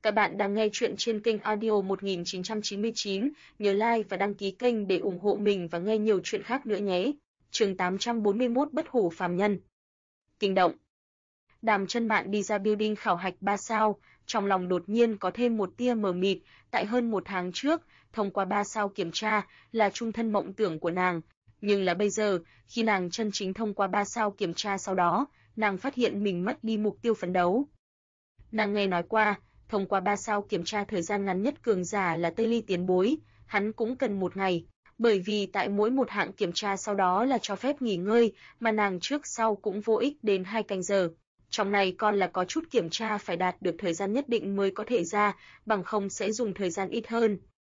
Các bạn đang nghe chuyện trên kênh audio 1999, nhớ like và đăng ký kênh để ủng hộ mình và nghe nhiều chuyện khác nữa nhé. Chương 841 Bất hủ phàm nhân. Kinh động. Đàm Chân Mạn đi ra building khảo hạch 3 sao, trong lòng đột nhiên có thêm một tia mờ mịt, tại hơn 1 tháng trước, thông qua 3 sao kiểm tra là chung thân mộng tưởng của nàng, nhưng là bây giờ, khi nàng chân chính thông qua 3 sao kiểm tra sau đó, nàng phát hiện mình mất đi mục tiêu phấn đấu. Nàng nghe nói qua, thông qua 3 sao kiểm tra thời gian ngắn nhất cường giả là Tây Ly tiền bối, hắn cũng cần 1 ngày, bởi vì tại mỗi một hạng kiểm tra sau đó là cho phép nghỉ ngơi, mà nàng trước sau cũng vô ích đến 2 canh giờ. Trong này còn là có chút kiểm tra phải đạt được thời gian nhất định mới có thể ra, bằng không sẽ dùng thời gian ít hơn.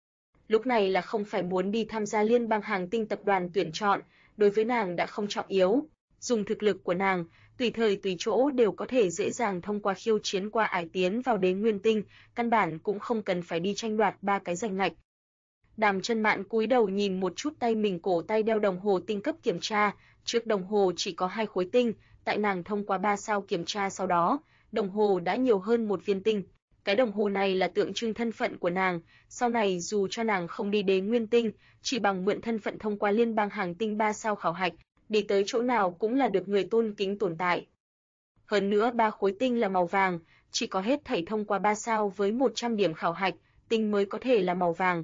Lúc này là không phải muốn đi tham gia Liên bang Hàng Tinh tập đoàn tuyển chọn, đối với nàng đã không trọng yếu. Dùng thực lực của nàng, tùy thời tùy chỗ đều có thể dễ dàng thông qua khiêu chiến qua ải tiến vào Đế Nguyên Tinh, căn bản cũng không cần phải đi tranh đoạt 3 cái danh ngạch. Đàm Chân Mạn cúi đầu nhìn một chút tay mình, cổ tay đeo đồng hồ tinh cấp kiểm tra, trước đồng hồ chỉ có 2 khối tinh, tại nàng thông qua 3 sao kiểm tra sau đó, đồng hồ đã nhiều hơn 1 viên tinh. Cái đồng hồ này là tượng trưng thân phận của nàng, sau này dù cho nàng không đi Đế Nguyên Tinh, chỉ bằng mượn thân phận thông qua Liên bang Hàng Tinh 3 sao khảo hạch, đi tới chỗ nào cũng là được người tôn kính tồn tại. Hơn nữa 3 khối tinh là màu vàng, chỉ có hết thảy thông qua 3 sao với 100 điểm khảo hạch, tinh mới có thể là màu vàng.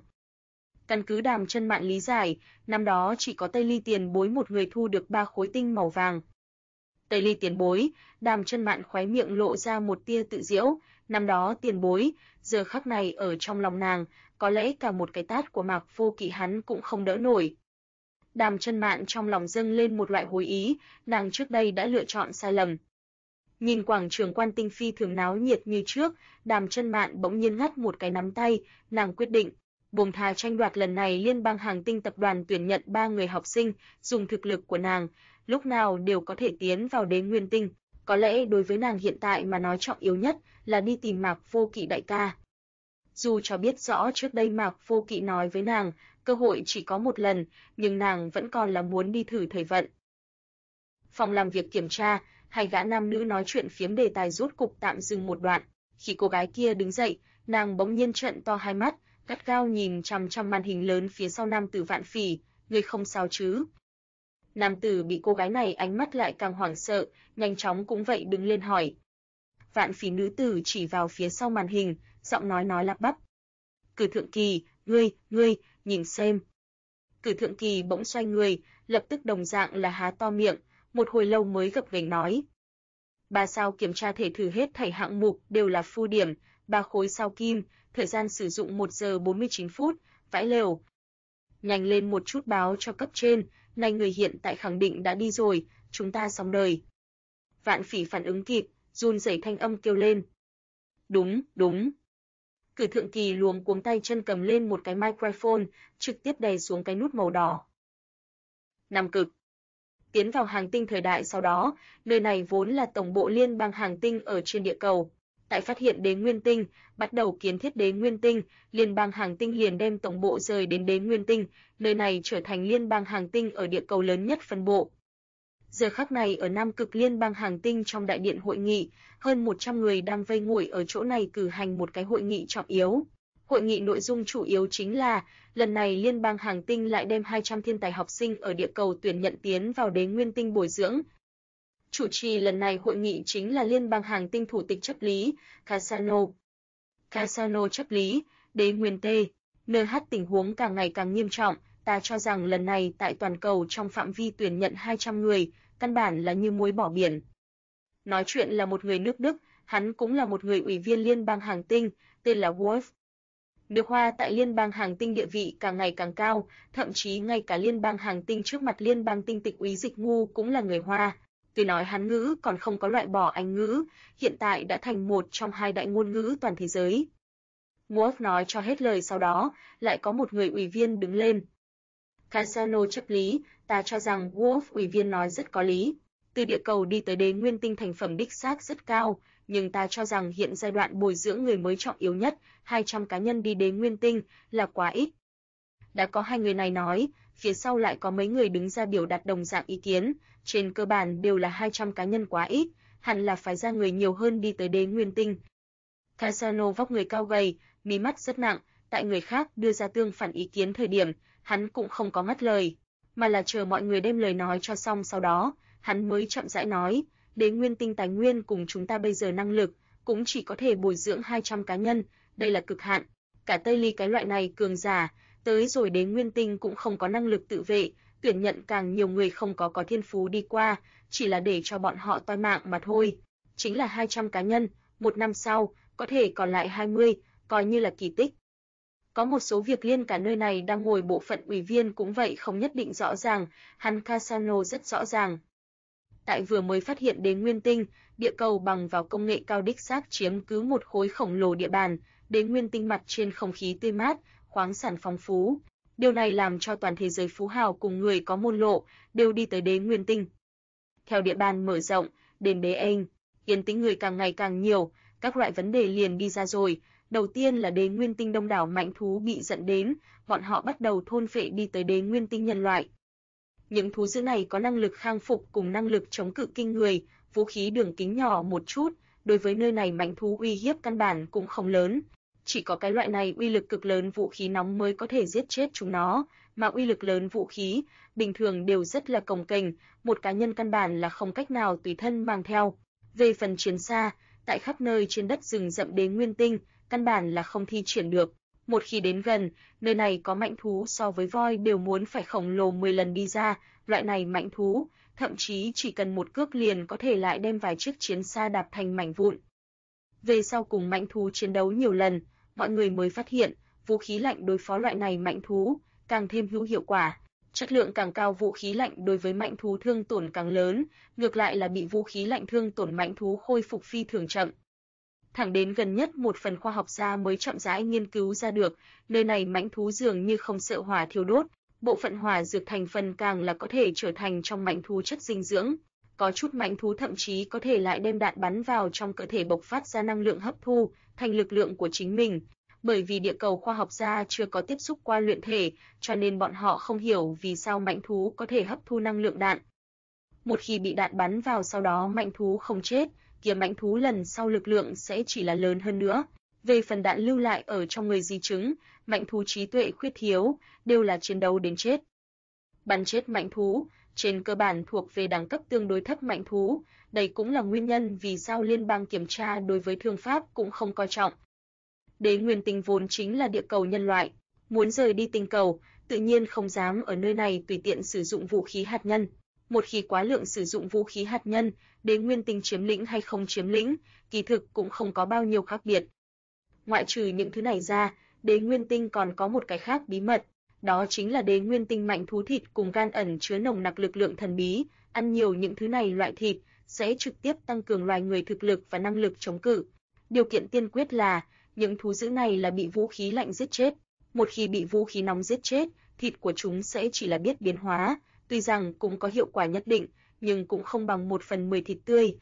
Căn cứ Đàm Chân Mạn lý giải, năm đó chỉ có Tây Ly tiền bối một người thu được 3 khối tinh màu vàng. Tây Ly tiền bối, Đàm Chân Mạn khóe miệng lộ ra một tia tự giễu, năm đó tiền bối, giờ khắc này ở trong lòng nàng, có lẽ cả một cái tát của Mạc Vô Kỵ hắn cũng không đỡ nổi. Đàm Chân Mạn trong lòng dâng lên một loại hối ý, nàng trước đây đã lựa chọn sai lầm. Nhìn quảng trường Quan Tinh phi thường náo nhiệt như trước, Đàm Chân Mạn bỗng nhiên ngắt một cái nắm tay, nàng quyết định buông tha tranh đoạt lần này Liên bang Hàng Tinh tập đoàn tuyển nhận 3 người học sinh, dùng thực lực của nàng, lúc nào đều có thể tiến vào Đế Nguyên Tinh. Có lẽ đối với nàng hiện tại mà nói trọng yếu nhất là đi tìm Mạc Vô Kỵ đại ca. Dù cho biết rõ trước đây Mạc Vô Kỵ nói với nàng, cơ hội chỉ có 1 lần, nhưng nàng vẫn còn là muốn đi thử thời vận. Phòng làm việc kiểm tra, 2 gã nam nữ nói chuyện phiếm, đề tài rốt cục tạm dừng một đoạn. Khi cô gái kia đứng dậy, nàng bỗng nhiên trợn to hai mắt, gắt gao nhìn chằm chằm màn hình lớn phía sau nam tử Vạn Phỉ, "Ngươi không sao chứ?" Nam tử bị cô gái này ánh mắt lại càng hoảng sợ, nhanh chóng cũng vậy đứng lên hỏi. Vạn Phỉ nữ tử chỉ vào phía sau màn hình, giọng nói lắp bắp. "Cử Thượng Kỳ, ngươi, nhìn xem." Cử Thượng Kỳ bỗng xoay người, lập tức đồng dạng là há to miệng, một hồi lâu mới gập ghềnh nói. 3 sao kiểm tra thể thử hết thảy hạng mục đều là full điểm, 3 khối sao kim, thời gian sử dụng 1 giờ 49 phút, vãi lều. Nhanh lên một chút báo cho cấp trên, này người hiện tại khẳng định đã đi rồi, chúng ta xong đời. Vạn Phỉ phản ứng kịp, run rẩy thanh âm kêu lên. Đúng. Cử Thượng Kỳ luống cuống tay chân cầm lên một cái microphone, trực tiếp đè xuống cái nút màu đỏ. Nam Cực. Tiến vào Hàng Tinh thời đại sau đó, nơi này vốn là tổng bộ Liên bang Hàng Tinh ở trên địa cầu. Tại phát hiện Đế Nguyên Tinh, bắt đầu kiến thiết Đế Nguyên Tinh, Liên bang Hàng Tinh liền đem tổng bộ rời đến Đế Nguyên Tinh, nơi này trở thành Liên bang Hàng Tinh ở địa cầu lớn nhất phân bộ. Giờ khắc này ở Nam Cực Liên bang Hàng Tinh trong đại điện hội nghị, hơn 100 người đang vây ngồi ở chỗ này cử hành một cái hội nghị trọng yếu. Hội nghị nội dung chủ yếu chính là, lần này Liên bang Hàng Tinh lại đem 200 thiên tài học sinh ở địa cầu tuyển nhận tiến vào Đế Nguyên Tinh bồi dưỡng. Chủ trì lần này hội nghị chính là Liên bang Hàng Tinh thủ tịch chấp lý, Casano chấp lý, Đế Nguyên Tê. NH tình huống càng ngày càng nghiêm trọng, ta cho rằng lần này tại toàn cầu trong phạm vi tuyển nhận 200 người, căn bản là như muối bỏ biển. Nói chuyện là một người nước Đức, hắn cũng là một người ủy viên Liên bang Hàng Tinh, tên là Wolf. Nước Hoa tại Liên bang Hàng Tinh địa vị càng ngày càng cao, thậm chí ngay cả Liên bang Hàng Tinh trước mặt Liên bang Tinh tịch úy Dịch Ngu cũng là người Hoa. Tuy nói Hán ngữ còn không có loại bỏ Anh ngữ, hiện tại đã thành một trong 2 đại ngôn ngữ toàn thế giới. Wolf nói cho hết lời sau đó, lại có một người ủy viên đứng lên. Casano chấp lý, ta cho rằng Wolf ủy viên nói rất có lý. Từ địa cầu đi tới Đế Nguyên Tinh thành phẩm đích xác rất cao, nhưng ta cho rằng hiện giai đoạn bồi dưỡng người mới trọng yếu nhất, 200 cá nhân đi Đế Nguyên Tinh là quá ít. Đã có 2 người này nói, phía sau lại có mấy người đứng ra biểu đạt đồng dạng ý kiến, trên cơ bản đều là 200 cá nhân quá ít, hẳn là phải ra người nhiều hơn đi tới Đế Nguyên Tinh. Casano vóc người cao gầy, mí mắt rất nặng, tại người khác đưa ra tương phản ý kiến thời điểm, hắn cũng không có ngắt lời, mà là chờ mọi người đem lời nói cho xong sau đó, hắn mới chậm rãi nói, Đế Nguyên Tinh tài nguyên cùng chúng ta bây giờ năng lực, cũng chỉ có thể bồi dưỡng 200 cá nhân, đây là cực hạn. Cả Tây Ly cái loại này cường giả, tới rồi Đế Nguyên Tinh cũng không có năng lực tự vệ, tuyển nhận càng nhiều người không có thiên phú đi qua, chỉ là để cho bọn họ toi mạng mà thôi. Chính là 200 cá nhân, một năm sau, có thể còn lại 20, coi như là kỳ tích. Có một số việc liên cả nơi này đang ngồi bộ phận ủy viên cũng vậy không nhất định rõ ràng, hắn Casano rất rõ ràng. Tại vừa mới phát hiện Đế Nguyên Tinh, địa cầu bằng vào công nghệ cao đích xác chiếm cứ một khối khổng lồ địa bàn, Đế Nguyên Tinh mặt trên không khí tươi mát, khoáng sản phong phú. Điều này làm cho toàn thế giới phú hào cùng người có môn lộ đều đi tới Đế Nguyên Tinh. Theo địa bàn mở rộng, đến Đế Anh, yên tĩnh người càng ngày càng nhiều, các loại vấn đề liền đi ra rồi. Đầu tiên là Đế Nguyên Tinh đông đảo mãnh thú bị dẫn đến, bọn họ bắt đầu thôn phệ đi tới Đế Nguyên Tinh nhân loại. Những thú dữ này có năng lực kháng phục cùng năng lực chống cự kinh người, vũ khí đường kính nhỏ một chút, đối với nơi này mãnh thú uy hiếp căn bản cũng không lớn. Chỉ có cái loại này uy lực cực lớn vũ khí nóng mới có thể giết chết chúng nó, mà uy lực lớn vũ khí, bình thường đều rất là cồng kềnh, một cá nhân căn bản là không cách nào tùy thân mang theo. Về phần chiến xa, tại khắp nơi trên đất rừng rậm Đế Nguyên Tinh, căn bản là không thi triển được. Một khi đến gần, nơi này có mãnh thú so với voi đều muốn phải khổng lồ 10 lần đi ra, loại này mãnh thú, thậm chí chỉ cần một cước liền có thể lại đem vài chiếc chiến xa đạp thành mảnh vụn. Về sau cùng mãnh thú chiến đấu nhiều lần, mọi người mới phát hiện, vũ khí lạnh đối phó loại này mãnh thú càng thêm hữu hiệu quả. Chất lượng càng cao vũ khí lạnh đối với mãnh thú thương tổn càng lớn, ngược lại là bị vũ khí lạnh thương tổn mãnh thú khôi phục phi thường chậm. Thẳng đến gần nhất một phần khoa học gia mới chậm rãi nghiên cứu ra được, nơi này mãnh thú dường như không sợ hỏa thiêu đốt, bộ phận hỏa dược thành phần càng là có thể trở thành trong mãnh thú chất dinh dưỡng. Có chút mãnh thú thậm chí có thể lại đem đạn bắn vào trong cơ thể bộc phát ra năng lượng hấp thu thành lực lượng của chính mình. Bởi vì địa cầu khoa học gia chưa có tiếp xúc qua luyện thể, cho nên bọn họ không hiểu vì sao mãnh thú có thể hấp thu năng lượng đạn. Một khi bị đạn bắn vào sau đó mãnh thú không chết, kia mãnh thú lần sau lực lượng sẽ chỉ là lớn hơn nữa. Về phần đạn lưu lại ở trong người di chứng, mãnh thú trí tuệ khuyết thiếu, đều là chiến đấu đến chết. Bắn chết mãnh thú, trên cơ bản thuộc về đẳng cấp tương đối thấp mãnh thú, đây cũng là nguyên nhân vì sao liên bang kiểm tra đối với thương pháp cũng không coi trọng. Đế Nguyên Tinh vốn chính là địa cầu nhân loại, muốn rời đi tinh cầu, tự nhiên không dám ở nơi này tùy tiện sử dụng vũ khí hạt nhân. Một khi quá lượng sử dụng vũ khí hạt nhân, Đế Nguyên Tinh chiếm lĩnh hay không chiếm lĩnh, kỳ thực cũng không có bao nhiêu khác biệt. Ngoại trừ những thứ này ra, Đế Nguyên Tinh còn có một cái khác bí mật, đó chính là Đế Nguyên Tinh mạnh thú thịt cùng gan ẩn chứa nồng nặc lực lượng thần bí, ăn nhiều những thứ này loại thịt sẽ trực tiếp tăng cường loài người thực lực và năng lực chống cự. Điều kiện tiên quyết là những thú dữ này là bị vũ khí lạnh giết chết, một khi bị vũ khí nóng giết chết, thịt của chúng sẽ chỉ là biết biến hóa, tuy rằng cũng có hiệu quả nhất định, nhưng cũng không bằng 1/10 thịt tươi.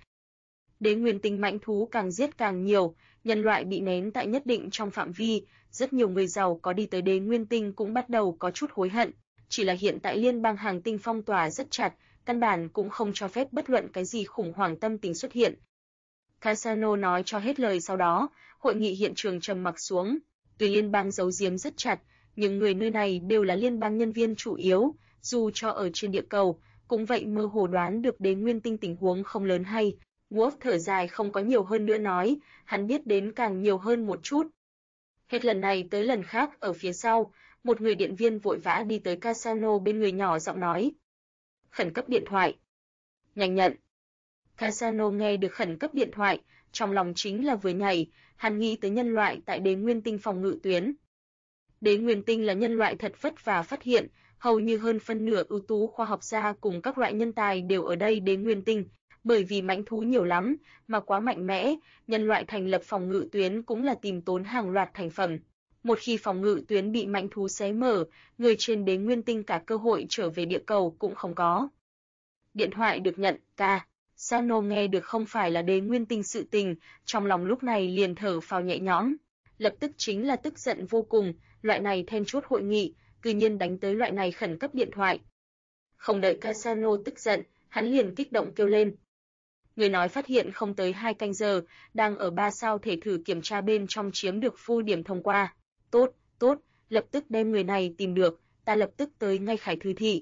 Đế Nguyên Tinh mãnh thú càng giết càng nhiều, nhân loại bị nén tại nhất định trong phạm vi, rất nhiều người giàu có đi tới Đế Nguyên Tinh cũng bắt đầu có chút hối hận, chỉ là hiện tại liên bang hàng tinh phong tỏa rất chặt, căn bản cũng không cho phép bất luận cái gì khủng hoảng tâm tình xuất hiện. Casano nói cho hết lời sau đó, hội nghị hiện trường trầm mặc xuống, tuy liên bang giấu giếm rất chặt, nhưng người nơi này đều là liên bang nhân viên chủ yếu, dù cho ở trên địa cầu, cũng vậy mơ hồ đoán được Đế Nguyên Tinh tình huống không lớn hay. Wolf thở dài không có nhiều hơn nữa nói, hắn biết đến càng nhiều hơn một chút. Hết lần này tới lần khác ở phía sau, một người điện viên vội vã đi tới Casano bên người nhỏ giọng nói. Khẩn cấp điện thoại. Nhanh nhận. Casano nghe được khẩn cấp điện thoại, trong lòng chính là vừa nhảy, hắn nghĩ tới nhân loại tại Đế Nguyên Tinh phòng ngự tuyến. Đế Nguyên Tinh là nhân loại thật vất vả phát hiện, hầu như hơn phân nửa ưu tú khoa học gia cùng các loại nhân tài đều ở đây Đế Nguyên Tinh. Bởi vì mãnh thú nhiều lắm, mà quá mạnh mẽ, nhân loại thành lập phòng ngự tuyến cũng là tìm tốn hàng loạt thành phẩm. Một khi phòng ngự tuyến bị mãnh thú xé mở, người trên Đế Nguyên Tinh cả cơ hội trở về địa cầu cũng không có. Điện thoại được nhận, ca. Sano nghe được không phải là Đế Nguyên Tinh sự tình, trong lòng lúc này liền thở phào nhẹ nhõm. Lập tức chính là tức giận vô cùng, loại này then chốt hội nghị, cư nhiên đánh tới loại này khẩn cấp điện thoại. Không đợi Casano tức giận, hắn liền kích động kêu lên. Người nói phát hiện không tới 2 canh giờ, đang ở 3 sao thể thử kiểm tra bên trong chiếm được full điểm thông qua. Tốt, tốt, lập tức đem người này tìm được, ta lập tức tới ngay Khải Thư thị.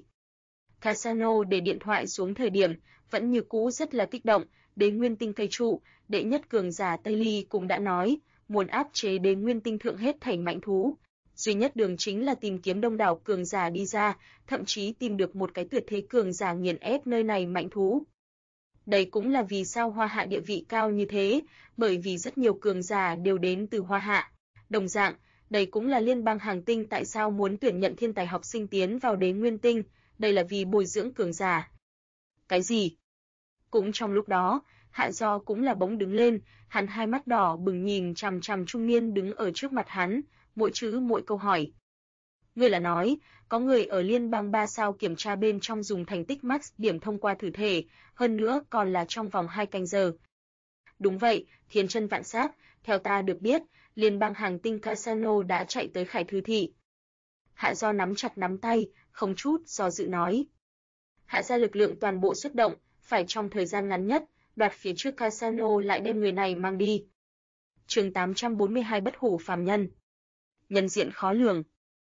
Casano để điện thoại xuống thời điểm, vẫn như cũ rất là kích động, Đế Nguyên Tinh cây trụ, đệ nhất cường giả Tây Ly cũng đã nói, muốn áp chế Đế Nguyên Tinh thượng hết thảy mạnh thú. Duy nhất đường chính là tìm kiếm đông đảo cường giả đi ra, thậm chí tìm được một cái tuyệt thế cường giả nghiền ép nơi này mạnh thú. Đây cũng là vì sao Hoa Hạ địa vị cao như thế, bởi vì rất nhiều cường giả đều đến từ Hoa Hạ. Đồng dạng, đây cũng là liên bang Hàng Tinh tại sao muốn tuyển nhận thiên tài học sinh tiến vào Đế Nguyên Tinh, đây là vì bồi dưỡng cường giả. Cái gì? Cũng trong lúc đó, Hạ Do cũng là bỗng đứng lên, hắn hai mắt đỏ bừng nhìn chằm chằm trung niên đứng ở trước mặt hắn, mỗi chữ mỗi câu hỏi. Ngươi là nói, có người ở liên bang 3 sao kiểm tra bên trong dùng thành tích max điểm thông qua thử thể, hơn nữa còn là trong vòng 2 canh giờ. Đúng vậy, thiên chân vạn sát, theo ta được biết, liên bang Hàng Tinh Casano đã chạy tới Khải Thư thị. Hạ Do nắm chặt nắm tay, không chút do dự nói. Hạ gia lực lượng toàn bộ xuất động, phải trong thời gian ngắn nhất, đoạt phía trước Casano lại đem người này mang đi. Chương 842 bất hủ phàm nhân. Nhân diện khó lường.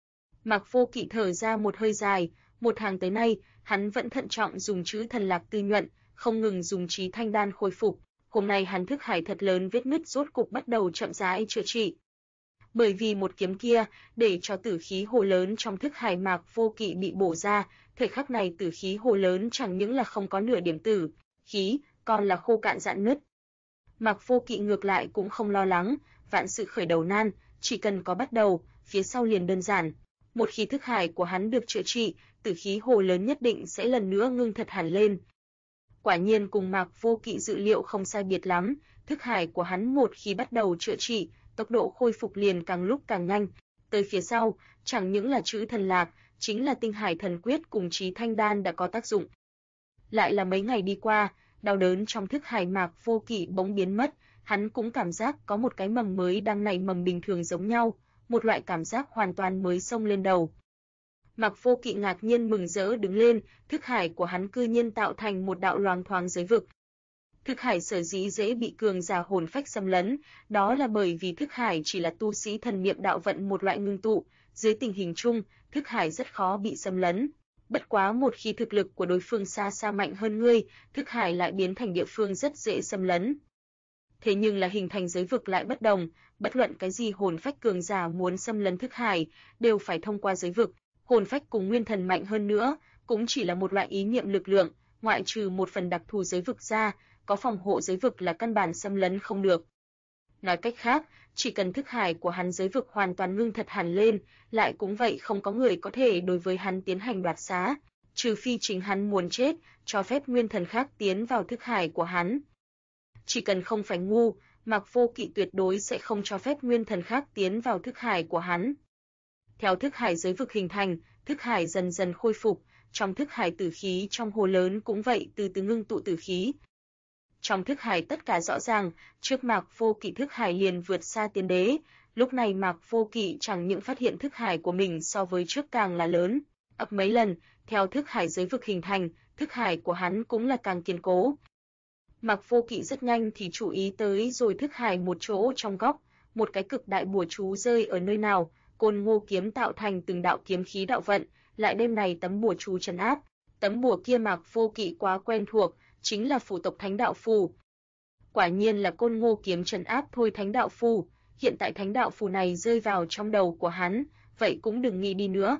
Mạc Vô Kỵ thở ra một hơi dài, một tháng tới nay, hắn vẫn thận trọng dùng chữ thần lạc tư nhuận, không ngừng dùng trí thanh đan khôi phục. Hôm nay hắn thức hải thật lớn vết nứt rốt cục bắt đầu chậm rãi chữa trị. Bởi vì một kiếm kia, để cho tử khí hồ lớn trong thức hải Mạc Vô Kỵ bị bổ ra, thời khắc này tử khí hồ lớn chẳng những là không có nửa điểm tử khí, còn là khô cạn rạn nứt. Mạc Vô Kỵ ngược lại cũng không lo lắng, vạn sự khởi đầu nan, chỉ cần có bắt đầu, phía sau liền đơn giản. Một khi thức hải của hắn được chữa trị, tử khí hồ lớn nhất định sẽ lần nữa ngưng thật hẳn lên. Quả nhiên cùng Mạc Vô Kỵ dự liệu không sai biệt lắm, thức hải của hắn một khi bắt đầu chữa trị, tốc độ khôi phục liền càng lúc càng nhanh. Tới phía sau, chẳng những là chữ thần lạc, chính là tinh hải thần quyết cùng trí thanh đan đã có tác dụng. Lại là mấy ngày đi qua, đau đớn trong thức hải Mạc Vô Kỵ bỗng biến mất, hắn cũng cảm giác có một cái mầm mới đang nảy mầm bình thường giống nhau, một loại cảm giác hoàn toàn mới xông lên đầu. Mạc Vô Kỵ ngạc nhiên mừng rỡ đứng lên, thức hải của hắn cư nhiên tạo thành một đạo loáng thoáng giới vực. Thức hải sở dĩ dễ bị cường giả hồn phách xâm lấn, đó là bởi vì thức hải chỉ là tu sĩ thần niệm đạo vận một loại ngưng tụ, dưới tình hình chung, thức hải rất khó bị xâm lấn. Bất quá một khi thực lực của đối phương xa xa mạnh hơn ngươi, thức hải lại biến thành địa phương rất dễ xâm lấn. Thế nhưng là hình thành giới vực lại bất đồng, bất luận cái gì hồn phách cường giả muốn xâm lấn thức hải, đều phải thông qua giới vực. Hồn phách cùng nguyên thần mạnh hơn nữa, cũng chỉ là một loại ý niệm lực lượng, ngoại trừ một phần đặc thù giới vực ra, có phòng hộ giới vực là căn bản xâm lấn không được. Nói cách khác, chỉ cần thức hải của hắn giới vực hoàn toàn ngưng thật hẳn lên, lại cũng vậy không có người có thể đối với hắn tiến hành đoạt xá, trừ phi chính hắn muốn chết, cho phép nguyên thần khác tiến vào thức hải của hắn. Chỉ cần không phải ngu, Mạc Vô Kỵ tuyệt đối sẽ không cho phép nguyên thần khác tiến vào thức hải của hắn. Theo thức hải giới vực hình thành, thức hải dần dần khôi phục, trong thức hải tử khí trong hồ lớn cũng vậy từ từ ngưng tụ tử khí. Trong thức hải tất cả rõ ràng, trước Mạc Vô Kỵ thức hải liền vượt xa tiên đế, lúc này Mạc Vô Kỵ chẳng những phát hiện thức hải của mình so với trước càng là lớn, ập mấy lần, theo thức hải giới vực hình thành, thức hải của hắn cũng là càng kiên cố. Mạc Vô Kỵ rất nhanh thì chú ý tới rồi thức hải một chỗ trong góc, một cái cực đại bùa chú rơi ở nơi nào, Côn Ngô kiếm tạo thành từng đạo kiếm khí đạo vận, lại đêm này tấm bùa chú trấn áp. Tấm bùa kia Mạc Vô Kỵ quá quen thuộc, chính là phù tộc Thánh Đạo Phù. Quả nhiên là Côn Ngô kiếm trấn áp thôi Thánh Đạo Phù, hiện tại Thánh Đạo Phù này rơi vào trong đầu của hắn, vậy cũng đừng nghĩ đi nữa.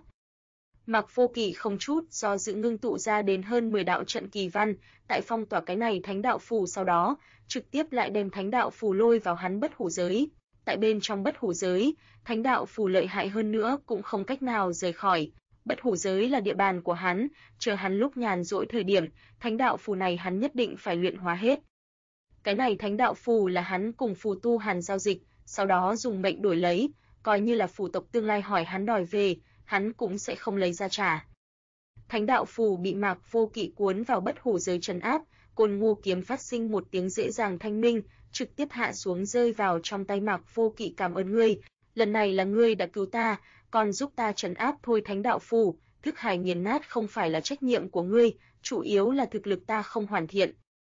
Mạc Vô Kỵ không chút do dự ngưng tụ ra đến hơn 10 đạo trận kỳ văn, tại phong tỏa cái này Thánh Đạo Phù sau đó, trực tiếp lại đem Thánh Đạo Phù lôi vào hắn bất hủ giới. Tại bên trong bất hủ giới, Thánh Đạo Phù lợi hại hơn nữa cũng không cách nào rời khỏi. Bất hủ giới là địa bàn của hắn, chờ hắn lúc nhàn rỗi thời điểm, Thánh Đạo Phù này hắn nhất định phải luyện hóa hết. Cái này Thánh Đạo Phù là hắn cùng phù tu Hàn giao dịch, sau đó dùng mệnh đổi lấy, coi như là phù tộc tương lai hỏi hắn đòi về, hắn cũng sẽ không lấy ra trả. Thánh Đạo Phù bị Mạc Vô Kỵ cuốn vào bất hủ giới trấn áp, Côn Ngô kiếm phát sinh một tiếng dễ dàng thanh minh, trực tiếp hạ xuống rơi vào trong tay Mạc Vô Kỵ. Cảm ơn ngươi, lần này là ngươi đã cứu ta, còn giúp ta trấn áp thôi Thánh Đạo Phù, thức hải nghiền nát không phải là trách nhiệm của ngươi, chủ yếu là thực lực ta không hoàn thiện.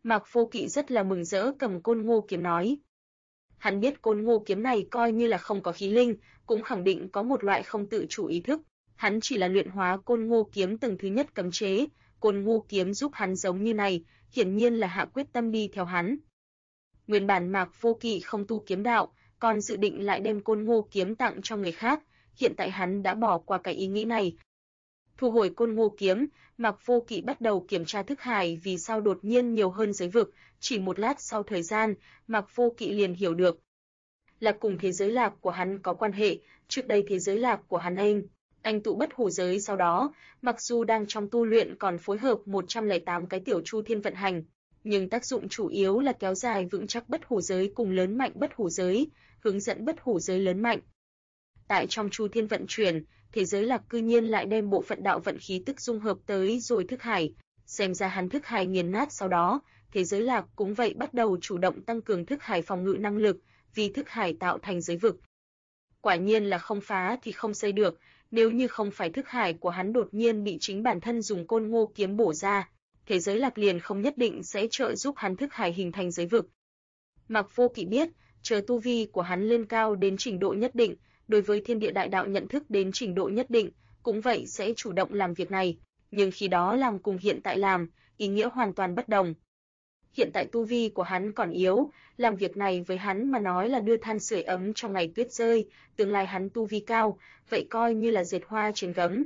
Mạc Vô Kỵ rất là mừng rỡ cầm Côn Ngô kiếm nói. Hắn biết Côn Ngô kiếm này coi như là không có khí linh, cũng khẳng định có một loại không tự chủ ý thức. Hắn chỉ là luyện hóa Côn Ngô kiếm tầng thứ nhất cấm chế, Côn Ngô kiếm giúp hắn giống như này, hiển nhiên là hạ quyết tâm đi theo hắn. Nguyên bản Mạc Vô Kỵ không tu kiếm đạo, còn dự định lại đem Côn Ngô kiếm tặng cho người khác, hiện tại hắn đã bỏ qua cái ý nghĩ này. Thu hồi Côn Ngô kiếm, Mạc Vô Kỵ bắt đầu kiểm tra thức hải vì sao đột nhiên nhiều hơn giới vực, chỉ một lát sau thời gian, Mạc Vô Kỵ liền hiểu được. Là cùng thế giới lạc của hắn có quan hệ, trước đây thế giới lạc của hắn anh tụ bất hủ giới sau đó, mặc dù đang trong tu luyện còn phối hợp 108 cái tiểu chu thiên vận hành, nhưng tác dụng chủ yếu là kéo dài vững chắc bất hủ giới cùng lớn mạnh bất hủ giới, hướng dẫn bất hủ giới lớn mạnh. Tại trong chu thiên vận chuyển, thế giới lạc cư nhiên lại đem bộ phận đạo vận khí tức dung hợp tới rồi thức hải, xem ra hắn thức hải nghiền nát sau đó, thế giới lạc cũng vậy bắt đầu chủ động tăng cường thức hải phòng ngự năng lực, vì thức hải tạo thành giới vực. Quả nhiên là không phá thì không xây được, nếu như không phải thức hải của hắn đột nhiên bị chính bản thân dùng Côn Ngô kiếm bổ ra, thế giới lạc liền không nhất định sẽ trợ giúp hắn thức hải hình thành giới vực. Mạc Vô Kỵ biết, chờ tu vi của hắn lên cao đến trình độ nhất định, đối với thiên địa đại đạo nhận thức đến trình độ nhất định, cũng vậy sẽ chủ động làm việc này, nhưng khi đó làm cùng hiện tại làm, ý nghĩa hoàn toàn bất đồng. Hiện tại tu vi của hắn còn yếu, làm việc này với hắn mà nói là đưa than sưởi ấm trong ngày tuyết rơi, tương lai hắn tu vi cao, vậy coi như là dệt hoa trên gấm.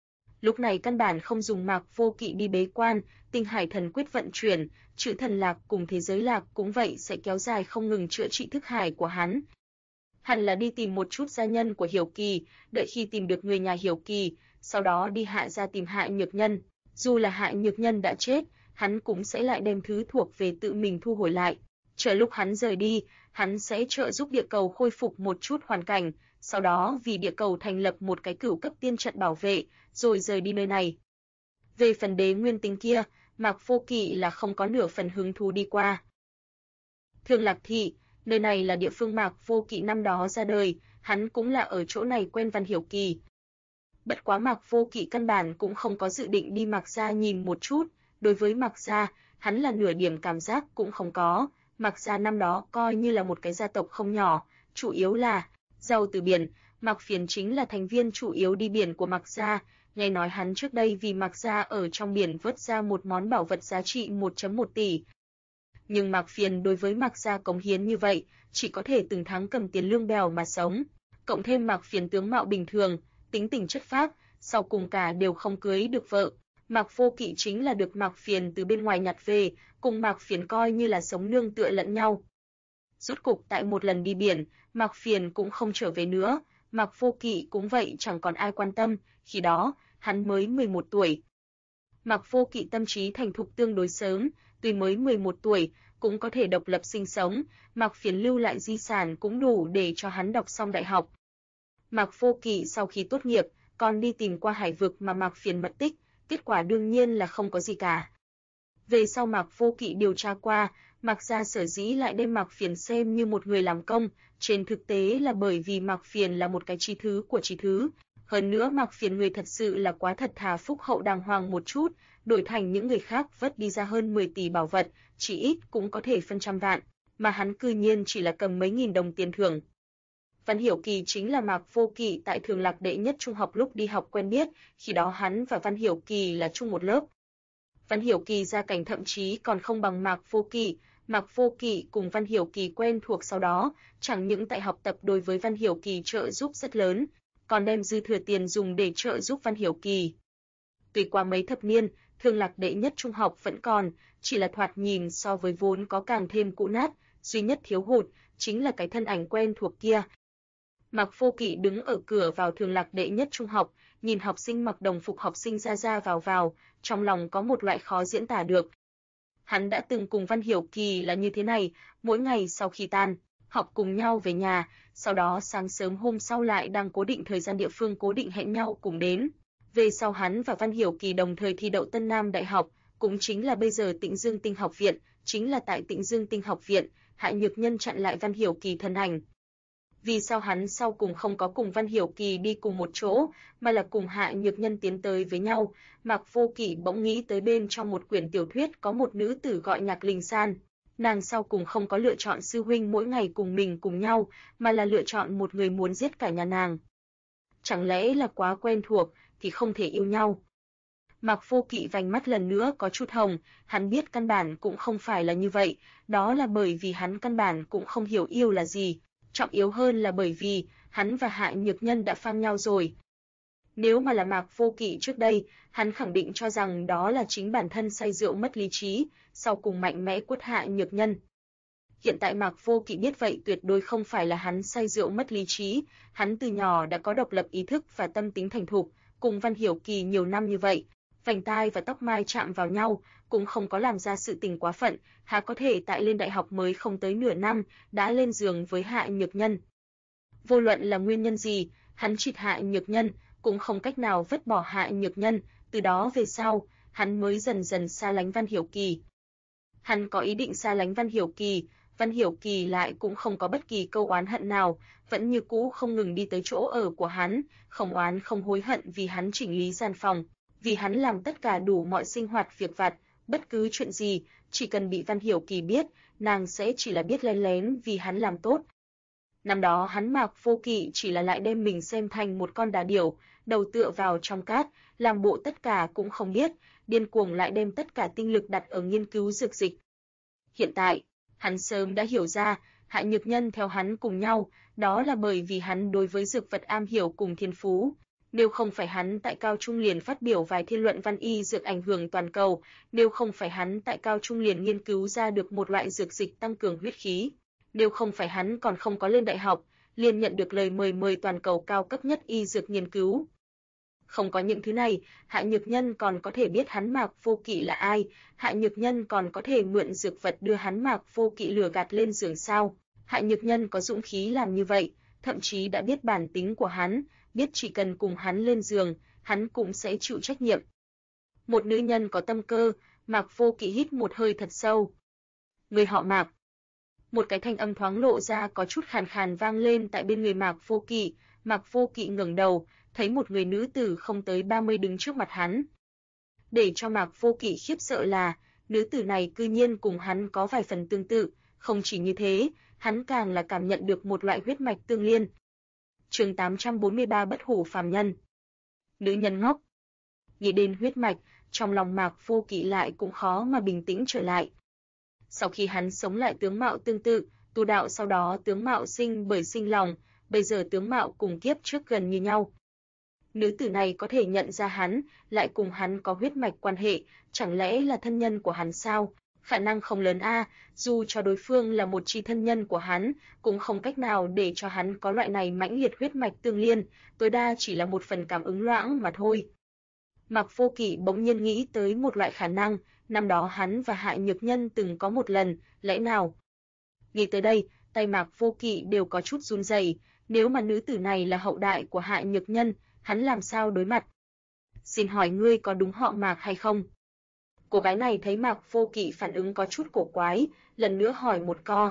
Lúc này căn bản không dùng Mạc Vô Kỵ đi bế quan, tinh hải thần quyết vận chuyển, chữ thần lạc cùng thế giới lạc cũng vậy sẽ kéo dài không ngừng chữa trị thức hải của hắn. Hẳn là đi tìm một chút gia nhân của Hiểu Kỳ, đợi khi tìm được người nhà Hiểu Kỳ, sau đó đi Hạ gia tìm Hạ Nhược Nhân, dù là Hạ Nhược Nhân đã chết, hắn cũng sẽ lại đem thứ thuộc về tự mình thu hồi lại. Chờ lúc hắn rời đi, hắn sẽ trợ giúp địa cầu khôi phục một chút hoàn cảnh, sau đó vì địa cầu thành lập một cái cửu cấp tiên trận bảo vệ, rồi rời đi nơi này. Về phần Đế Nguyên Tinh kia, Mạc Vô Kỵ là không có nửa phần hứng thú đi qua. Thương Lạc Thị, nơi này là địa phương Mạc Vô Kỵ năm đó ra đời, hắn cũng là ở chỗ này quen Văn Hiểu Kỳ. Bất quá Mạc Vô Kỵ căn bản cũng không có dự định đi Mạc gia nhìn một chút, đối với Mạc gia, hắn là nửa điểm cảm giác cũng không có. Mạc gia năm đó coi như là một cái gia tộc không nhỏ, chủ yếu là giàu từ biển, Mạc Phiền chính là thành viên chủ yếu đi biển của Mạc gia, nghe nói hắn trước đây vì Mạc gia ở trong biển vớt ra một món bảo vật giá trị 1.1 tỷ. Nhưng Mạc Phiền đối với Mạc gia cống hiến như vậy, chỉ có thể từng tháng cầm tiền lương bèo mà sống, cộng thêm Mạc Phiền tướng mạo bình thường, tính tình chất phác, sau cùng cả đều không cưới được vợ. Mạc Vô Kỵ chính là được Mạc Phiền từ bên ngoài nhặt về, cùng Mạc Phiền coi như là sống nương tựa lẫn nhau. Rốt cục tại một lần đi biển, Mạc Phiền cũng không trở về nữa, Mạc Vô Kỵ cũng vậy chẳng còn ai quan tâm, khi đó, hắn mới 11 tuổi. Mạc Vô Kỵ tâm trí thành thục tương đối sớm, tuy mới 11 tuổi, cũng có thể độc lập sinh sống, Mạc Phiền lưu lại di sản cũng đủ để cho hắn đọc xong đại học. Mạc Vô Kỵ sau khi tốt nghiệp, còn đi tìm qua hải vực mà Mạc Phiền mất tích, kết quả đương nhiên là không có gì cả. Về sau Mạc Vô Kỵ điều tra qua, Mạc gia sở dĩ lại đem Mạc Phiền xem như một người làm công, trên thực tế là bởi vì Mạc Phiền là một cái chi thứ của chi thứ. Hơn nữa Mạc Phiền người thật sự là quá thật thà phúc hậu đàng hoàng một chút, đổi thành những người khác vất đi ra hơn 10 tỷ bảo vật, chỉ ít cũng có thể phân trăm vạn, mà hắn cư nhiên chỉ là cầm mấy nghìn đồng tiền thưởng. Văn Hiểu Kỳ chính là Mạc Vô Kỵ tại Thường Lạc đệ nhất trung học lúc đi học quen biết, khi đó hắn và Văn Hiểu Kỳ là chung một lớp. Văn Hiểu Kỳ gia cảnh thậm chí còn không bằng Mạc Vô Kỵ, Mạc Vô Kỵ cùng Văn Hiểu Kỳ quen thuộc sau đó, chẳng những tại học tập đối với Văn Hiểu Kỳ trợ giúp rất lớn, còn đem dư thừa tiền dùng để trợ giúp Văn Hiểu Kỳ. Tuy qua mấy thập niên, Thường Lạc đệ nhất trung học vẫn còn, chỉ là thoạt nhìn so với vốn có càng thêm cũ nát, duy nhất thiếu hụt chính là cái thân ảnh quen thuộc kia. Mạc Vô Kỵ đứng ở cửa vào Thường Lạc đệ nhất trung học, nhìn học sinh mặc đồng phục học sinh ra ra vào, trong lòng có một loại khó diễn tả được. Hắn đã từng cùng Văn Hiểu Kỳ là như thế này, mỗi ngày sau khi tan học cùng nhau về nhà, sau đó sáng sớm hôm sau lại đang cố định thời gian địa phương cố định hẹn nhau cùng đến. Về sau hắn và Văn Hiểu Kỳ đồng thời thi đậu Tân Nam Đại học, cũng chính là bây giờ Tĩnh Dương Tinh học viện, chính là tại Tĩnh Dương Tinh học viện, Hạ Nhược Nhân chặn lại Văn Hiểu Kỳ thân ảnh. Vì sao hắn sau cùng không có cùng Văn Hiểu Kỳ đi cùng một chỗ, mà là cùng Hạ Nhược Nhân tiến tới với nhau? Mạc Vô Kỵ bỗng nghĩ tới bên trong một quyển tiểu thuyết có một nữ tử gọi Nhạc Linh San. Nàng sau cùng không có lựa chọn sư huynh mỗi ngày cùng mình cùng nhau, mà là lựa chọn một người muốn giết cả nhà nàng. Chẳng lẽ là quá quen thuộc thì không thể yêu nhau? Mạc Vô Kỵ vành mắt lần nữa có chút hồng, hắn biết căn bản cũng không phải là như vậy, đó là bởi vì hắn căn bản cũng không hiểu yêu là gì, trọng yếu hơn là bởi vì hắn và Hạ Nhược Nhân đã phang nhau rồi. Nếu mà là Mạc Vô Kỵ trước đây, hắn khẳng định cho rằng đó là chính bản thân say rượu mất lý trí, sau cùng mạnh mẽ quất Hạ Nhược Nhân. Hiện tại Mạc Vô Kỵ biết vậy tuyệt đối không phải là hắn say rượu mất lý trí, hắn từ nhỏ đã có độc lập ý thức và tâm tính thành thục, cùng Văn Hiểu Kỳ nhiều năm như vậy, vành tai và tóc mai chạm vào nhau, cũng không có làm ra sự tình quá phận, há có thể tại lên đại học mới không tới nửa năm, đã lên giường với Hạ Nhược Nhân. Vô luận là nguyên nhân gì, hắn chịt Hạ Nhược Nhân, cũng không cách nào vứt bỏ Hạ Nhược Nhân, từ đó về sau, hắn mới dần dần xa lánh Văn Hiểu Kỳ. Hắn có ý định xa lánh Văn Hiểu Kỳ, Văn Hiểu Kỳ lại cũng không có bất kỳ câu oán hận nào, vẫn như cũ không ngừng đi tới chỗ ở của hắn, không oán không hối hận vì hắn chỉnh lý gian phòng, vì hắn làm tất cả đủ mọi sinh hoạt việc vặt, bất cứ chuyện gì, chỉ cần bị Văn Hiểu Kỳ biết, nàng sẽ chỉ là biết lén lén vì hắn làm tốt. Năm đó hắn Mạc Vô Kỵ chỉ là lại đem mình xem thành một con đà điểu, đầu tựa vào trong cát, làm bộ tất cả cũng không biết, điên cuồng lại đem tất cả tinh lực đặt ở nghiên cứu dược dịch. Hiện tại, hắn sớm đã hiểu ra, Hạ Nhược Nhân theo hắn cùng nhau, đó là bởi vì hắn đối với dược vật am hiểu cùng thiên phú. Nếu không phải hắn tại cao trung liền phát biểu vài thiên luận văn y dược ảnh hưởng toàn cầu, nếu không phải hắn tại cao trung liền nghiên cứu ra được một loại dược dịch tăng cường huyết khí, nếu không phải hắn còn không có lên đại học, liền nhận được lời mời toàn cầu cao cấp nhất y dược nghiên cứu. Không có những thứ này, Hạ Nhược Nhân còn có thể biết hắn Mạc Vô Kỵ là ai, Hạ Nhược Nhân còn có thể mượn dược vật đưa hắn Mạc Vô Kỵ lừa gạt lên giường sao? Hạ Nhược Nhân có dũng khí làm như vậy, thậm chí đã biết bản tính của hắn, biết chỉ cần cùng hắn lên giường, hắn cũng sẽ chịu trách nhiệm. Một nữ nhân có tâm cơ, Mạc Vô Kỵ hít một hơi thật sâu. Người họ Mạc. Một cái thanh âm thoáng lộ ra có chút khàn khàn vang lên tại bên người Mạc Vô Kỵ. Mạc Vô Kỵ ngẩng đầu, thấy một người nữ tử không tới 30 đứng trước mặt hắn. Để cho Mạc Vô Kỵ khiếp sợ là, nữ tử này cư nhiên cùng hắn có vài phần tương tự, không chỉ như thế, hắn càng là cảm nhận được một loại huyết mạch tương liên. Chương 843 Bất hủ phàm nhân. Nữ nhân ngốc. Nghĩ đến huyết mạch, trong lòng Mạc Vô Kỵ lại cũng khó mà bình tĩnh trở lại. Sau khi hắn sống lại tướng mạo tương tự, tu đạo sau đó tướng mạo sinh bởi sinh lòng, bây giờ tướng mạo cùng kiếp trước gần như nhau. Nữ tử này có thể nhận ra hắn, lại cùng hắn có huyết mạch quan hệ, chẳng lẽ là thân nhân của hắn sao? Khả năng không lớn a, dù cho đối phương là một chi thân nhân của hắn, cũng không cách nào để cho hắn có loại này mãnh liệt huyết mạch tương liên, tối đa chỉ là một phần cảm ứng loãng mà thôi. Mạc Vô Kỵ bỗng nhiên nghĩ tới một loại khả năng, năm đó hắn và Hạ Nhược Nhân từng có một lần, lẽ nào? Nghĩ tới đây, tay Mạc Vô Kỵ đều có chút run rẩy, nếu mà nữ tử này là hậu đại của Hạ Nhược Nhân, hắn làm sao đối mặt? Xin hỏi ngươi có đúng họ Mạc hay không? Cô gái này thấy Mạc Vô Kỵ phản ứng có chút cổ quái, lần nữa hỏi một câu.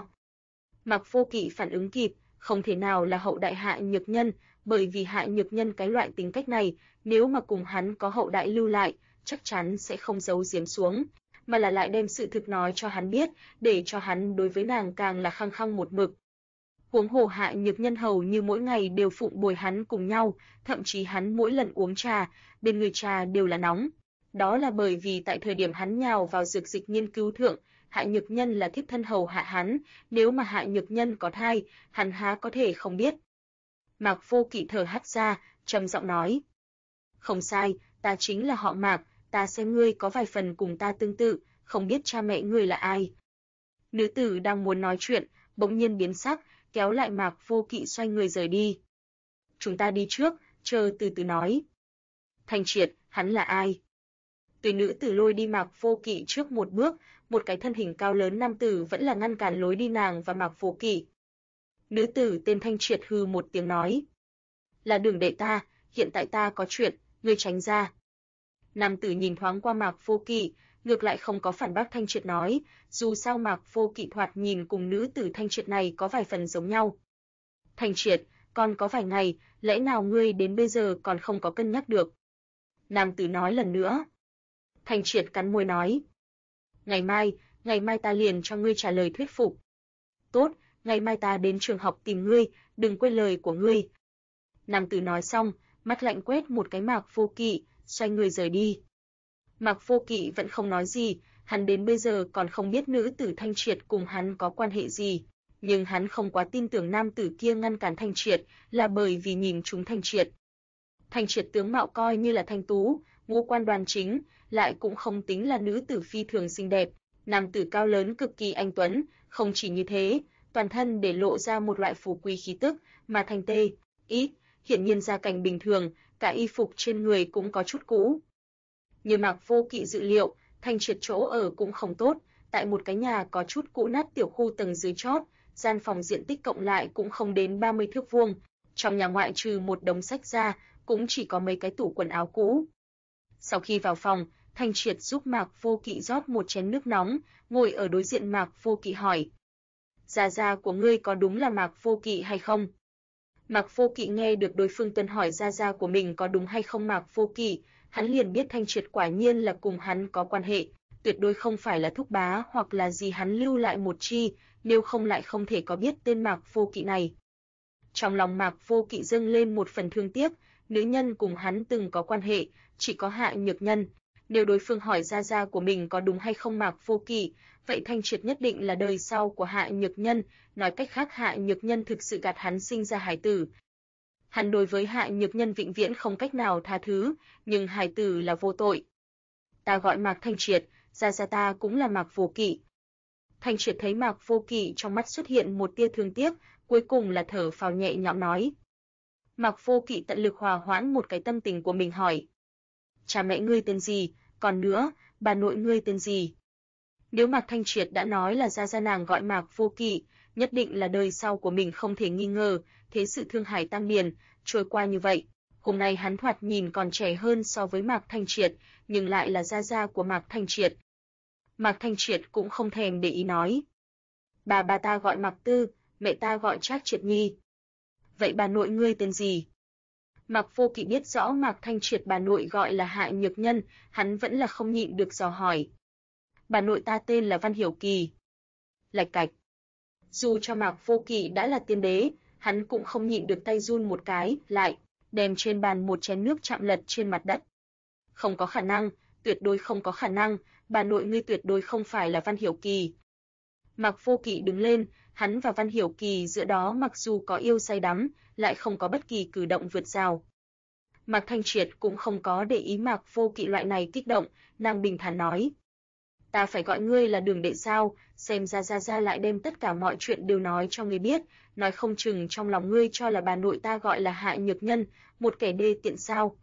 Mạc Vô Kỵ phản ứng kịp, không thể nào là hậu đại Hạ Nhược Nhân, bởi vì Hạ Nhược Nhân cái loại tính cách này, nếu mà cùng hắn có hậu đại lưu lại, chắc chắn sẽ không giấu giếm xuống, mà là lại đem sự thực nói cho hắn biết, để cho hắn đối với nàng càng là khăng khăng một mực. Huống hồ Hạ Nhược Nhân hầu như mỗi ngày đều phụng bồi hắn cùng nhau, thậm chí hắn mỗi lần uống trà, bên người trà đều là nóng. Đó là bởi vì tại thời điểm hắn nhào vào dược dịch nghiên cứu thượng, Hạ Nhược Nhân là thiếp thân hầu hạ hắn, nếu mà Hạ Nhược Nhân có thai, hắn há có thể không biết. Mạc Vô Kỵ thở hắt ra, trầm giọng nói: "Không sai, ta chính là họ Mạc, ta xem ngươi có vài phần cùng ta tương tự, không biết cha mẹ ngươi là ai." Nữ tử đang muốn nói chuyện, bỗng nhiên biến sắc, kéo lại Mạc Vô Kỵ xoay người rời đi. "Chúng ta đi trước, chờ từ từ nói." Thanh Triệt, hắn là ai? Tùy nữ tử lôi đi Mạc Vô Kỵ trước một bước, một cái thân hình cao lớn nam tử vẫn là ngăn cản lối đi nàng và Mạc Vô Kỵ. Nữ tử tên Thanh Triệt hừ một tiếng nói: "Là Đường đệ ta, hiện tại ta có chuyện, ngươi tránh ra." Nam tử nhìn thoáng qua Mạc Vô Kỵ, ngược lại không có phản bác Thanh Triệt nói, dù sao Mạc Vô Kỵ thoạt nhìn cùng nữ tử Thanh Triệt này có vài phần giống nhau. Thanh Triệt, còn có vài ngày, lẽ nào ngươi đến bây giờ còn không có cân nhắc được? Nam tử nói lần nữa. Thanh Triệt cắn môi nói. Ngày mai ta liền cho ngươi trả lời thuyết phục. Tốt, ngày mai ta đến trường học tìm ngươi, đừng quên lời của ngươi. Nam tử nói xong, mắt lạnh quét một cái Mạc Vô Kỵ, xoay người rời đi. Mạc Vô Kỵ vẫn không nói gì, hắn đến bây giờ còn không biết nữ tử Thanh Triệt cùng hắn có quan hệ gì, nhưng hắn không quá tin tưởng nam tử kia ngăn cản Thanh Triệt là bởi vì nhìn trúng Thanh Triệt. Thanh Triệt tướng mạo coi như là thanh tú, ngũ quan đoan chính, lại cũng không tính là nữ tử phi thường xinh đẹp, nam tử cao lớn cực kỳ anh tuấn, không chỉ như thế, toàn thân để lộ ra một loại phú quý khí tức, mà Thanh Tê, hiển nhiên gia cảnh bình thường, cả y phục trên người cũng có chút cũ. Như Mạc Vô Kỵ dự liệu, Thanh Triệt chỗ ở cũng không tốt, tại một cái nhà có chút cũ nát tiểu khu tầng dưới chót, gian phòng diện tích cộng lại cũng không đến 30 thước vuông, trong nhà ngoại trừ một đống sách ra, cũng chỉ có mấy cái tủ quần áo cũ. Sau khi vào phòng, Thanh Triệt giúp Mạc Vô Kỵ rót một chén nước nóng, ngồi ở đối diện Mạc Vô Kỵ hỏi: "Gia gia của ngươi có đúng là Mạc Vô Kỵ hay không?" Mạc Vô Kỵ nghe được đối phương tuần hỏi gia gia của mình có đúng hay không Mạc Vô Kỵ, hắn liền biết Thanh Triệt quả nhiên là cùng hắn có quan hệ, tuyệt đối không phải là thúc bá hoặc là gì hắn lưu lại một chi, nếu không lại không thể có biết tên Mạc Vô Kỵ này. Trong lòng Mạc Vô Kỵ dâng lên một phần thương tiếc, nữ nhân cùng hắn từng có quan hệ, chỉ có Hạ Nhược Nhân. Nếu đối phương hỏi gia gia của mình có đúng hay không Mạc Vô Kỵ, vậy Thanh Triệt nhất định là đời sau của Hạ Nhược Nhân, nói cách khác Hạ Nhược Nhân thực sự gạt hắn sinh ra hài tử. Hắn đối với Hạ Nhược Nhân vĩnh viễn không cách nào tha thứ, nhưng hài tử là vô tội. Ta gọi Mạc Thanh Triệt, gia gia ta cũng là Mạc Vô Kỵ. Thanh Triệt thấy Mạc Vô Kỵ trong mắt xuất hiện một tia thương tiếc, cuối cùng là thở phào nhẹ nhõm nói. Mạc Vô Kỵ tận lực hòa hoãn một cái tâm tình của mình hỏi: "Cha mẹ ngươi tên gì, còn nữa, bà nội ngươi tên gì?" Nếu Mạc Thanh Triệt đã nói là gia gia nàng gọi Mạc Vô Kỵ, nhất định là đời sau của mình không thể nghi ngờ, thế sự thương hải tăng điền, trôi qua như vậy. Hôm nay hắn thoạt nhìn còn trẻ hơn so với Mạc Thanh Triệt, nhưng lại là gia gia của Mạc Thanh Triệt. Mạc Thanh Triệt cũng không thèm để ý nói: bà ta gọi Mạc Tư, mẹ ta gọi Trác Triệt Nhi. Vậy bà nội ngươi tên gì? Mạc Vô Kỵ biết rõ Mạc Thanh Triệt bà nội gọi là Hạ Nhược Nhân, hắn vẫn là không nhịn được dò hỏi. Bà nội ta tên là Văn Hiểu Kỳ. Lạch cạch. Dù cho Mạc Vô Kỵ đã là tiên đế, hắn cũng không nhịn được tay run một cái, lại đem trên bàn một chén nước chạm lật trên mặt đất. Không có khả năng, tuyệt đối không có khả năng, bà nội ngươi tuyệt đối không phải là Văn Hiểu Kỳ. Mạc Vô Kỵ đứng lên, hắn và Văn Hiểu Kỳ giữa đó mặc dù có yêu say đắm, lại không có bất kỳ cử động vượt rào. Mạc Thanh Triệt cũng không có để ý Mạc Vô Kỵ loại này kích động, nàng bình thản nói: "Ta phải gọi ngươi là Đường đệ sao, xem ra gia gia lại đem tất cả mọi chuyện đều nói cho ngươi biết, nói không chừng trong lòng ngươi cho là bà nội ta gọi là Hạ Nhược Nhân, một kẻ đê tiện sao?"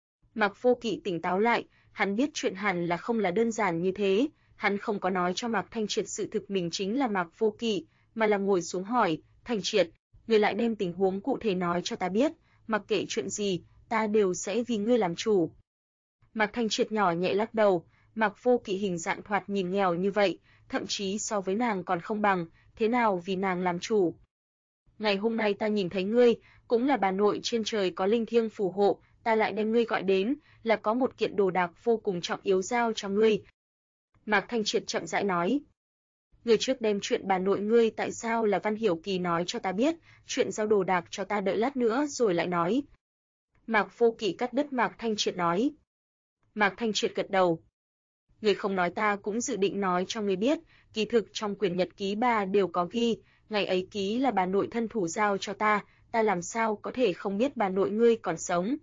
Mạc Vô Kỵ tỉnh táo lại, hắn biết chuyện hẳn là không là đơn giản như thế, hắn không có nói cho Mạc Thanh Triệt sự thực mình chính là Mạc Vô Kỵ, mà là ngồi xuống hỏi: "Thanh Triệt, ngươi lại đem tình huống cụ thể nói cho ta biết, mặc kệ chuyện gì, ta đều sẽ vì ngươi làm chủ." Mạc Thanh Triệt nhỏ nhẹ lắc đầu, Mạc Vô Kỵ hình dạng thoạt nhìn nghèo như vậy, thậm chí so với nàng còn không bằng, thế nào vì nàng làm chủ. Ngày hôm nay ta nhìn thấy ngươi, cũng là bà nội trên trời có linh thiêng phù hộ, ta lại đem ngươi gọi đến, là có một kiện đồ đạc vô cùng trọng yếu giao cho ngươi. Mạc Thanh Triệt chậm rãi nói. Ngươi trước đem chuyện bà nội ngươi tại sao là Văn Hiểu Kỳ nói cho ta biết, chuyện giao đồ đạc cho ta đợi lát nữa rồi lại nói. Mạc Vô Kỵ cắt đứt Mạc Thanh Triệt nói. Mạc Thanh Triệt gật đầu. Ngươi không nói ta cũng dự định nói cho ngươi biết, kỳ thực trong quyển nhật ký bà đều có ghi, ngày ấy ký là bà nội thân thủ giao cho ta làm sao có thể không biết bà nội ngươi còn sống.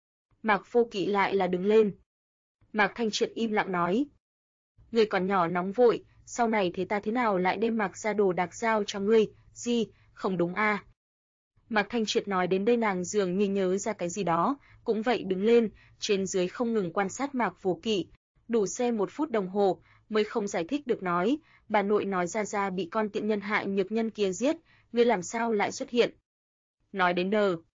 Mạc Vô Kỵ lại là đứng lên. Mạc Thanh Triệt im lặng nói. Ngươi còn nhỏ nóng vội, sau này ta thế nào lại đem Mạc gia đồ đạc giao cho ngươi, gì, không đúng à. Mạc Thanh Triệt nói đến đây nàng dường như nhớ ra cái gì đó, cũng vậy đứng lên, trên dưới không ngừng quan sát Mạc Vô Kỵ, đủ xem 1 phút đồng hồ, mới không giải thích được nói, bà nội nói ra bị con tiện nhân Hạ Nhược Nhân kia giết, ngươi làm sao lại xuất hiện. Nói đến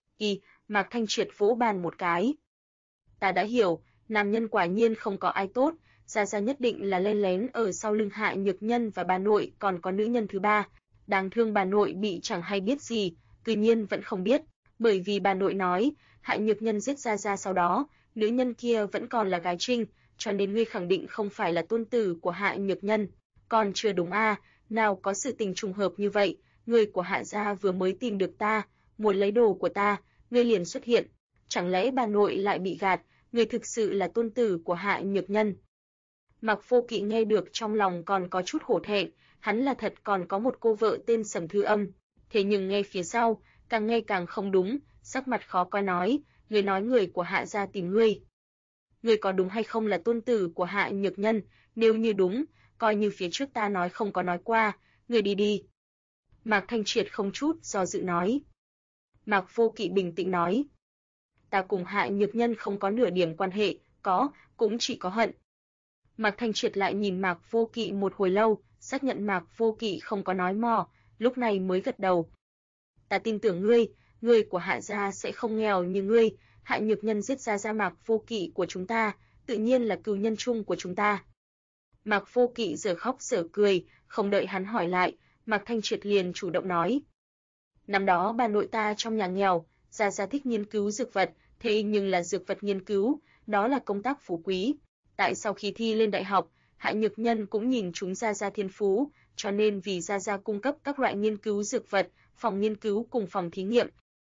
Mạc Thanh Triệt vỗ bàn một cái. Ta đã hiểu, nam nhân quả nhiên không có ai tốt, ra nhất định là len lén ở sau lưng Hạ Nhược Nhân và bà nội còn có nữ nhân thứ ba, đáng thương bà nội bị chẳng hay biết gì, Cư nhiên vẫn không biết, bởi vì bà nội nói, Hạ Nhược Nhân giết Gia Gia sau đó, nữ nhân kia vẫn còn là gái trinh, cho nên ngươi khẳng định không phải là tôn tử của Hạ Nhược Nhân. Còn chưa đúng a, nào có sự tình trùng hợp như vậy, người của Hạ gia vừa mới tìm được ta, muốn lấy đồ của ta, ngươi liền xuất hiện, chẳng lẽ bà nội lại bị gạt, người thực sự là tôn tử của Hạ Nhược Nhân. Mạc Vô Kỵ nghe được trong lòng còn có chút hổ thẹn, hắn là thật còn có một cô vợ tên Sầm Thư Âm, thế nhưng nghe phía sau, càng nghe càng không đúng, sắc mặt khó coi nói, ngươi nói người của Hạ gia tìm ngươi. Ngươi có đúng hay không là tôn tử của Hạ Nhược Nhân, nếu như đúng, coi như phía trước ta nói không có nói qua, ngươi đi đi. Mạc Thanh Triệt không chút do dự nói. Mạc Vô Kỵ bình tĩnh nói, ta cùng Hạ Nhược Nhân không có nửa điểm quan hệ, có, cũng chỉ có hận. Mạc Thanh Triệt lại nhìn Mạc Vô Kỵ một hồi lâu, xác nhận Mạc Vô Kỵ không có nói mò, lúc này mới gật đầu. Ta tin tưởng ngươi, người của Hạ gia sẽ không nghèo như ngươi, Hạ Nhược Nhân giết Gia Mạc Vô Kỵ của chúng ta, tự nhiên là cừu nhân chung của chúng ta. Mạc Vô Kỵ giờ khóc giờ cười, không đợi hắn hỏi lại, Mạc Thanh Triệt liền chủ động nói. Năm đó bà nội ta trong nhà nghèo, Gia thích nghiên cứu dược vật, thế nhưng là dược vật nghiên cứu, đó là công tác phú quý. Tại sau khi thi lên đại học, Hạ Nhược Nhân cũng nhìn chúng Gia thiên phú, cho nên vì Gia cung cấp các loại nghiên cứu dược vật, phòng nghiên cứu cùng phòng thí nghiệm.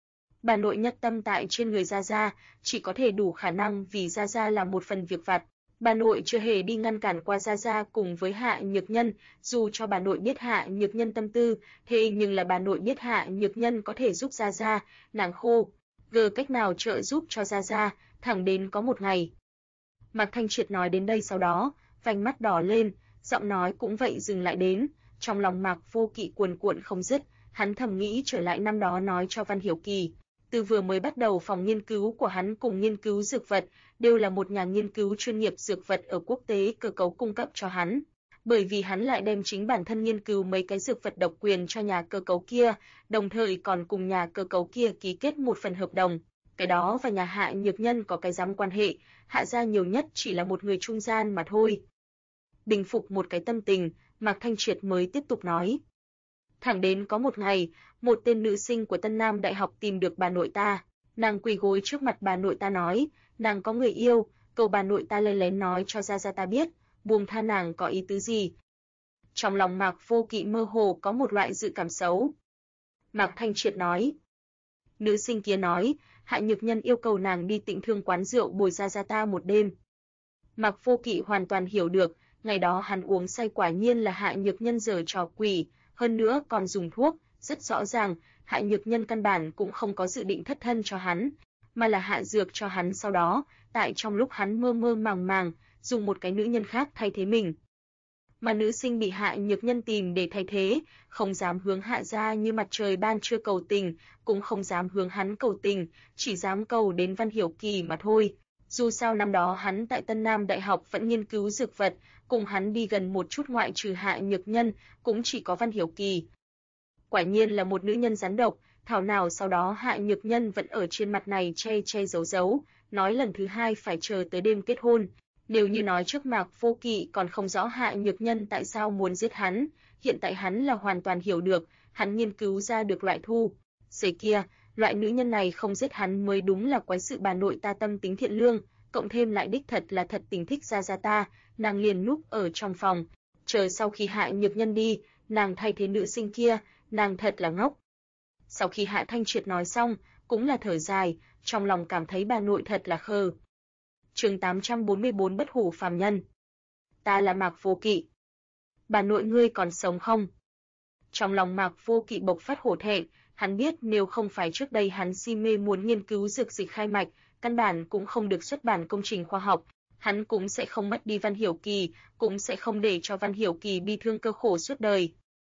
Bà nội nhất tâm tại trên người Gia, chỉ có thể đủ khả năng vì Gia làm một phần việc vặt. Bà nội chưa hề đi ngăn cản qua Gia cùng với Hạ Nhược Nhân, dù cho bà nội biết Hạ Nhược Nhân tâm tư, thế nhưng là bà nội biết Hạ Nhược Nhân có thể giúp Gia, nàng khô, gờ cách nào trợ giúp cho Gia, thẳng đến có một ngày. Mạc Thanh Triệt nói đến đây sau đó, vành mắt đỏ lên, giọng nói cũng vậy dừng lại đến, trong lòng Mạc Vô Kỵ cuồn cuộn không dứt, hắn thầm nghĩ trở lại năm đó nói cho Văn Hiểu Kỳ. Từ vừa mới bắt đầu phòng nghiên cứu của hắn cùng nghiên cứu dược vật, đều là một nhà nghiên cứu chuyên nghiệp dược vật ở quốc tế cơ cấu cung cấp cho hắn. Bởi vì hắn lại đem chính bản thân nghiên cứu mấy cái dược vật độc quyền cho nhà cơ cấu kia, đồng thời còn cùng nhà cơ cấu kia ký kết một phần hợp đồng. Cái đó và nhà Hạ Nhược Nhân có cái giám quan hệ, Hạ gia nhiều nhất chỉ là một người trung gian mà thôi. Bình phục một cái tâm tình, Mạc Thanh Triệt mới tiếp tục nói. Thẳng đến có một ngày, một tên nữ sinh của Tân Nam Đại học tìm được bà nội ta, nàng quỳ gối trước mặt bà nội ta nói, nàng có người yêu, cầu bà nội ta lén lén nói cho Gia ta biết, buông tha nàng có ý tứ gì. Trong lòng Mạc Vô Kỵ mơ hồ có một loại dự cảm xấu. Mạc Thanh Triệt nói. Nữ sinh kia nói, Hạ Nhược Nhân yêu cầu nàng đi Tịnh Thương quán rượu bồi Gia ta một đêm. Mạc Vô Kỵ hoàn toàn hiểu được, ngày đó hắn uống say quả nhiên là Hạ Nhược Nhân giở trò quỷ, hơn nữa còn dùng thuốc, rất rõ ràng, Hạ Nhược Nhân căn bản cũng không có dự định thất thân cho hắn, mà là hạ dược cho hắn sau đó, tại trong lúc hắn mơ mơ màng màng, dùng một cái nữ nhân khác thay thế mình. Mà nữ sinh bị Hạ Nhược Nhân tìm để thay thế, không dám hướng Hạ gia như mặt trời ban trưa cầu tình, cũng không dám hướng hắn cầu tình, chỉ dám cầu đến Văn Hiểu Kỳ mà thôi. Dù sao năm đó hắn tại Tân Nam Đại học vẫn nghiên cứu dược vật, cùng hắn đi gần một chút ngoại trừ Hạ Nhược Nhân, cũng chỉ có Văn Hiểu Kỳ. Quả nhiên là một nữ nhân rắn độc, thảo nào sau đó Hạ Nhược Nhân vẫn ở trên mặt này che che giấu giấu, nói lần thứ hai phải chờ tới đêm kết hôn. Nếu như nói trước Mạc Vô Kỵ còn không rõ Hạ Nhược Nhân tại sao muốn giết hắn, hiện tại hắn là hoàn toàn hiểu được, hắn nghiên cứu ra được loại thu. Giây kia, loại nữ nhân này không giết hắn mới đúng là quái sự bà nội ta tâm tính thiện lương, cộng thêm lại đích thật là thật tình thích Gia ta, nàng liền núp ở trong phòng, chờ sau khi Hạ Nhược Nhân đi, nàng thay thế nữ sinh kia, nàng thật là ngốc. Sau khi Hạ Thanh Triệt nói xong, cũng là thở dài, trong lòng cảm thấy bà nội thật là khờ. Chương 844 Bất hủ phàm nhân. Ta là Mạc Vô Kỵ. Bà nội ngươi còn sống không? Trong lòng Mạc Vô Kỵ bộc phát hổ thẹn, hắn biết nếu không phải trước đây hắn si mê muốn nghiên cứu dược dịch khai mạch, căn bản cũng không được xuất bản công trình khoa học, hắn cũng sẽ không mất đi Văn Hiểu Kỳ, cũng sẽ không để cho Văn Hiểu Kỳ bi thương cơ khổ suốt đời.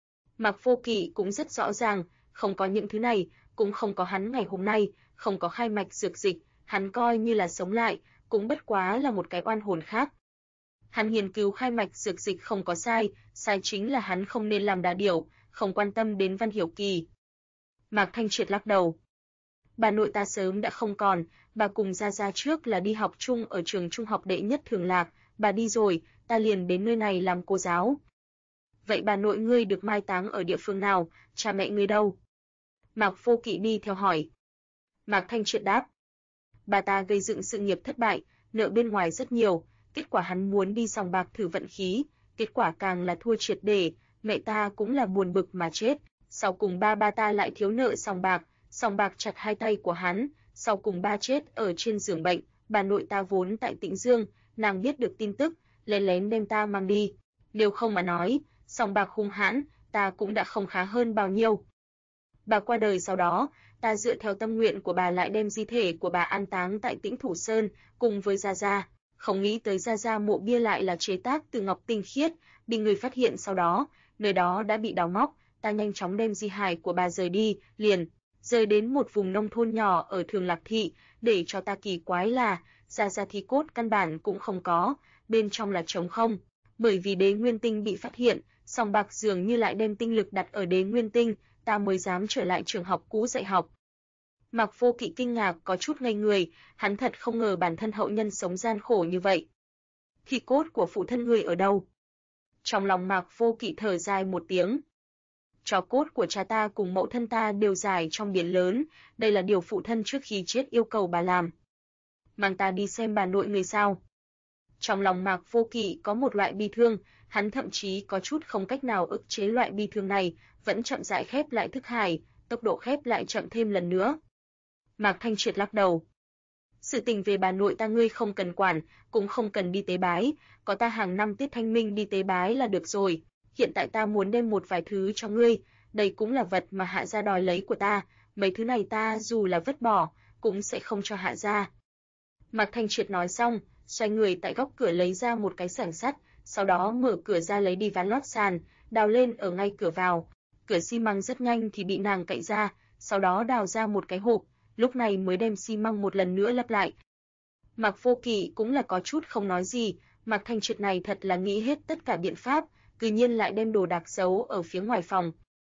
Mạc Vô Kỵ cũng rất rõ ràng, không có những thứ này, cũng không có hắn ngày hôm nay, không có khai mạch dược dịch, hắn coi như là sống lại, cũng bất quá là một cái oan hồn khác. Hắn nghiên cứu khai mạch dược dịch không có sai, sai chính là hắn không nên làm đà điểu, không quan tâm đến Văn Hiểu Kỳ. Mạc Thanh Triệt lắc đầu. Bà nội ta sớm đã không còn, bà cùng Gia trước là đi học chung ở trường trung học đệ nhất Thường Lạc, bà đi rồi, ta liền đến nơi này làm cô giáo. Vậy bà nội ngươi được mai táng ở địa phương nào, cha mẹ ngươi đâu? Mạc Vô Kỵ đi theo hỏi. Mạc Thanh Triệt đáp. Bà ta gây dựng sự nghiệp thất bại, nợ bên ngoài rất nhiều, kết quả hắn muốn đi sòng bạc thử vận khí, kết quả càng là thua triệt để, mẹ ta cũng là buồn bực mà chết, sau cùng ba ta lại thiếu nợ sòng bạc chặt hai tay của hắn, sau cùng ba chết ở trên giường bệnh, bà nội ta vốn tại Tĩnh Dương, nàng biết được tin tức, lén lén đem ta mang đi, nếu không mà nói, sòng bạc hung hãn, ta cũng đã không khá hơn bao nhiêu. Bà qua đời sau đó, ta dựa theo tâm nguyện của bà lại đem di thể của bà an táng tại Tĩnh Thủ Sơn, cùng với Gia Gia. Không nghĩ tới Gia Gia mộ bia lại là chế tác từ ngọc tinh khiết, bị người phát hiện sau đó, nơi đó đã bị đào móc, ta nhanh chóng đem di hài của bà rời đến một vùng nông thôn nhỏ ở Thường Lạc Thị, để cho ta kỳ quái là, Gia Gia thi cốt căn bản cũng không có, bên trong là trống không. Bởi vì Đế Nguyên Tinh bị phát hiện, sòng bạc dường như lại đem tinh lực đặt ở Đế Nguyên Tinh, ta mới dám trở lại trường học cũ dạy học. Mạc Vô Kỵ kinh ngạc có chút ngây người, hắn thật không ngờ bản thân hậu nhân sống gian khổ như vậy. Thi cốt của phụ thân người ở đâu? Trong lòng Mạc Vô Kỵ thở dài một tiếng. Tro cốt của cha ta cùng mẫu thân ta đều dài trong biển lớn, đây là điều phụ thân trước khi chết yêu cầu bà làm. Mang ta đi xem bà nội người sao? Trong lòng Mạc Vô Kỵ có một loại bi thương, hắn thậm chí có chút không cách nào ức chế loại bi thương này, vẫn chậm rãi khép lại thức hải, tốc độ khép lại chậm thêm lần nữa. Mạc Thanh Triệt lắc đầu. Sự tình về bà nội ta ngươi không cần quản, cũng không cần đi tế bái, có ta hàng năm Tết Thanh Minh đi tế bái là được rồi. Hiện tại ta muốn đem một vài thứ cho ngươi, đây cũng là vật mà Hạ gia đòi lấy của ta, mấy thứ này ta dù là vứt bỏ, cũng sẽ không cho Hạ gia. Mạc Thanh Triệt nói xong, xoay người tại góc cửa lấy ra một cái xẻng sắt, sau đó mở cửa ra lấy đi ván lót sàn, đào lên ở ngay cửa vào. Cửa xi măng rất nhanh thì bị nàng cạy ra, sau đó đào ra một cái hộp, lúc này mới đem xi măng một lần nữa lấp lại. Mạc Vô Kỵ cũng là có chút không nói gì, Mạc Thanh Triệt này thật là nghĩ hết tất cả biện pháp, cư nhiên lại đem đồ đạc giấu ở phía ngoài phòng.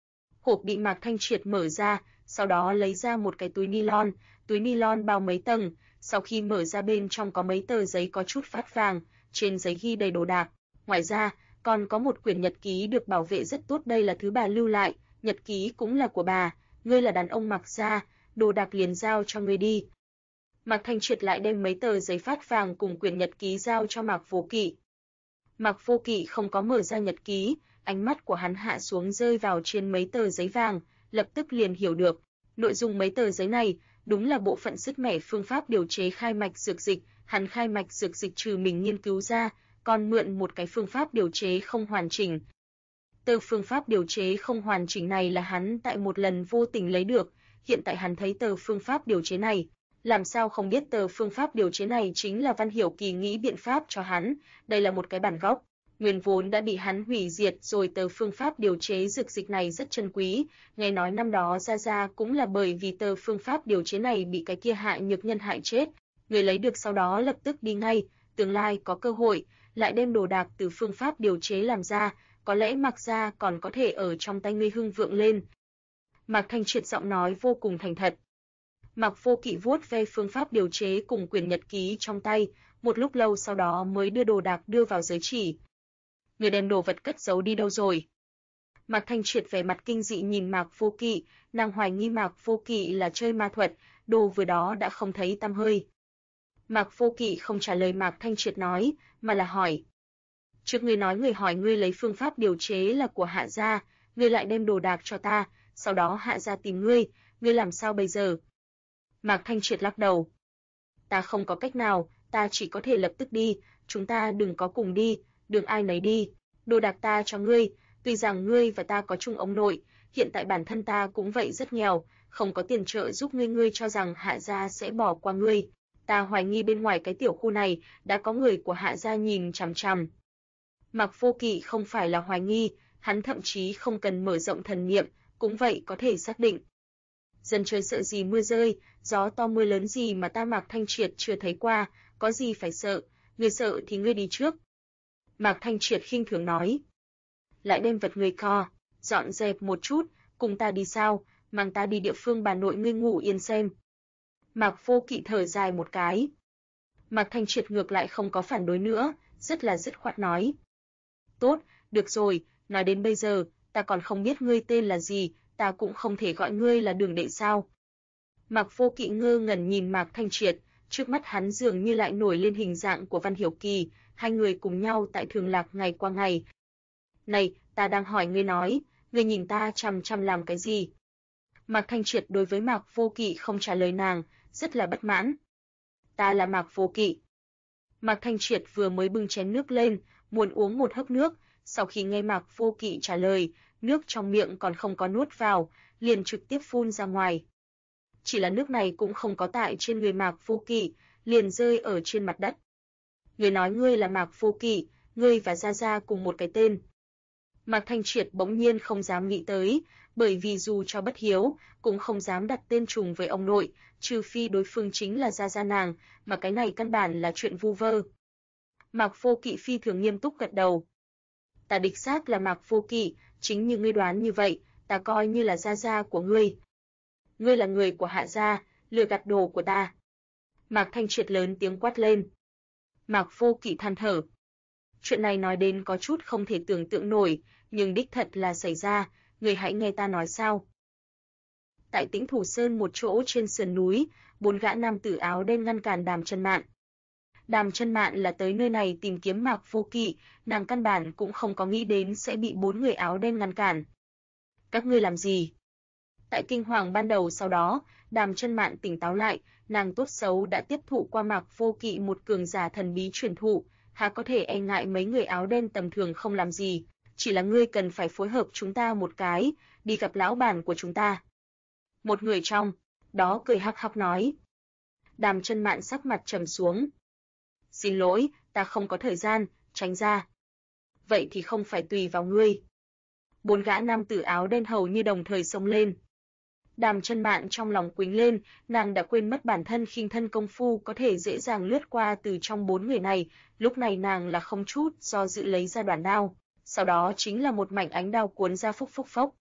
Hộp bị Mạc Thanh Triệt mở ra, sau đó lấy ra một cái túi nylon bao mấy tầng, sau khi mở ra bên trong có mấy tờ giấy có chút phát vàng, trên giấy ghi đầy đồ đạc. Ngoài ra, còn có một quyển nhật ký được bảo vệ rất tốt, đây là thứ bà lưu lại, nhật ký cũng là của bà, ngươi là đàn ông Mạc gia, đồ đạc liền giao cho ngươi đi. Mạc Thanh Triệt lại đem mấy tờ giấy phát vàng cùng quyển nhật ký giao cho Mạc Vô Kỵ. Mạc Vô Kỵ không có mở ra nhật ký, ánh mắt của hắn hạ xuống rơi vào trên mấy tờ giấy vàng, lập tức liền hiểu được, nội dung mấy tờ giấy này đúng là bộ phận sứt mẻ phương pháp điều chế khai mạch dược dịch, hắn khai mạch dược dịch trừ mình nghiên cứu ra, còn mượn một cái phương pháp điều chế không hoàn chỉnh. Tờ phương pháp điều chế không hoàn chỉnh này là hắn tại một lần vô tình lấy được, hiện tại hắn thấy tờ phương pháp điều chế này, làm sao không biết tờ phương pháp điều chế này chính là Văn Hiểu Kỳ nghĩ biện pháp cho hắn, đây là một cái bản gốc, nguyên vốn đã bị hắn hủy diệt rồi, tờ phương pháp điều chế dược dịch này rất chân quý, nghe nói năm đó Gia Gia cũng là bởi vì tờ phương pháp điều chế này bị cái kia Hạ Nhược Nhân hại chết, người lấy được sau đó lập tức đi ngay, tương lai có cơ hội lại đem đồ đạc từ phương pháp điều chế làm ra, có lẽ Mạc gia còn có thể ở trong tay ngươi hưng vượng lên. Mạc Thanh Triệt giọng nói vô cùng thành thật. Mạc Vô Kỵ vuốt ve phương pháp điều chế cùng quyển nhật ký trong tay, một lúc lâu sau đó mới đưa đồ đạc đưa vào giới chỉ. Người đem đồ vật cất giấu đi đâu rồi? Mạc Thanh Triệt vẻ mặt kinh dị nhìn Mạc Vô Kỵ, nàng hoài nghi Mạc Vô Kỵ là chơi ma thuật, đồ vừa đó đã không thấy tăm hơi. Mạc Vô Kỵ không trả lời Mạc Thanh Triệt nói, mà là hỏi. Trước ngươi nói người hỏi ngươi lấy phương pháp điều chế là của Hạ gia, ngươi lại đem đồ đạc cho ta, sau đó Hạ gia tìm ngươi làm sao bây giờ? Mạc Thanh Triệt lắc đầu. Ta không có cách nào, ta chỉ có thể lập tức đi, chúng ta đừng có cùng đi, đường ai nấy đi, đồ đạc ta cho ngươi, tuy rằng ngươi và ta có chung ông nội, hiện tại bản thân ta cũng vậy rất nghèo, không có tiền trợ giúp ngươi cho rằng Hạ gia sẽ bỏ qua ngươi. Ta hoài nghi bên ngoài cái tiểu khu này đã có người của Hạ gia nhìn chằm chằm. Mạc Vô Kỵ không phải là hoài nghi, hắn thậm chí không cần mở rộng thần niệm, cũng vậy có thể xác định. Dân chơi sợ gì mưa rơi, gió to mưa lớn gì mà ta Mạc Thanh Triệt chưa thấy qua, có gì phải sợ, ngươi sợ thì ngươi đi trước. Mạc Thanh Triệt khinh thường nói. Lại đem vật người co, dọn dẹp một chút, cùng ta đi sao, mang ta đi địa phương bà nội ngươi ngủ yên xem. Mạc Vô Kỵ thở dài một cái. Mạc Thanh Triệt ngược lại không có phản đối nữa, rất là dứt khoát nói. Tốt, được rồi, nói đến bây giờ, ta còn không biết ngươi tên là gì, ta cũng không thể gọi ngươi là Đường đệ sao? Mạc Vô Kỵ ngơ ngẩn nhìn Mạc Thanh Triệt, trước mắt hắn dường như lại nổi lên hình dạng của Văn Hiểu Kỳ, hai người cùng nhau tại Thường Lạc ngày qua ngày. Này, ta đang hỏi ngươi nói, ngươi nhìn ta chằm chằm làm cái gì? Mạc Thanh Triệt đối với Mạc Vô Kỵ không trả lời nàng, rất là bất mãn. Ta là Mạc Vô Kỵ. Mạc Thanh Triệt vừa mới bưng chén nước lên, muốn uống một hớp nước, sau khi nghe Mạc Vô Kỵ trả lời, nước trong miệng còn không có nuốt vào, liền trực tiếp phun ra ngoài. Chỉ là nước này cũng không có tại trên người Mạc Vô Kỵ, liền rơi ở trên mặt đất. Ngươi nói ngươi là Mạc Vô Kỵ, ngươi và Gia Gia cùng một cái tên. Mạc Thanh Triệt bỗng nhiên không dám nghĩ tới, bởi vì dù cho bất hiếu, cũng không dám đặt tên trùng với ông nội, trừ phi đối phương chính là Gia Gia nàng, mà cái này căn bản là chuyện vu vơ. Mạc Vô Kỵ phi thường nghiêm túc gật đầu. Ta đích xác là Mạc Vô Kỵ, chính như ngươi đoán như vậy, ta coi như là Gia Gia của ngươi. Ngươi là người của Hạ gia, lừa gạt đồ của ta. Mạc Thanh Triệt lớn tiếng quát lên. Mạc Vô Kỵ than thở. Chuyện này nói đến có chút không thể tưởng tượng nổi, nhưng đích thật là xảy ra, người hãy nghe ta nói sao. Tại Tĩnh Thủ Sơn một chỗ trên sườn núi, 4 gã nam tử áo đen ngăn cản Đàm Chân Mạn. Đàm Chân Mạn là tới nơi này tìm kiếm Mạc Vô Kỵ, nàng căn bản cũng không có nghĩ đến sẽ bị 4 người áo đen ngăn cản. Các ngươi làm gì? Tại kinh hoàng ban đầu sau đó, Đàm Chân Mạn tỉnh táo lại, nàng tốt xấu đã tiếp thụ qua Mạc Vô Kỵ một cường giả thần bí truyền thụ, há có thể e ngại mấy người áo đen tầm thường không làm gì, chỉ là ngươi cần phải phối hợp chúng ta một cái, đi gặp lão bản của chúng ta. Một người trong đó cười hắc hắc nói. Đàm Chân Mạn sắc mặt trầm xuống. Xin lỗi, ta không có thời gian, tránh ra. Vậy thì không phải tùy vào ngươi. 4 gã nam tử áo đen hầu như đồng thời xông lên. Đàm Chân Mạn trong lòng quĩnh lên, nàng đã quên mất bản thân khinh thân công phu có thể dễ dàng lướt qua từ trong 4 người này, lúc này nàng là không chút do dự lấy ra đoạn đao, sau đó chính là một mảnh ánh đao cuốn ra phốc phốc phốc.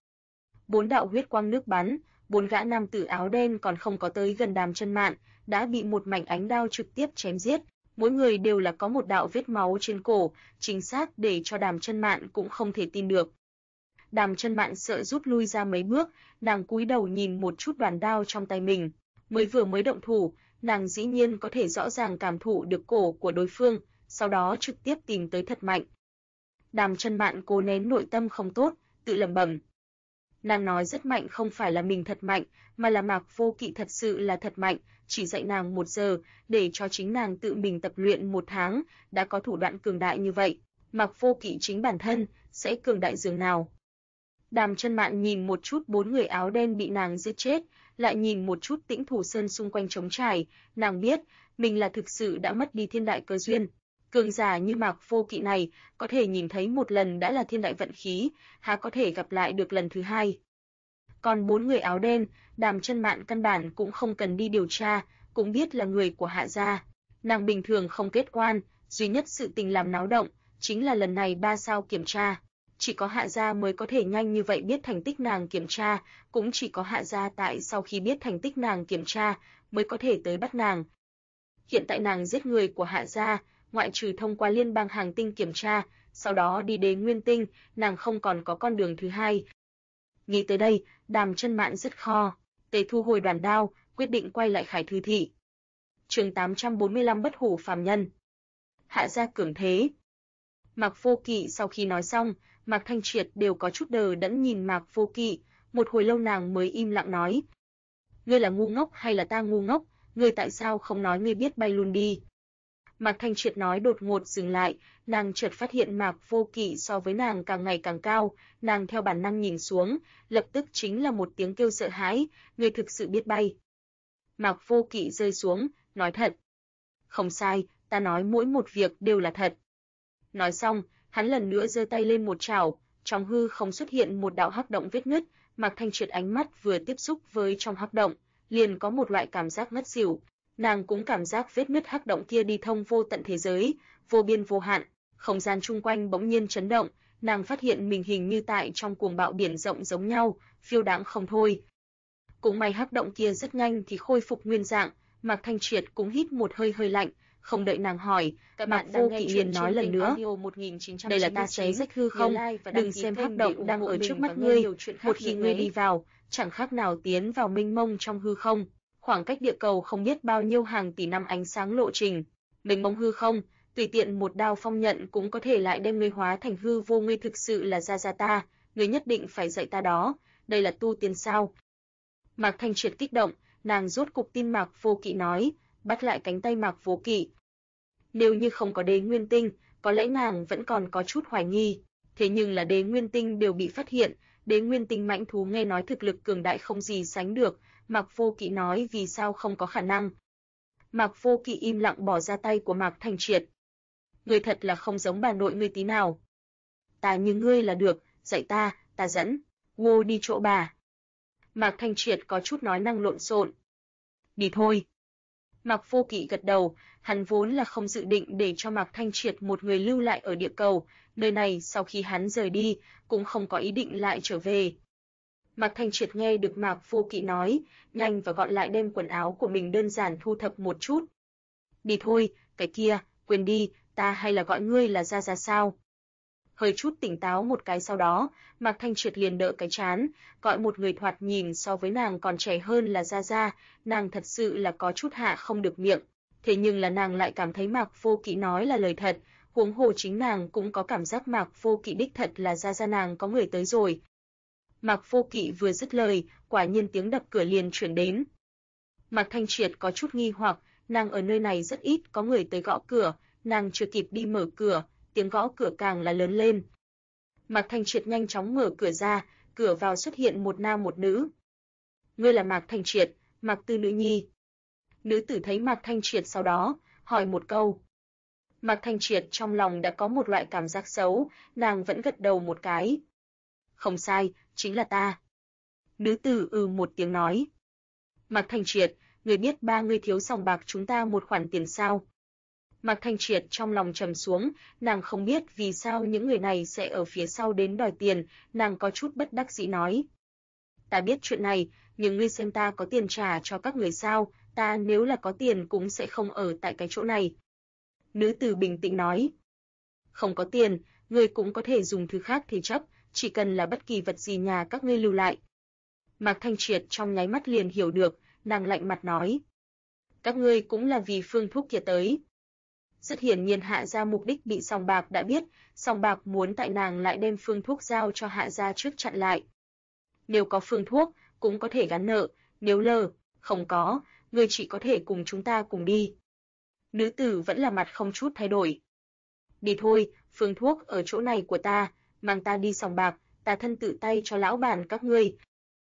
4 đạo huyết quang nước bắn, 4 gã nam tử áo đen còn không có tới gần Đàm Chân Mạn, đã bị một mảnh ánh đao trực tiếp chém giết, mỗi người đều là có một đạo vết máu trên cổ, chính xác để cho Đàm Chân Mạn cũng không thể tin được. Đàm Chân Mạn sợ rút lui ra mấy bước, nàng cúi đầu nhìn một chút đoàn đao trong tay mình, vừa mới động thủ, nàng dĩ nhiên có thể rõ ràng cảm thụ được cổ của đối phương, sau đó trực tiếp tìm tới thật mạnh. Đàm Chân Mạn cố nén nội tâm không tốt, tự lẩm bẩm. Nàng nói rất mạnh không phải là mình thật mạnh, mà là Mạc Vô Kỵ thật sự là thật mạnh, chỉ dạy nàng 1 giờ, để cho chính nàng tự mình tập luyện 1 tháng, đã có thủ đoạn cường đại như vậy, Mạc Vô Kỵ chính bản thân sẽ cường đại dường nào. Đàm Chân Mạn nhìn một chút 4 người áo đen bị nàng giết chết, lại nhìn một chút Tĩnh Thủ Sơn xung quanh trống trải, nàng biết, mình là thực sự đã mất đi thiên đại cơ duyên. Cường giả như Mạc Vô Kỵ này, có thể nhìn thấy một lần đã là thiên đại vận khí, há có thể gặp lại được lần thứ hai. Còn 4 người áo đen, Đàm Chân Mạn căn bản cũng không cần đi điều tra, cũng biết là người của Hạ gia. Nàng bình thường không kết quan, duy nhất sự tình làm náo động, chính là lần này 3 sao kiểm tra. Chỉ có Hạ gia mới có thể nhanh như vậy biết thành tích nàng kiểm tra, cũng chỉ có Hạ gia tại sau khi biết thành tích nàng kiểm tra, mới có thể tới bắt nàng. Hiện tại nàng giết người của Hạ gia, ngoại trừ thông qua liên bang hàng tinh kiểm tra, sau đó đi đến Nguyên Tinh, nàng không còn có con đường thứ hai. Nghĩ tới đây, Đàm Chân Mạn rất kho, tề thu hồi đoàn đao, quyết định quay lại Khải Thư thị. Chương 845 Bất hủ phàm nhân. Hạ gia cường thế. Mạc Vô Kỵ sau khi nói xong, Mạc Thanh Triệt đều có chút đờ đẫn nhìn Mạc Vô Kỵ, một hồi lâu nàng mới im lặng nói: "Ngươi là ngu ngốc hay là ta ngu ngốc, ngươi tại sao không nói ngươi biết bay luôn đi?" Mạc Thanh Triệt nói đột ngột dừng lại, nàng chợt phát hiện Mạc Vô Kỵ so với nàng càng ngày càng cao, nàng theo bản năng nhìn xuống, lập tức chính là một tiếng kêu sợ hãi, ngươi thực sự biết bay. Mạc Vô Kỵ rơi xuống, nói thật. Không sai, ta nói mỗi một việc đều là thật. Nói xong, hắn lần nữa giơ tay lên một chảo, trong hư không xuất hiện một đạo hắc động vết nứt, Mạc Thanh Triệt ánh mắt vừa tiếp xúc với trong hắc động, liền có một loại cảm giác ngất xỉu. Nàng cũng cảm giác vết nứt hắc động kia đi thông vô tận thế giới, vô biên vô hạn, không gian chung quanh bỗng nhiên chấn động, nàng phát hiện mình hình như tại trong cuồng bạo biển rộng giống nhau, phiêu đãng không thôi. Cũng may hắc động kia rất nhanh thì khôi phục nguyên dạng, Mạc Thanh Triệt cũng hít một hơi hơi lạnh, Không đợi nàng hỏi, Mạc Vô Kỵ liền nói lần nữa, đây là ta xé rách hư không, đừng xem hắc động đang ở trước mắt ngươi, một khi ngươi đi vào, chẳng khác nào tiến vào mênh mông trong hư không, khoảng cách địa cầu không biết bao nhiêu hàng tỷ năm ánh sáng lộ trình, mênh mông hư không, tùy tiện một đao phong nhận cũng có thể lại đem ngươi hóa thành hư vô. Ngươi thực sự là gia ta, ngươi nhất định phải dạy ta đó, đây là tu tiên sao? Mạc Thanh Triệt kích động, nàng rốt cục tin Mạc Vô Kỵ nói, bắt lại cánh tay Mạc Vô Kỵ. Nếu như không có đế nguyên tinh, có lẽ nàng vẫn còn có chút hoài nghi, thế nhưng là đế nguyên tinh đều bị phát hiện, đế nguyên tinh mãnh thú nghe nói thực lực cường đại không gì sánh được, Mạc Vô Kỵ nói vì sao không có khả năng. Mạc Vô Kỵ im lặng bỏ ra tay của Mạc Thanh Triệt. Ngươi thật là không giống bà nội ngươi tí nào. Ta như ngươi là được, dạy ta dẫn, Ngô đi chỗ bà. Mạc Thanh Triệt có chút nói năng lộn xộn. Đi thôi. Mạc Vô Kỵ gật đầu, hắn vốn là không dự định để cho Mạc Thanh Triệt một người lưu lại ở địa cầu, nơi này sau khi hắn rời đi, cũng không có ý định lại trở về. Mạc Thanh Triệt nghe được Mạc Vô Kỵ nói, nhanh và gọn lại đem quần áo của mình đơn giản thu thập một chút. Đi thôi, cái kia, quên đi, ta hay là gọi ngươi là gia sao? Hơi chút tỉnh táo một cái sau đó, Mạc Thanh Triệt liền đỡ cái trán, gọi một người thoạt nhìn so với nàng còn trẻ hơn là gia, nàng thật sự là có chút hạ không được miệng, thế nhưng là nàng lại cảm thấy Mạc Vô Kỵ nói là lời thật, huống hồ chính nàng cũng có cảm giác Mạc Vô Kỵ đích thật là gia nàng có người tới rồi. Mạc Vô Kỵ vừa dứt lời, quả nhiên tiếng đập cửa liền chuyển đến. Mạc Thanh Triệt có chút nghi hoặc, nàng ở nơi này rất ít có người tới gõ cửa, nàng chưa kịp đi mở cửa, tiếng gõ cửa càng là lớn lên. Mạc Thanh Triệt nhanh chóng mở cửa ra, cửa vào xuất hiện một nam một nữ. Ngươi là Mạc Thanh Triệt, Mạc Tư nữ nhi. Nữ tử thấy Mạc Thanh Triệt sau đó, hỏi một câu. Mạc Thanh Triệt trong lòng đã có một loại cảm giác xấu, nàng vẫn gật đầu một cái. Không sai, chính là ta. Nữ tử một tiếng nói. Mạc Thanh Triệt, ngươi biết ba ngươi thiếu sòng bạc chúng ta một khoản tiền sao? Mạc Thanh Triệt trong lòng trầm xuống, nàng không biết vì sao những người này sẽ ở phía sau đến đòi tiền, nàng có chút bất đắc dĩ nói. Ta biết chuyện này, nhưng ngươi xem ta có tiền trả cho các người sao, ta nếu là có tiền cũng sẽ không ở tại cái chỗ này. Nữ tử bình tĩnh nói. Không có tiền, ngươi cũng có thể dùng thứ khác thế chấp, chỉ cần là bất kỳ vật gì nhà các ngươi lưu lại. Mạc Thanh Triệt trong nháy mắt liền hiểu được, nàng lạnh mặt nói. Các ngươi cũng là vì Phương Thúc kia tới. Rất hiển nhiên Hạ gia mục đích bị sòng bạc đã biết, sòng bạc muốn tại nàng lại đem Phương Thuốc giao cho Hạ gia trước chặn lại. Nếu có Phương Thuốc, cũng có thể gắn nợ, nếu không có, ngươi chỉ có thể cùng chúng ta cùng đi. Nữ tử vẫn là mặt không chút thay đổi. Đi thôi, Phương Thuốc ở chỗ này của ta, mang ta đi sòng bạc, ta thân tự tay cho lão bản các ngươi.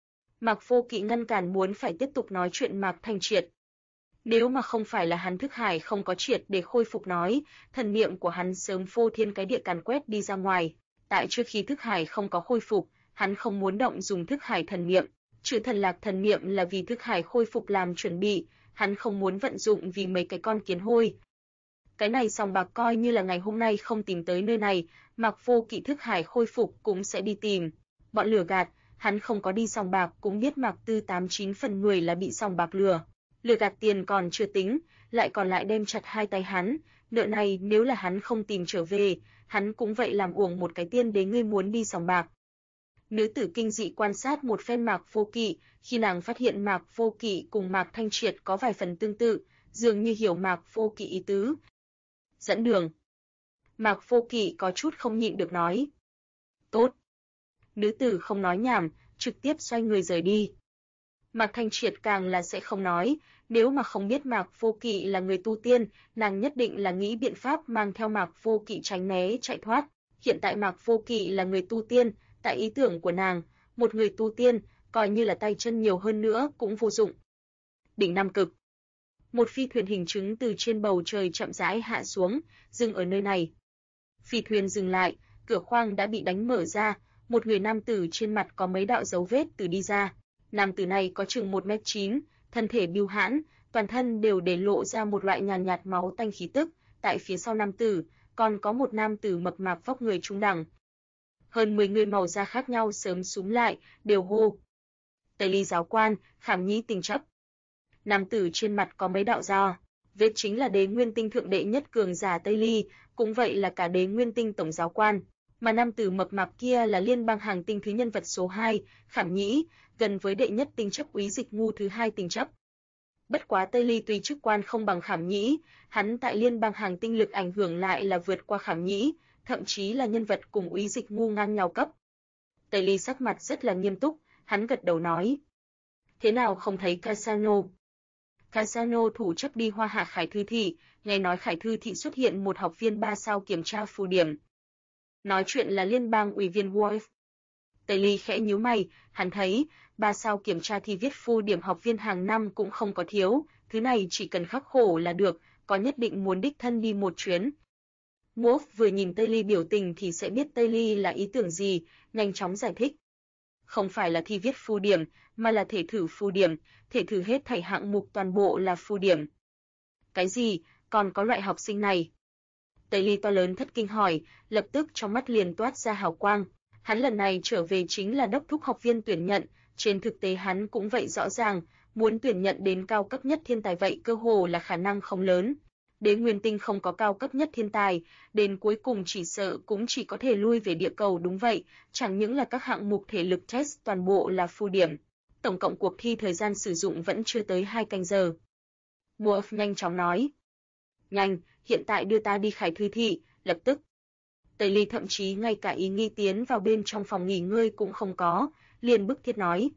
Mạc Vô Kỵ ngăn cản muốn phải tiếp tục nói chuyện Mạc Thanh Triệt. Nếu mà không phải là hắn thức hải không có triệt để khôi phục nói, thần niệm của hắn sớm phô thiên cái địa càn quét đi ra ngoài. Tại trước khi thức hải không có khôi phục, hắn không muốn động dùng thức hải thần niệm, trừ thần lạc thần niệm là vì thức hải khôi phục làm chuẩn bị, hắn không muốn vận dụng vì mấy cái con kiến hôi. Cái này sòng bạc coi như là ngày hôm nay không tìm tới nơi này, Mạc Vô Kỵ thức hải khôi phục cũng sẽ đi tìm. Bọn lừa gạt, hắn không có đi sòng bạc cũng biết Mạc Tư 89 phần người là bị sòng bạc lừa gạt tiền còn chưa tính, lại còn lại đem chặt hai tay hắn, nợ này nếu là hắn không tìm trở về, hắn cũng vậy làm uổng một cái tiên đế ngươi muốn đi sòng bạc. Nữ tử kinh dị quan sát một phen Mạc Vô Kỵ, khi nàng phát hiện Mạc Vô Kỵ cùng Mạc Thanh Triệt có vài phần tương tự, dường như hiểu Mạc Vô Kỵ ý tứ. Dẫn đường. Mạc Vô Kỵ có chút không nhịn được nói. Tốt. Nữ tử không nói nhảm, trực tiếp xoay người rời đi. Mạc Thanh Triệt càng là sẽ không nói, nếu mà không biết Mạc Vô Kỵ là người tu tiên, nàng nhất định là nghĩ biện pháp mang theo Mạc Vô Kỵ tránh né chạy thoát. Hiện tại Mạc Vô Kỵ là người tu tiên, tại ý tưởng của nàng, một người tu tiên, coi như là tay chân nhiều hơn nữa cũng vô dụng. Đỉnh Nam Cực. Một phi thuyền hình trứng từ trên bầu trời chậm rãi hạ xuống, dừng ở nơi này. Phi thuyền dừng lại, cửa khoang đã bị đánh mở ra, một người nam tử trên mặt có mấy đạo dấu vết từ đi ra. Nam tử này có chừng 1m9, thân thể bưu hãn, toàn thân đều để lộ ra một loại nhàn nhạt máu tanh khí tức, tại phía sau nam tử, còn có một nam tử mập mạp vóc người trung đẳng. Hơn 10 người màu da khác nhau sớm súm lại, đều hô. Tây Ly giáo quan, Khảm Nhĩ tình chấp. Nam tử trên mặt có mấy đạo da Vết chính là Đế Nguyên Tinh thượng đệ nhất cường giả Tây Ly, cũng vậy là cả Đế Nguyên Tinh tổng giáo quan, mà nam tử mập mạp kia là liên bang hàng tinh thứ nhân vật số 2, Khảm Nhĩ, gần với đệ nhất tinh chấp úy Dịch Ngu thứ 2 tinh chấp. Bất quá Tây Ly tuy chức quan không bằng Khảm Nhĩ, hắn tại liên bang hàng tinh lực ảnh hưởng lại là vượt qua Khảm Nhĩ, thậm chí là nhân vật cùng úy Dịch Ngu ngang nhau cấp. Tây Ly sắc mặt rất là nghiêm túc, hắn gật đầu nói: "Thế nào không thấy Cassano?" Cassano thủ chấp đi Hoa Hạ Khải Thư Thị, nghe nói Khải Thư Thị xuất hiện một học viên 3 sao kiểm tra phù điểm. Nói chuyện là liên bang ủy viên Wolf. Tây Ly khẽ nhíu mày, hắn thấy 3 sao kiểm tra thi viết phù điểm học viên hàng năm cũng không có thiếu, thứ này chỉ cần khắc khổ là được, có nhất định muốn đích thân đi một chuyến. Wolf vừa nhìn Tây Ly biểu tình thì sẽ biết Tây Ly là ý tưởng gì, nhanh chóng giải thích. Không phải là thi viết phù điểm, mà là thể thử phù điểm, thể thử hết thảy hạng mục toàn bộ là phù điểm. Cái gì, còn có loại học sinh này? Tây Ly to lớn thất kinh hỏi, lập tức trong mắt liền toát ra hào quang. Hắn lần này trở về chính là đốc thúc học viên tuyển nhận, trên thực tế hắn cũng vậy rõ ràng, muốn tuyển nhận đến cao cấp nhất thiên tài vậy cơ hồ là khả năng không lớn. Đế Nguyên Tinh không có cao cấp nhất thiên tài, đến cuối cùng chỉ sợ cũng chỉ có thể lui về địa cầu đúng vậy, chẳng những là các hạng mục thể lực test toàn bộ là phù điểm. Tổng cộng cuộc thi thời gian sử dụng vẫn chưa tới 2 canh giờ. Wolf nhanh chóng nói. Nhanh, hiện tại đưa ta đi Khải Thư Thị, lập tức. Tây Ly thậm chí ngay cả ý nghĩ tiến vào bên trong phòng nghỉ ngơi cũng không có, liền bức thiết nói.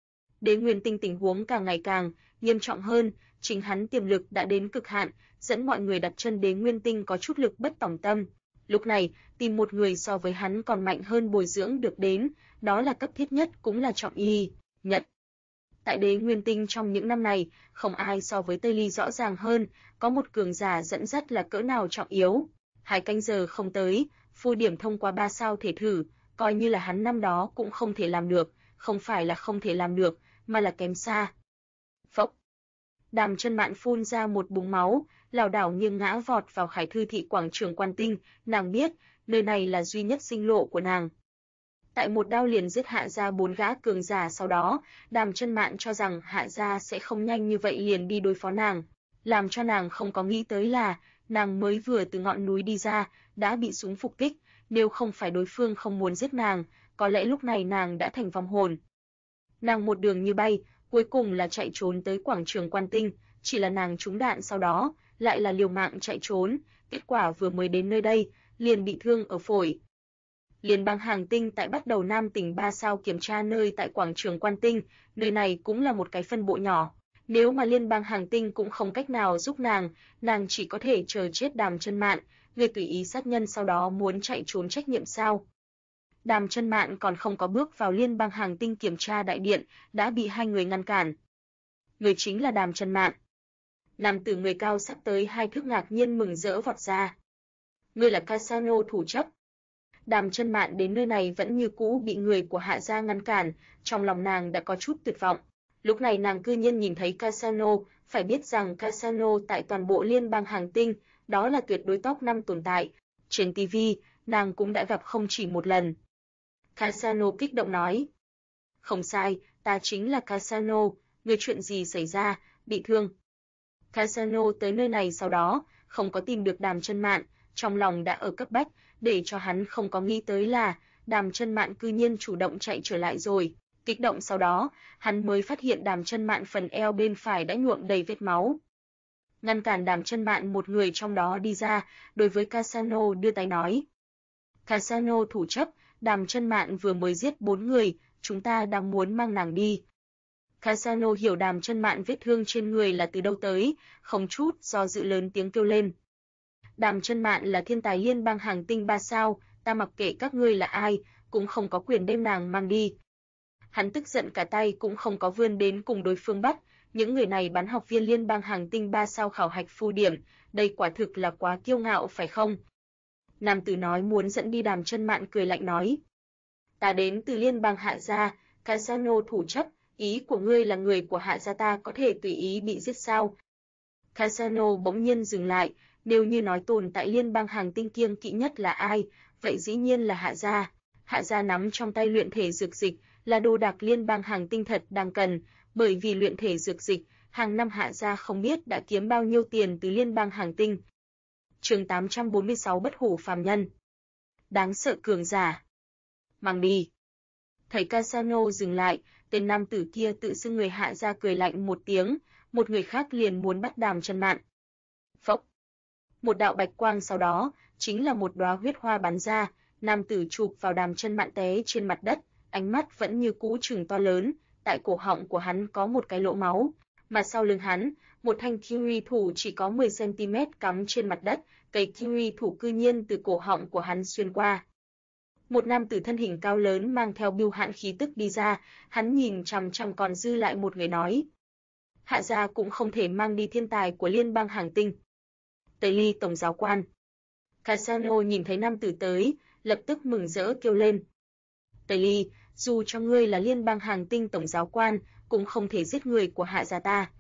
Đế Nguyên Tinh tình huống càng ngày càng nghiêm trọng hơn, chính hắn tiềm lực đã đến cực hạn, dẫn mọi người đặt chân Đế Nguyên Tinh có chút lực bất tòng tâm. Lúc này, tìm một người so với hắn còn mạnh hơn bồi dưỡng được đến, đó là cấp thiết nhất cũng là trọng y, nhận. Tại Đế Nguyên Tinh trong những năm này, không ai so với Tây Ly rõ ràng hơn, có một cường giả dẫn dắt là cỡ nào trọng yếu. 2 canh giờ không tới, phù điểm thông qua 3 sao thể thử, coi như là hắn năm đó cũng không thể làm được, không phải là không thể làm được, mà là kém xa. Phốc. Đàm Chân Mạn phun ra một búng máu, lảo đảo nghiêng ngã vọt vào Khải Thư Thị quảng trường Quan Tinh, nàng biết, nơi này là duy nhất sinh lộ của nàng. Tại một đao liền giết Hạ gia 4 gã cường giả sau đó, Đàm Chân Mạn cho rằng Hạ gia sẽ không nhanh như vậy liền đi đối phó nàng, làm cho nàng không có nghĩ tới là nàng mới vừa từ ngọn núi đi ra, đã bị súng phục kích, nếu không phải đối phương không muốn giết nàng, có lẽ lúc này nàng đã thành vong hồn. Nàng một đường như bay, cuối cùng là chạy trốn tới quảng trường Quan Tinh, chỉ là nàng trúng đạn sau đó, lại là liều mạng chạy trốn, kết quả vừa mới đến nơi đây, liền bị thương ở phổi. Liên bang hàng tinh tại bắt đầu Nam tỉnh 3 sao kiểm tra nơi tại quảng trường Quan Tinh, nơi này cũng là một cái phân bộ nhỏ. Nếu mà liên bang hàng tinh cũng không cách nào giúp nàng chỉ có thể chờ chết Đàm Chân Mạn, người tùy ý sát nhân sau đó muốn chạy trốn trách nhiệm sao? Đàm Chân Mạn còn không có bước vào liên bang hàng tinh kiểm tra đại điện, đã bị 2 người ngăn cản. Người chính là Đàm Chân Mạn. Nam tử người cao sắp tới 2 thước ngạc nhiên mừng rỡ vọt ra. Ngươi là Cassano thủ chấp. Đàm Chân Mạn đến nơi này vẫn như cũ bị người của Hạ gia ngăn cản, trong lòng nàng đã có chút tuyệt vọng. Lúc này nàng cư nhiên nhìn thấy Cassano, phải biết rằng Cassano tại toàn bộ liên bang hàng tinh, đó là tuyệt đối top 5 tồn tại. Trên TV, nàng cũng đã gặp không chỉ một lần. Cassano kích động nói. Không sai, ta chính là Cassano, người chuyện gì xảy ra, bị thương. Cassano tới nơi này sau đó, không có tìm được Đàm Chân Mạn, trong lòng đã ở cấp bách, để cho hắn không có nghĩ tới là Đàm Chân Mạn cư nhiên chủ động chạy trở lại rồi. Kích động sau đó, hắn mới phát hiện Đàm Chân Mạn phần eo bên phải đã nhuộm đầy vết máu. Ngăn cản Đàm Chân Mạn một người trong đó đi ra, đối với Cassano đưa tay nói. Cassano thủ chấp, Đàm Chân Mạn vừa mới giết 4 người, chúng ta đang muốn mang nàng đi. Cassano hiểu Đàm Chân Mạn vết thương trên người là từ đâu tới, không chút do dự lớn tiếng kêu lên. Đàm Chân Mạn là thiên tài liên bang hàng tinh 3 sao, ta mặc kệ các ngươi là ai, cũng không có quyền đem nàng mang đi. Hắn tức giận cả tay cũng không có vươn đến cùng đối phương bắt, những người này bắn học viên liên bang hàng tinh 3 sao khảo hạch phù điểm, đây quả thực là quá kiêu ngạo phải không? Nam tử nói muốn dẫn đi Đàm Chân Mạn cười lạnh nói. Ta đến từ liên bang Hạ gia, Cassano thủ chấp, ý của ngươi là người của Hạ gia ta có thể tùy ý bị giết sao? Cassano bỗng nhiên dừng lại, nếu như nói tồn tại liên bang hàng tinh kiêng kỵ nhất là ai, vậy dĩ nhiên là Hạ gia. Hạ gia nắm trong tay luyện thể dược dịch, là đồ đạc liên bang hàng tinh thật đang cần, bởi vì luyện thể dược dịch hàng năm Hạ gia không biết đã kiếm bao nhiêu tiền từ liên bang hàng tinh. Chương 846 Bất hủ phàm nhân. Đáng sợ cường giả. Mang đi. Thấy Cassano dừng lại, tên nam tử kia tự xưng người Hạ gia cười lạnh một tiếng, một người khác liền muốn bắt Đàm Chân Mạn. Phốc. Một đạo bạch quang sau đó, chính là một đóa huyết hoa bắn ra, nam tử chụp vào Đàm Chân Mạn té trên mặt đất, ánh mắt vẫn như cũ trừng to lớn, tại cổ họng của hắn có một cái lỗ máu, mà sau lưng hắn, một thanh kiwi thủ chỉ có 10 cm cắm trên mặt đất, cây kiwi thủ cư nhiên từ cổ họng của hắn xuyên qua. Một nam tử thân hình cao lớn mang theo bưu hạn khí tức đi ra, hắn nhìn chằm chằm còn dư lại một người nói: Hạ gia cũng không thể mang đi thiên tài của liên bang hàng tinh. Tây Ly tổng giáo quan. Cassano nhìn thấy nam tử tới, lập tức mừng rỡ kêu lên: Tây Ly, dù cho ngươi là liên bang hàng tinh tổng giáo quan, cũng không thể giết người của Hạ gia ta.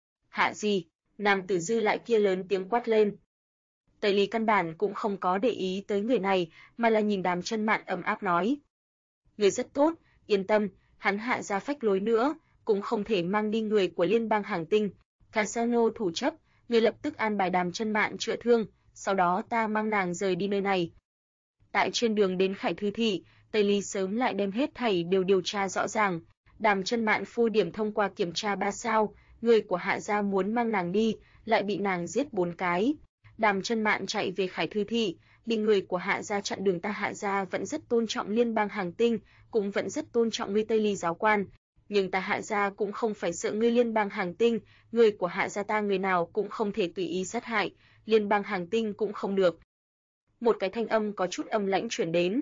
Hạ gì? Nam tử dư lại kia lớn tiếng quát lên. Tây Ly căn bản cũng không có để ý tới người này, mà là nhìn Đàm Chân Mạn ấm áp nói: Người rất tốt, yên tâm, hắn Hạ gia phách lối nữa, cũng không thể mang đi người của liên bang hàng tinh. Cassano thủ chấp, người lập tức an bài Đàm Chân Mạn chữa thương, sau đó ta mang nàng rời đi nơi này. Tại trên đường đến Khải Thư thị, Tây Ly sớm lại đem hết thảy đều điều tra rõ ràng. Đàm Chân Mạn phu điểm thông qua kiểm tra 3 sao, người của Hạ gia muốn mang nàng đi, lại bị nàng giết 4 cái. Đàm Chân Mạn chạy về Khải Thư thị, bị người của Hạ gia chặn đường. Ta Hạ gia vẫn rất tôn trọng liên bang hàng tinh, cũng vẫn rất tôn trọng ngươi Tây Ly giáo quan, nhưng ta Hạ gia cũng không phải sợ ngươi liên bang hàng tinh, người của Hạ gia ta người nào cũng không thể tùy ý sát hại, liên bang hàng tinh cũng không được. Một cái thanh âm có chút âm lãnh truyền đến.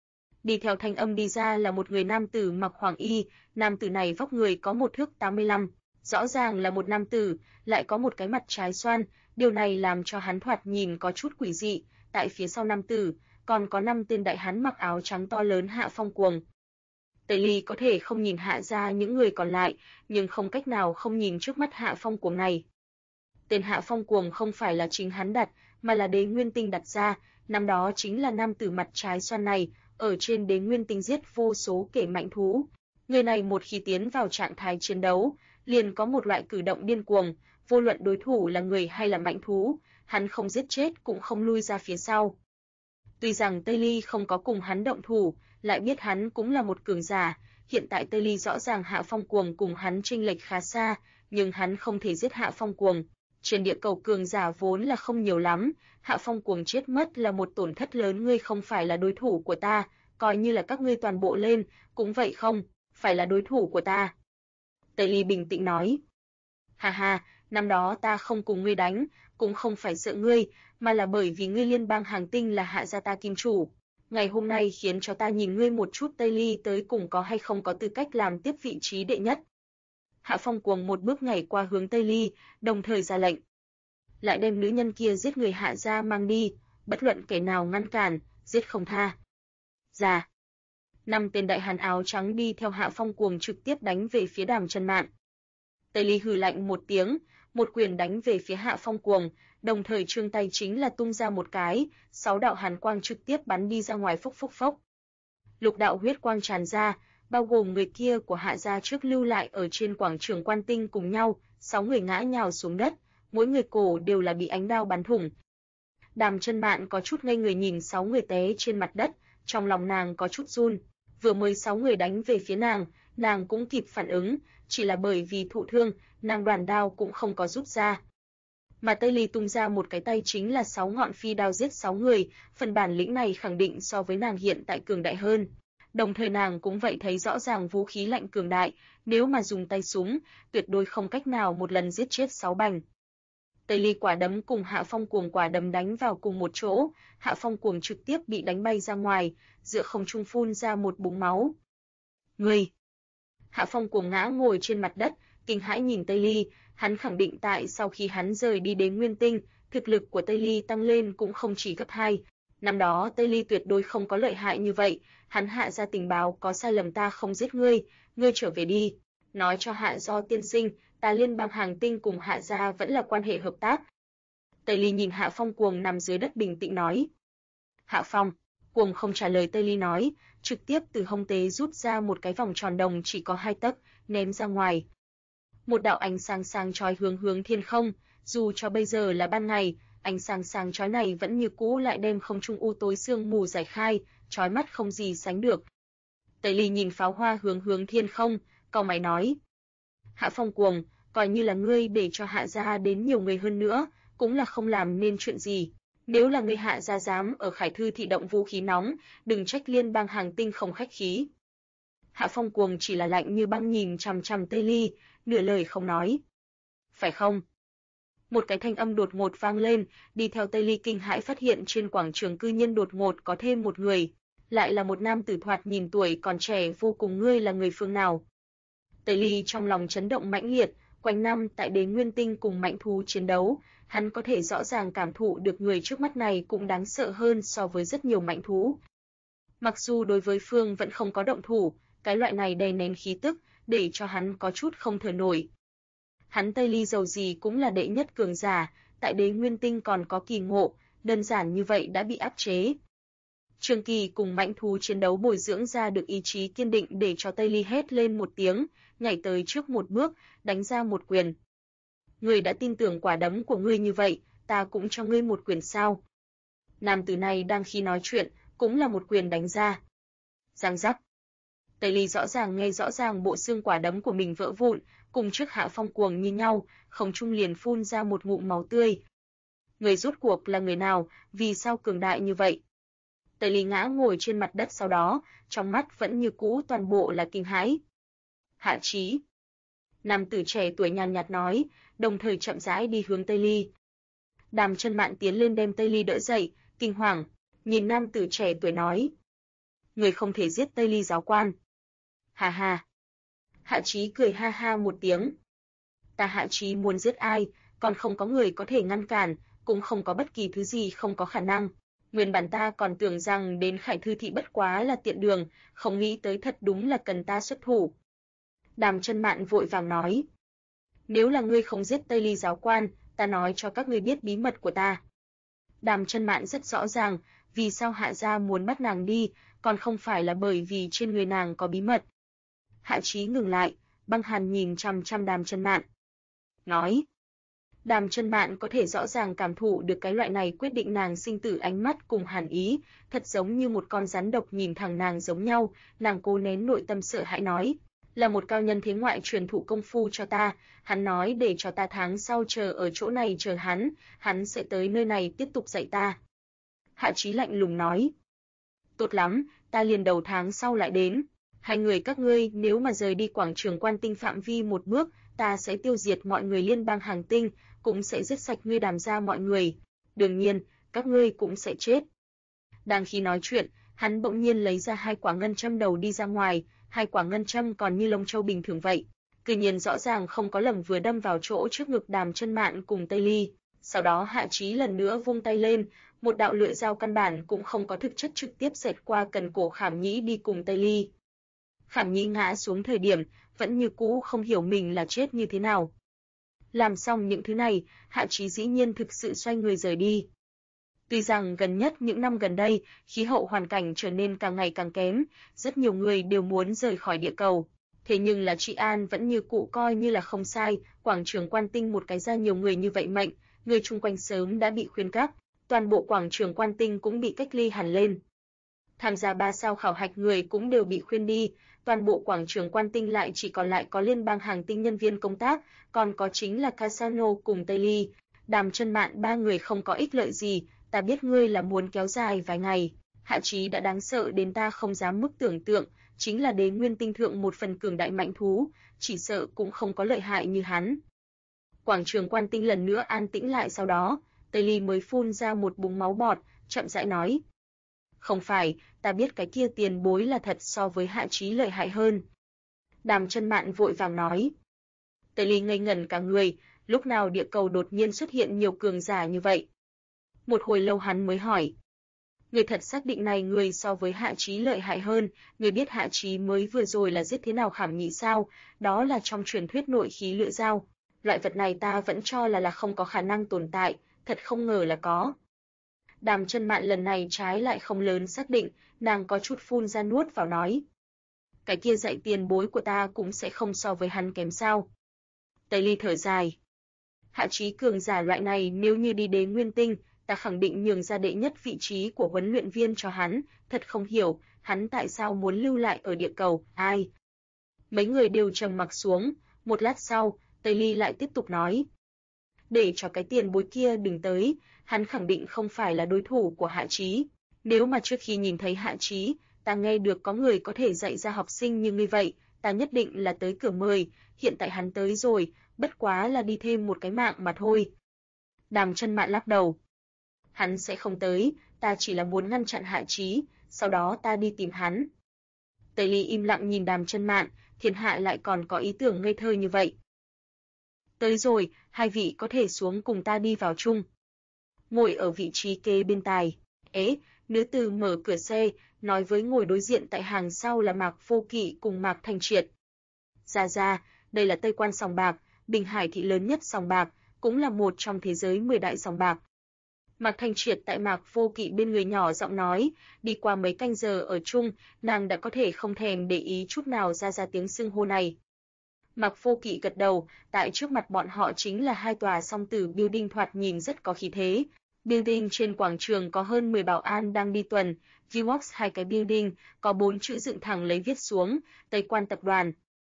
Đi theo thanh âm đi ra là một người nam tử mặc hoàng y, nam tử này vóc người có 1 thước 85, rõ ràng là một nam tử, lại có một cái mặt trái xoan, điều này làm cho hắn thoạt nhìn có chút quỷ dị. Tại phía sau nam tử, còn có 5 tên đại hán mặc áo trắng to lớn Hạ Phong Cuồng. Tây Ly có thể không nhìn Hạ gia những người còn lại, nhưng không cách nào không nhìn trước mắt Hạ Phong Cuồng này. Tên Hạ Phong Cuồng không phải là chính hắn đặt, mà là Đế Nguyên Tinh đặt ra, năm đó chính là nam tử mặt trái xoan này, ở trên Đế Nguyên Tinh giết vô số kẻ mạnh thú. Người này một khi tiến vào trạng thái chiến đấu, liền có một loại cử động điên cuồng, vô luận đối thủ là người hay là mạnh thú, hắn không giết chết cũng không lui ra phía sau. Tuy rằng Tây Ly không có cùng hắn động thủ, lại biết hắn cũng là một cường giả, hiện tại Tây Ly rõ ràng Hạ Phong Cuồng cùng hắn chênh lệch khá xa, nhưng hắn không thể giết Hạ Phong Cuồng. Trên địa cầu cường giả vốn là không nhiều lắm, Hạ Phong Cuồng chết mất là một tổn thất lớn, ngươi không phải là đối thủ của ta, coi như là các ngươi toàn bộ lên, cũng vậy không, phải là đối thủ của ta. Tây Ly bình tĩnh nói. Ha ha, năm đó ta không cùng ngươi đánh, cũng không phải sợ ngươi, mà là bởi vì ngươi liên bang hàng tinh là Hạ gia ta kim chủ. Ngày hôm nay khiến cho ta nhìn ngươi một chút Tây Ly tới cùng có hay không có tư cách làm tiếp vị trí đệ nhất. Hạ Phong Cuồng một bước nhảy qua hướng Tây Ly, đồng thời ra lệnh. Lại đem nữ nhân kia giết người Hạ gia mang đi, bất luận kẻ nào ngăn cản, giết không tha. Ra. 5 tên đại hán áo trắng đi theo Hạ Phong Cuồng trực tiếp đánh về phía Đàm Chân Mạn. Tây Ly hừ lạnh một tiếng, một quyền đánh về phía Hạ Phong Cuồng, đồng thời trương tay chính là tung ra một cái, 6 đạo hàn quang trực tiếp bắn đi ra ngoài, phốc phốc phốc. Lục đạo huyết quang tràn ra, bao gồm người kia của Hạ gia trước lưu lại ở trên quảng trường Quan Tinh cùng nhau, 6 người ngã nhào xuống đất, mỗi người cổ đều là bị ánh đao bắn thủng. Đàm Chân Mạn có chút ngây người nhìn 6 người té trên mặt đất, trong lòng nàng có chút run. Vừa mới 6 người đánh về phía nàng cũng kịp phản ứng, chỉ là bởi vì thụ thương, nàng đoàn đao cũng không có rút ra. Mà Tây Ly tung ra một cái tay chính là 6 ngọn phi đao giết 6 người, phần bản lĩnh này khẳng định so với nàng hiện tại cường đại hơn. Đồng thời nàng cũng vậy thấy rõ ràng vũ khí lạnh cường đại, nếu mà dùng tay súng, tuyệt đối không cách nào một lần giết chết 6 bành. Tây Ly quả đấm cùng Hạ Phong Cuồng quả đấm đánh vào cùng một chỗ, Hạ Phong Cuồng trực tiếp bị đánh bay ra ngoài, giữa không trung phun ra một búng máu. Người! Hạ Phong Cuồng ngã ngồi trên mặt đất, kinh hãi nhìn Tây Ly, hắn khẳng định tại sau khi hắn rời đi đến Nguyên Tinh, thực lực của Tây Ly tăng lên cũng không chỉ gấp 2. Năm đó Tây Ly tuyệt đối không có lợi hại như vậy, hắn Hạ gia tình báo có sai lầm, ta không giết ngươi, ngươi trở về đi. Nói cho Hạ Do tiên sinh, ta liên bang hàng tinh cùng Hạ gia vẫn là quan hệ hợp tác. Tây Ly nhìn Hạ Phong Cuồng nằm dưới đất bình tĩnh nói. Hạ Phong Cuồng không trả lời Tây Ly nói, trực tiếp từ hông tế rút ra một cái vòng tròn đồng chỉ có 2 tấc, ném ra ngoài. Một đạo ánh sáng sáng chói hướng thiên không, dù cho bây giờ là ban ngày, ánh sáng sáng chói này vẫn như cũ lại đem không trung u tối sương mù giải khai, chói mắt không gì sánh được. Tây Ly nhìn pháo hoa hướng thiên không, cau mày nói: Hạ Phong Cuồng, coi như là ngươi để cho Hạ gia đến nhiều người hơn nữa, cũng là không làm nên chuyện gì. Nếu là ngươi Hạ gia dám ở Khải Thư thị động vũ khí nóng, đừng trách liên bang Hàng Tinh không khách khí. Hạ Phong Cuồng chỉ là lạnh như băng nhìn chằm chằm Tây Ly, nửa lời không nói. Phải không? Một cái thanh âm đột ngột vang lên, đi theo Tây Ly kinh hãi phát hiện trên quảng trường cư nhiên đột ngột có thêm một người, lại là một nam tử thoạt nhìn tuổi còn trẻ vô cùng. Ngươi là người phương nào? Tây Ly trong lòng chấn động mãnh liệt, quanh năm tại Đế Nguyên Tinh cùng mãnh thú chiến đấu, hắn có thể rõ ràng cảm thụ được người trước mắt này cũng đáng sợ hơn so với rất nhiều mãnh thú. Mặc dù đối với phương vẫn không có động thủ, cái loại này đè nén khí tức, để cho hắn có chút không thở nổi. Hắn Tây Ly dầu gì cũng là đệ nhất cường giả, tại Đế Nguyên Tinh còn có kỳ ngộ, đơn giản như vậy đã bị áp chế. Trường Kỳ cùng mãnh thú chiến đấu bồi dưỡng ra được ý chí kiên định để cho Tây Ly hét lên một tiếng, nhảy tới trước một bước, đánh ra một quyền. Ngươi đã tin tưởng quả đấm của ngươi như vậy, ta cũng cho ngươi một quyền sao? Nam tử này đang khi nói chuyện, cũng là một quyền đánh ra. Giang giác. Tây Ly rõ ràng nghe rõ ràng bộ xương quả đấm của mình vỡ vụn, cùng trước Hạ Phong Cuồng như nhau, không trung liền phun ra một ngụm máu tươi. Người rốt cuộc là người nào, vì sao cường đại như vậy? Tây Ly ngã ngồi trên mặt đất, sau đó, trong mắt vẫn như cũ toàn bộ là kinh hãi. Hạ Chí. Nam tử trẻ tuổi nhàn nhạt nói, đồng thời chậm rãi đi hướng Tây Ly. Đàm Chân Mạn tiến lên đem Tây Ly đỡ dậy, kinh hoàng, nhìn nam tử trẻ tuổi nói: Người không thể giết Tây Ly giáo quan. Hà hà. Hạ Chí cười ha ha một tiếng. Ta Hạ Chí muốn giết ai, còn không có người có thể ngăn cản, cũng không có bất kỳ thứ gì không có khả năng. Nguyên bản ta còn tưởng rằng đến Khải Thư thị bất quá là tiện đường, không nghĩ tới thật đúng là cần ta xuất thủ. Đàm Chân Mạn vội vàng nói: Nếu là ngươi không giết Tây Ly giáo quan, ta nói cho các ngươi biết bí mật của ta. Đàm Chân Mạn rất rõ ràng, vì sao Hạ gia muốn bắt nàng đi, còn không phải là bởi vì trên người nàng có bí mật. Hạ Chí ngừng lại, băng hàn nhìn chằm chằm Đàm Chân Mạn, nói. Đàm Chân Mạn có thể rõ ràng cảm thụ được cái loại này quyết định nàng sinh tử ánh mắt cùng hàn ý, thật giống như một con rắn độc nhìn thẳng nàng giống nhau. Nàng cố nén nội tâm sợ hãi nói, là một cao nhân thế ngoại truyền thụ công phu cho ta, hắn nói để cho ta tháng sau chờ ở chỗ này chờ hắn sẽ tới nơi này tiếp tục dạy ta. Hạ Chí lạnh lùng nói, tốt lắm, ta liền đầu tháng sau lại đến. Hai người các ngươi nếu mà rời đi quảng trường Quan Tinh phạm vi một bước, ta sẽ tiêu diệt mọi người liên bang Hàng Tinh, cũng sẽ giết sạch ngươi Đàm gia mọi người. Đương nhiên, các ngươi cũng sẽ chết. Đang khi nói chuyện, hắn bỗng nhiên lấy ra 2 quả ngân châm đầu đi ra ngoài, 2 quả ngân châm còn như lông châu bình thường vậy. Tuy nhiên rõ ràng không có lầm vừa đâm vào chỗ trước ngực Đàm Chân Mạn cùng Tây Ly. Sau đó Hạ Chí lần nữa vung tay lên, một đạo lưỡi dao căn bản cũng không có thực chất trực tiếp xẹt qua cần cổ Khảm Nhĩ đi cùng Tây Ly. Khảm Nhĩ ngã xuống thời điểm, vẫn như cũ không hiểu mình là chết như thế nào. Làm xong những thứ này, Hạ Chí dĩ nhiên thực sự xoay người rời đi. Tuy rằng gần nhất những năm gần đây, khí hậu hoàn cảnh trở nên càng ngày càng kém, rất nhiều người đều muốn rời khỏi địa cầu. Thế nhưng là Trị An vẫn như cũ coi như là không sai, quảng trường Quan Tinh một cái ra nhiều người như vậy mệnh, người chung quanh sớm đã bị khuyên các, toàn bộ quảng trường Quan Tinh cũng bị cách ly hẳn lên. Tham gia 3 sao khảo hạch người cũng đều bị khuyên đi, toàn bộ quảng trường Quan Tinh lại chỉ còn lại có liên bang Hàng Tinh nhân viên công tác, còn có chính là Casano cùng Tây Ly. Đàm Chân Mạn 3 người không có ích lợi gì, ta biết ngươi là muốn kéo dài vài ngày. Hạ Chí đã đáng sợ đến ta không dám mức tưởng tượng, chính là Đế Nguyên Tinh thượng một phần cường đại mạnh thú, chỉ sợ cũng không có lợi hại như hắn. Quảng trường Quan Tinh lần nữa an tĩnh lại, sau đó, Tây Ly mới phun ra một búng máu bọt, chậm rãi nói. Không phải, ta biết cái kia tiền bối là thật so với Hạ Chí lợi hại hơn. Đàm Chân Mạn vội vàng nói. Tây Ly ngây ngẩn cả người, lúc nào địa cầu đột nhiên xuất hiện nhiều cường giả như vậy. Một hồi lâu hắn mới hỏi. Người thật xác định này người so với Hạ Chí lợi hại hơn, người biết Hạ Chí mới vừa rồi là giết thế nào Khảm Nhĩ sao, đó là trong truyền thuyết nội khí lưỡi dao. Loại vật này ta vẫn cho là không có khả năng tồn tại, thật không ngờ là có. Đàm Chân Mạn lần này trái lại không lớn xác định, nàng có chút phun ra nuốt vào nói. Cái kia dạy tiền bối của ta cũng sẽ không so với hắn kém sao. Tây Ly thở dài. Hạ chí cường giả loại này nếu như đi Đế Nguyên Tinh, ta khẳng định nhường ra đệ nhất vị trí của huấn luyện viên cho hắn, thật không hiểu, hắn tại sao muốn lưu lại ở địa cầu, ai? Mấy người đều trầm mặc xuống, một lát sau, Tây Ly lại tiếp tục nói. Để cho cái tiền bối kia đừng tới, hắn khẳng định không phải là đối thủ của Hạ Chí. Nếu mà trước khi nhìn thấy Hạ Chí, ta nghe được có người có thể dạy ra học sinh như ngươi vậy, ta nhất định là tới cửa mời, hiện tại hắn tới rồi, bất quá là đi thêm một cái mạng mà thôi. Đàm Chân Mạn lắc đầu. Hắn sẽ không tới, ta chỉ là muốn ngăn chặn Hạ Chí, sau đó ta đi tìm hắn. Tây Ly im lặng nhìn Đàm Chân Mạn, thiên hạ lại còn có ý tưởng ngây thơ như vậy. Tới rồi, hai vị có thể xuống cùng ta đi vào chung. Ngồi ở vị trí kế bên tài. Nữ tử mở cửa xe, nói với ngồi đối diện tại hàng sau là Mạc Vô Kỵ cùng Mạc Thanh Triệt. Ra, đây là Tây Quan sòng bạc, Bình Hải thị lớn nhất sòng bạc, cũng là một trong thế giới 10 đại sòng bạc. Mạc Thanh Triệt tại Mạc Vô Kỵ bên người nhỏ giọng nói, đi qua mấy canh giờ ở chung, nàng đã có thể không thèm để ý chút nào ra tiếng xưng hô này. Mạc Vô Kỵ gật đầu, tại trước mặt bọn họ chính là hai tòa song tử building thoạt nhìn rất có khí thế. Building trên quảng trường có hơn 10 bảo an đang đi tuần, VWorks hai cái building, có 4 chữ dựng thẳng lấy viết xuống, Tây Quan tập đoàn.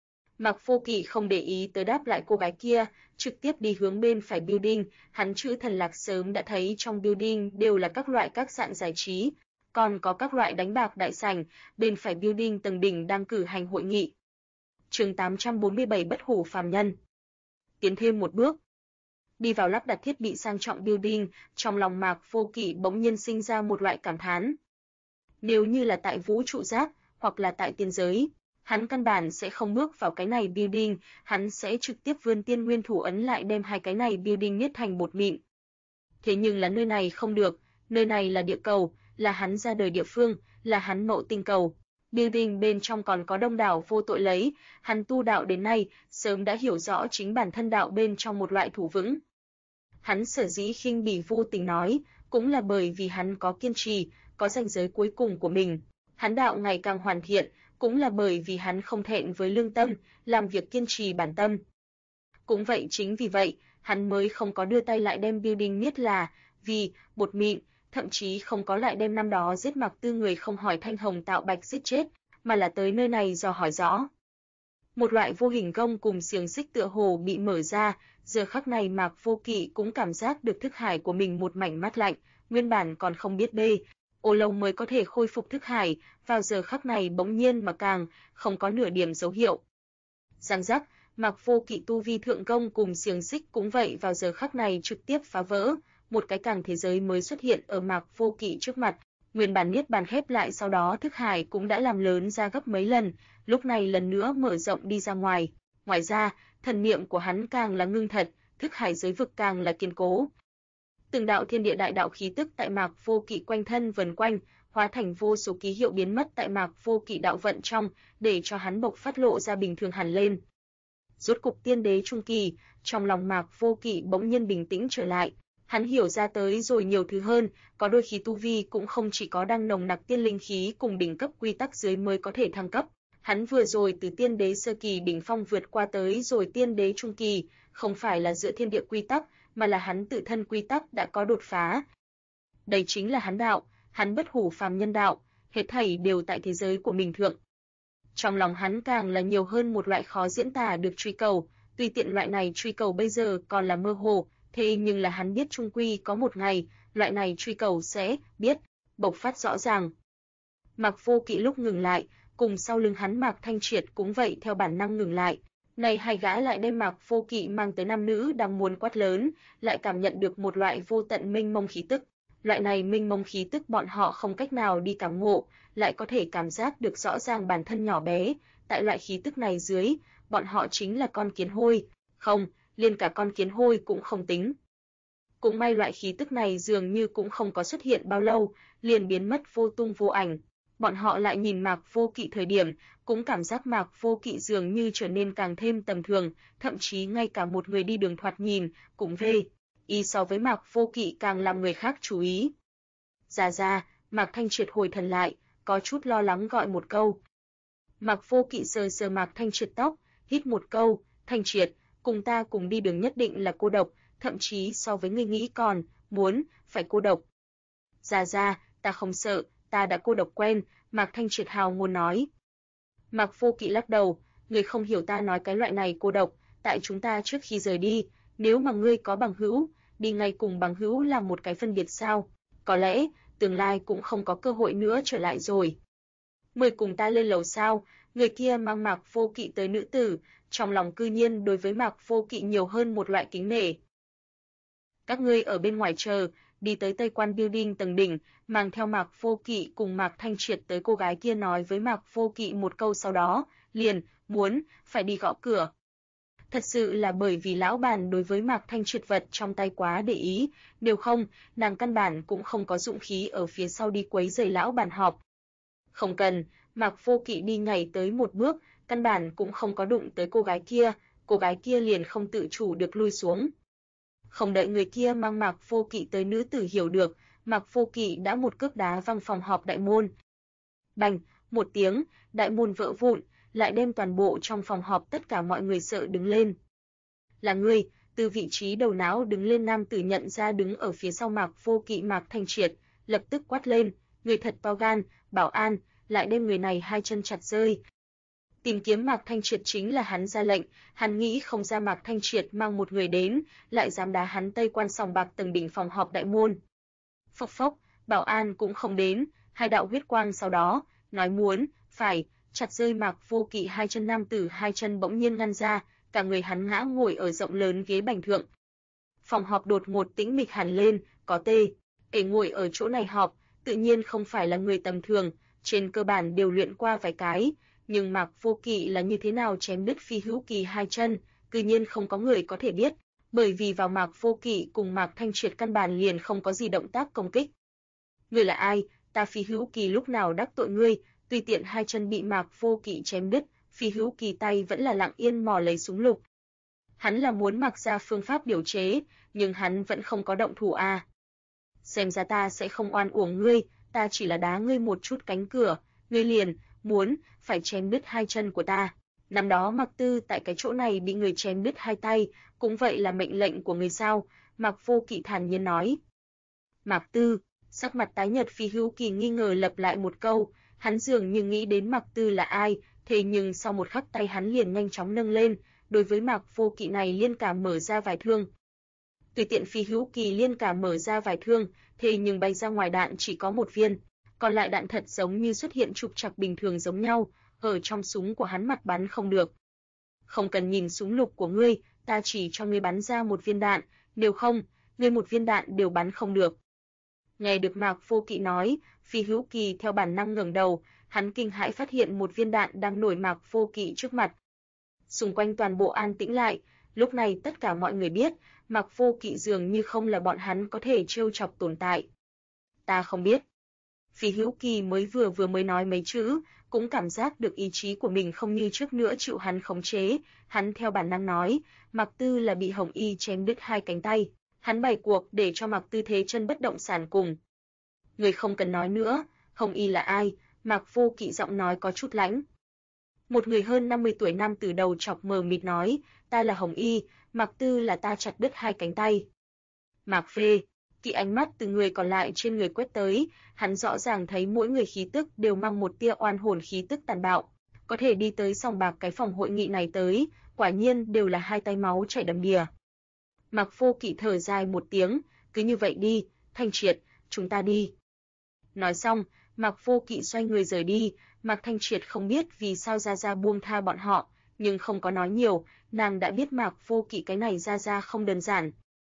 Mạc Vô Kỵ không để ý tới đáp lại cô gái kia, trực tiếp đi hướng bên phải building, hắn chữ thần lạc sớm đã thấy trong building đều là các loại các dạng giải trí, còn có các loại đánh bạc đại sảnh, bên phải building tầng đỉnh đang cử hành hội nghị. Chương 847 bất hủ phàm nhân. Tiến thêm một bước. Đi vào lắp đặt thiết bị sang trọng building, trong lòng Mạc Vô Kỵ bỗng nhiên sinh ra một loại cảm thán. Nếu như là tại vũ trụ giác, hoặc là tại tiên giới, hắn căn bản sẽ không bước vào cái này building, hắn sẽ trực tiếp vươn tiên nguyên thủ ấn lại đem hai cái này building niết thành bột mịn. Thế nhưng là nơi này không được, nơi này là địa cầu, là hắn ra đời địa phương, là hắn mậu tinh cầu. Building bên trong còn có đông đảo vô tội lấy, hắn tu đạo đến nay, sớm đã hiểu rõ chính bản thân đạo bên trong một loại thủ vững. Hắn sở dĩ khinh bỉ vô tình nói, cũng là bởi vì hắn có kiên trì, có ranh giới cuối cùng của mình. Hắn đạo ngày càng hoàn thiện, cũng là bởi vì hắn không thẹn với lương tâm, làm việc kiên trì bản tâm. Cũng vậy chính vì vậy, hắn mới không có đưa tay lại đem building niết là, vì, bột mịn, thậm chí không có lại đem năm đó giết Mạc Tư người không hỏi thanh hồng tạo bạch giết chết, mà là tới nơi này dò hỏi rõ. Một loại vô hình gông cùng xiềng xích tựa hồ bị mở ra, giờ khắc này Mạc Vô Kỵ cũng cảm giác được thức hải của mình một mảnh mát lạnh, nguyên bản còn không biết bê, ô lâu mới có thể khôi phục thức hải, vào giờ khắc này bỗng nhiên mà càng không có nửa điểm dấu hiệu. Răng rắc, Mạc Vô Kỵ tu vi thượng công cùng xiềng xích cũng vậy vào giờ khắc này trực tiếp phá vỡ, một cái càng thế giới mới xuất hiện ở Mạc Vô Kỵ trước mặt. Nguyên bản niết bàn khép lại sau đó thức hải cũng đã làm lớn ra gấp mấy lần, lúc này lần nữa mở rộng đi ra ngoài. Ngoài ra, thần niệm của hắn càng là ngưng thật, thức hải giới vực càng là kiên cố. Từng đạo thiên địa đại đạo khí tức tại Mạc Vô Kỵ quanh thân vần quanh, hóa thành vô số ký hiệu biến mất tại Mạc Vô Kỵ đạo vận trong, để cho hắn bộc phát lộ ra bình thường hẳn lên. Rốt cục tiên đế trung kỳ, trong lòng Mạc Vô Kỵ bỗng nhiên bình tĩnh trở lại. Hắn hiểu ra tới rồi nhiều thứ hơn, có đôi khi tu vi cũng không chỉ có đang nồng nặc tiên linh khí cùng đỉnh cấp quy tắc dưới mới có thể thăng cấp. Hắn vừa rồi từ tiên đế sơ kỳ đỉnh phong vượt qua tới rồi tiên đế trung kỳ, không phải là dựa thiên địa quy tắc, mà là hắn tự thân quy tắc đã có đột phá. Đây chính là hắn đạo, hắn bất hủ phàm nhân đạo, hết thảy đều tại thế giới của mình thượng. Trong lòng hắn càng là nhiều hơn một loại khó diễn tả được truy cầu, tùy tiện loại này truy cầu bây giờ còn là mơ hồ, thế nhưng là hắn biết chung quy có một ngày, loại này truy cầu sẽ biết bộc phát rõ ràng. Mạc Vô Kỵ lúc ngừng lại, cùng sau lưng hắn Mạc Thanh Triệt cũng vậy theo bản năng ngừng lại. Này hai gã lại đem Mạc Vô Kỵ mang tới nam nữ đang muốn quát lớn, lại cảm nhận được một loại vô tận mênh mông khí tức. Loại này mênh mông khí tức bọn họ không cách nào đi cảm ngộ, lại có thể cảm giác được rõ ràng bản thân nhỏ bé, tại loại khí tức này dưới, bọn họ chính là con kiến hôi, không, liền cả con kiến hôi cũng không tính. Cũng may loại khí tức này dường như cũng không có xuất hiện bao lâu, liền biến mất vô tung vô ảnh. Bọn họ lại nhìn Mạc Vô Kỵ thời điểm, cũng cảm giác Mạc Vô Kỵ dường như trở nên càng thêm tầm thường, thậm chí ngay cả một người đi đường thoạt nhìn, cũng y so với Mạc Vô Kỵ càng làm người khác chú ý. Ra, Mạc Thanh Triệt hồi thần lại, có chút lo lắng gọi một câu. Mạc Vô Kỵ sờ sờ Mạc Thanh Triệt tóc, hít một câu, Thanh Triệt, cùng ta cùng đi đường nhất định là cô độc, thậm chí so với ngươi nghĩ còn muốn phải cô độc. Gia, ta không sợ, ta đã cô độc quen, Mạc Thanh Triệt hào ngôn nói. Mạc Vô Kỵ lắc đầu, ngươi không hiểu ta nói cái loại này cô độc, tại chúng ta trước khi rời đi, nếu mà ngươi có bằng hữu, đi ngay cùng bằng hữu làm một cái phân biệt sao? Có lẽ tương lai cũng không có cơ hội nữa trở lại rồi. Mời cùng ta lên lầu sao? Người kia mang Mạc Vô Kỵ tới nữ tử, trong lòng cư nhiên đối với Mạc Vô Kỵ nhiều hơn một loại kính nể. Các ngươi ở bên ngoài chờ, đi tới Tây Quan Building tầng đỉnh, mang theo Mạc Vô Kỵ cùng Mạc Thanh Triệt tới. Cô gái kia nói với Mạc Vô Kỵ một câu, sau đó liền muốn phải đi gõ cửa. Thật sự là bởi vì lão bản đối với Mạc Thanh Triệt vật trong tay quá để ý, nếu không, nàng căn bản cũng không có dũng khí ở phía sau đi quấy rầy lão bản họp. Không cần, Mạc Vô Kỵ đi nhảy tới một bước, căn bản cũng không có đụng tới cô gái kia liền không tự chủ được lui xuống. Không đợi người kia mang Mạc Vô Kỵ tới, nữ tử hiểu được, Mạc Vô Kỵ đã một cước đá văng phòng họp đại môn. Bành, một tiếng, đại môn vỡ vụn, lại đem toàn bộ trong phòng họp tất cả mọi người sợ đứng lên. Là ngươi, từ vị trí đầu não đứng lên nam tử nhận ra đứng ở phía sau Mạc Vô Kỵ Mạc Thanh Triệt, lập tức quát lên, người thật to gan, bảo an, lại đem người này hai chân chặt rơi. Tìm kiếm Mạc Thanh Triệt chính là hắn ra lệnh, hắn nghĩ không ra Mạc Thanh Triệt mang một người đến, lại dám đá hắn Tây Quan sòng bạc tầng đỉnh phòng họp đại môn. Phốc phốc, bảo an cũng không đến, hai đạo huyết quang sau đó, nói muốn, phải, chặt rơi Mạc Vô Kỵ hai chân, nam tử hai chân bỗng nhiên ngăn ra, cả người hắn ngã ngồi ở rộng lớn ghế bành thượng. Phòng họp đột ngột tĩnh mịch hẳn lên, có ngồi ở chỗ này họp, tự nhiên không phải là người tầm thường, trên cơ bản đều luyện qua vài cái, nhưng Mạc Vô Kỵ là như thế nào chém đứt Phi Hữu Kỳ hai chân, tự nhiên không có người có thể biết, bởi vì vào Mạc Vô Kỵ cùng Mạc Thanh Triệt căn bản liền không có gì động tác công kích. Ngươi là ai? Ta Phi Hữu Kỳ lúc nào đắc tội ngươi? Tùy tiện hai chân bị Mạc Vô Kỵ chém đứt, Phi Hữu Kỳ tay vẫn là lặng yên mò lấy súng lục. Hắn là muốn mặc ra phương pháp điều chế, nhưng hắn vẫn không có động thủ à. Xem ra ta sẽ không oan uổng ngươi, ta chỉ là đá ngươi một chút cánh cửa, ngươi liền muốn phải chém đứt hai chân của ta. Năm đó Mạc Tư tại cái chỗ này bị người chém đứt hai tay, cũng vậy là mệnh lệnh của người sao? Mạc Vô Kỵ thản nhiên nói. Mạc Tư, sắc mặt tái nhợt Phi Hữu Kỳ nghi ngờ lặp lại một câu, hắn dường như nghĩ đến Mạc Tư là ai, thế nhưng sau một khắc tay hắn liền nhanh chóng nâng lên, đối với Mạc Vô Kỵ này liên cảm mở ra vài thương. Tùy tiện Phi Hữu Kỳ liên cảm mở ra vài thương, thế nhưng bay ra ngoài đạn chỉ có một viên, còn lại đạn thật giống như xuất hiện trục trặc bình thường giống nhau, ở trong súng của hắn mặt bắn không được. Không cần nhìn súng lục của ngươi, ta chỉ cho ngươi bắn ra một viên đạn, nếu không, ngươi một viên đạn đều bắn không được. Nghe được Mạc Vô Kỵ nói, Phi Hữu Kỳ theo bản năng ngẩng đầu, hắn kinh hãi phát hiện một viên đạn đang nổi Mạc Vô Kỵ trước mặt. Xung quanh toàn bộ an tĩnh lại, lúc này tất cả mọi người biết, Mạc Vô Kỵ dường như không là bọn hắn có thể trêu chọc tồn tại. Ta không biết. Phi Hữu Kỳ vừa mới nói mấy chữ, cũng cảm giác được ý chí của mình không như trước nữa chịu hắn khống chế, hắn theo bản năng nói, Mạc Tư là bị Hồng Y chém đứt hai cánh tay, hắn bày cuộc để cho Mạc Tư thế chân bất động sản cùng. Người không cần nói nữa, Hồng Y là ai? Mạc Vô Kỵ giọng nói có chút lãnh. Một người hơn 50 tuổi nam từ đầu chọc mờ mịt nói, ta là Hồng Y, Mạc Tư là ta chặt đứt hai cánh tay. Mạc Phê Kỵ ánh mắt từ người còn lại trên người quét tới, hắn rõ ràng thấy mỗi người khí tức đều mang một tia oan hồn khí tức tàn bạo, có thể đi tới sòng bạc cái phòng hội nghị này tới, quả nhiên đều là hai tay máu chảy đầm đìa. Mạc Vô Kỵ thở dài một tiếng, cứ như vậy đi, Thanh Triệt, chúng ta đi. Nói xong, Mạc Vô Kỵ xoay người rời đi, Mạc Thanh Triệt không biết vì sao Gia buông tha bọn họ, nhưng không có nói nhiều, nàng đã biết Mạc Vô Kỵ cái này Gia không đơn giản.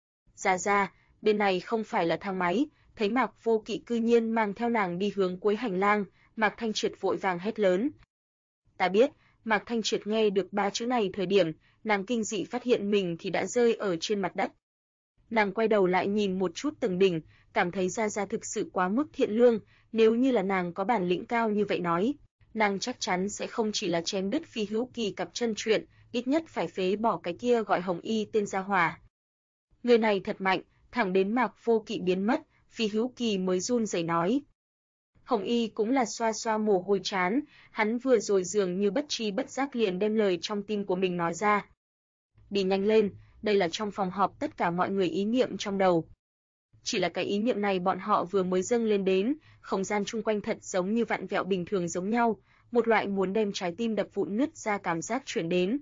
Gia, bên này không phải là thang máy, thấy Mạc Vô Kỵ cư nhiên mang theo nàng đi hướng cuối hành lang, Mạc Thanh Triệt vội vàng hét lớn. Ta biết, Mạc Thanh Triệt nghe được ba chữ này thời điểm, nàng kinh dị phát hiện mình thì đã rơi ở trên mặt đất. Nàng quay đầu lại nhìn một chút tầng đỉnh, cảm thấy Gia thực sự quá mức thiện lương, nếu như là nàng có bản lĩnh cao như vậy nói, nàng chắc chắn sẽ không chỉ là chém đứt Phi Hữu Kỳ cặp chân chuyện, ít nhất phải phế bỏ cái kia gọi Hồng Y tên gia hỏa. Người này thật mạnh, thẳng đến Mạc Vô Kỵ biến mất, Phi Hữu Kỳ mới run rẩy nói. Hồng Y cũng là xoa xoa mồ hôi trán, hắn vừa rồi dường như bất tri bất giác liền đem lời trong tim của mình nói ra. đi nhanh lên, đây là trong phòng họp tất cả mọi người ý niệm trong đầu. Chỉ là cái ý niệm này bọn họ vừa mới dâng lên đến, không gian chung quanh thật giống như vặn vẹo bình thường giống nhau, một loại muốn đem trái tim đập vụn nứt ra cảm giác chuyển đến.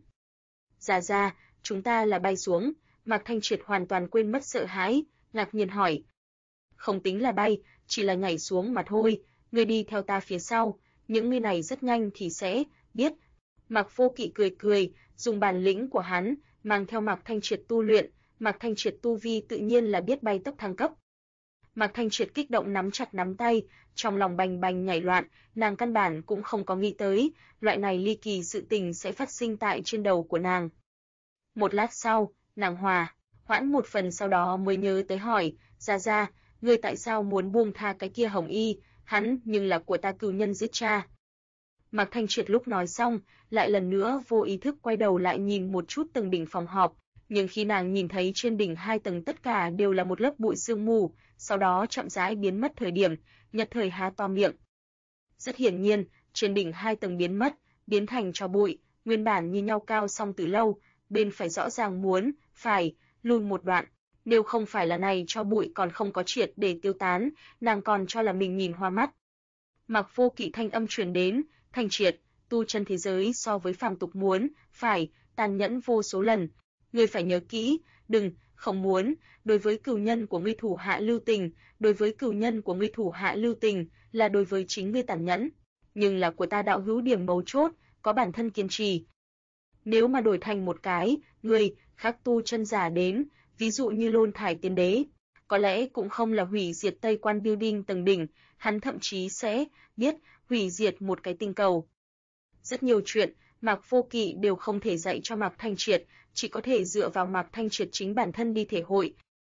Ra, chúng ta là bay xuống, Mạc Thanh Triệt hoàn toàn quên mất sợ hãi, ngạc nhiên hỏi. Không tính là bay, chỉ là nhảy xuống mà thôi, ngươi đi theo ta phía sau, những người này rất nhanh thì sẽ biết. Mạc Vô Kỵ cười, dùng bản lĩnh của hắn, mang theo Mạc Thanh Triệt tu luyện, Mạc Thanh Triệt tu vi tự nhiên là biết bay tốc thăng cấp. Mạc Thanh Triệt kích động nắm chặt nắm tay, trong lòng bành bành nhảy loạn, nàng căn bản cũng không có nghĩ tới, loại này ly kỳ sự tình sẽ phát sinh tại trên đầu của nàng. Một lát sau, nàng hoãn một phần sau đó mới nhớ tới hỏi, ra, ngươi tại sao muốn buông tha cái kia Hồng Y, hắn nhưng là của ta cừu nhân giết cha. Mạc Thanh Triệt lúc nói xong, lại lần nữa vô ý thức quay đầu lại nhìn một chút tầng đỉnh phòng họp, nhưng khi nàng nhìn thấy trên đỉnh 2 tầng tất cả đều là một lớp bụi sương mù, sau đó chậm rãi biến mất thời điểm, nhất thời há to miệng. Rất hiển nhiên, trên đỉnh 2 tầng biến mất, biến thành tro bụi, nguyên bản như nhau cao xong từ lâu, bên phải rõ ràng muốn, phải, lùi một đoạn. Nếu không phải là này tro bụi còn không có triệt để tiêu tán, nàng còn cho là mình nhìn hoa mắt. Mạc Vô Kỵ thanh âm truyền đến, Thanh Triệt, tu chân thế giới so với phàm tục muốn, phải, tàn nhẫn vô số lần. Ngươi phải nhớ kỹ, không muốn, đối với cừu nhân của ngươi thủ hạ lưu tình, đối với cừu nhân của ngươi thủ hạ lưu tình, là đối với chính ngươi tàn nhẫn. Nhưng là của ta đạo hữu điểm mấu chốt, có bản thân kiên trì. Nếu mà đổi thành một cái, người, khác tu chân giả đến, ví dụ như Lôn Thải Tiên Đế, có lẽ cũng không là hủy diệt Tây Quan Building tầng đỉnh, hắn thậm chí sẽ biết hủy diệt một cái tinh cầu. Rất nhiều chuyện, Mạc Vô Kỵ đều không thể dạy cho Mạc Thanh Triệt, chỉ có thể dựa vào Mạc Thanh Triệt chính bản thân đi thể hội.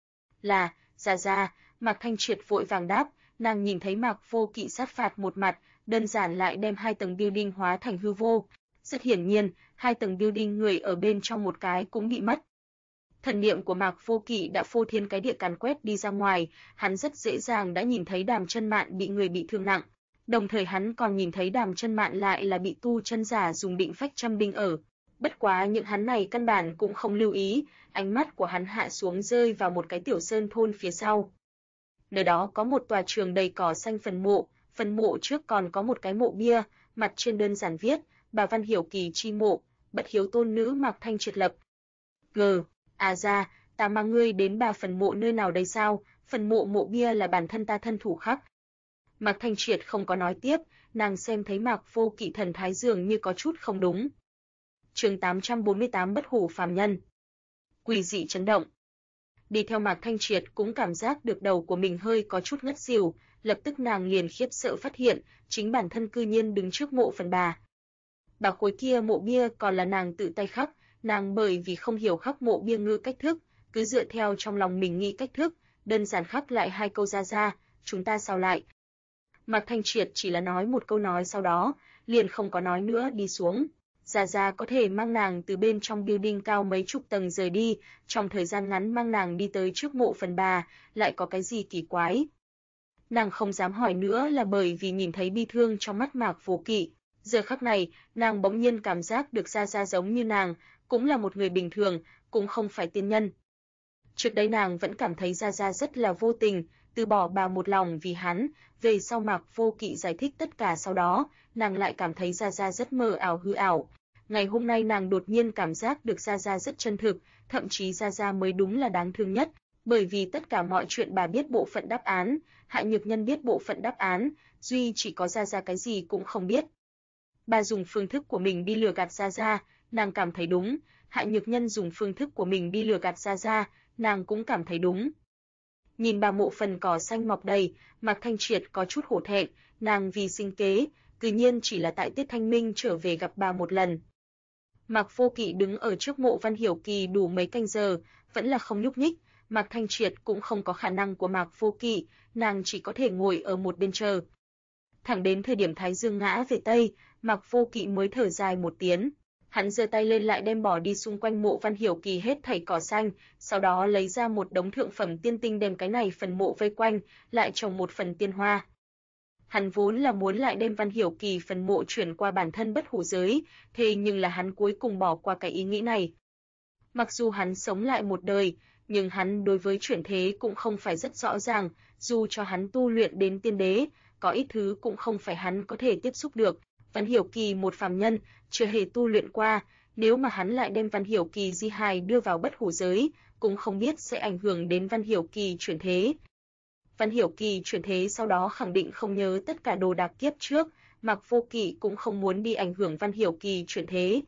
Là, ra, Mạc Thanh Triệt vội vàng đáp, nàng nhìn thấy Mạc Vô Kỵ sát phạt một mặt, đơn giản lại đem 2 tầng building hóa thành hư vô. Rất hiển nhiên, 2 tầng building người ở bên trong một cái cũng bị mất. Thần niệm của Mạc Vô Kỵ đã phô thiên cái địa càn quét đi ra ngoài, hắn rất dễ dàng đã nhìn thấy Đàm Chân Mạn bị người bị thương nặng, đồng thời hắn còn nhìn thấy Đàm Chân Mạn lại là bị tu chân giả dùng định phách châm đinh ở. Bất quá những hắn này căn bản cũng không lưu ý, ánh mắt của hắn hạ xuống rơi vào một cái tiểu sơn thôn phía sau. Nơi đó có một tòa trường đầy cỏ xanh phần mộ trước còn có một cái mộ bia, mặt trên đơn giản viết, Bà Văn Hiểu Kỳ chi mộ, Bất Hiếu tôn nữ Mạc Thanh Triệt lập. Ra, ta mang ngươi đến bà phần mộ nơi nào đây sao? Phần mộ bia là bản thân ta thân thủ khắc. Mạc Thanh Triệt không có nói tiếp, nàng xem thấy Mạc Vô Kỵ thần thái dường như có chút không đúng. Chương 848 Bất hủ phàm nhân. Quỷ dị chấn động. Đi theo Mạc Thanh Triệt cũng cảm giác được đầu của mình hơi có chút ngất xỉu, lập tức nàng liền khiếp sợ phát hiện, chính bản thân cư nhiên đứng trước mộ phần bà. Bà khối kia mộ bia còn là nàng tự tay khắc, nàng bởi vì không hiểu khắc mộ bia ngữ cách thức, cứ dựa theo trong lòng mình nghĩ cách thức, đơn giản khắc lại 2 câu ra, chúng ta sao lại. Mạc Thanh Triệt chỉ là nói một câu nói sau đó, liền không có nói nữa đi xuống. Ra có thể mang nàng từ bên trong building cao mấy chục tầng rời đi, trong thời gian ngắn mang nàng đi tới trước mộ phần bà, lại có cái gì kỳ quái. Nàng không dám hỏi nữa là bởi vì nhìn thấy bi thương trong mắt Mạc Vô Kỵ. Giờ khắc này, nàng bỗng nhiên cảm giác được Ra giống như nàng, cũng là một người bình thường, cũng không phải tiên nhân. Trước đây nàng vẫn cảm thấy Ra rất là vô tình, từ bỏ bà một lòng vì hắn, về sau Mạc Vô Kỵ giải thích tất cả sau đó, nàng lại cảm thấy Ra rất mờ ảo hư ảo. Ngày hôm nay nàng đột nhiên cảm giác được Ra rất chân thực, thậm chí Ra mới đúng là đáng thương nhất, bởi vì tất cả mọi chuyện bà biết bộ phận đáp án, Hạ Nhược Nhân biết bộ phận đáp án, duy chỉ có Ra cái gì cũng không biết. Bà dùng phương thức của mình đi lừa gạt Ra, nàng cảm thấy đúng, Hạ Nhược Nhân dùng phương thức của mình đi lừa gạt Ra, nàng cũng cảm thấy đúng. Nhìn bà mộ phần cỏ xanh mọc đầy, Mạc Thanh Triệt có chút hổ thẹn, nàng vì sinh kế, cứ nhiên chỉ là tại Tiết Thanh Minh trở về gặp bà một lần. Mạc Vô Kỵ đứng ở trước mộ Văn Hiểu Kỳ đủ mấy canh giờ, vẫn là không nhúc nhích, Mạc Thanh Triệt cũng không có khả năng của Mạc Vô Kỵ, nàng chỉ có thể ngồi ở một bên chờ. Thẳng đến thời điểm Thái Dương ngã về Tây, Mạc Vô Kỵ mới thở dài một tiếng. Hắn giơ tay lên lại đem bỏ đi xung quanh mộ Văn Hiểu Kỳ hết thảy cỏ xanh, sau đó lấy ra một đống thượng phẩm tiên tinh đem cái này phần mộ vây quanh, lại trồng một phần tiên hoa. Hắn vốn là muốn lại đem Văn Hiểu Kỳ phần mộ chuyển qua bản thân bất hủ giới, thế nhưng là hắn cuối cùng bỏ qua cái ý nghĩ này. Mặc dù hắn sống lại một đời, nhưng hắn đối với chuyển thế cũng không phải rất rõ ràng, dù cho hắn tu luyện đến tiên đế, có ít thứ cũng không phải hắn có thể tiếp xúc được. Văn Hiểu Kỳ một phàm nhân, chưa hề tu luyện qua, nếu mà hắn lại đem Văn Hiểu Kỳ di hài đưa vào bất hủ giới, cũng không biết sẽ ảnh hưởng đến Văn Hiểu Kỳ chuyển thế. Văn Hiểu Kỳ chuyển thế sau đó khẳng định không nhớ tất cả đồ đạc kiếp trước, Mạc Vô Kỵ cũng không muốn đi ảnh hưởng Văn Hiểu Kỳ chuyển thế.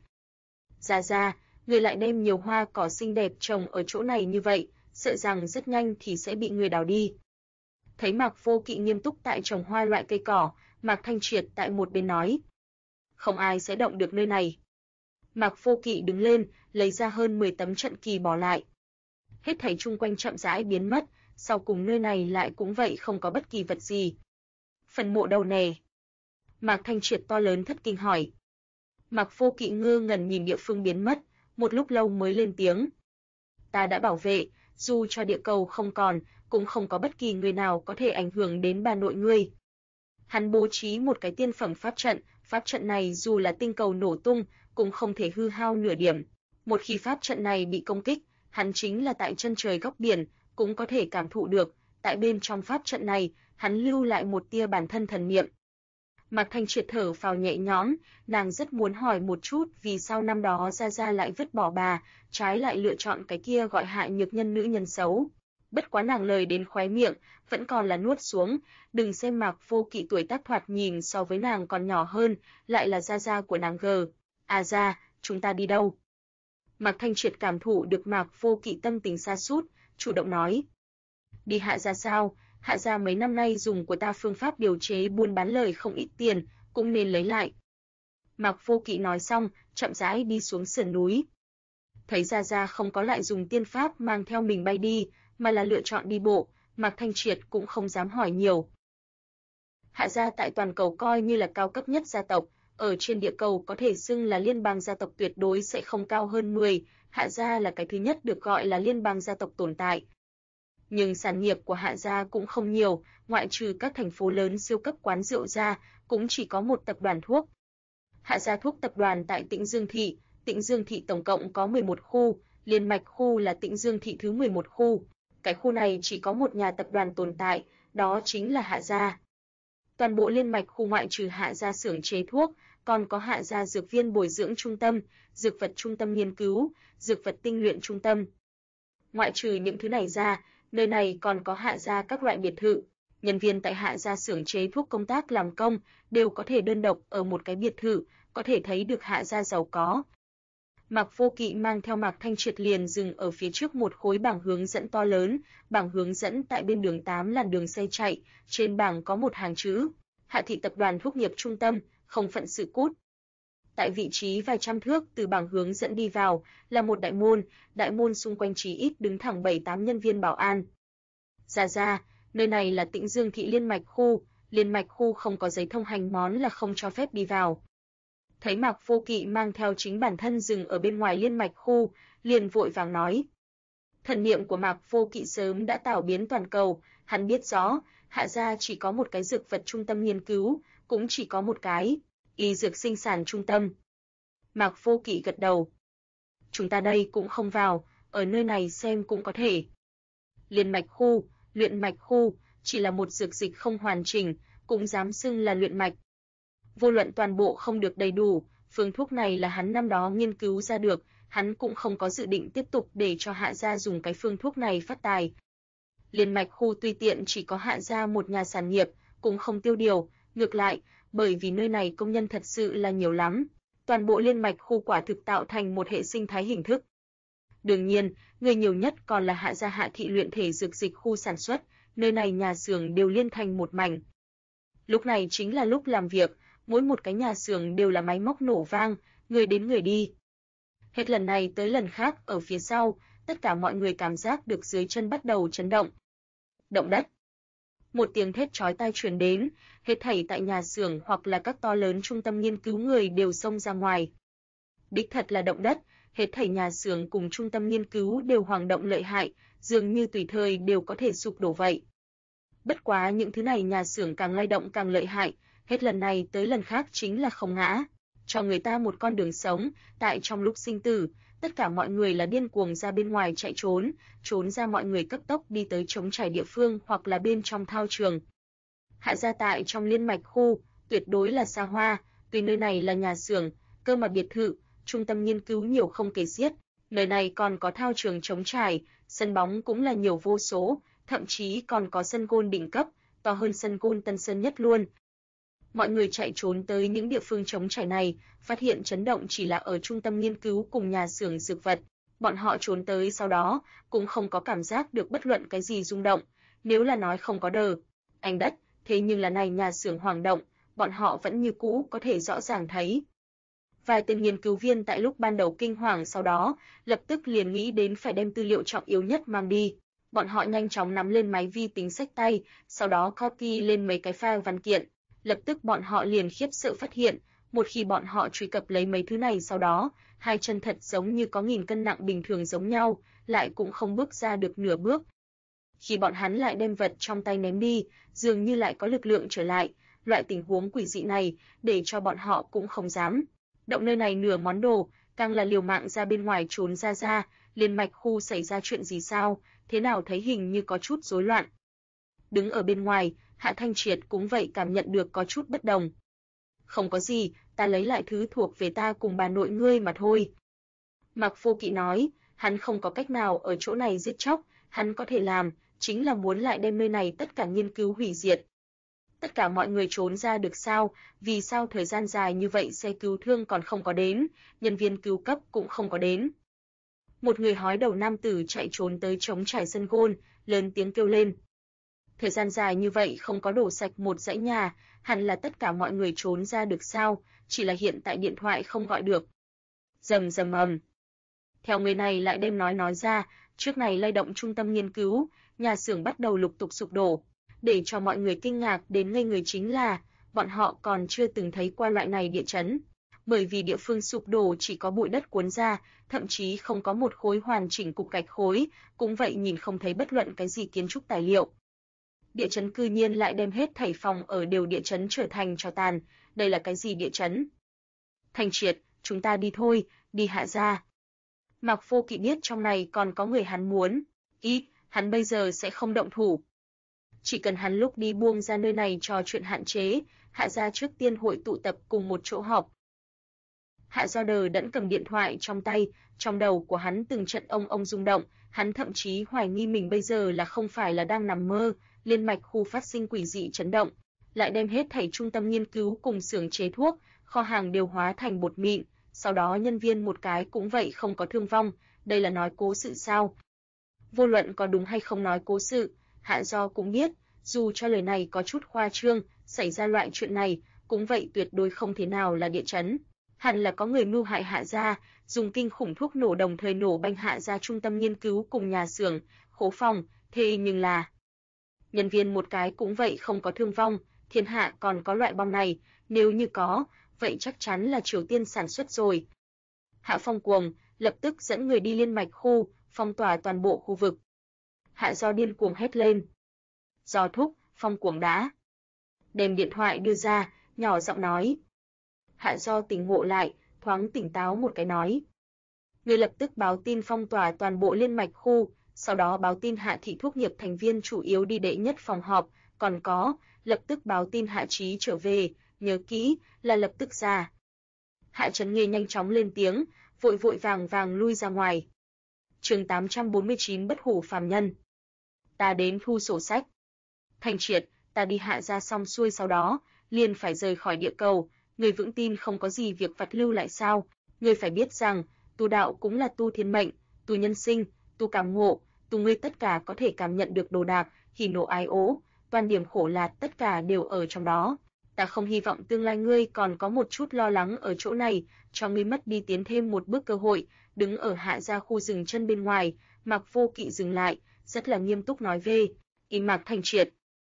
Ra, người lại đem nhiều hoa cỏ xinh đẹp trồng ở chỗ này như vậy, sợ rằng rất nhanh thì sẽ bị người đào đi. Thấy Mạc Vô Kỵ nghiêm túc tại trồng hoa loại cây cỏ, Mạc Thanh Triệt tại một bên nói: "Không ai sẽ động được nơi này." Mạc Vô Kỵ đứng lên, lấy ra hơn 10 tấm trận kỳ bỏ lại. Hết thảy chung quanh chậm rãi biến mất, sau cùng nơi này lại cũng vậy không có bất kỳ vật gì. Phần mộ đâu nè? Mạc Thanh Triệt to lớn thất kinh hỏi. Mạc Vô Kỵ ngơ ngẩn nhìn địa phương biến mất, một lúc lâu mới lên tiếng: "Ta đã bảo vệ, dù cho địa cầu không còn, cũng không có bất kỳ người nào có thể ảnh hưởng đến bà nội ngươi." Hắn bố trí một cái tiên phẩm pháp trận này dù là tinh cầu nổ tung, cũng không thể hư hao nửa điểm. Một khi pháp trận này bị công kích, hắn chính là tại chân trời góc biển, cũng có thể cảm thụ được, tại bên trong pháp trận này, hắn lưu lại một tia bản thân thần niệm. Mạc Thanh Triệt thở phào nhẹ nhõm, nàng rất muốn hỏi một chút vì sao năm đó Gia Gia lại vứt bỏ bà, trái lại lựa chọn cái kia gọi hại nhược nhân nữ nhân xấu. Bất quá nàng lời đến khóe miệng, vẫn còn là nuốt xuống, đừng xem Mạc Vô Kỵ tuổi tác thoạt nhìn so với nàng còn nhỏ hơn, lại là Gia Gia của nàng gờ. À ra, chúng ta đi đâu? Mạc Thanh Triệt cảm thụ được Mạc Vô Kỵ tâm tình sa sút, chủ động nói. Đi Hạ Gia sao? Hạ Gia mấy năm nay dùng của ta phương pháp điều chế buôn bán lời không ít tiền, cũng nên lấy lại. Mạc Vô Kỵ nói xong, chậm rãi đi xuống sườn núi. Thấy Gia Gia không có lại dùng tiên pháp mang theo mình bay đi, mà là lựa chọn đi bộ, Mạc Thanh Triệt cũng không dám hỏi nhiều. Hạ Gia tại toàn cầu coi như là cao cấp nhất gia tộc, ở trên địa cầu có thể xưng là liên bang gia tộc tuyệt đối sẽ không cao hơn 10, Hạ Gia là cái thứ nhất được gọi là liên bang gia tộc tồn tại. Nhưng sản nghiệp của Hạ Gia cũng không nhiều, ngoại trừ các thành phố lớn siêu cấp quán rượu ra, cũng chỉ có một tập đoàn thuốc. Hạ Gia thuốc tập đoàn tại Tĩnh Dương Thị tổng cộng có 11 khu, Liên Mạch khu là Tĩnh Dương Thị thứ 11 khu. Cái khu này chỉ có một nhà tập đoàn tồn tại, đó chính là Hạ Gia. Toàn bộ Liên Mạch khu ngoại trừ Hạ Gia xưởng chế thuốc, còn có Hạ Gia dược viên bồi dưỡng trung tâm, dược vật trung tâm nghiên cứu, dược vật tinh luyện trung tâm. Ngoại trừ những thứ này ra, nơi này còn có Hạ Gia các loại biệt thự. Nhân viên tại Hạ Gia xưởng chế thuốc công tác làm công đều có thể đơn độc ở một cái biệt thự, có thể thấy được Hạ Gia giàu có. Mạc Vô Kỵ mang theo Mạc Thanh Triệt liền dừng ở phía trước một khối bảng hướng dẫn to lớn, bảng hướng dẫn tại bên đường 8 làn đường xe chạy, trên bảng có một hàng chữ: Hạ Thị tập đoàn thuốc nghiệp trung tâm, không phận sự cút. Tại vị trí vài trăm thước từ bảng hướng dẫn đi vào là một đại môn xung quanh chí ít đứng thẳng 7-8 nhân viên bảo an. Ra, nơi này là Tĩnh Dương Thị Liên Mạch khu không có giấy thông hành món là không cho phép đi vào. Thấy Mạc Vô Kỵ mang theo chính bản thân dừng ở bên ngoài Liên Mạch khu, liền vội vàng nói. Thần niệm của Mạc Vô Kỵ sớm đã tảo biến toàn cầu, hắn biết rõ, Hạ Gia chỉ có một cái dược vật trung tâm nghiên cứu, cũng chỉ có một cái y dược sinh sản trung tâm. Mạc Vô Kỵ gật đầu. Chúng ta đây cũng không vào, ở nơi này xem cũng có thể. Liên Mạch khu, luyện mạch khu, chỉ là một dược dịch không hoàn chỉnh, cũng dám xưng là luyện mạch. Vô luận toàn bộ không được đầy đủ, phương thuốc này là hắn năm đó nghiên cứu ra được, hắn cũng không có dự định tiếp tục để cho Hạ Gia dùng cái phương thuốc này phát tài. Liên Mạch khu tuy tiện chỉ có Hạ Gia một nhà sản nghiệp, cũng không tiêu điều, ngược lại, bởi vì nơi này công nhân thật sự là nhiều lắm, toàn bộ Liên Mạch khu quả thực tạo thành một hệ sinh thái hình thức. Đương nhiên, người nhiều nhất còn là Hạ Gia Hạ Thị luyện thể dược dịch khu sản xuất, nơi này nhà xưởng đều liên thành một mảnh. Lúc này chính là lúc làm việc, mỗi một cái nhà xưởng đều là máy móc nổ vang, người đến người đi. Hết lần này tới lần khác ở phía sau, tất cả mọi người cảm giác được dưới chân bắt đầu chấn động. Động đất. Một tiếng thét chói tai truyền đến, hết thảy tại nhà xưởng hoặc là các to lớn trung tâm nghiên cứu người đều xông ra ngoài. Đích thật là động đất, hết thảy nhà xưởng cùng trung tâm nghiên cứu đều hoảng động lợi hại, dường như tùy thời đều có thể sụp đổ vậy. Bất quá những thứ này nhà xưởng càng lay động càng lợi hại, hết lần này tới lần khác chính là không ngã, cho người ta một con đường sống, tại trong lúc sinh tử, Tất cả mọi người là điên cuồng ra bên ngoài chạy trốn ra, mọi người cấp tốc đi tới trống trải địa phương hoặc là bên trong thao trường. Hạ gia tại trong liên mạch khu, tuyệt đối là xa hoa, tuy nơi này là nhà xưởng, cơ mà biệt thự, trung tâm nghiên cứu nhiều không kể xiết, nơi này còn có thao trường trống trải, sân bóng cũng là nhiều vô số, thậm chí còn có sân golf đỉnh cấp, to hơn sân golf Tân Sơn Nhất luôn. Mọi người chạy trốn tới những địa phương trống trải này, phát hiện chấn động chỉ là ở trung tâm nghiên cứu cùng nhà xưởng dược vật. Bọn họ trốn tới sau đó, cũng không có cảm giác được bất luận cái gì rung động, nếu là nói không có đờ, anh đất, thế nhưng là này nhà xưởng hoảng động, bọn họ vẫn như cũ có thể rõ ràng thấy. Vài tên nghiên cứu viên tại lúc ban đầu kinh hoàng, sau đó lập tức liền nghĩ đến phải đem tư liệu trọng yếu nhất mang đi. Bọn họ nhanh chóng nắm lên máy vi tính xách tay, sau đó copy lên mấy cái file văn kiện. Lập tức bọn họ liền khiếp sợ phát hiện, một khi bọn họ truy cập lấy mấy thứ này, sau đó, hai chân thật giống như có 1000 cân nặng bình thường giống nhau, lại cũng không bước ra được nửa bước. Khi bọn hắn lại đem vật trong tay ném đi, dường như lại có lực lượng trở lại, loại tình huống quỷ dị này, để cho bọn họ cũng không dám động nơi này nửa món đồ, càng là liều mạng ra bên ngoài trốn ra. Liên mạch khu xảy ra chuyện gì sao, thế nào thấy hình như có chút rối loạn. Đứng ở bên ngoài, Hạ Thanh Triệt cũng vậy cảm nhận được có chút bất đồng. Không có gì, ta lấy lại thứ thuộc về ta cùng bà nội ngươi mà thôi. Mạc Vô Kỵ nói, hắn không có cách nào ở chỗ này giết chóc, hắn có thể làm, chính là muốn lại đem nơi này tất cả nghiên cứu hủy diệt. Tất cả mọi người trốn ra được sao, vì sao thời gian dài như vậy xe cứu thương còn không có đến, nhân viên cứu cấp cũng không có đến. Một người hói đầu nam tử chạy trốn tới trống trải sân golf, lớn tiếng kêu lên. Thời gian dài như vậy không có đổ sạch một dãy nhà, hẳn là tất cả mọi người trốn ra được sao, chỉ là hiện tại điện thoại không gọi được. Rầm rầm ầm. Theo người này lại đem nói ra, trước này lay động trung tâm nghiên cứu, nhà xưởng bắt đầu lục tục sụp đổ. Để cho mọi người kinh ngạc đến ngây người chính là, bọn họ còn chưa từng thấy qua loại này địa chấn. Bởi vì địa phương sụp đổ chỉ có bụi đất cuốn ra, thậm chí không có một khối hoàn chỉnh cục gạch khối, cũng vậy nhìn không thấy bất luận cái gì kiến trúc tài liệu. Địa chấn cư nhiên lại đem hết thảy phòng ở đều địa chấn trở thành tro tàn, đây là cái gì địa chấn? Thanh Triệt, chúng ta đi thôi, đi Hạ gia. Mạc Vô Kỵ biết trong này còn có người hắn muốn, hắn bây giờ sẽ không động thủ. Chỉ cần hắn lúc đi buông ra nơi này trò chuyện hạn chế, Hạ gia trước tiên hội tụ tập cùng một chỗ họp. Hạ Do Đờ đẫn cầm điện thoại trong tay, trong đầu của hắn từng trận ông rung động, hắn thậm chí hoài nghi mình bây giờ là không phải là đang nằm mơ. Liên mạch khu phát sinh quỷ dị chấn động, lại đem hết thảy trung tâm nghiên cứu cùng xưởng chế thuốc, kho hàng đều hóa thành bột mịn, sau đó nhân viên một cái cũng vậy không có thương vong, đây là nói cố sự sao? Vô luận có đúng hay không nói cố sự, Hạ Do cũng biết, dù cho lời này có chút khoa trương, xảy ra loại chuyện này, cũng vậy tuyệt đối không thể nào là địa chấn. Hẳn là có người mưu hại Hạ gia, dùng kinh khủng thuốc nổ đồng thời nổ banh Hạ gia trung tâm nghiên cứu cùng nhà xưởng, khố phòng, thế nhưng là nhân viên một cái cũng vậy không có thương vong, thiên hạ còn có loại bom này, nếu như có, vậy chắc chắn là Triều Tiên sản xuất rồi. Hạ Phong cuồng, lập tức dẫn người đi liên mạch khu, phong tỏa toàn bộ khu vực. Hạ Do điên cuồng hét lên. Do thúc, Phong cuồng đã. Đem điện thoại đưa ra, nhỏ giọng nói. Hạ Do tỉnh ngộ lại, thoáng tỉnh táo một cái nói. Người lập tức báo tin phong tỏa toàn bộ liên mạch khu, sau đó báo tin Hạ thị thuốc nghiệp thành viên chủ yếu đi đệ nhất phòng họp, còn có, lập tức báo tin Hạ Chí trở về, nhớ kỹ, là lập tức ra. Hạ Trấn Nghê nhanh chóng lên tiếng, vội vàng lui ra ngoài. Chương 849 bất hủ phàm nhân. Ta đến thu sổ sách. Thanh Triệt, ta đi Hạ gia xong xuôi sau đó, liền phải rời khỏi địa cầu, người vững tin không có gì việc vặt lưu lại sao? Người phải biết rằng, tu đạo cũng là tu thiên mệnh, tu nhân sinh, tu cảm ngộ, tu ngươi tất cả có thể cảm nhận được đồ đạc, hỉ nộ ái ố, toàn điểm khổ lạc tất cả đều ở trong đó. Ta không hy vọng tương lai ngươi còn có một chút lo lắng ở chỗ này, cho ngươi mất đi tiến thêm một bước cơ hội. Đứng ở Hạ gia khu dừng chân bên ngoài, Mạc Vô Kỵ dừng lại, rất là nghiêm túc nói về, Mạc Thanh Triệt.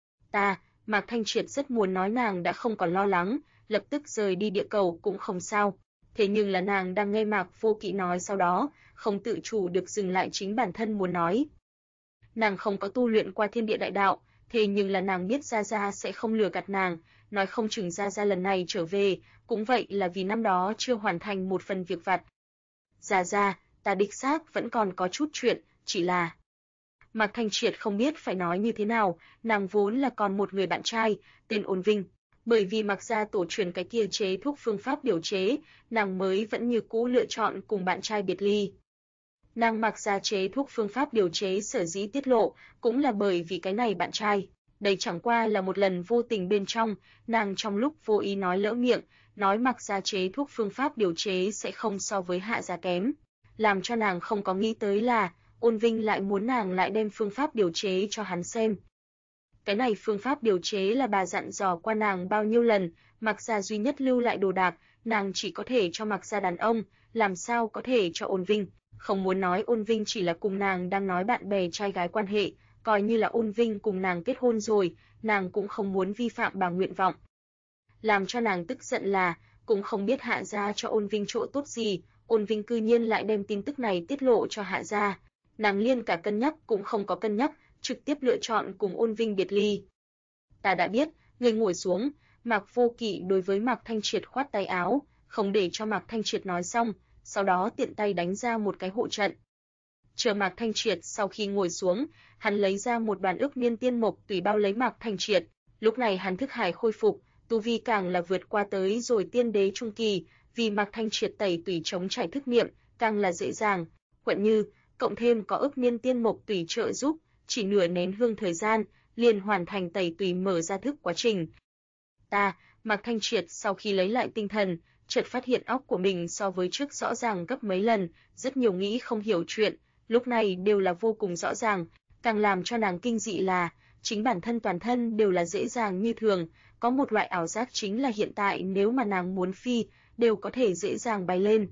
Mạc Thanh Triệt rất muốn nói nàng đã không còn lo lắng, lập tức rời đi địa cầu cũng không sao. Thế nhưng là nàng đang nghe Mạc Vô Kỵ nói, sau đó, không tự chủ được dừng lại chính bản thân muốn nói. Nàng không có tu luyện qua thiên địa đại đạo, thế nhưng là nàng biết Gia Gia sẽ không lừa gạt nàng, nói không chừng Gia Gia lần này trở về, cũng vậy là vì năm đó chưa hoàn thành một phần việc vặt. Gia Gia, ta đích xác vẫn còn có chút chuyện, chỉ là... Mạc Thanh Triệt không biết phải nói như thế nào, nàng vốn là còn một người bạn trai, tên Ôn Vinh. Bởi vì Mạc gia tổ truyền cái kia chế thuốc phương pháp điều chế, nàng mới vẫn như cũ lựa chọn cùng bạn trai biệt ly. Nàng Mạc gia chế thuốc phương pháp điều chế sở dĩ tiết lộ, cũng là bởi vì cái này bạn trai. Đây chẳng qua là một lần vô tình bên trong, nàng trong lúc vô ý nói lỡ miệng, nói Mạc gia chế thuốc phương pháp điều chế sẽ không so với Hạ gia kém. Làm cho nàng không có nghĩ tới là, Ôn Vinh lại muốn nàng lại đem phương pháp điều chế cho hắn xem. Cái này phương pháp điều chế là bà dặn dò qua nàng bao nhiêu lần, Mạc gia duy nhất lưu lại đồ đạc, nàng chỉ có thể cho Mạc gia đàn ông, làm sao có thể cho Ôn Vinh. Không muốn nói Ôn Vinh chỉ là cùng nàng đang nói bạn bè trai gái quan hệ, coi như là Ôn Vinh cùng nàng kết hôn rồi, nàng cũng không muốn vi phạm bà nguyện vọng. Làm cho nàng tức giận là, cũng không biết Hạ gia cho Ôn Vinh chỗ tốt gì, Ôn Vinh cư nhiên lại đem tin tức này tiết lộ cho Hạ gia. Nàng liên cả cân nhắc cũng không có cân nhắc, trực tiếp lựa chọn cùng Ôn Vinh biệt ly. Ta đã biết, ngươi ngồi xuống, Mạc Vô Kỵ đối với Mạc Thanh Triệt khoát tay áo, không để cho Mạc Thanh Triệt nói xong, sau đó tiện tay đánh ra một cái hộ trận. Chờ Mạc Thanh Triệt sau khi ngồi xuống, hắn lấy ra một đoàn ức niên tiên mộc tùy bao lấy Mạc Thanh Triệt, lúc này hắn thức hải khôi phục, tu vi càng là vượt qua tới rồi tiên đế trung kỳ, vì Mạc Thanh Triệt tẩy tùy chống trải thức niệm, càng là dễ dàng, quận như cộng thêm có ức niên tiên mộc tùy trợ giúp, chỉ nửa nén hương thời gian, liền hoàn thành tẩy tùy mở ra thức quá trình. Mạc Thanh Triệt sau khi lấy lại tinh thần, chợt phát hiện óc của mình so với trước rõ ràng gấp mấy lần, rất nhiều nghĩ không hiểu chuyện, lúc này đều là vô cùng rõ ràng, càng làm cho nàng kinh dị là, chính bản thân toàn thân đều là dễ dàng như thường, có một loại ảo giác chính là hiện tại nếu mà nàng muốn phi, đều có thể dễ dàng bay lên.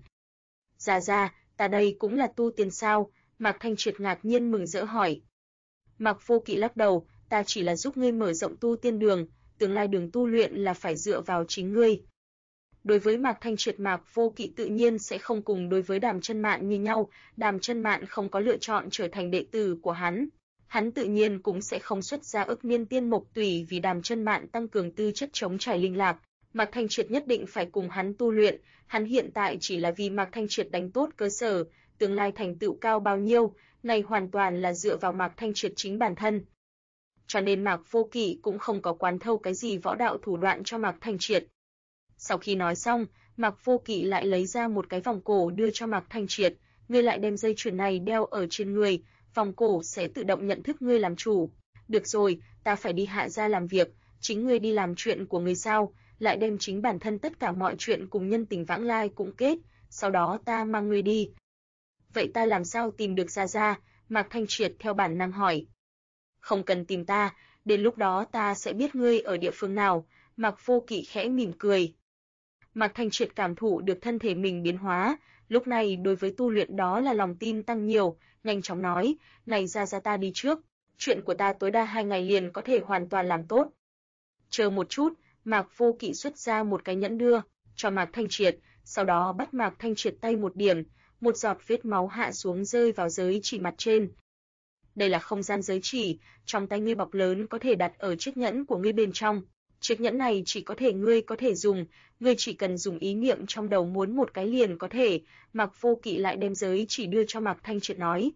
Ra, ta đây cũng là tu tiên sao? Mạc Thanh Triệt ngạc nhiên mừng rỡ hỏi. Mạc Vô Kỵ lắc đầu, ta chỉ là giúp ngươi mở rộng tu tiên đường, tương lai đường tu luyện là phải dựa vào chính ngươi. Đối với Mạc Thanh Triệt, Mạc Vô Kỵ tự nhiên sẽ không cùng đối với Đàm Chân Mạn như nhau, Đàm Chân Mạn không có lựa chọn trở thành đệ tử của hắn tự nhiên cũng sẽ không xuất ra ức niên tiên mộc tùy vì Đàm Chân Mạn tăng cường tư chất chống trải linh lạc. Mạc Thanh Triệt nhất định phải cùng hắn tu luyện, hắn hiện tại chỉ là vì Mạc Thanh Triệt đánh tốt cơ sở, tương lai thành tựu cao bao nhiêu, này hoàn toàn là dựa vào Mạc Thanh Triệt chính bản thân. Cho nên Mạc Vô Kỵ cũng không có quán thâu cái gì võ đạo thủ đoạn cho Mạc Thanh Triệt. Sau khi nói xong, Mạc Vô Kỵ lại lấy ra một cái vòng cổ đưa cho Mạc Thanh Triệt, ngươi lại đem dây chuyền này đeo ở trên người, vòng cổ sẽ tự động nhận thức ngươi làm chủ. Được rồi, ta phải đi Hạ gia làm việc, chính ngươi đi làm chuyện của ngươi sao, lại đem chính bản thân tất cả mọi chuyện cùng nhân tình vãng lai cũng kết, sau đó ta mang ngươi đi. Vậy ta làm sao tìm được Gia? Mạc Thanh Triệt theo bản năng hỏi. Không cần tìm ta, đến lúc đó ta sẽ biết ngươi ở địa phương nào. Mạc Vô Kỵ khẽ mỉm cười. Mạc Thanh Triệt cảm thụ được thân thể mình biến hóa, lúc này đối với tu luyện đó là lòng tin tăng nhiều, nhanh chóng nói, này Gia ta đi trước, chuyện của ta tối đa 2 ngày liền có thể hoàn toàn làm tốt. Chờ một chút, Mạc Vô Kỵ xuất ra một cái nhẫn đưa cho Mạc Thanh Triệt, sau đó bắt Mạc Thanh Triệt tay một điểm, một giọt vết máu hạ xuống rơi vào giới chỉ mặt trên. Đây là không gian giới chỉ, trong tay ngươi bọc lớn có thể đặt ở chiếc nhẫn của ngươi bên trong. Chiếc nhẫn này chỉ có thể ngươi có thể dùng, ngươi chỉ cần dùng ý niệm trong đầu muốn một cái liền có thể. Mạc Vô Kỵ lại đem giới chỉ đưa cho Mạc Thanh Triệt nói.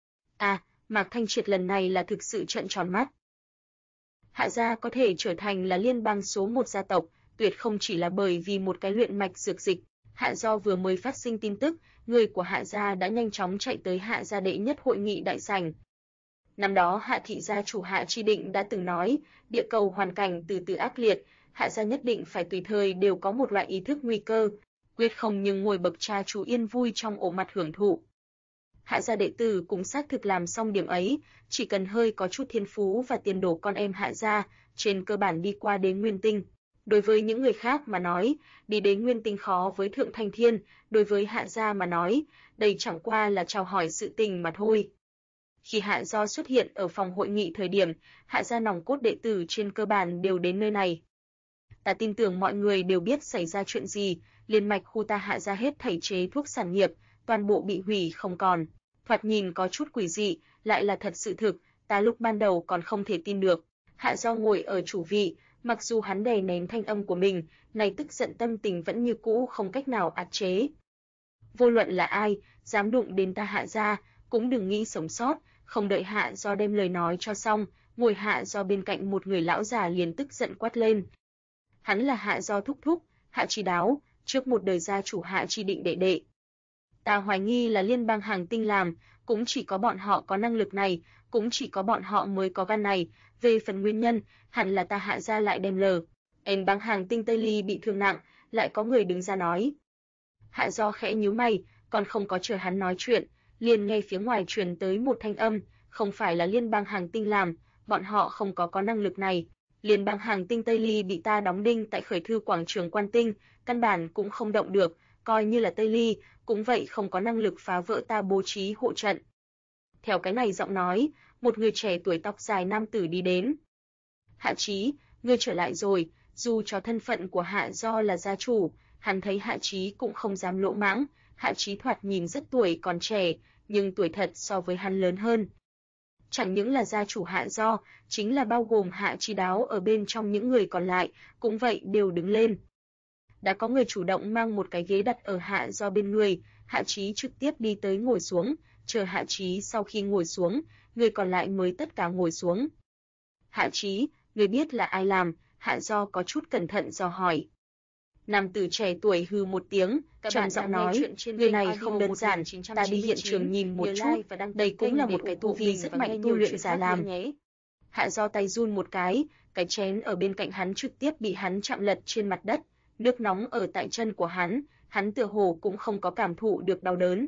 Mạc Thanh Triệt lần này là thực sự trợn tròn mắt. Hạ gia có thể trở thành là liên bang số 1 gia tộc, tuyệt không chỉ là bởi vì một cái luyện mạch dược dịch. Hạ do vừa mới phát sinh tin tức, người của Hạ gia đã nhanh chóng chạy tới Hạ gia đệ nhất hội nghị đại sảnh. Năm đó Hạ thị gia chủ Hạ Chi Định đã từng nói, địa cầu hoàn cảnh từ từ ác liệt, Hạ gia nhất định phải tùy thời đều có một loại ý thức nguy cơ, quyết không nhưng ngồi bậc cha chú yên vui trong ổ mặt hưởng thụ. Hạ gia đệ tử cũng xác thực làm xong điểm ấy, chỉ cần hơi có chút thiên phú và tiền đồ con em Hạ gia, trên cơ bản đi qua Đế Nguyên Tinh. Đối với những người khác mà nói, đi Đế Nguyên Tinh khó với Thượng Thanh Thiên, đối với Hạ gia mà nói, đây chẳng qua là chào hỏi sự tình mà thôi. Khi Hạ Do xuất hiện ở phòng hội nghị thời điểm, Hạ gia nòng cốt đệ tử trên cơ bản đều đến nơi này. Ta tin tưởng mọi người đều biết xảy ra chuyện gì, liên mạch khu ta Hạ gia hết thảy chế thuốc sản nghiệp, toàn bộ bị hủy không còn. Thoạt nhìn có chút quỷ dị, lại là thật sự thực, ta lúc ban đầu còn không thể tin được. Hạ Do ngồi ở chủ vị, mặc dù hắn đè nén thanh âm của mình, này tức giận tâm tình vẫn như cũ không cách nào áp chế. Vô luận là ai, dám đụng đến ta Hạ gia, cũng đừng nghĩ sống sót. Không đợi Hạ Do đem lời nói cho xong, ngồi Hạ Do bên cạnh một người lão già liền tức giận quát lên. Hắn là Hạ Do thúc thúc, Hạ Chí Đáo, trước một đời gia chủ Hạ Chi Định đệ đệ. Ta hoài nghi là liên bang Hàng Tinh làm, cũng chỉ có bọn họ có năng lực này, cũng chỉ có bọn họ mới có gan này. Về phần nguyên nhân, hẳn là ta Hạ gia lại đem liên bang Hàng Tinh Tây Ly bị thương nặng, lại có người đứng ra nói. Hạ Do khẽ nhíu mày, còn không có chờ hắn nói chuyện, liền nghe phía ngoài truyền tới một thanh âm, không phải là liên bang Hàng Tinh làm, bọn họ không có năng lực này. Liên bang Hàng Tinh Tây Ly bị ta đóng đinh tại khởi thư quảng trường Quan Tinh, căn bản cũng không động được, coi như là Tây Ly, cũng vậy không có năng lực phá vỡ ta bố trí hộ trận. Theo cái này giọng nói, một người trẻ tuổi tóc dài nam tử đi đến. Hạ Chí, ngươi trở lại rồi. Dù cho thân phận của Hạ Do là gia chủ, hắn thấy Hạ Chí cũng không dám lỗ mãng. Hạ Chí thoạt nhìn rất tuổi còn trẻ, nhưng tuổi thật so với hắn lớn hơn. Chẳng những là gia chủ Hạ Do, chính là bao gồm Hạ Chí Đáo ở bên trong những người còn lại, cũng vậy đều đứng lên. Đã có người chủ động mang một cái ghế đặt ở Hạ Do bên người, Hạ Chí trực tiếp đi tới ngồi xuống, chờ Hạ Chí sau khi ngồi xuống, người còn lại mới tất cả ngồi xuống. Hạ Chí, người biết là ai làm? Hạ Do có chút cẩn thận dò hỏi. Nam tử trẻ tuổi hừ một tiếng, trầm giọng nói, người này không đơn giản, ta đi hiện trường nhìn một chút, đây cũng là một cái tu vi rất mạnh tu luyện giả làm. Hạ Do tay run một cái chén ở bên cạnh hắn trực tiếp bị hắn chạm lật trên mặt đất, nước nóng ở tại chân của hắn tựa hồ cũng không có cảm thụ được đau đớn.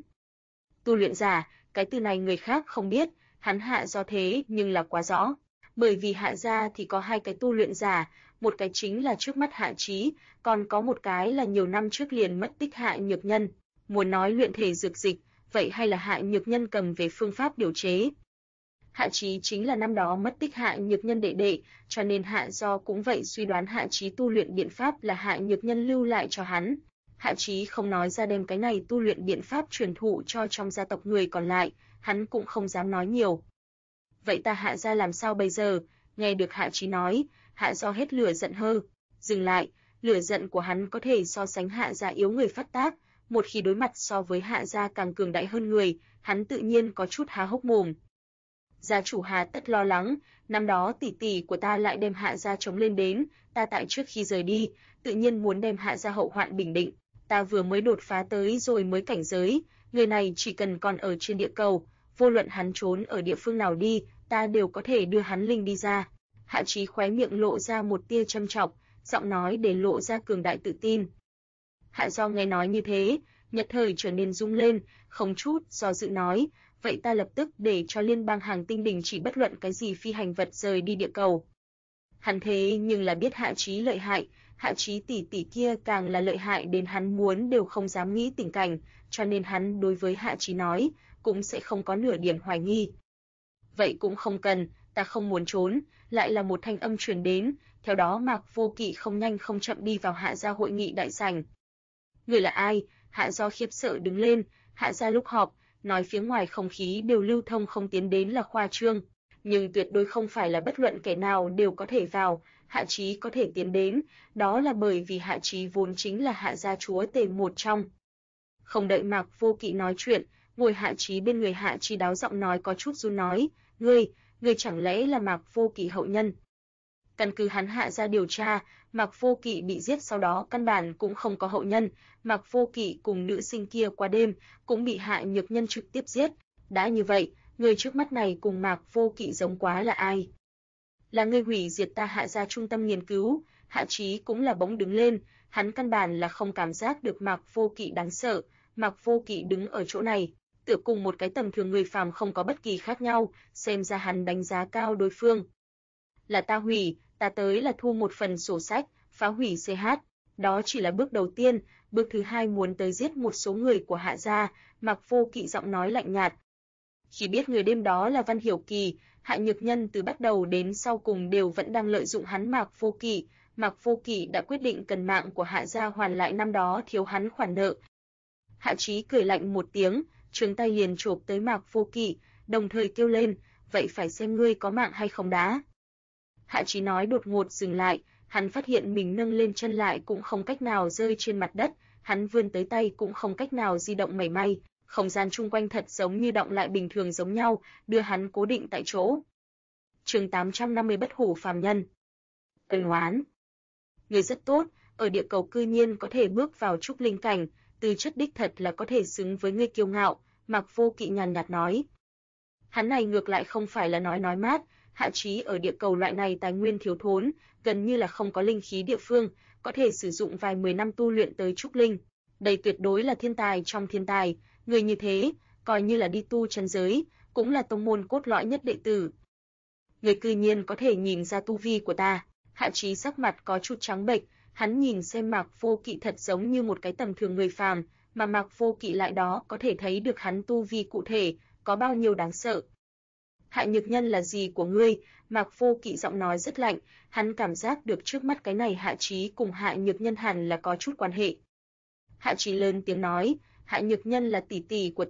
Tu luyện giả, cái từ này người khác không biết, hắn Hạ Do thế nhưng là quá rõ. Bởi vì Hạ gia thì có hai cái tu luyện giả, một cái chính là trước mắt Hạ Chí, còn có một cái là nhiều năm trước liền mất tích Hạ Nhược Nhân. Muốn nói luyện thể dược dịch, vậy hay là Hạ Nhược Nhân cầm về phương pháp điều chế. Hạ Chí chính là năm đó mất tích Hạ Nhược Nhân đệ đệ, cho nên Hạ Do cũng vậy suy đoán Hạ Chí tu luyện biện pháp là Hạ Nhược Nhân lưu lại cho hắn. Hạ Chí không nói ra đem cái này tu luyện biện pháp truyền thụ cho trong gia tộc người còn lại, hắn cũng không dám nói nhiều. Vậy ta Hạ gia làm sao bây giờ? Nghe được Hạ Chí nói, Hạ Do hết lửa giận hơ. Dừng lại, lửa giận của hắn có thể so sánh Hạ gia yếu người phát tác, một khi đối mặt so với Hạ gia càng cường đại hơn người, hắn tự nhiên có chút há hốc mồm. Gia chủ Hà tất lo lắng, năm đó tỷ tỷ của ta lại đem Hạ gia chống lên đến, ta tại trước khi rời đi, tự nhiên muốn đem Hạ gia hậu hoạn bình định. Ta vừa mới đột phá tới rồi mới cảnh giới, người này chỉ cần còn ở trên địa cầu, vô luận hắn trốn ở địa phương nào đi, ta đều có thể đưa hắn linh đi ra. Hạ Chí khóe miệng lộ ra một tia châm chọc, giọng nói để lộ ra cường đại tự tin. Hạ Do nghe nói như thế, nhất thời trở nên rung lên, không chút do dự nói, vậy ta lập tức để cho liên bang Hàng Tinh đình chỉ bất luận cái gì phi hành vật rời đi địa cầu. Hắn thế nhưng là biết Hạ Chí lợi hại, Hạ Chí tỷ tỷ kia càng là lợi hại đến hắn muốn đều không dám nghĩ tình cảnh, cho nên hắn đối với Hạ Chí nói, cũng sẽ không có nửa điểm hoài nghi. Vậy cũng không cần, ta không muốn trốn, lại là một thanh âm truyền đến, theo đó Mạc Vô Kỵ không nhanh không chậm đi vào Hạ gia hội nghị đại sảnh. Người là ai? Hạ Do khiếp sợ đứng lên, Hạ gia lúc họp, nói phía ngoài không khí đều lưu thông không tiến đến là khoa trương, nhưng tuyệt đối không phải là bất luận kẻ nào đều có thể vào, Hạ Chí có thể tiến đến, đó là bởi vì Hạ Chí vốn chính là Hạ gia chúa tể một trong. Không đợi Mạc Vô Kỵ nói chuyện, ngồi Hạ Chí bên người Hạ Chí Đáo giọng nói có chút run nói, ngươi chẳng lẽ là Mạc Vô Kỵ hậu nhân? Căn cứ hắn Hạ gia điều tra, Mạc Vô Kỵ bị giết sau đó căn bản cũng không có hậu nhân, Mạc Vô Kỵ cùng nữ sinh kia qua đêm cũng bị Hạ Nhược Nhân trực tiếp giết. Đã như vậy, người trước mắt này cùng Mạc Vô Kỵ giống quá là ai? Là người hủy diệt ta Hạ gia trung tâm nghiên cứu. Hạ Chí cũng là bỗng đứng lên, hắn căn bản là không cảm giác được Mạc Vô Kỵ đáng sợ, Mạc Vô Kỵ đứng ở chỗ này, tựa cùng một cái tầm thường người phàm không có bất kỳ khác nhau, xem ra hắn đánh giá cao đối phương. Là ta hủy, ta tới là thu một phần sổ sách, phá hủy CH, đó chỉ là bước đầu tiên, bước thứ hai muốn tới giết một số người của Hạ gia, Mạc Vô Kỵ giọng nói lạnh nhạt. Khi biết người đêm đó là Văn Hiểu Kỳ, Hạ Nhược Nhân từ bắt đầu đến sau cùng đều vẫn đang lợi dụng hắn Mạc Vô Kỵ, Mạc Vô Kỵ đã quyết định cần mạng của Hạ gia hoàn lại năm đó thiếu hắn khoản nợ. Hạ Chí cười lạnh một tiếng, trường tay liền chộp tới Mạc Vô Kỵ, đồng thời kêu lên, vậy phải xem ngươi có mạng hay không đá. Hạ Chí nói đột ngột dừng lại, hắn phát hiện mình nâng lên chân lại cũng không cách nào rơi trên mặt đất, hắn vươn tới tay cũng không cách nào di động mảy may, không gian chung quanh thật giống như đọng lại bình thường giống nhau, đưa hắn cố định tại chỗ. Chương 850 Bất hủ phàm nhân. Ân oán. Người rất tốt, ở địa cầu cư nhiên có thể bước vào trúc linh cảnh, tư chất đích thật là có thể xứng với ngươi kiêu ngạo, Mạc Vô Kỵ nhàn nhạt nói. Hắn này ngược lại không phải là nói mát, Hạ Chí ở địa cầu loại này tài nguyên thiếu thốn, gần như là không có linh khí địa phương, có thể sử dụng vài 10 năm tu luyện tới trúc linh. Đây tuyệt đối là thiên tài trong thiên tài, người như thế, coi như là đi tu chân giới, cũng là tông môn cốt lõi nhất đệ tử. Người cư nhiên có thể nhìn ra tu vi của ta. Hạ Chí sắc mặt có chút trắng bệch, hắn nhìn xem Mạc Vô Kỵ thật giống như một cái tầm thường người phàm, mà Mạc Vô Kỵ lại đó có thể thấy được hắn tu vi cụ thể, có bao nhiêu đáng sợ. Hạ Nhược Nhân là gì của ngươi? Mạc Vô Kỵ giọng nói rất lạnh, hắn cảm giác được trước mắt cái này Hạ Chí cùng Hạ Nhược Nhân hẳn là có chút quan hệ. Hạ Chí lớn tiếng nói, Hạ Nhược Nhân là tỷ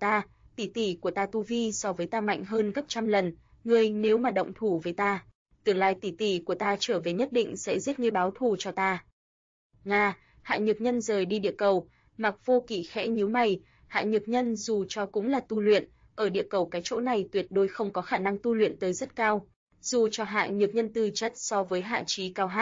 tỷ của ta tu vi so với ta mạnh hơn gấp trăm lần, ngươi nếu mà động thủ với ta, tương lai tỷ tỷ của ta trở về nhất định sẽ giết ngươi báo thù cho ta. Nga, Hạ Nhược Nhân rời đi địa cầu, Mạc Vô Kỵ khẽ nhíu mày, Hạ Nhược Nhân dù cho cũng là tu luyện, ở địa cầu cái chỗ này tuyệt đối không có khả năng tu luyện tới rất cao, dù cho Hạ Nhược Nhân tư chất so với Hạ Chí cao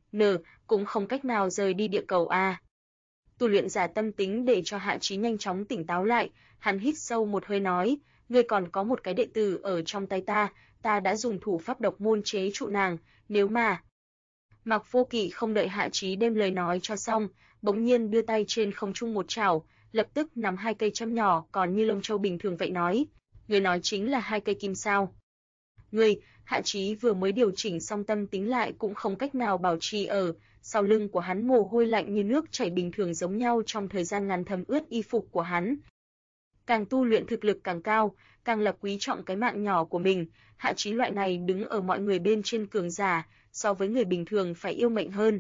cũng không cách nào rời đi địa cầu a. Tu luyện giả tâm tính để cho Hạ Chí nhanh chóng tỉnh táo lại, hắn hít sâu một hơi nói, ngươi còn có một cái đệ tử ở trong tay ta đã dùng thủ pháp độc môn chế trụ nàng, nếu mà... Mạc Vô Kỵ không đợi Hạ Chí đem lời nói cho xong, bỗng nhiên đưa tay trên không trung một chảo, lập tức nắm hai cây châm nhỏ còn như lông châu bình thường vậy nói, người nói chính là hai cây kim sao. Ngươi, Hạ Chí vừa mới điều chỉnh xong tâm tính lại cũng không cách nào bảo trì ở, sau lưng của hắn mồ hôi lạnh như nước chảy bình thường giống nhau trong thời gian ngắn thấm ướt y phục của hắn. Càng tu luyện thực lực càng cao, càng là quý trọng cái mạng nhỏ của mình, Hạ Chí loại này đứng ở mọi người bên trên cường giả, so với người bình thường phải yêu mệnh hơn.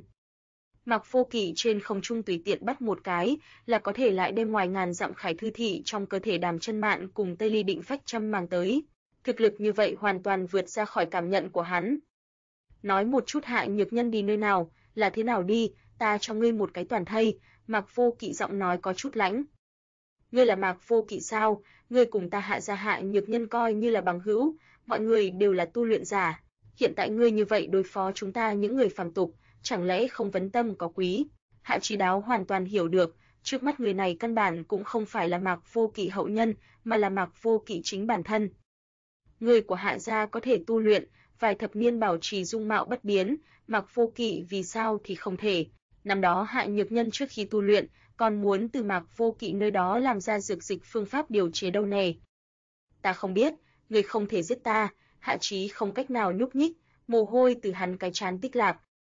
Mạc Vô Kỵ trên không trung tùy tiện bắt một cái, là có thể lại đem ngoài ngàn dặm khải thư thị trong cơ thể Đàm Chân Mạn cùng Tây Ly Định Phách châm mang tới. Thực lực như vậy hoàn toàn vượt ra khỏi cảm nhận của hắn. Nói một chút Hạ Nhược Nhân đi nơi nào, là thế nào đi, ta cho ngươi một cái toàn thây, Mạc Vô Kỵ giọng nói có chút lãnh. Ngươi là Mạc Vô Kỵ sao? Ngươi cùng ta Hạ gia Hạ Nhược Nhân coi như là bằng hữu, mọi người đều là tu luyện giả. Hiện tại ngươi như vậy đối phó chúng ta những người phàm tục, chẳng lẽ không vấn tâm có quý? Hạ Chí Đáo hoàn toàn hiểu được, trước mắt người này căn bản cũng không phải là Mạc Vô Kỵ hậu nhân, mà là Mạc Vô Kỵ chính bản thân. Người của Hạ gia có thể tu luyện, vài thập niên bảo trì dung mạo bất biến, Mạc Vô Kỵ vì sao thì không thể? Năm đó Hạ Nhược Nhân trước khi tu luyện, còn muốn từ Mạc Vô Kỵ nơi đó làm ra dược dịch phương pháp điều chế đâu nè. Ta không biết, người không thể giết ta, Hạ Chí không cách nào nhúc nhích, mồ hôi từ hắn cái trán tích lạc.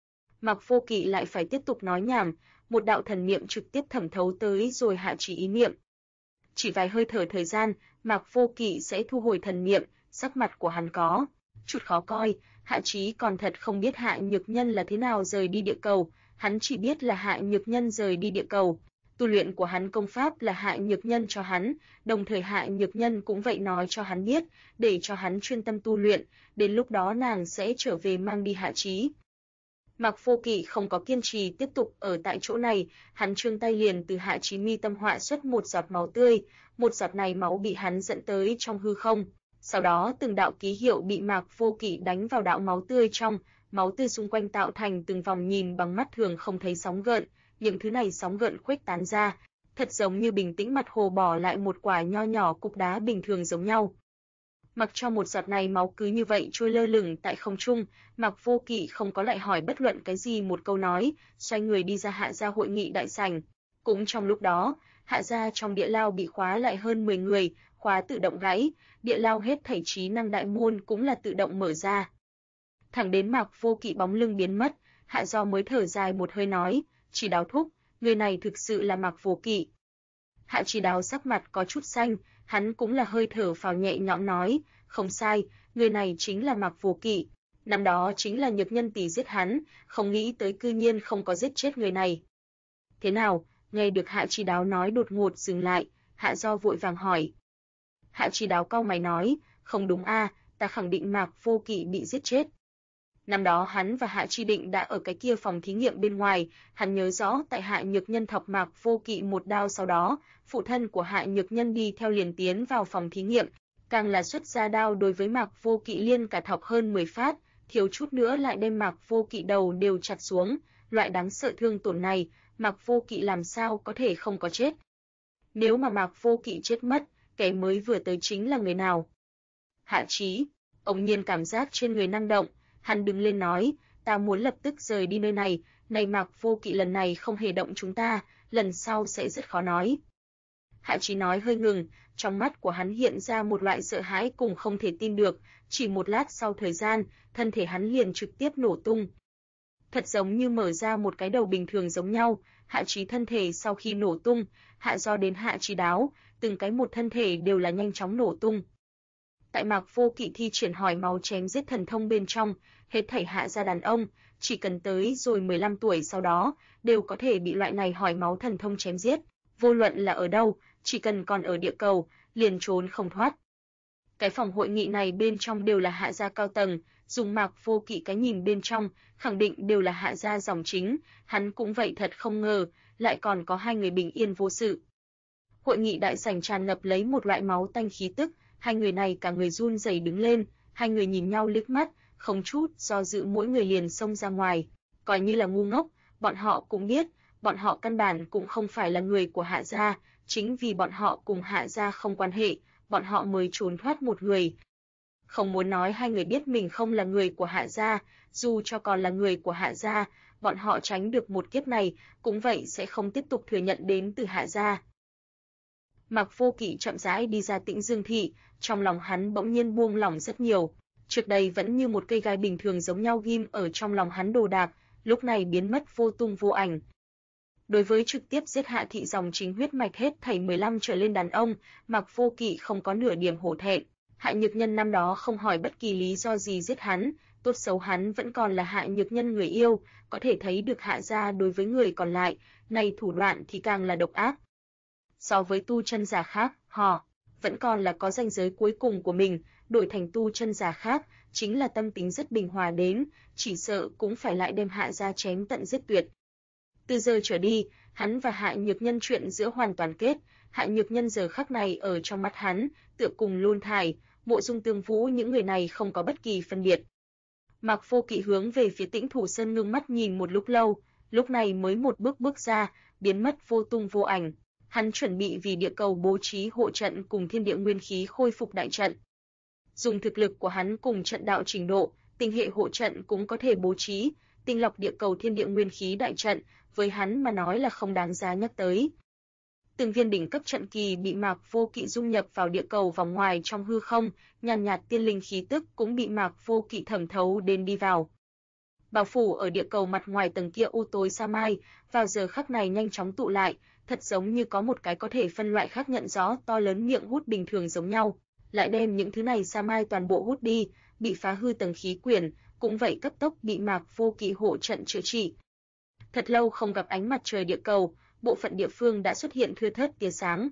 Mạc Vô Kỵ lại phải tiếp tục nói nhảm, một đạo thần niệm trực tiếp thẩm thấu tới rồi Hạ Chí ý niệm. Chỉ vài hơi thở thời gian, Mạc Vô Kỵ sẽ thu hồi thần niệm, sắc mặt của hắn có chút khó coi, Hạ Chí còn thật không biết Hạ Nhược Nhân là thế nào rời đi địa cầu, hắn chỉ biết là Hạ Nhược Nhân rời đi địa cầu. Tu luyện của hắn công pháp là Hạ Nhược Nhân cho hắn, đồng thời Hạ Nhược Nhân cũng vậy nói cho hắn biết, để cho hắn chuyên tâm tu luyện, đến lúc đó nàng sẽ trở về mang đi Hạ Chí. Mạc Vô Kỵ không có kiên trì tiếp tục ở tại chỗ này, hắn trương tay liền từ Hạ Chí mi tâm họa xuất một giọt máu tươi, một giọt này máu bị hắn dẫn tới trong hư không. Sau đó từng đạo ký hiệu bị Mạc Vô Kỵ đánh vào đạo máu tươi trong, máu tươi xung quanh tạo thành từng vòng nhìn bằng mắt thường không thấy sóng gợn, những thứ này sóng gợn khuếch tán ra, thật giống như bình tĩnh mặt hồ bỏ lại một quả nho nhỏ cục đá bình thường giống nhau. Mặc cho một giọt này máu cứ như vậy trôi lơ lửng tại không trung, Mạc Vô Kỵ không có lại hỏi bất luận cái gì một câu nói, xoay người đi ra Hạ gia hội nghị đại sảnh. Cũng trong lúc đó, Hạ gia trong địa lao bị khóa lại hơn 10 người, khóa tự động gãy, địa lao hết thảy trí năng đại môn cũng là tự động mở ra. Thẳng đến Mạc Vô Kỵ bóng lưng biến mất, Hạ Do mới thở dài một hơi nói, Chỉ Đáo thúc, người này thực sự là Mạc Vô Kỵ. Hạ Chỉ Đáo sắc mặt có chút xanh, hắn cũng là hơi thở phào nhẹ nhõm nói, không sai, người này chính là Mạc Vô Kỵ. Năm đó chính là Nhược Nhân tỷ giết hắn, không nghĩ tới cư nhiên không có giết chết người này. Thế nào? Nghe được Hạ Chỉ Đáo nói đột ngột dừng lại, Hạ Do vội vàng hỏi. Hạ Chỉ Đáo cau mày nói, không đúng a, ta khẳng định Mạc Vô Kỵ bị giết chết. Năm đó hắn và Hạ Chi Định đã ở cái kia phòng thí nghiệm bên ngoài, hắn nhớ rõ tại Hạ Nhược Nhân thọc Mạc Vô Kỵ một đao sau đó, phụ thân của Hạ Nhược Nhân đi theo liền tiến vào phòng thí nghiệm, càng là xuất ra đao đối với Mạc Vô Kỵ liên cả thọc hơn 10 phát, thiếu chút nữa lại đem Mạc Vô Kỵ đầu đều chặt xuống, loại đáng sợ thương tổn này, Mạc Vô Kỵ làm sao có thể không có chết. Nếu mà Mạc Vô Kỵ chết mất, kẻ mới vừa tới chính là người nào? Hạ Chí, ông nhiên cảm giác trên người năng động, hắn đứng lên nói, ta muốn lập tức rời đi nơi này, này Mạc Vô Kỵ lần này không hề động chúng ta, lần sau sẽ rất khó nói. Hạ Chí nói hơi ngừng, trong mắt của hắn hiện ra một loại sợ hãi cùng không thể tin được, chỉ một lát sau thời gian, thân thể hắn liền trực tiếp nổ tung. Thật giống như mở ra một cái đầu bình thường giống nhau, Hạ Chí thân thể sau khi nổ tung, Hạ Do đến Hạ Chí Đáo, từng cái một thân thể đều là nhanh chóng nổ tung. Tại Mạc Vô Kỵ thi triển hỏi máu chém giết thần thông bên trong, hết thảy Hạ gia đàn ông, chỉ cần tới rồi 15 tuổi sau đó, đều có thể bị loại này hỏi máu thần thông chém giết, vô luận là ở đâu, chỉ cần còn ở địa cầu, liền trốn không thoát. Cái phòng hội nghị này bên trong đều là Hạ gia cao tầng, dùng Mạc Vô Kỵ cái nhìn bên trong, khẳng định đều là Hạ gia dòng chính, hắn cũng vậy thật không ngờ, lại còn có hai người bình yên vô sự. Hội nghị đại sảnh tràn ngập lấy một loại máu tanh khí tức, hai người này cả người run rẩy đứng lên, hai người nhìn nhau liếc mắt, không chút do dự mỗi người liền xông ra ngoài, coi như là ngu ngốc, bọn họ cũng biết, bọn họ căn bản cũng không phải là người của Hạ gia, chính vì bọn họ cùng Hạ gia không quan hệ, bọn họ mới trốn thoát một người. Không muốn nói hai người biết mình không là người của Hạ gia, dù cho còn là người của Hạ gia, bọn họ tránh được một kiếp này, cũng vậy sẽ không tiếp tục thừa nhận đến từ Hạ gia. Mạc Vô Kỵ chậm rãi đi ra Tĩnh Dương thị, trong lòng hắn bỗng nhiên buông lỏng rất nhiều. Trước đây vẫn như một cây gai bình thường giống nhau ghim ở trong lòng hắn đồ đạc, lúc này biến mất vô tung vô ảnh. Đối với trực tiếp giết Hạ thị dòng chính huyết mạch hết thảy 15 trở lên đàn ông, Mạc Vô Kỵ không có nửa điểm hổ thẹn. Hạ Nhược Nhân năm đó không hỏi bất kỳ lý do gì giết hắn, tốt xấu hắn vẫn còn là Hạ Nhược Nhân người yêu, có thể thấy được Hạ gia đối với người còn lại, này thủ đoạn thì càng là độc ác. So với tu chân giả khác, họ vẫn còn là có ranh giới cuối cùng của mình, đổi thành tu chân giả khác, chính là tâm tính rất bình hòa đến, chỉ sợ cũng phải lại đem Hạ gia chém tận giết tuyệt. Từ giờ trở đi, hắn và Hạ Nhược Nhân chuyện giữa hoàn toàn kết, Hạ Nhược Nhân giờ khắc này ở trong mắt hắn, tựa cùng Luân Thải, Mộ Dung Tương Vũ những người này không có bất kỳ phân biệt. Mạc Vô Kỵ hướng về phía Tĩnh Thủ Sơn ngưng mắt nhìn một lúc lâu, lúc này mới một bước bước ra, biến mất vô tung vô ảnh. Hắn chuẩn bị vì địa cầu bố trí hộ trận cùng thiên địa nguyên khí khôi phục đại trận. Dùng thực lực của hắn cùng trận đạo trình độ, tinh hệ hộ trận cũng có thể bố trí, tinh lọc địa cầu thiên địa nguyên khí đại trận, với hắn mà nói là không đáng giá nhắc tới. Từng viên đỉnh cấp trận kỳ bị Mạc Vô Kỵ dung nhập vào địa cầu vòng ngoài trong hư không, nhàn nhạt tiên linh khí tức cũng bị Mạc Vô Kỵ thẩm thấu đến đi vào. Bao phủ ở địa cầu mặt ngoài tầng kia u tối sa mai, vào giờ khắc này nhanh chóng tụ lại, thật giống như có một cái có thể phân loại khác nhận rõ to lớn miệng hút bình thường giống nhau, lại đem những thứ này sa mai toàn bộ hút đi, bị phá hư tầng khí quyển, cũng vậy cấp tốc bị Mạc Vô Kỵ hộ trận chữa trị. Thật lâu không gặp ánh mặt trời địa cầu, bộ phận địa phương đã xuất hiện thưa thớt tia sáng.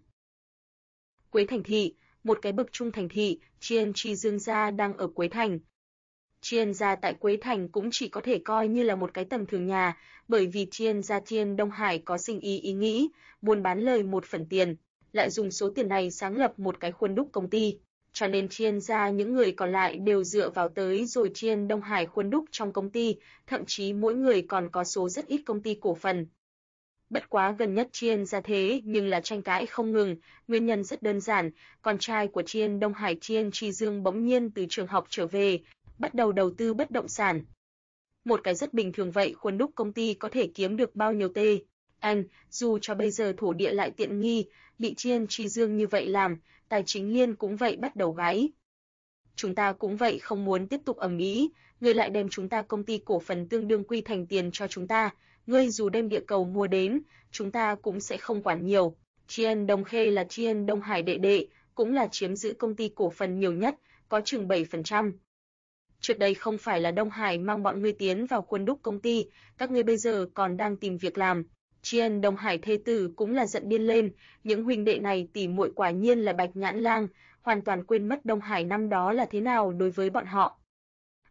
Quế Thành thị, một cái bậc trung thành thị, Chiên Chi Dương gia đang ở Quế Thành. Chiên gia tại Quế Thành cũng chỉ có thể coi như là một cái tầm thường nhà, bởi vì Chiên gia Chiên Đông Hải có sinh ý nghĩ, buôn bán lời một phần tiền, lại dùng số tiền này sáng lập một cái khuôn đúc công ty, cho nên Chiên gia những người còn lại đều dựa vào tới rồi Chiên Đông Hải khuôn đúc trong công ty, thậm chí mỗi người còn có số rất ít công ty cổ phần. Bất quá gần nhất Chiên gia thế nhưng là tranh cãi không ngừng, nguyên nhân rất đơn giản, con trai của Chiên Đông Hải Chiên Chi Dương bỗng nhiên từ trường học trở về, bắt đầu đầu tư bất động sản. Một cái rất bình thường vậy khuôn đúc công ty có thể kiếm được bao nhiêu tê? Anh, dù cho bây giờ thổ địa lại tiện nghi, bị Chiên Chi Dương như vậy làm, tài chính liên cũng vậy bắt đầu gáy. Chúng ta cũng vậy không muốn tiếp tục ầm ĩ, ngươi lại đem chúng ta công ty cổ phần tương đương quy thành tiền cho chúng ta, ngươi dù đem địa cầu mua đến, chúng ta cũng sẽ không quản nhiều. Chiên Đông Khê là Chiên Đông Hải đệ đệ, cũng là chiếm giữ công ty cổ phần nhiều nhất, có chừng 7%. Trước đây không phải là Đông Hải mang bọn ngươi tiến vào khuôn đúc công ty, các ngươi bây giờ còn đang tìm việc làm. Chiên Đông Hải thê tử cũng là giận điên lên, những huynh đệ này tỉ muội quả nhiên là bạch nhãn lang, hoàn toàn quên mất Đông Hải năm đó là thế nào đối với bọn họ.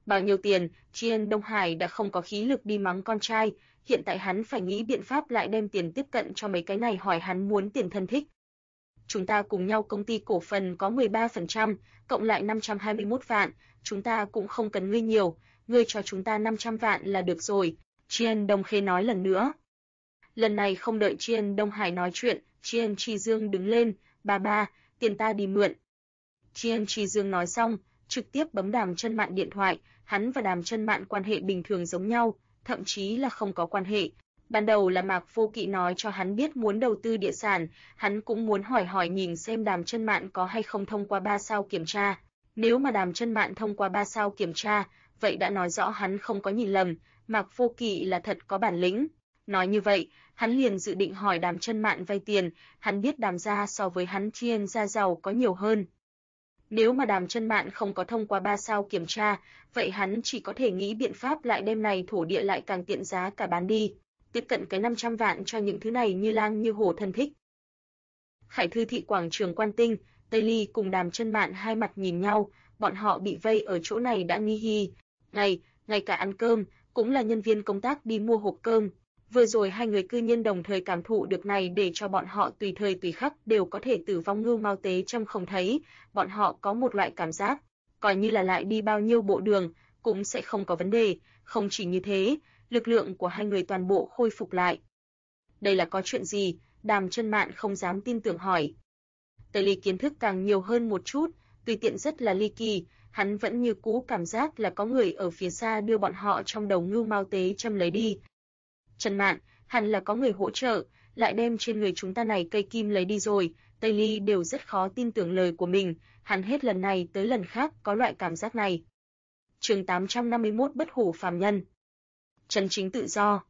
Bao nhiêu tiền, Triền Đông Hải đã không có khí lực đi mắng con trai, hiện tại hắn phải nghĩ biện pháp lại đem tiền tiếp cận cho mấy cái này hỏi hắn muốn tiền thân thích. Chúng ta cùng nhau công ty cổ phần có 13%, cộng lại 521 vạn, chúng ta cũng không cần ngươi nhiều, ngươi cho chúng ta 500 vạn là được rồi, Triền Đông Khê nói lần nữa. Lần này không đợi Triền Đông Hải nói chuyện, Triền Tri Dương đứng lên, ba, tiền ta đi mượn. Triền Tri Dương nói xong, trực tiếp bấm Đàm Chân Mạn điện thoại, hắn và Đàm Chân Mạn quan hệ bình thường giống nhau, thậm chí là không có quan hệ. Ban đầu là Mạc Vô Kỵ nói cho hắn biết muốn đầu tư địa sản, hắn cũng muốn hỏi nhìn xem Đàm Chân Mạn có hay không thông qua 3 sao kiểm tra. Nếu mà Đàm Chân Mạn thông qua 3 sao kiểm tra, vậy đã nói rõ hắn không có nhìn lầm, Mạc Vô Kỵ là thật có bản lĩnh. Nói như vậy, hắn liền dự định hỏi Đàm Chân Mạn vay tiền, hắn biết Đàm gia so với hắn Triền gia giàu có nhiều hơn. Nếu mà Đàm Chân Mạn không có thông qua 3 sao kiểm tra, vậy hắn chỉ có thể nghĩ biện pháp lại đem này thổ địa lại càng tiện giá cả bán đi, tiếp cận cái 500 vạn cho những thứ này như lang như hổ thân thích. Khải Thư thị quảng trường Quan Tinh, Tây Ly cùng Đàm Chân Mạn hai mặt nhìn nhau, bọn họ bị vây ở chỗ này đã nghi hi. Ngay cả ăn cơm, cũng là nhân viên công tác đi mua hộp cơm. Vừa rồi hai người cư nhiên đồng thời cảm thụ được này để cho bọn họ tùy thời tùy khắc đều có thể tử vong ngưu mao tế châm không thấy, bọn họ có một loại cảm giác, coi như là lại đi bao nhiêu bộ đường, cũng sẽ không có vấn đề, không chỉ như thế, lực lượng của hai người toàn bộ khôi phục lại. Đây là có chuyện gì? Đàm Chân Mạn không dám tin tưởng hỏi. Tây Ly kiến thức càng nhiều hơn một chút, tùy tiện rất là ly kỳ, hắn vẫn như cũ cảm giác là có người ở phía xa đưa bọn họ trong đầu ngưu mao tế châm lấy đi. Chân Mạn, hẳn là có người hỗ trợ, lại đem trên người chúng ta này cây kim lấy đi rồi, Tây Ly đều rất khó tin tưởng lời của mình, hắn hết lần này tới lần khác có loại cảm giác này. Chương 851 Bất hủ phàm nhân. Chân chính tự do.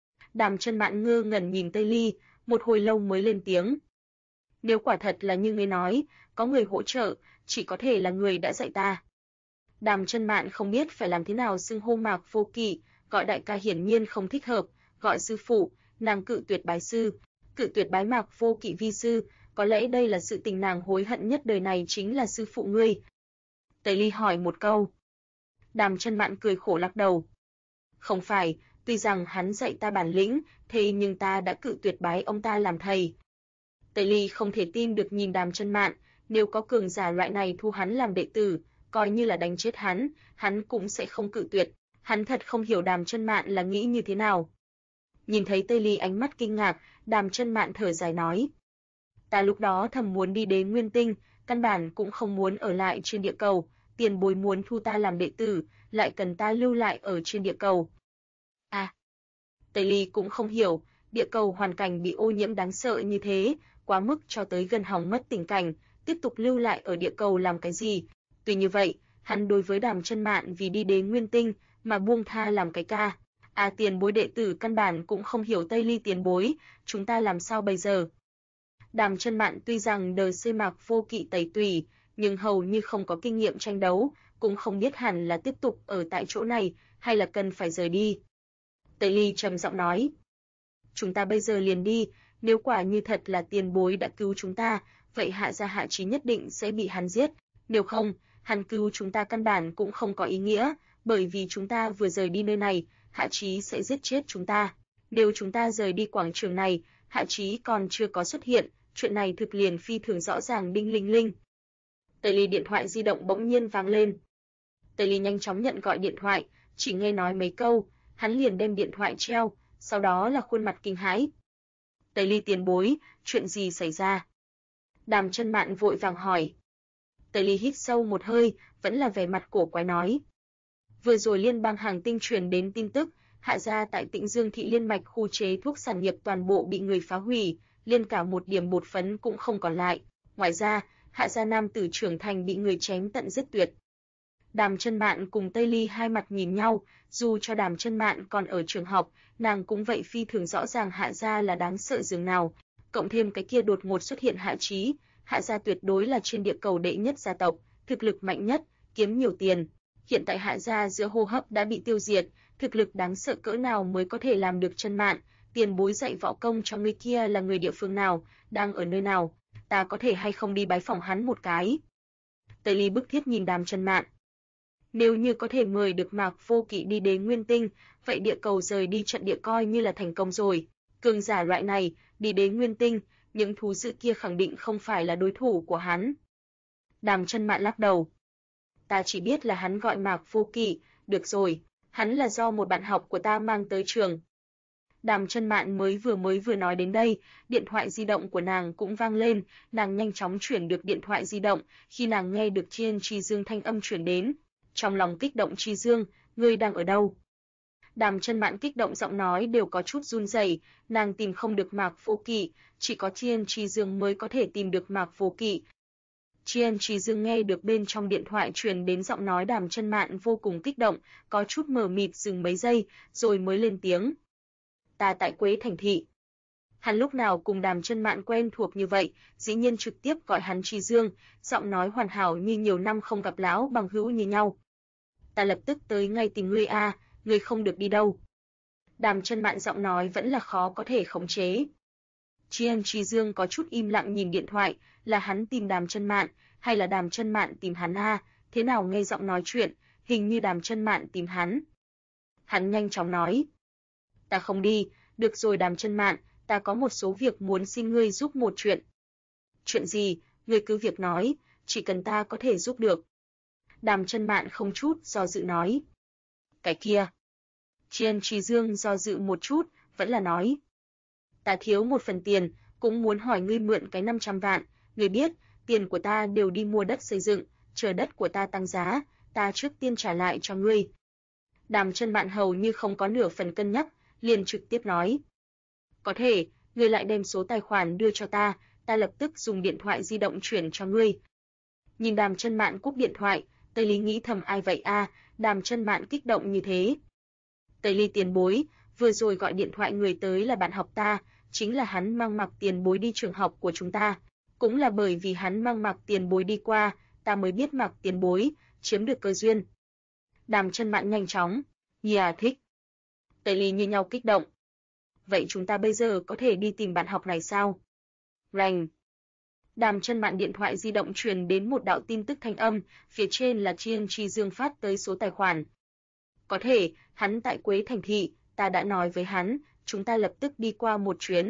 Đàm Chân Mạn ngơ ngẩn nhìn Tây Ly, một hồi lâu mới lên tiếng. Nếu quả thật là như ngươi nói, có người hỗ trợ, chỉ có thể là người đã dạy ta. Đàm Chân Mạn không biết phải làm thế nào xưng hô Mạc Vô Kỵ, gọi đại ca hiển nhiên không thích hợp, gọi sư phụ, nàng cự tuyệt bái sư, cự tuyệt bái Mạc Vô Kỵ vi sư, có lẽ đây là sự tình nàng hối hận nhất đời này chính là sư phụ ngươi. Tây Ly hỏi một câu. Đàm Chân Mạn cười khổ lắc đầu. Không phải, tuy rằng hắn dạy ta bản lĩnh, thế nhưng ta đã cự tuyệt bái ông ta làm thầy. Tây Ly không thể tin được nhìn Đàm Chân Mạn, nếu có cường giả loại này thu hắn làm đệ tử, coi như là đánh chết hắn cũng sẽ không cự tuyệt, hắn thật không hiểu Đàm Chân Mạn là nghĩ như thế nào. Nhìn thấy Tây Ly ánh mắt kinh ngạc, Đàm Chân Mạn thở dài nói. Ta lúc đó thầm muốn đi đến Nguyên Tinh, căn bản cũng không muốn ở lại trên địa cầu, tiền bối muốn thu ta làm đệ tử, lại cần ta lưu lại ở trên địa cầu. À, Tây Ly cũng không hiểu, địa cầu hoàn cảnh bị ô nhiễm đáng sợ như thế, quá mức cho tới gần hỏng mất tình cảnh, tiếp tục lưu lại ở địa cầu làm cái gì? Tuy như vậy, hắn đối với Đàm Chân Mạn vì đi đến Nguyên Tinh mà buông tha làm cái ca. À, tiền bối đệ tử căn bản cũng không hiểu Tây Ly tiền bối, chúng ta làm sao bây giờ? Đàm Chân Mạn tuy rằng đời xê Mạc Vô Kỵ tẩy tùy, nhưng hầu như không có kinh nghiệm tranh đấu, cũng không biết hẳn là tiếp tục ở tại chỗ này hay là cần phải rời đi. Tây Ly trầm giọng nói, chúng ta bây giờ liền đi, nếu quả như thật là tiền bối đã cứu chúng ta, vậy Hạ gia Hạ Chí nhất định sẽ bị hắn giết, nếu không, hắn cứu chúng ta căn bản cũng không có ý nghĩa, bởi vì chúng ta vừa rời đi nơi này, Hạ Chí sẽ giết chết chúng ta. Nếu chúng ta rời đi quảng trường này, Hạ Chí còn chưa có xuất hiện, chuyện này thực liền phi thường rõ ràng đinh linh linh. Tây Ly điện thoại di động bỗng nhiên vang lên. Tây Ly nhanh chóng nhận gọi điện thoại, chỉ nghe nói mấy câu, hắn liền đem điện thoại treo, sau đó là khuôn mặt kinh hãi. Tây Ly tiền bối, chuyện gì xảy ra? Đàm Chân Mạn vội vàng hỏi. Tây Ly hít sâu một hơi, vẫn là vẻ mặt cổ quái nói. Vừa rồi Liên bang Hàng Tinh truyền đến tin tức, Hạ gia tại Tĩnh Dương thị liên mạch khu chế thuốc sản nghiệp toàn bộ bị người phá hủy, liên cả một điểm bột phấn cũng không còn lại. Ngoài ra, Hạ gia nam tử trưởng thành bị người chém tận giết tuyệt. Đàm Chân Mạn cùng Tây Ly hai mặt nhìn nhau, dù cho Đàm Chân Mạn còn ở trường học, nàng cũng vậy phi thường rõ ràng Hạ gia là đáng sợ dường nào, cộng thêm cái kia đột ngột xuất hiện Hạ Chí, Hạ gia tuyệt đối là trên địa cầu đệ nhất gia tộc, thực lực mạnh nhất, kiếm nhiều tiền. Hiện tại Hạ gia giữa hô hấp đã bị tiêu diệt, thực lực đáng sợ cỡ nào mới có thể làm được Chân Mạn, tiền bối dạy võ công cho người kia là người địa phương nào, đang ở nơi nào, ta có thể hay không đi bái phỏng hắn một cái? Tây Ly bức thiết nhìn Đàm Chân Mạn. Nếu như có thể mời được Mạc Vô Kỵ đi Đế Nguyên Tinh, vậy địa cầu rời đi trận địa coi như là thành công rồi. Cường giả loại này, đi Đế Nguyên Tinh, những thú dữ kia khẳng định không phải là đối thủ của hắn. Đàm Chân Mạn lắc đầu. Ta chỉ biết là hắn gọi Mạc Vô Kỵ, được rồi, hắn là do một bạn học của ta mang tới trường. Đàm Chân Mạn mới vừa nói đến đây, điện thoại di động của nàng cũng vang lên, nàng nhanh chóng chuyển được điện thoại di động, khi nàng nghe được Chiên Chi Dương thanh âm chuyển đến, trong lòng kích động. Chi Dương, ngươi đang ở đâu? Đàm Chân Mạn kích động giọng nói đều có chút run rẩy, nàng tìm không được Mạc Vô Kỵ, chỉ có Chiên Chi Dương mới có thể tìm được Mạc Vô Kỵ. Chiên Chi Dương nghe được bên trong điện thoại truyền đến giọng nói Đàm Chân Mạn vô cùng kích động, có chút mờ mịt dừng mấy giây, rồi mới lên tiếng. Ta tại Quế Thành thị. Hắn lúc nào cùng Đàm Chân Mạn quen thuộc như vậy, dĩ nhiên trực tiếp gọi hắn Chi Dương, giọng nói hoàn hảo như nhiều năm không gặp lão bằng hữu như nhau. Ta lập tức tới ngay tìm ngươi a, ngươi không được đi đâu. Đàm Chân Mạn giọng nói vẫn là khó có thể khống chế. Chiên Chi Dương có chút im lặng nhìn điện thoại, là hắn tìm Đàm Chân Mạn, hay là Đàm Chân Mạn tìm hắn a? Thế nào nghe giọng nói chuyện, hình như Đàm Chân Mạn tìm hắn. Hắn nhanh chóng nói. Ta không đi, được rồi Đàm Chân Mạn, ta có một số việc muốn xin ngươi giúp một chuyện. Chuyện gì, ngươi cứ việc nói, chỉ cần ta có thể giúp được. Đàm Chân Mạn không chút do dự nói. Cái kia. Chiên Chi Dương do dự một chút, vẫn là nói. Ta thiếu một phần tiền, cũng muốn hỏi ngươi mượn cái 500 vạn, ngươi biết, tiền của ta đều đi mua đất xây dựng, chờ đất của ta tăng giá, ta trước tiên trả lại cho ngươi. Đàm Chân Mạn hầu như không có nửa phần cân nhắc, liền trực tiếp nói. Có thể, ngươi lại đem số tài khoản đưa cho ta, ta lập tức dùng điện thoại di động chuyển cho ngươi. Nhìn Đàm Chân Mạn cúp điện thoại, Tây Lý nghĩ thầm ai vậy a, Đàm Chân Mạn kích động như thế. Tây Lý tiền bối, vừa rồi gọi điện thoại người tới là bạn học ta, chính là hắn mang Mạc tiền bối đi trường học của chúng ta, cũng là bởi vì hắn mang Mạc tiền bối đi qua, ta mới biết Mạc tiền bối chiếm được cơ duyên. Đàm Chân Mạn nhanh chóng, thích. Tây Lý như nhau kích động. Vậy chúng ta bây giờ có thể đi tìm bạn học này sao? Rành. Đàm Chân Mạn điện thoại di động truyền đến một đạo tin tức thanh âm, phía trên là Chiên Chi Dương phát tới số tài khoản. Có thể, hắn tại Quế Thành thị, ta đã nói với hắn, chúng ta lập tức đi qua một chuyến.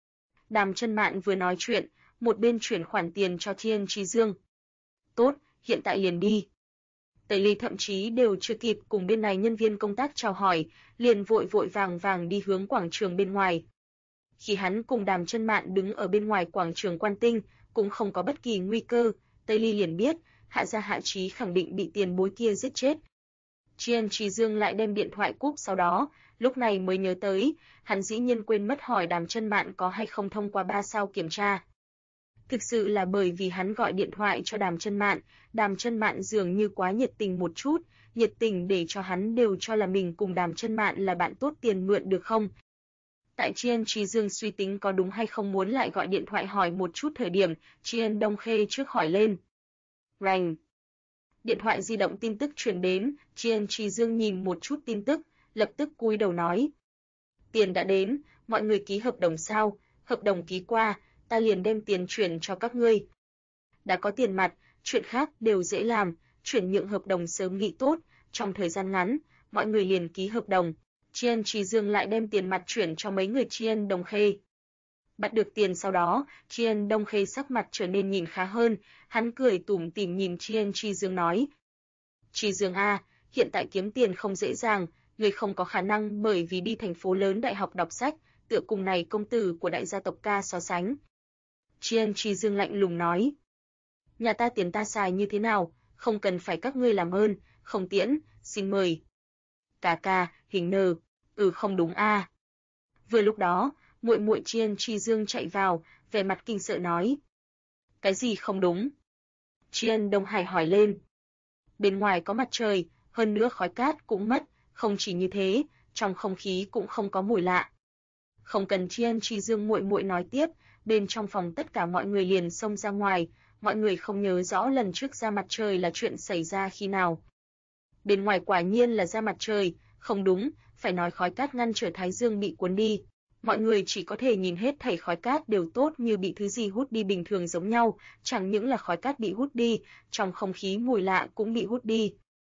Đàm Chân Mạn vừa nói chuyện, một bên chuyển khoản tiền cho Chiên Chi Dương. Tốt, hiện tại liền đi. Tây Ly thậm chí đều chưa kịp cùng bên này nhân viên công tác chào hỏi, liền vội vội vàng vàng đi hướng quảng trường bên ngoài. Khi hắn cùng Đàm Chân Mạn đứng ở bên ngoài quảng trường Quan Tinh, cũng không có bất kỳ nguy cơ, Tây Ly liền biết, Hạ Gia Hạ Chí khẳng định bị tiền bối kia giết chết. Chiên Chi Dương lại đem điện thoại cúp sau đó, lúc này mới nhớ tới, hắn dĩ nhiên quên mất hỏi Đàm Chân Mạn có hay không thông qua 3 sao kiểm tra. Thực sự là bởi vì hắn gọi điện thoại cho Đàm Chân Mạn dường như quá nhiệt tình một chút, nhiệt tình để cho hắn đều cho là mình cùng Đàm Chân Mạn là bạn tốt tiền mượn được không. Tại Chiên Chi Dương suy tính có đúng hay không muốn lại gọi điện thoại hỏi một chút thời điểm, Chiên Đông Khê trước hỏi lên. Rành. Điện thoại di động tin tức truyền đến, Chiên Chi Dương nhìn một chút tin tức, lập tức cúi đầu nói. Tiền đã đến, mọi người ký hợp đồng sao, hợp đồng ký qua, ta liền đem tiền chuyển cho các ngươi. Đã có tiền mặt, chuyện khác đều dễ làm, chuyển nhượng hợp đồng sớm nghị tốt, trong thời gian ngắn, mọi người liền ký hợp đồng. Chiên Chi Dương lại đem tiền mặt chuyển cho mấy người Chiên Đông Khê. Bắt được tiền sau đó, Chiên Đông Khê sắc mặt trở nên nhìn khá hơn, hắn cười tủm tỉm nhìn Chiên Chi Dương nói. Chi Dương a, hiện tại kiếm tiền không dễ dàng, người không có khả năng bởi vì đi thành phố lớn đại học đọc sách, tựa cùng này công tử của đại gia tộc ca so sánh. Chiên Chi Dương lạnh lùng nói. Nhà ta tiền ta xài như thế nào, không cần phải các ngươi làm ơn, không tiễn, xin mời. Ca, hình nờ, không đúng a. Vừa lúc đó, muội muội Chiên Chi Dương chạy vào, vẻ mặt kinh sợ nói. Cái gì không đúng? Chiên Đông Hải hỏi lên. Bên ngoài có mặt trời, hơn nữa khói cát cũng mất, không chỉ như thế, trong không khí cũng không có mùi lạ. Không cần Chiên Chi Dương muội muội nói tiếp, bên trong phòng tất cả mọi người liền xông ra ngoài, mọi người không nhớ rõ lần trước ra mặt trời là chuyện xảy ra khi nào. Bên ngoài quả nhiên là ra mặt trời, không đúng, phải nói khói cát ngăn trở thái dương bị cuốn đi. Mọi người chỉ có thể nhìn hết thảy khói cát đều tốt như bị thứ gì hút đi bình thường giống nhau, chẳng những là khói cát bị hút đi, trong không khí mùi lạ cũng bị hút đi.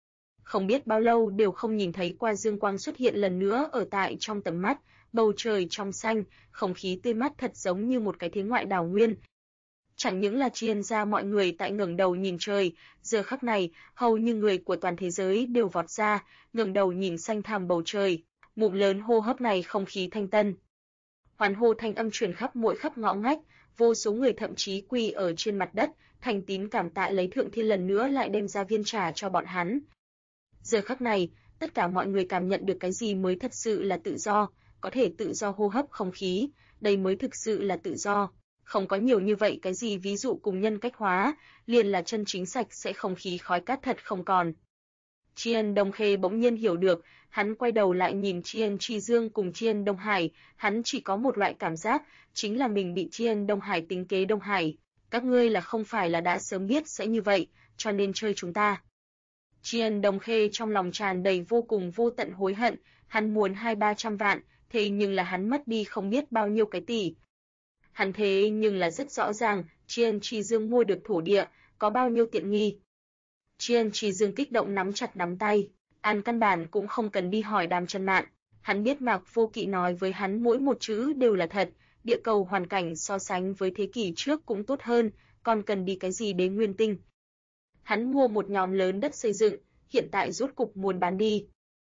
Không biết bao lâu đều không nhìn thấy qua dương quang xuất hiện lần nữa ở tại trong tầm mắt, bầu trời trong xanh, không khí tươi mát thật giống như một cái thế ngoại đảo nguyên. Chẳng những là Triên gia mọi người tại ngẩng đầu nhìn trời, giờ khắc này, hầu như người của toàn thế giới đều vọt ra, ngẩng đầu nhìn xanh thẳm bầu trời, ngụm lớn hô hấp này không khí thanh tân. Hoan hô thanh âm truyền khắp mỗi khắp ngõ ngách, vô số người thậm chí quỳ ở trên mặt đất, thành tín cảm tạ lấy Thượng Thiên lần nữa lại đem ra viên trà cho bọn hắn. Giờ khắc này, tất cả mọi người cảm nhận được cái gì mới thật sự là tự do, có thể tự do hô hấp không khí, đây mới thực sự là tự do. Không có nhiều như vậy cái gì ví dụ cùng nhân cách hóa, liền là chân chính sạch sẽ không khí khói cát thật không còn. Triền Đông Khê bỗng nhiên hiểu được, hắn quay đầu lại nhìn Triền Tri Dương cùng Triền Đông Hải, hắn chỉ có một loại cảm giác, chính là mình bị Triền Đông Hải tính kế. Đông Hải, các ngươi là không phải là đã sớm biết sẽ như vậy, cho nên chơi chúng ta. Triền Đông Khê trong lòng tràn đầy vô cùng vô tận hối hận, hắn muốn 200-300 vạn, thế nhưng là hắn mất đi không biết bao nhiêu cái tỷ. Hắn thế nhưng là rất rõ ràng, Triền Tri Dương mua được thổ địa, có bao nhiêu tiện nghi. Triền Tri Dương kích động nắm chặt nắm tay, An căn bản cũng không cần đi hỏi Đàm Chân Mạn, hắn biết Mạc Vô Kỵ nói với hắn mỗi một chữ đều là thật, địa cầu hoàn cảnh so sánh với thế kỷ trước cũng tốt hơn, còn cần đi cái gì Đế Nguyên Tinh. Hắn mua một nhóm lớn đất xây dựng, hiện tại rốt cục muốn bán đi.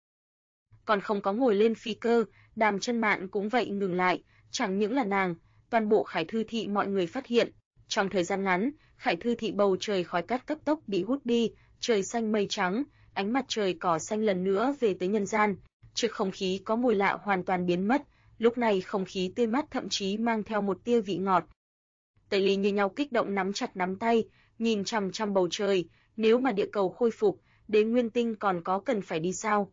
Còn không có ngồi lên phi cơ, Đàm Chân Mạn cũng vậy ngừng lại, chẳng những là nàng, toàn bộ Khải Thư thị mọi người phát hiện, trong thời gian ngắn, Khải Thư thị bầu trời khói cát cấp tốc bị hút đi, trời xanh mây trắng, ánh mặt trời cỏ xanh lần nữa về tới nhân gian, trước không khí có mùi lạ hoàn toàn biến mất, lúc này không khí tươi mát thậm chí mang theo một tia vị ngọt. Tây Ly như nhau kích động nắm chặt nắm tay, nhìn chằm chằm bầu trời, nếu mà địa cầu khôi phục, Đế Nguyên Tinh còn có cần phải đi sao?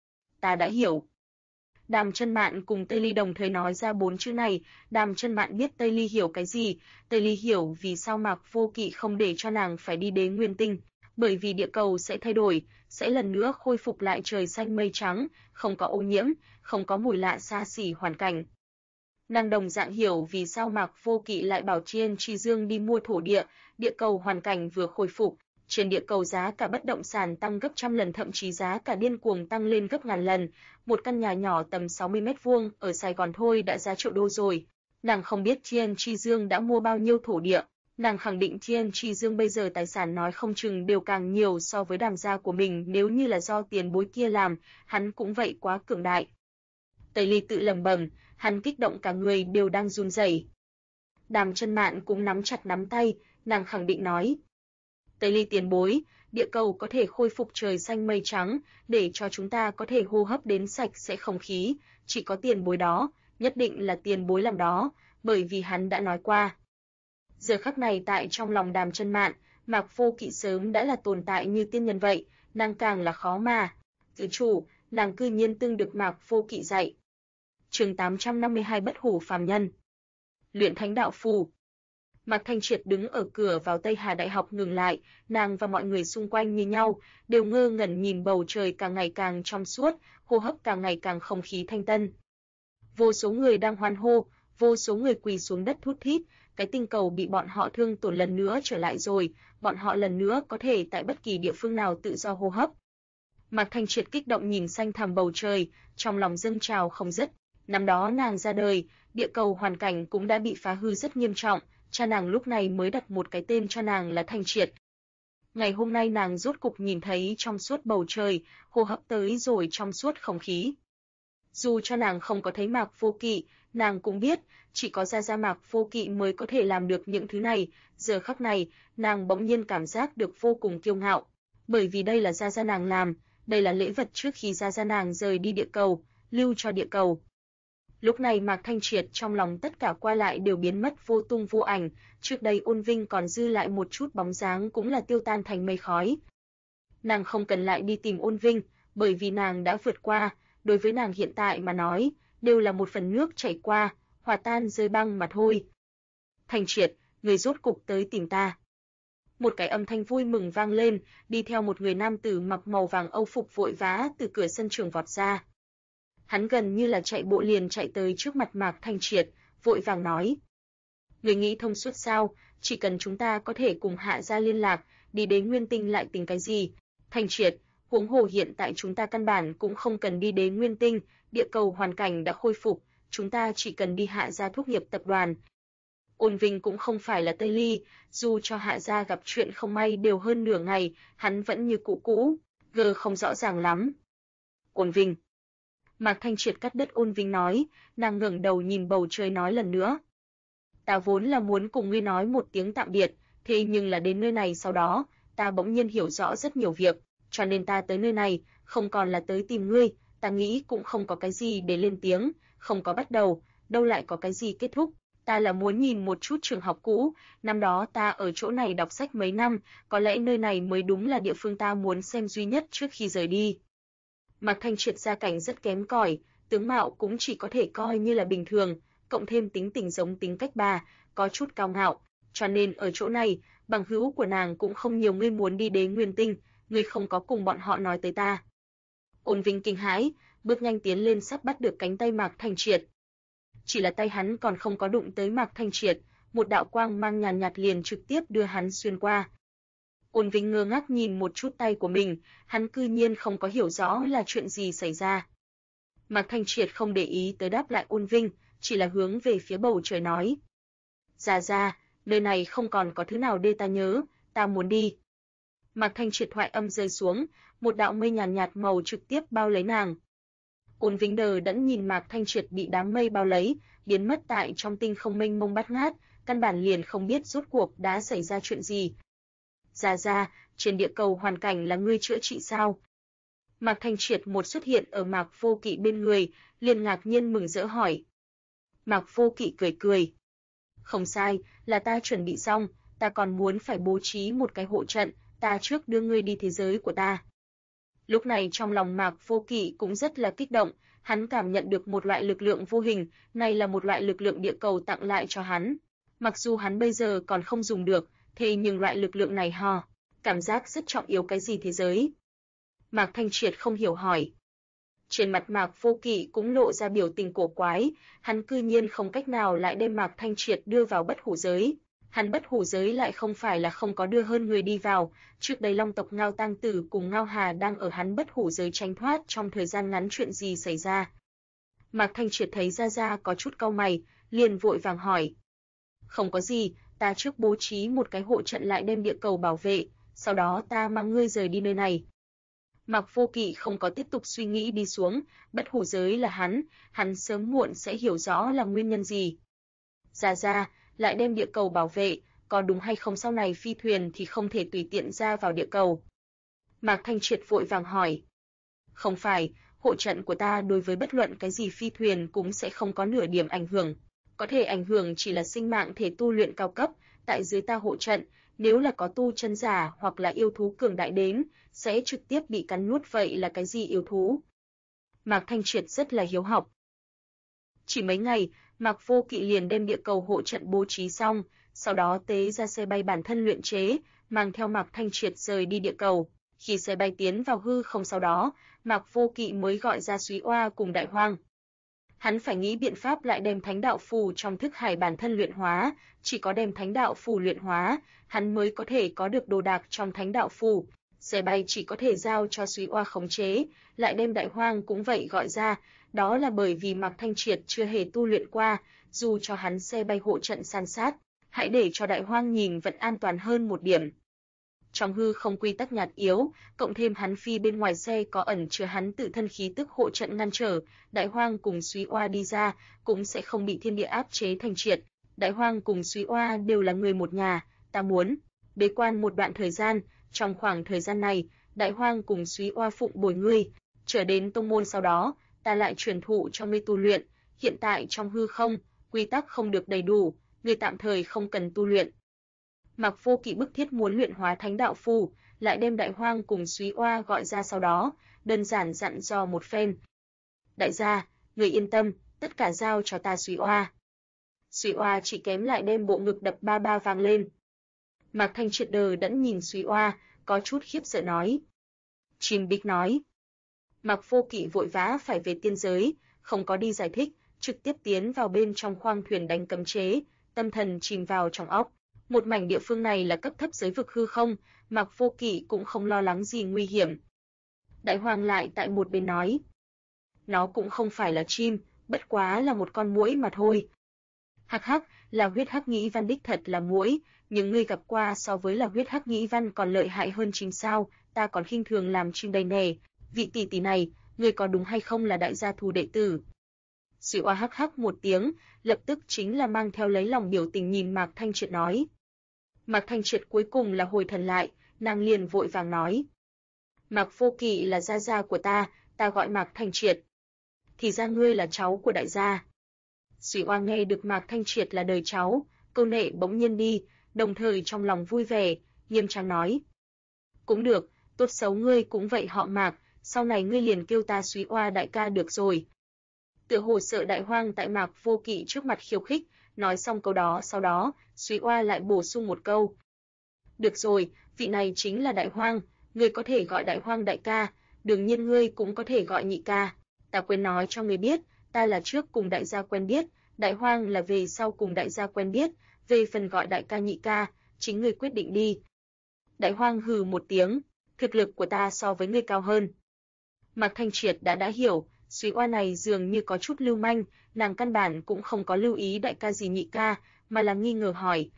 Ta đã hiểu. Đàm Chân Mạn cùng Tây Ly đồng thời nói ra 4 chữ này, Đàm Chân Mạn biết Tây Ly hiểu cái gì, Tây Ly hiểu vì sao Mạc Vô Kỵ không để cho nàng phải đi Đế Nguyên Tinh, bởi vì địa cầu sẽ thay đổi, sẽ lần nữa khôi phục lại trời xanh mây trắng, không có ô nhiễm, không có mùi lạ xa xỉ hoàn cảnh. Nàng đồng dạng hiểu vì sao Mạc Vô Kỵ lại bảo Triền Tri Dương đi mua thổ địa, địa cầu hoàn cảnh vừa khôi phục, trên địa cầu giá cả bất động sản tăng gấp trăm lần, thậm chí giá cả điên cuồng tăng lên gấp ngàn lần, một căn nhà nhỏ tầm 60 mét vuông ở Sài Gòn thôi đã giá triệu đô rồi. Nàng không biết Triền Tri Dương đã mua bao nhiêu thổ địa, nàng khẳng định Triền Tri Dương bây giờ tài sản nói không chừng đều càng nhiều so với Đàm gia của mình, nếu như là do tiền bối kia làm, hắn cũng vậy quá cường đại. Tây Ly tự lẩm bẩm, hắn kích động cả người đều đang run rẩy. Đàm Chân Mạn cũng nắm chặt nắm tay, nàng khẳng định nói: Tây Ly tiền bối, địa cầu có thể khôi phục trời xanh mây trắng, để cho chúng ta có thể hô hấp đến sạch sẽ không khí, chỉ có tiền bối đó, nhất định là tiền bối làm đó, bởi vì hắn đã nói qua. Giờ khắc này tại trong lòng Đàm Chân Mạn, Mạc Vô Kỵ sớm đã là tồn tại như tiên nhân vậy, nàng càng là khó mà. Tự chủ, nàng cư nhiên tương được Mạc Vô Kỵ dạy. Chương 852 Bất hủ phàm nhân. Luyện Thánh đạo phù. Mạc Thanh Triệt đứng ở cửa vào Tây Hà Đại học ngừng lại, nàng và mọi người xung quanh như nhau, đều ngơ ngẩn nhìn bầu trời càng ngày càng trong suốt, hô hấp càng ngày càng không khí thanh tân. Vô số người đang hoan hô, vô số người quỳ xuống đất thút thít, cái tinh cầu bị bọn họ thương tổn lần nữa trở lại rồi, bọn họ lần nữa có thể tại bất kỳ địa phương nào tự do hô hấp. Mạc Thanh Triệt kích động nhìn xanh thẳm bầu trời, trong lòng dâng trào không dứt. Năm đó nàng ra đời, địa cầu hoàn cảnh cũng đã bị phá hư rất nghiêm trọng, cha nàng lúc này mới đặt một cái tên cho nàng là Thanh Triệt. Ngày hôm nay nàng rốt cục nhìn thấy trong suốt bầu trời, hô hấp tới rồi trong suốt không khí. Dù cho nàng không có thấy Mạc Vô Kỵ, nàng cũng biết, chỉ có Gia Mạc Vô Kỵ mới có thể làm được những thứ này, giờ khắc này, nàng bỗng nhiên cảm giác được vô cùng kiêu ngạo, bởi vì đây là Gia nàng làm, đây là lễ vật trước khi Gia nàng rời đi địa cầu, lưu cho địa cầu. Lúc này Mạc Thanh Triệt trong lòng tất cả qua lại đều biến mất vô tung vô ảnh, trước đây Ôn Vinh còn dư lại một chút bóng dáng cũng là tiêu tan thành mây khói. Nàng không cần lại đi tìm Ôn Vinh, bởi vì nàng đã vượt qua, đối với nàng hiện tại mà nói, đều là một phần nước chảy qua, hòa tan rơi băng mà thôi. Thanh Triệt, người rốt cục tới tìm ta. Một cái âm thanh vui mừng vang lên, đi theo một người nam tử mặc màu vàng âu phục vội vã từ cửa sân trường vọt ra. Hắn gần như là chạy bộ liền chạy tới trước mặt Mạc Thanh Triệt, vội vàng nói: Người nghĩ thông suốt sao, chỉ cần chúng ta có thể cùng Hạ gia liên lạc, đi đến Nguyên Tinh lại tính cái gì? Thanh Triệt, Huống hồ hiện tại chúng ta căn bản cũng không cần đi đến Nguyên Tinh, địa cầu hoàn cảnh đã khôi phục, chúng ta chỉ cần đi Hạ gia thúc nghiệp tập đoàn. Ôn Vinh cũng không phải là Tây Ly, dù cho Hạ gia gặp chuyện không may đều hơn nửa ngày, hắn vẫn như cũ, không rõ ràng lắm. Ôn Vinh. Mạc Thanh Triệt cắt đứt Ôn Vinh nói, nàng ngẩng đầu nhìn bầu trời nói lần nữa. Ta vốn là muốn cùng ngươi nói một tiếng tạm biệt, thế nhưng là đến nơi này sau đó, ta bỗng nhiên hiểu rõ rất nhiều việc, cho nên ta tới nơi này, không còn là tới tìm ngươi, ta nghĩ cũng không có cái gì để lên tiếng, không có bắt đầu, đâu lại có cái gì kết thúc. Ta là muốn nhìn một chút trường học cũ, năm đó ta ở chỗ này đọc sách mấy năm, có lẽ nơi này mới đúng là địa phương ta muốn xem duy nhất trước khi rời đi. Mạc Thanh Triệt gia cảnh rất kém cỏi, tướng mạo cũng chỉ có thể coi như là bình thường, cộng thêm tính tình giống tính cách bà, có chút cao ngạo, cho nên ở chỗ này, bằng hữu của nàng cũng không nhiều. Ngươi muốn đi đến Nguyên Tinh, ngươi không có cùng bọn họ nói tới ta. Ôn Vinh kinh hãi, bước nhanh tiến lên sắp bắt được cánh tay Mạc Thanh Triệt. Chỉ là tay hắn còn không có đụng tới Mạc Thanh Triệt, một đạo quang mang nhàn nhạt liền trực tiếp đưa hắn xuyên qua. Ôn Vinh ngơ ngác nhìn một chút tay của mình, hắn cư nhiên không có hiểu rõ là chuyện gì xảy ra. Mạc Thanh Triệt không để ý tới đáp lại Ôn Vinh, chỉ là hướng về phía bầu trời nói. Ra, nơi này không còn có thứ nào để ta nhớ, ta muốn đi. Mạc Thanh Triệt thoại âm rơi xuống, một đạo mây nhàn nhạt màu trực tiếp bao lấy nàng. Ôn Vinh đờ đẫn nhìn Mạc Thanh Triệt bị đám mây bao lấy, biến mất tại trong tinh không mênh mông bát ngát, căn bản liền không biết rốt cuộc đã xảy ra chuyện gì. Ra, trên địa cầu hoàn cảnh là ngươi chữa trị sao? Mạc Thanh Triệt một xuất hiện ở Mạc Vô Kỵ bên người, liền ngạc nhiên mừng rỡ hỏi. Mạc Vô Kỵ cười. Không sai, là ta chuẩn bị xong, ta còn muốn phải bố trí một cái hộ trận, ta trước đưa ngươi đi thế giới của ta. Lúc này trong lòng Mạc Vô Kỵ cũng rất là kích động, hắn cảm nhận được một loại lực lượng vô hình, này là một loại lực lượng địa cầu tặng lại cho hắn. Mặc dù hắn bây giờ còn không dùng được, thế nhưng loại lực lượng này cảm giác rất trọng yếu. Cái gì thế giới? Mạc Thanh Triệt không hiểu hỏi. Trên mặt Mạc Vô Kỵ cũng lộ ra biểu tình cổ quái, hắn cư nhiên không cách nào lại đem Mạc Thanh Triệt đưa vào bất hủ giới. Hắn bất hủ giới lại không phải là không có đưa hơn người đi vào, trước đây Long tộc Ngao Tăng Tử cùng Ngao Hà đang ở hắn bất hủ giới tránh thoát, trong thời gian ngắn chuyện gì xảy ra. Mạc Thanh Triệt thấy Ra có chút cau mày, liền vội vàng hỏi. Không có gì, ta trước bố trí một cái hộ trận lại đem địa cầu bảo vệ, sau đó ta mang ngươi rời đi nơi này. Mạc Vô Kỵ không có tiếp tục suy nghĩ đi xuống, bất hủ giới là hắn sớm muộn sẽ hiểu rõ là nguyên nhân gì. Ra, lại đem địa cầu bảo vệ, có đúng hay không sau này phi thuyền thì không thể tùy tiện ra vào địa cầu? Mạc Thanh Triệt vội vàng hỏi. Không phải, hộ trận của ta đối với bất luận cái gì phi thuyền cũng sẽ không có nửa điểm ảnh hưởng. Có thể ảnh hưởng chỉ là sinh mạng thể tu luyện cao cấp, tại dưới ta hộ trận, nếu là có tu chân giả hoặc là yêu thú cường đại đến, sẽ trực tiếp bị cắn nuốt. Vậy là cái gì yêu thú? Mạc Thanh Triệt rất là hiếu học. Chỉ mấy ngày, Mạc Vô Kỵ liền đem địa cầu hộ trận bố trí xong, sau đó tế ra xe bay bản thân luyện chế, mang theo Mạc Thanh Triệt rời đi địa cầu. Khi xe bay tiến vào hư không sau đó, Mạc Vô Kỵ mới gọi ra Súy Oa cùng Đại Hoang. Hắn phải nghĩ biện pháp lại đem Thánh đạo phù trong thức hải bản thân luyện hóa, chỉ có đem Thánh đạo phù luyện hóa, hắn mới có thể có được đồ đạc trong Thánh đạo phù. Xe bay chỉ có thể giao cho Súy Oa khống chế, lại đem Đại Hoang cũng vậy gọi ra, đó là bởi vì Mạc Thanh Triệt chưa hề tu luyện qua, dù cho hắn xe bay hộ trận san sát, hãy để cho Đại Hoang nhìn vẫn an toàn hơn một điểm. Trong hư không quy tắc nhạt yếu, cộng thêm hắn phi bên ngoài xe có ẩn chứa hắn tự thân khí tức hộ trận ngăn trở, Đại Hoang cùng Súy Oa đi ra cũng sẽ không bị thiên địa áp chế. Thanh Triệt, Đại Hoang cùng Súy Oa đều là người một nhà, ta muốn bế quan một đoạn thời gian, trong khoảng thời gian này, Đại Hoang cùng Súy Oa phụng bồi ngươi, trở đến tông môn sau đó, ta lại truyền thụ cho ngươi tu luyện. Hiện tại trong hư không, quy tắc không được đầy đủ, ngươi tạm thời không cần tu luyện. Mạc Vô Kỵ bức thiết muốn luyện hóa Thánh đạo phù, lại đem Đại Hoang cùng Súy Oa gọi ra sau đó, đơn giản dặn dò một phen. Đại gia, người yên tâm, tất cả giao cho ta Súy Oa. Súy Oa chỉ kém lại đem bộ ngực đập ba ba vang lên. Mạc Thanh Triệt đờ đẫn nhìn Súy Oa, có chút khiếp sợ nói. Chim Bích nói. Mạc Vô Kỵ vội vã phải về tiên giới, không có đi giải thích, trực tiếp tiến vào bên trong khoang thuyền đánh cấm chế, tâm thần chìm vào trong óc. Một mảnh địa phương này là cấp thấp giới vực hư không, Mạc Vô Kỵ cũng không lo lắng gì nguy hiểm. Đại Hoang lại tại một bên nói. Nó cũng không phải là chim, bất quá là một con muỗi mà thôi. Hắc hắc, là huyết hắc nhĩ văn đích thật là muỗi, nhưng ngươi gặp qua so với là huyết hắc nhĩ văn còn lợi hại hơn chim sao, ta còn khinh thường làm chim đây nè, vị tỷ tỷ này, ngươi có đúng hay không là đại gia thù đệ tử? Sĩ Oa hắc hắc một tiếng, lập tức chính là mang theo lấy lòng biểu tình nhìn Mạc Thanh Triệt nói. Mạc Thanh Triệt cuối cùng là hồi thần lại, nàng liền vội vàng nói. Mạc Vô Kỵ là gia gia của ta gọi Mạc Thanh Triệt. Thì ra ngươi là cháu của đại gia. Sĩ Oa nghe được Mạc Thanh Triệt là đời cháu, câu nệ bỗng nhiên đi, đồng thời trong lòng vui vẻ, nghiêm trang nói. Cũng được, tốt xấu ngươi cũng vậy họ Mạc, sau này ngươi liền kêu ta Sĩ Oa đại ca được rồi. Tựa hồ sợ Đại Hoang tại Mạc Vô Kỵ trước mặt khiêu khích, nói xong câu đó sau đó, Sĩ Oa lại bổ sung một câu. Được rồi, vị này chính là Đại Hoang, ngươi có thể gọi Đại Hoang đại ca, đương nhiên ngươi cũng có thể gọi nhị ca. Ta quên nói cho ngươi biết, ta là trước cùng đại gia quen biết, Đại Hoang là về sau cùng đại gia quen biết, về phần gọi đại ca nhị ca, chính ngươi quyết định đi. Đại Hoang hừ một tiếng, thực lực của ta so với ngươi cao hơn. Mạc Thanh Triệt đã hiểu, Sĩ Oa này dường như có chút lưu manh, nàng căn bản cũng không có lưu ý đại ca gì nhị ca, mà là nghi ngờ hỏi.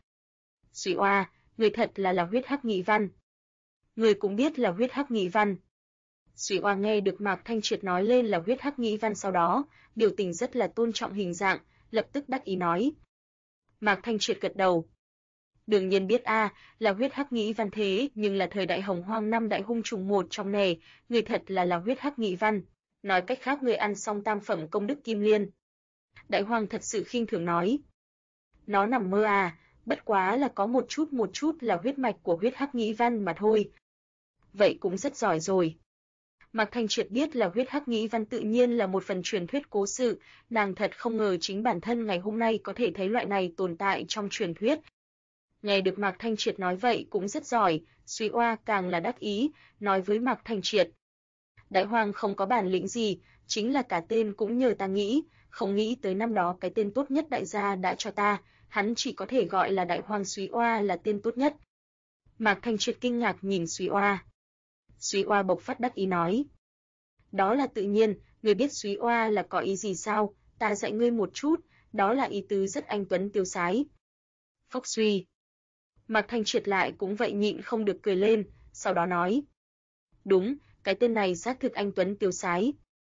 Sĩ Oa, người thật là huyết hắc nhị văn. Người cũng biết là huyết hắc nhị văn. Sĩ Oa nghe được Mạc Thanh Triệt nói lên là huyết hắc nhị văn sau đó, biểu tình rất là tôn trọng hình dạng, lập tức đắc ý nói. Mạc Thanh Triệt gật đầu. Đương nhiên biết là huyết hắc nhị văn thế, nhưng là thời đại Hồng Hoang năm đại hung trùng một trong nè, người thật là huyết hắc nhị văn. Nói cách khác người ăn xong tam phẩm công đức kim liên. Đại Hoang thật sự khinh thường nói. Nó nằm mơ bất quá là có một chút là huyết mạch của huyết hắc nhĩ văn mà thôi. Vậy cũng rất giỏi rồi. Mạc Thanh Triệt biết là huyết hắc nhĩ văn tự nhiên là một phần truyền thuyết cố sự, nàng thật không ngờ chính bản thân ngày hôm nay có thể thấy loại này tồn tại trong truyền thuyết. Nghe được Mạc Thanh Triệt nói vậy cũng rất giỏi, Suy Oa càng là đắc ý, nói với Mạc Thanh Triệt. Đại Hoang không có bản lĩnh gì, chính là cả tên cũng nhờ ta nghĩ, không nghĩ tới năm đó cái tên tốt nhất đại gia đã cho ta, hắn chỉ có thể gọi là Đại Hoang Suy Oa là tên tốt nhất. Mạc Thanh Triệt kinh ngạc nhìn Suy Oa. Suy Oa bộc phát đắc ý nói. Đó là tự nhiên, ngươi biết Suy Oa là có ý gì sao, ta dạy ngươi một chút, đó là ý tứ rất anh tuấn tiêu sái. Phốc suy. Mạc Thanh Triệt lại cũng vậy nhịn không được cười lên, sau đó nói. Đúng, cái tên này xác thực anh tuấn tiêu sái.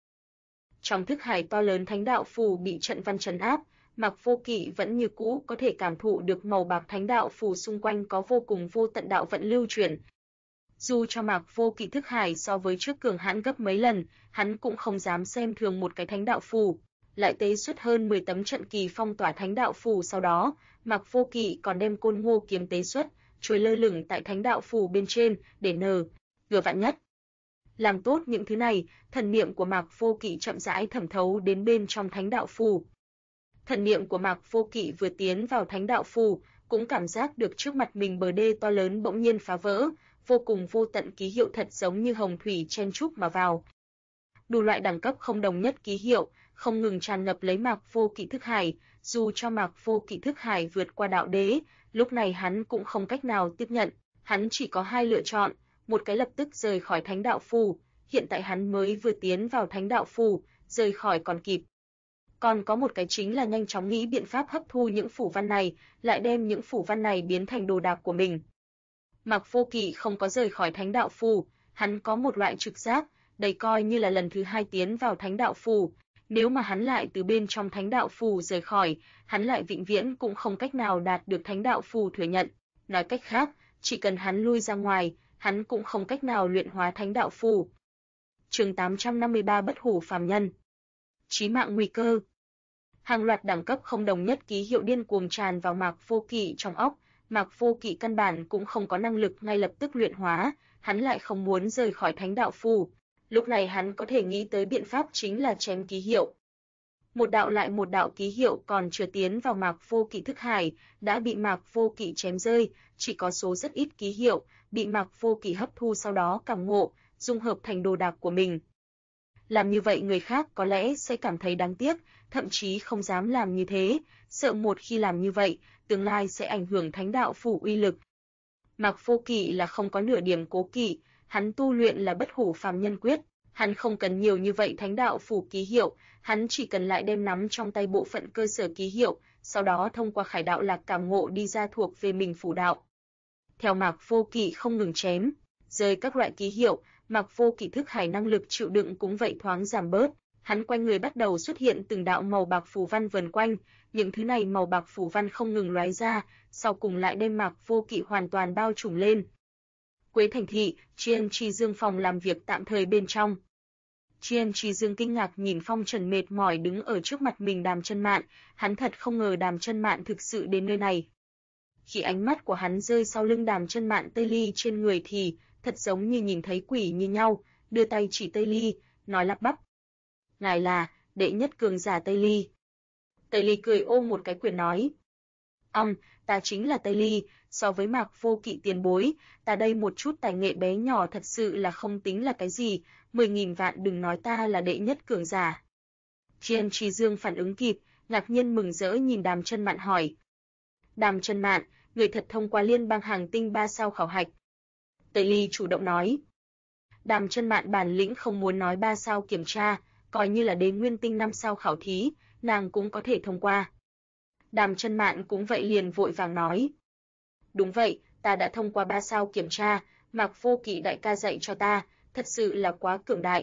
Trong thức hải to lớn thánh đạo phù bị trận văn trấn áp, Mạc Vô Kỵ vẫn như cũ có thể cảm thụ được màu bạc thánh đạo phù xung quanh có vô cùng vô tận đạo vận lưu chuyển. Dù cho Mạc Vô Kỵ thức hải so với trước cường hãn gấp mấy lần, hắn cũng không dám xem thường một cái thánh đạo phù. Lại tế xuất hơn 10 tấm trận kỳ phong tỏa thánh đạo phù, sau đó, Mạc Vô Kỵ còn đem Côn Ngô kiếm tế xuất, trôi lơ lửng tại thánh đạo phù bên trên để ngừa vạn nhất. Làm tốt những thứ này, thần niệm của Mạc Vô Kỵ chậm rãi thẩm thấu đến bên trong thánh đạo phù. Thần niệm của Mạc Vô Kỵ vừa tiến vào thánh đạo phù, cũng cảm giác được trước mặt mình bờ đê to lớn bỗng nhiên phá vỡ, vô cùng vô tận ký hiệu thật giống như hồng thủy chen chúc mà vào. Đủ loại đẳng cấp không đồng nhất ký hiệu, không ngừng tràn ngập lấy Mạc Vô Kỵ thức hải, dù cho Mạc Vô Kỵ thức hải vượt qua đạo đế, lúc này hắn cũng không cách nào tiếp nhận, hắn chỉ có hai lựa chọn, một cái lập tức rời khỏi thánh đạo phù, hiện tại hắn mới vừa tiến vào thánh đạo phù, rời khỏi còn kịp. Còn có một cái chính là nhanh chóng nghĩ biện pháp hấp thu những phủ văn này, lại đem những phủ văn này biến thành đồ đạc của mình. Mạc Vô Kỵ không có rời khỏi thánh đạo phù, hắn có một loại trực giác, đây coi như là lần thứ hai tiến vào thánh đạo phù. Nếu mà hắn lại từ bên trong thánh đạo phù rời khỏi, hắn lại vĩnh viễn cũng không cách nào đạt được thánh đạo phù thừa nhận. Nói cách khác, chỉ cần hắn lui ra ngoài, hắn cũng không cách nào luyện hóa thánh đạo phù. Chương 853 Bất hủ phàm nhân. Chí mạng nguy cơ. Hàng loạt đẳng cấp không đồng nhất ký hiệu điên cuồng tràn vào Mạc Vô Kỵ trong óc, Mạc Vô Kỵ căn bản cũng không có năng lực ngay lập tức luyện hóa, hắn lại không muốn rời khỏi thánh đạo phù. Lúc này hắn có thể nghĩ tới biện pháp chính là chém ký hiệu. Một đạo lại một đạo ký hiệu còn chưa tiến vào Mạc Vô Kỵ thức hải, đã bị Mạc Vô Kỵ chém rơi, chỉ có số rất ít ký hiệu, bị Mạc Vô Kỵ hấp thu sau đó cảm ngộ, dung hợp thành đồ đạc của mình. Làm như vậy người khác có lẽ sẽ cảm thấy đáng tiếc, thậm chí không dám làm như thế, sợ một khi làm như vậy, tương lai sẽ ảnh hưởng thánh đạo phủ uy lực. Mạc Vô Kỵ là không có nửa điểm cố kỵ, hắn tu luyện là Bất Hủ Phàm Nhân Quyết, hắn không cần nhiều như vậy thánh đạo phù ký hiệu, hắn chỉ cần lại đem nắm trong tay bộ phận cơ sở ký hiệu, sau đó thông qua Khải đạo lạc cảm ngộ đi ra thuộc về mình phù đạo. Theo Mạc Vô Kỵ không ngừng chém, rơi các loại ký hiệu, Mạc Vô Kỵ thức hải năng lực chịu đựng cũng vậy thoáng giảm bớt, hắn quanh người bắt đầu xuất hiện từng đạo màu bạc phù văn vần quanh, những thứ này màu bạc phù văn không ngừng lóe ra, sau cùng lại đem Mạc Vô Kỵ hoàn toàn bao trùm lên. Quế Thành thị, Chiên Chi Dương phòng làm việc tạm thời bên trong. Chiên Chi Dương kinh ngạc nhìn Phong Trần mệt mỏi đứng ở trước mặt mình Đàm Chân Mạn, hắn thật không ngờ Đàm Chân Mạn thực sự đến nơi này. Khi ánh mắt của hắn rơi sau lưng Đàm Chân Mạn Tây Ly trên người thì thật giống như nhìn thấy quỷ như nhau, đưa tay chỉ Tây Ly, nói lắp bắp: "Ngài là đệ nhất cường giả Tây Ly." Tây Ly cười ôm một cái quyền nói: Ta chính là Tây Ly, so với Mạc Vô Kỵ tiền bối, ta đây một chút tài nghệ bé nhỏ thật sự là không tính là cái gì, 10.000 vạn đừng nói ta là đệ nhất cường giả." Chiên Chi Dương phản ứng kịp, ngạc nhiên mừng rỡ nhìn Đàm Chân Mạn hỏi: "Đàm Chân Mạn, người thật thông qua liên bang hàng tinh 3 sao khảo hạch?" Tây Ly chủ động nói. Đàm Chân Mạn bản lĩnh không muốn nói 3 sao kiểm tra, coi như là Đế Nguyên Tinh 5 sao khảo thí, nàng cũng có thể thông qua. Đàm Chân Mạn cũng vậy liền vội vàng nói: "Đúng vậy, ta đã thông qua 3 sao kiểm tra, Mạc Vô Kỵ đại ca dạy cho ta, thật sự là quá cường đại."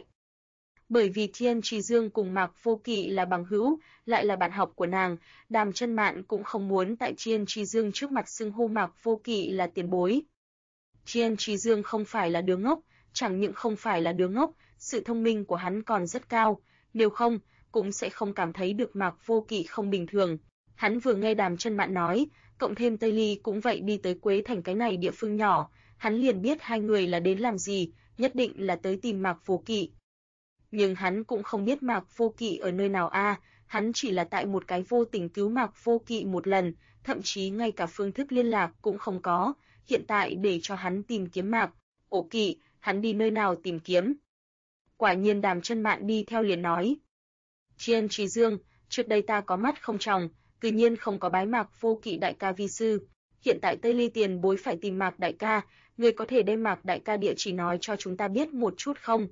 Bởi vì Thiên Trì Dương cùng Mạc Vô Kỵ là bằng hữu, lại là bạn học của nàng, Đàm Chân Mạn cũng không muốn tại Thiên Trì Dương trước mặt xưng hô Mạc Vô Kỵ là tiền bối. Thiên Trì Dương không phải là đứa ngốc, chẳng những không phải là đứa ngốc, sự thông minh của hắn còn rất cao, nếu không, cũng sẽ không cảm thấy được Mạc Vô Kỵ không bình thường. Hắn vừa nghe Đàm Chân Mạn nói, cộng thêm Tây Ly cũng vậy đi tới Quế Thành cái này địa phương nhỏ, hắn liền biết hai người là đến làm gì, nhất định là tới tìm Mạc Vô Kỵ. Nhưng hắn cũng không biết Mạc Vô Kỵ ở nơi nào hắn chỉ là tại một cái vô tình cứu Mạc Vô Kỵ một lần, thậm chí ngay cả phương thức liên lạc cũng không có, hiện tại để cho hắn tìm kiếm Mạc Vô Kỵ, hắn đi nơi nào tìm kiếm. Quả nhiên Đàm Chân Mạn đi theo liền nói: "Chiên Trì Dương, trước đây ta có mắt không tròng, tự nhiên không có bái Mạc Vô Kỵ đại ca vi sư, hiện tại Tây Ly tiền bối phải tìm Mạc đại ca, người có thể đem Mạc đại ca địa chỉ nói cho chúng ta biết một chút không?"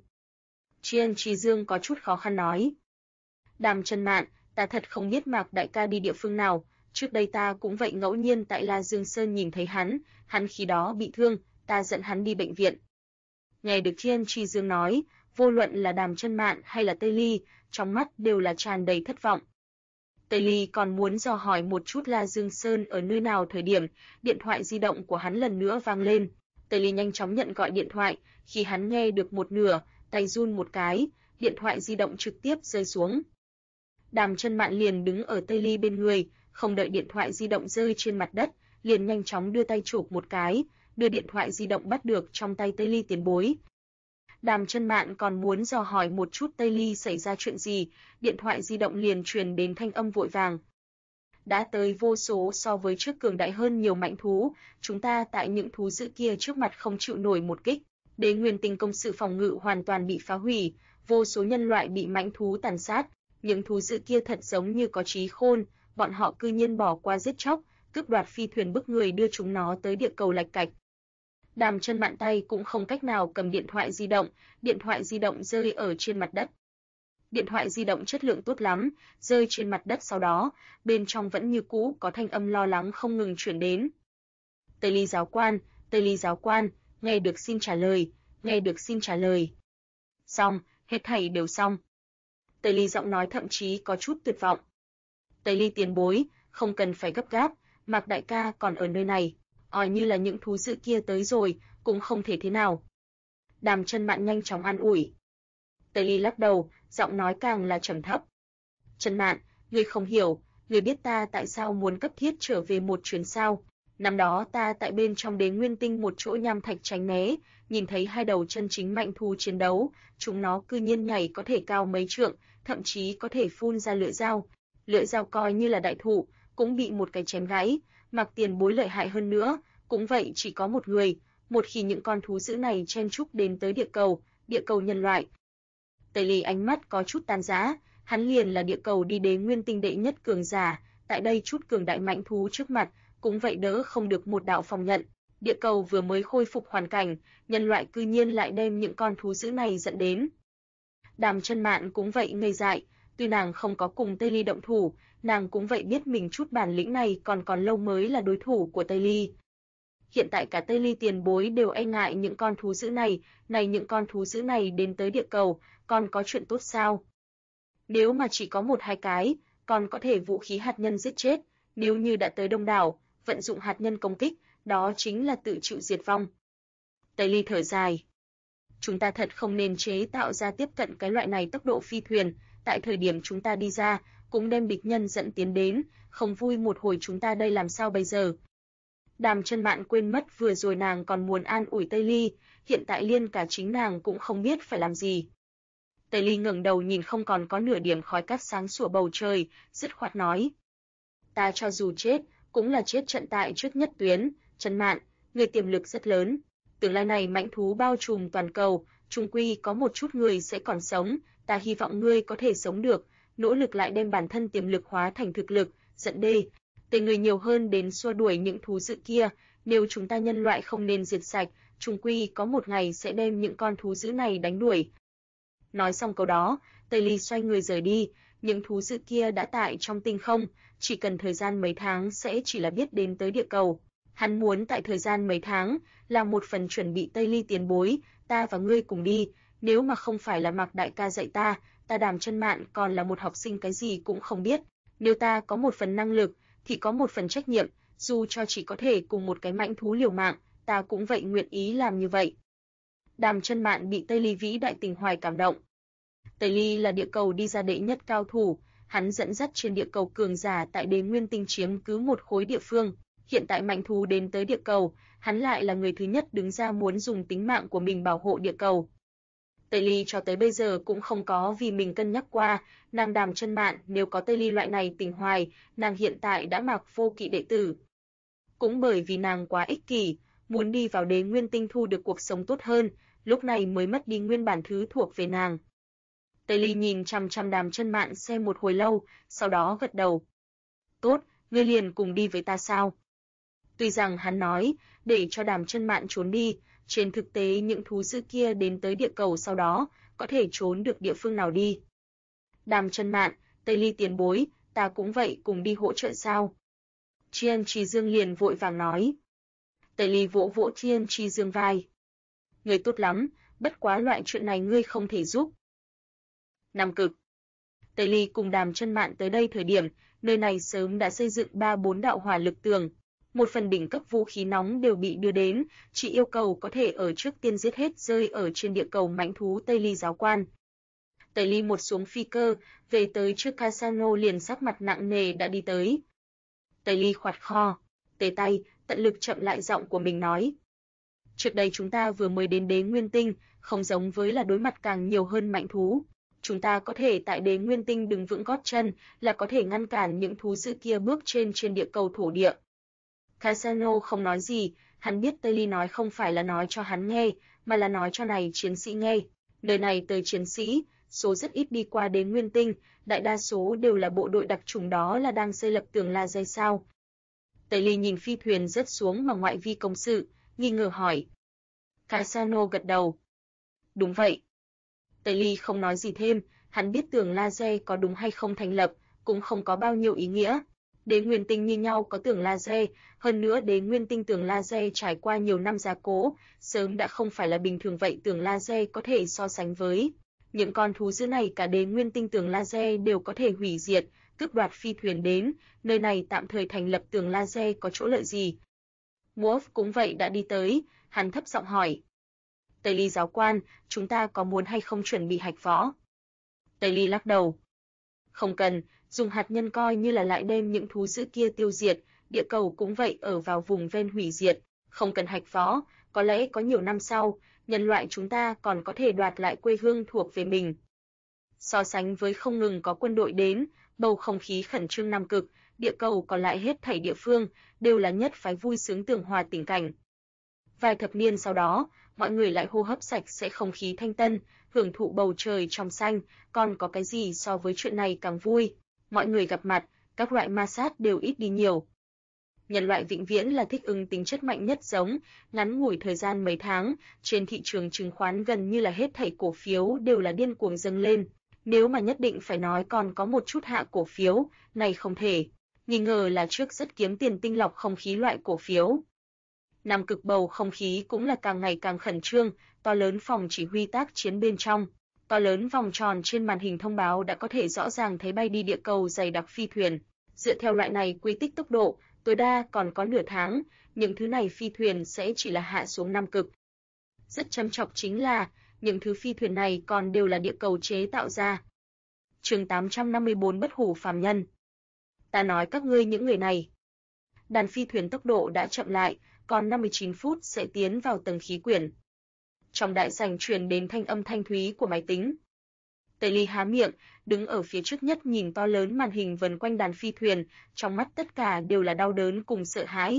Chiên Trì Dương có chút khó khăn nói: "Đàm Chân Mạn, ta thật không biết Mạc đại ca đi địa phương nào, trước đây ta cũng vậy ngẫu nhiên tại La Dương Sơn nhìn thấy hắn khi đó bị thương, ta dẫn hắn đi bệnh viện." Nghe được Chiên Trì Dương nói, vô luận là Đàm Chân Mạn hay là Tây Ly, trong mắt đều là tràn đầy thất vọng. Tây Ly còn muốn dò hỏi một chút La Dương Sơn ở nơi nào thời điểm, điện thoại di động của hắn lần nữa vang lên. Tây Ly nhanh chóng nhận gọi điện thoại, khi hắn nghe được một nửa, tay run một cái, điện thoại di động trực tiếp rơi xuống. Đàm Chân Mạn liền đứng ở Tây Ly bên người, không đợi điện thoại di động rơi trên mặt đất, liền nhanh chóng đưa tay chụp một cái, đưa điện thoại di động bắt được trong tay Tây Ly tiền bối. Đàm Chân Mạn còn muốn dò hỏi một chút Tây Ly xảy ra chuyện gì, điện thoại di động liền truyền đến thanh âm vội vàng. "Đã tới vô số so với trước cường đại hơn nhiều mạnh thú, chúng ta tại những thú dữ kia trước mặt không chịu nổi một kích. Đế Nguyên Tinh công sự phòng ngự hoàn toàn bị phá hủy, vô số nhân loại bị mãnh thú tàn sát, những thú dữ kia thật giống như có trí khôn, bọn họ cư nhiên bỏ qua giết chóc, cướp đoạt phi thuyền bức người đưa chúng nó tới địa cầu lạch cạch." Đàm Chân Mạn tay cũng không cách nào cầm điện thoại di động rơi ở trên mặt đất. Điện thoại di động chất lượng tốt lắm, rơi trên mặt đất sau đó, bên trong vẫn như cũ có thanh âm lo lắng không ngừng truyền đến. Tây Ly giáo quan, nghe được xin trả lời. Xong, hết thảy đều xong. Tây Ly giọng nói thậm chí có chút tuyệt vọng. "Tây Ly tiền bối, không cần phải gấp gáp, Mạc đại ca còn ở nơi này, như là những thú dữ kia tới rồi, cũng không thể thế nào." Đàm Chân Mạn nhanh chóng an ủi. Tây Ly lắc đầu, giọng nói càng là trầm thấp. "Chân Mạn, ngươi không hiểu, ngươi biết ta tại sao muốn cấp thiết trở về một chuyến sao? Năm đó ta tại bên trong Đế Nguyên Tinh một chỗ nham thạch tránh né, nhìn thấy hai đầu chân chính mạnh thú chiến đấu, chúng nó cư nhiên nhảy có thể cao mấy trượng, thậm chí có thể phun ra lưỡi dao coi như là đại thụ, cũng bị một cái chém gãy, Mạc tiền bối lợi hại hơn nữa, cũng vậy chỉ có một người, một khi những con thú dữ này chen chúc đến tới địa cầu nhân loại." Tây Ly ánh mắt có chút tan rã, hắn liền là địa cầu đi Đế Nguyên Tinh đệ nhất cường giả, tại đây chút cường đại mạnh thú trước mặt, cũng vậy đỡ không được một đạo phòng nhận, Địa cầu vừa mới khôi phục hoàn cảnh, nhân loại cư nhiên lại đem những con thú dữ này dẫn đến. Đàm Chân Mạn cũng vậy ngây dại, tuy nàng không có cùng Tây Ly động thủ, nàng cũng vậy biết mình chút bản lĩnh này còn lâu mới là đối thủ của Tây Ly. Hiện tại cả Tây Ly tiền bối đều e ngại những con thú dữ này, những con thú dữ này đến tới địa cầu, còn có chuyện tốt sao? Nếu mà chỉ có 1-2 cái, còn có thể vũ khí hạt nhân giết chết, nếu như đã tới đông đảo, vận dụng hạt nhân công kích, đó chính là tự chịu diệt vong. Tây Ly thở dài. Chúng ta thật không nên chế tạo ra tiếp cận cái loại này tốc độ phi thuyền, tại thời điểm chúng ta đi ra, cũng đem địch nhân dẫn tiến đến, không vui một hồi chúng ta đây làm sao bây giờ? Đàm Chân Mạn quên mất vừa rồi nàng còn muốn an ủi Tây Ly, hiện tại liên cả chính nàng cũng không biết phải làm gì. Tây Ly ngẩng đầu nhìn không còn có nửa điểm khói cát sáng sủa bầu trời, dứt khoát nói: "Ta cho dù chết, cũng là chết trận tại trước nhất tuyến, Chân Mạn, người tiềm lực rất lớn. Tương lai này mãnh thú bao trùm toàn cầu, chung quy có một chút người sẽ còn sống, ta hy vọng ngươi có thể sống được, nỗ lực lại đem bản thân tiềm lực hóa thành thực lực, dẫn đê, tề người nhiều hơn đến xua đuổi những thú dữ kia, nếu chúng ta nhân loại không nên diệt sạch, chung quy có một ngày sẽ đem những con thú dữ này đánh đuổi." Nói xong câu đó, Tây Ly xoay người rời đi, những thú dữ kia đã tại trong tinh không, chỉ cần thời gian mấy tháng sẽ chỉ là biết đến tới địa cầu. Hắn muốn tại thời gian mấy tháng, là một phần chuẩn bị Tây Ly tiền bối, ta và ngươi cùng đi, nếu mà không phải là Mạc đại ca dạy ta, ta Đàm Chân Mạn còn là một học sinh cái gì cũng không biết, nếu ta có một phần năng lực, thì có một phần trách nhiệm, dù cho chỉ có thể cùng một cái mãnh thú liều mạng, ta cũng vậy nguyện ý làm như vậy. Đàm Chân Mạn bị Tây Ly vĩ đại tình hoài cảm động. Tây Ly là địa cầu đi ra đệ nhất cao thủ, hắn dẫn dắt trên địa cầu cường giả tại Đế Nguyên Tinh chiếm cứ một khối địa phương. Hiện tại mãnh thú đến tới địa cầu, hắn lại là người thứ nhất đứng ra muốn dùng tính mạng của mình bảo hộ địa cầu. Tây Ly cho tới bây giờ cũng không có vì mình cân nhắc qua, nàng Đàm Chân Mạn nếu có Tây Ly loại này tình hoài, nàng hiện tại đã mặc vô kỵ đệ tử. Cũng bởi vì nàng quá ích kỷ, muốn đi vào Đế Nguyên Tinh thu được cuộc sống tốt hơn, lúc này mới mất đi nguyên bản thứ thuộc về nàng. Tây Ly nhìn chằm chằm Đàm Chân Mạn xem một hồi lâu, sau đó gật đầu. "Tốt, ngươi liền cùng đi với ta sao?" Tuy rằng hắn nói, để cho Đàm Chân Mạn trốn đi, trên thực tế những thú dữ kia đến tới địa cầu sau đó, có thể trốn được địa phương nào đi. Đàm Chân Mạn, Tây Ly tiền bối, ta cũng vậy cùng đi hỗ trợ sao? Chiên Trì Dương liền vội vàng nói. Tây Ly vỗ vỗ Chiên Trì Dương vai. Ngươi tốt lắm, bất quá loại chuyện này ngươi không thể giúp. Nam Cực. Tây Ly cùng Đàm Chân Mạn tới đây thời điểm, nơi này sớm đã xây dựng 3-4 đạo hỏa lực tường. Một phần đỉnh cấp vũ khí nóng đều bị đưa đến, chỉ yêu cầu có thể ở trước tiên giết hết rơi ở trên địa cầu mãnh thú Tây Ly giáo quan. Tây Ly một xuống phi cơ, về tới trước Casano liền sắc mặt nặng nề đã đi tới. Tây Ly khoát kho, tê tay, tận lực chậm lại giọng của mình nói. Trước đây chúng ta vừa mới đến Đế Nguyên Tinh, không giống với là đối mặt càng nhiều hơn mãnh thú. Chúng ta có thể tại Đế Nguyên Tinh đứng vững gót chân, là có thể ngăn cản những thú dữ kia bước trên địa cầu thổ địa. Casano không nói gì, hắn biết Tây Ly nói không phải là nói cho hắn nghe, mà là nói cho này chiến sĩ nghe. Nơi này tới chiến sĩ, số rất ít đi qua đến Nguyên Tinh, đại đa số đều là bộ đội đặc chủng đó là đang xây lập tường laser sao. Tây Ly nhìn phi thuyền rớt xuống mà ngoại vi công sự, nghi ngờ hỏi. Casano gật đầu. Đúng vậy. Tây Ly không nói gì thêm, hắn biết tường laser có đúng hay không thành lập, cũng không có bao nhiêu ý nghĩa. Đế Nguyên Tinh như nhau có tường laser, hơn nữa Đế Nguyên Tinh tường laser trải qua nhiều năm gia cố, sớm đã không phải là bình thường vậy tường laser có thể so sánh với. Những con thú dữ này cả Đế Nguyên Tinh tường laser đều có thể hủy diệt, cướp đoạt phi thuyền đến, nơi này tạm thời thành lập tường laser có chỗ lợi gì? Wolf cũng vậy đã đi tới, hắn thấp giọng hỏi. Tây Ly giáo quan, chúng ta có muốn hay không chuẩn bị hạch võ? Tây Ly lắc đầu. Không cần, dùng hạt nhân coi như là lại đem những thú dữ kia tiêu diệt, địa cầu cũng vậy ở vào vùng ven hủy diệt, không cần hạch võ, có lẽ có nhiều năm sau, nhân loại chúng ta còn có thể đoạt lại quê hương thuộc về mình. So sánh với không ngừng có quân đội đến, bầu không khí khẩn trương Nam Cực, địa cầu còn lại hết thảy địa phương, đều là nhất phái vui sướng tường hòa tình cảnh. Vài thập niên sau đó, mọi người lại hô hấp sạch sẽ không khí thanh tân, hưởng thụ bầu trời trong xanh, còn có cái gì so với chuyện này càng vui. Mọi người gặp mặt, các loại ma sát đều ít đi nhiều. Nhân loại vĩnh viễn là thích ứng tính chất mạnh nhất giống, ngắn ngủi thời gian mấy tháng, trên thị trường chứng khoán gần như là hết thảy cổ phiếu đều là điên cuồng dâng lên. Nếu mà nhất định phải nói còn có một chút hạ cổ phiếu, này không thể. Nghi ngờ là trước rất kiếm tiền tinh lọc không khí loại cổ phiếu. Nam Cực bầu không khí cũng là càng ngày càng khẩn trương, to lớn phòng chỉ huy tác chiến bên trong. To lớn vòng tròn trên màn hình thông báo đã có thể rõ ràng thấy bay đi địa cầu dày đặc phi thuyền. Dựa theo loại này quy tích tốc độ, tối đa còn có nửa tháng, những thứ này phi thuyền sẽ chỉ là hạ xuống Nam Cực. Rất trầm trọng chính là, những thứ phi thuyền này còn đều là địa cầu chế tạo ra. Chương 854 Bất hủ phàm nhân. Ta nói các ngươi những người này. Đàn phi thuyền tốc độ đã chậm lại, còn 59 phút sẽ tiến vào tầng khí quyển. Trong đại sảnh truyền đến thanh âm thanh thúy của máy tính. Tề Ly há miệng, đứng ở phía trước nhất nhìn to lớn màn hình vần quanh đàn phi thuyền, trong mắt tất cả đều là đau đớn cùng sợ hãi.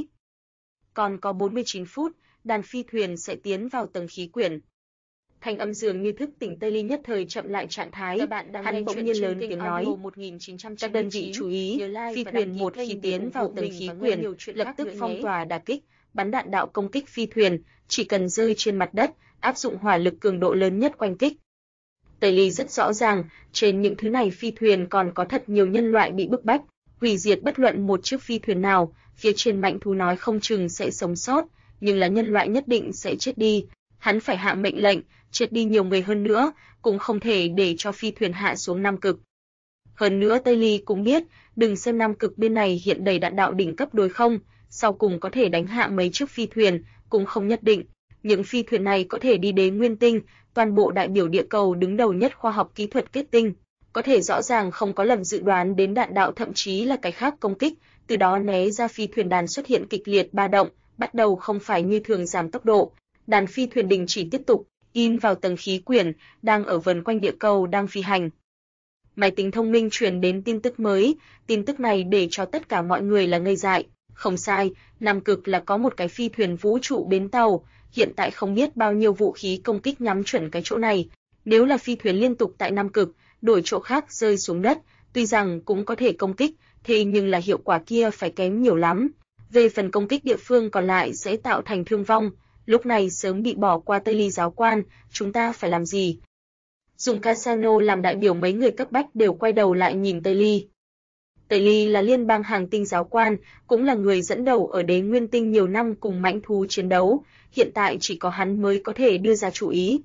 Còn có 49 phút, đàn phi thuyền sẽ tiến vào tầng khí quyển. Thanh âm dường như thức tỉnh Tề Ly nhất thời chậm lại trạng thái, hắn bỗng nhiên lớn tiếng nói: các đơn vị chú ý, phi thuyền một khi tiến vào tầng khí quyển, lập tức phong tỏa đả kích, bắn đạn đạo công kích phi thuyền, chỉ cần rơi trên mặt đất, áp dụng hỏa lực cường độ lớn nhất oanh kích. Tề Ly rất rõ ràng, trên những thứ này phi thuyền còn có thật nhiều nhân loại bị bức bách, hủy diệt bất luận một chiếc phi thuyền nào, phía trên mãnh thú nói không chừng sẽ sống sót, nhưng là nhân loại nhất định sẽ chết đi. Hắn phải hạ mệnh lệnh, chết đi nhiều người hơn nữa, cũng không thể để cho phi thuyền hạ xuống Nam Cực. Hơn nữa Tề Ly cũng biết, đừng xem Nam Cực bên này hiện đầy đạn đạo đỉnh cấp đối không, sau cùng có thể đánh hạ mấy chiếc phi thuyền, cũng không nhất định. Những phi thuyền này có thể đi đến nguyên tinh, toàn bộ đại biểu địa cầu đứng đầu nhất khoa học kỹ thuật kết tinh, có thể rõ ràng không có lầm dự đoán đến đạn đạo thậm chí là cái khác công kích, từ đó né ra phi thuyền đàn xuất hiện kịch liệt ba động, bắt đầu không phải như thường giảm tốc độ, đàn phi thuyền đình chỉ tiếp tục, in vào tầng khí quyển, đang ở vần quanh địa cầu đang phi hành. Máy tính thông minh truyền đến tin tức mới, tin tức này để cho tất cả mọi người là ngây dại, không sai, Nam Cực là có một cái phi thuyền vũ trụ bến tàu. Hiện tại không biết bao nhiêu vũ khí công kích nhắm chuẩn cái chỗ này. Nếu là phi thuyền liên tục tại Nam Cực, đổi chỗ khác rơi xuống đất, tuy rằng cũng có thể công kích, thế nhưng là hiệu quả kia phải kém nhiều lắm. Về phần công kích địa phương còn lại sẽ tạo thành thương vong, lúc này sớm bị bỏ qua. Tề Ly giáo quan, chúng ta phải làm gì? Dùng Casano làm đại biểu mấy người cấp bách đều quay đầu lại nhìn Tề Ly. Tề Ly là liên bang hàng tinh giáo quan, cũng là người dẫn đầu ở đế nguyên tinh nhiều năm cùng mãnh thú chiến đấu, hiện tại chỉ có hắn mới có thể đưa ra chủ ý.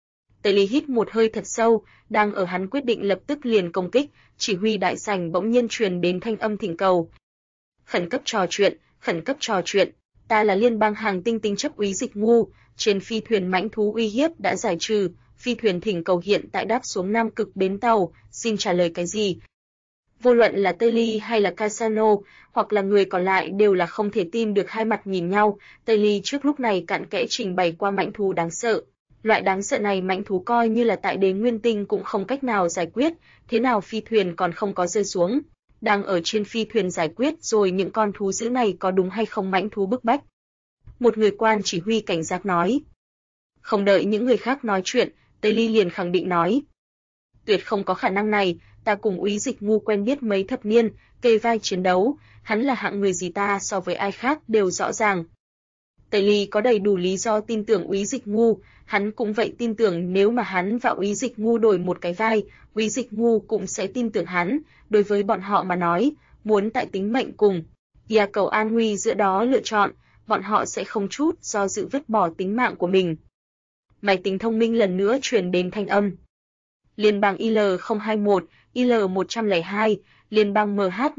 Tề Ly hít một hơi thật sâu, đang ở hắn quyết định lập tức liền công kích, chỉ huy đại sảnh bỗng nhiên truyền đến thanh âm thỉnh cầu. Khẩn cấp trò chuyện, ta là liên bang hàng tinh tinh chấp úy Dịch Ngu, trên phi thuyền mãnh thú uy hiếp đã giải trừ, phi thuyền thỉnh cầu hiện tại đáp xuống Nam Cực bến tàu, xin trả lời cái gì? Vô luận là Tề Ly hay là Casano, hoặc là người còn lại đều là không thể tin được, hai mặt nhìn nhau. Tề Ly trước lúc này cặn kẽ trình bày qua mãnh thú đáng sợ. Loại đáng sợ này mãnh thú coi như là tại đế nguyên tinh cũng không cách nào giải quyết, thế nào phi thuyền còn không có rơi xuống. Đang ở trên phi thuyền giải quyết rồi những con thú dữ này có đúng hay không mãnh thú bức bách. Một người quan chỉ huy cảnh giác nói. Không đợi những người khác nói chuyện, Tề Ly liền khẳng định nói. Tuyệt không có khả năng này. Ta cùng úy Dịch Ngu quen biết mấy thập niên, kề vai chiến đấu, hắn là hạng người gì ta so với ai khác đều rõ ràng. Tề Ly có đầy đủ lý do tin tưởng úy Dịch Ngu, hắn cũng vậy tin tưởng nếu mà hắn và úy Dịch Ngu đổi một cái vai, úy Dịch Ngu cũng sẽ tin tưởng hắn. Đối với bọn họ mà nói, muốn tại tính mệnh cùng cầu an nguy giữa đó lựa chọn, bọn họ sẽ không chút do dự vứt bỏ tính mạng của mình. Máy tính thông minh lần nữa truyền đến thanh âm. Liên bang IL-021, IL-102, liên bang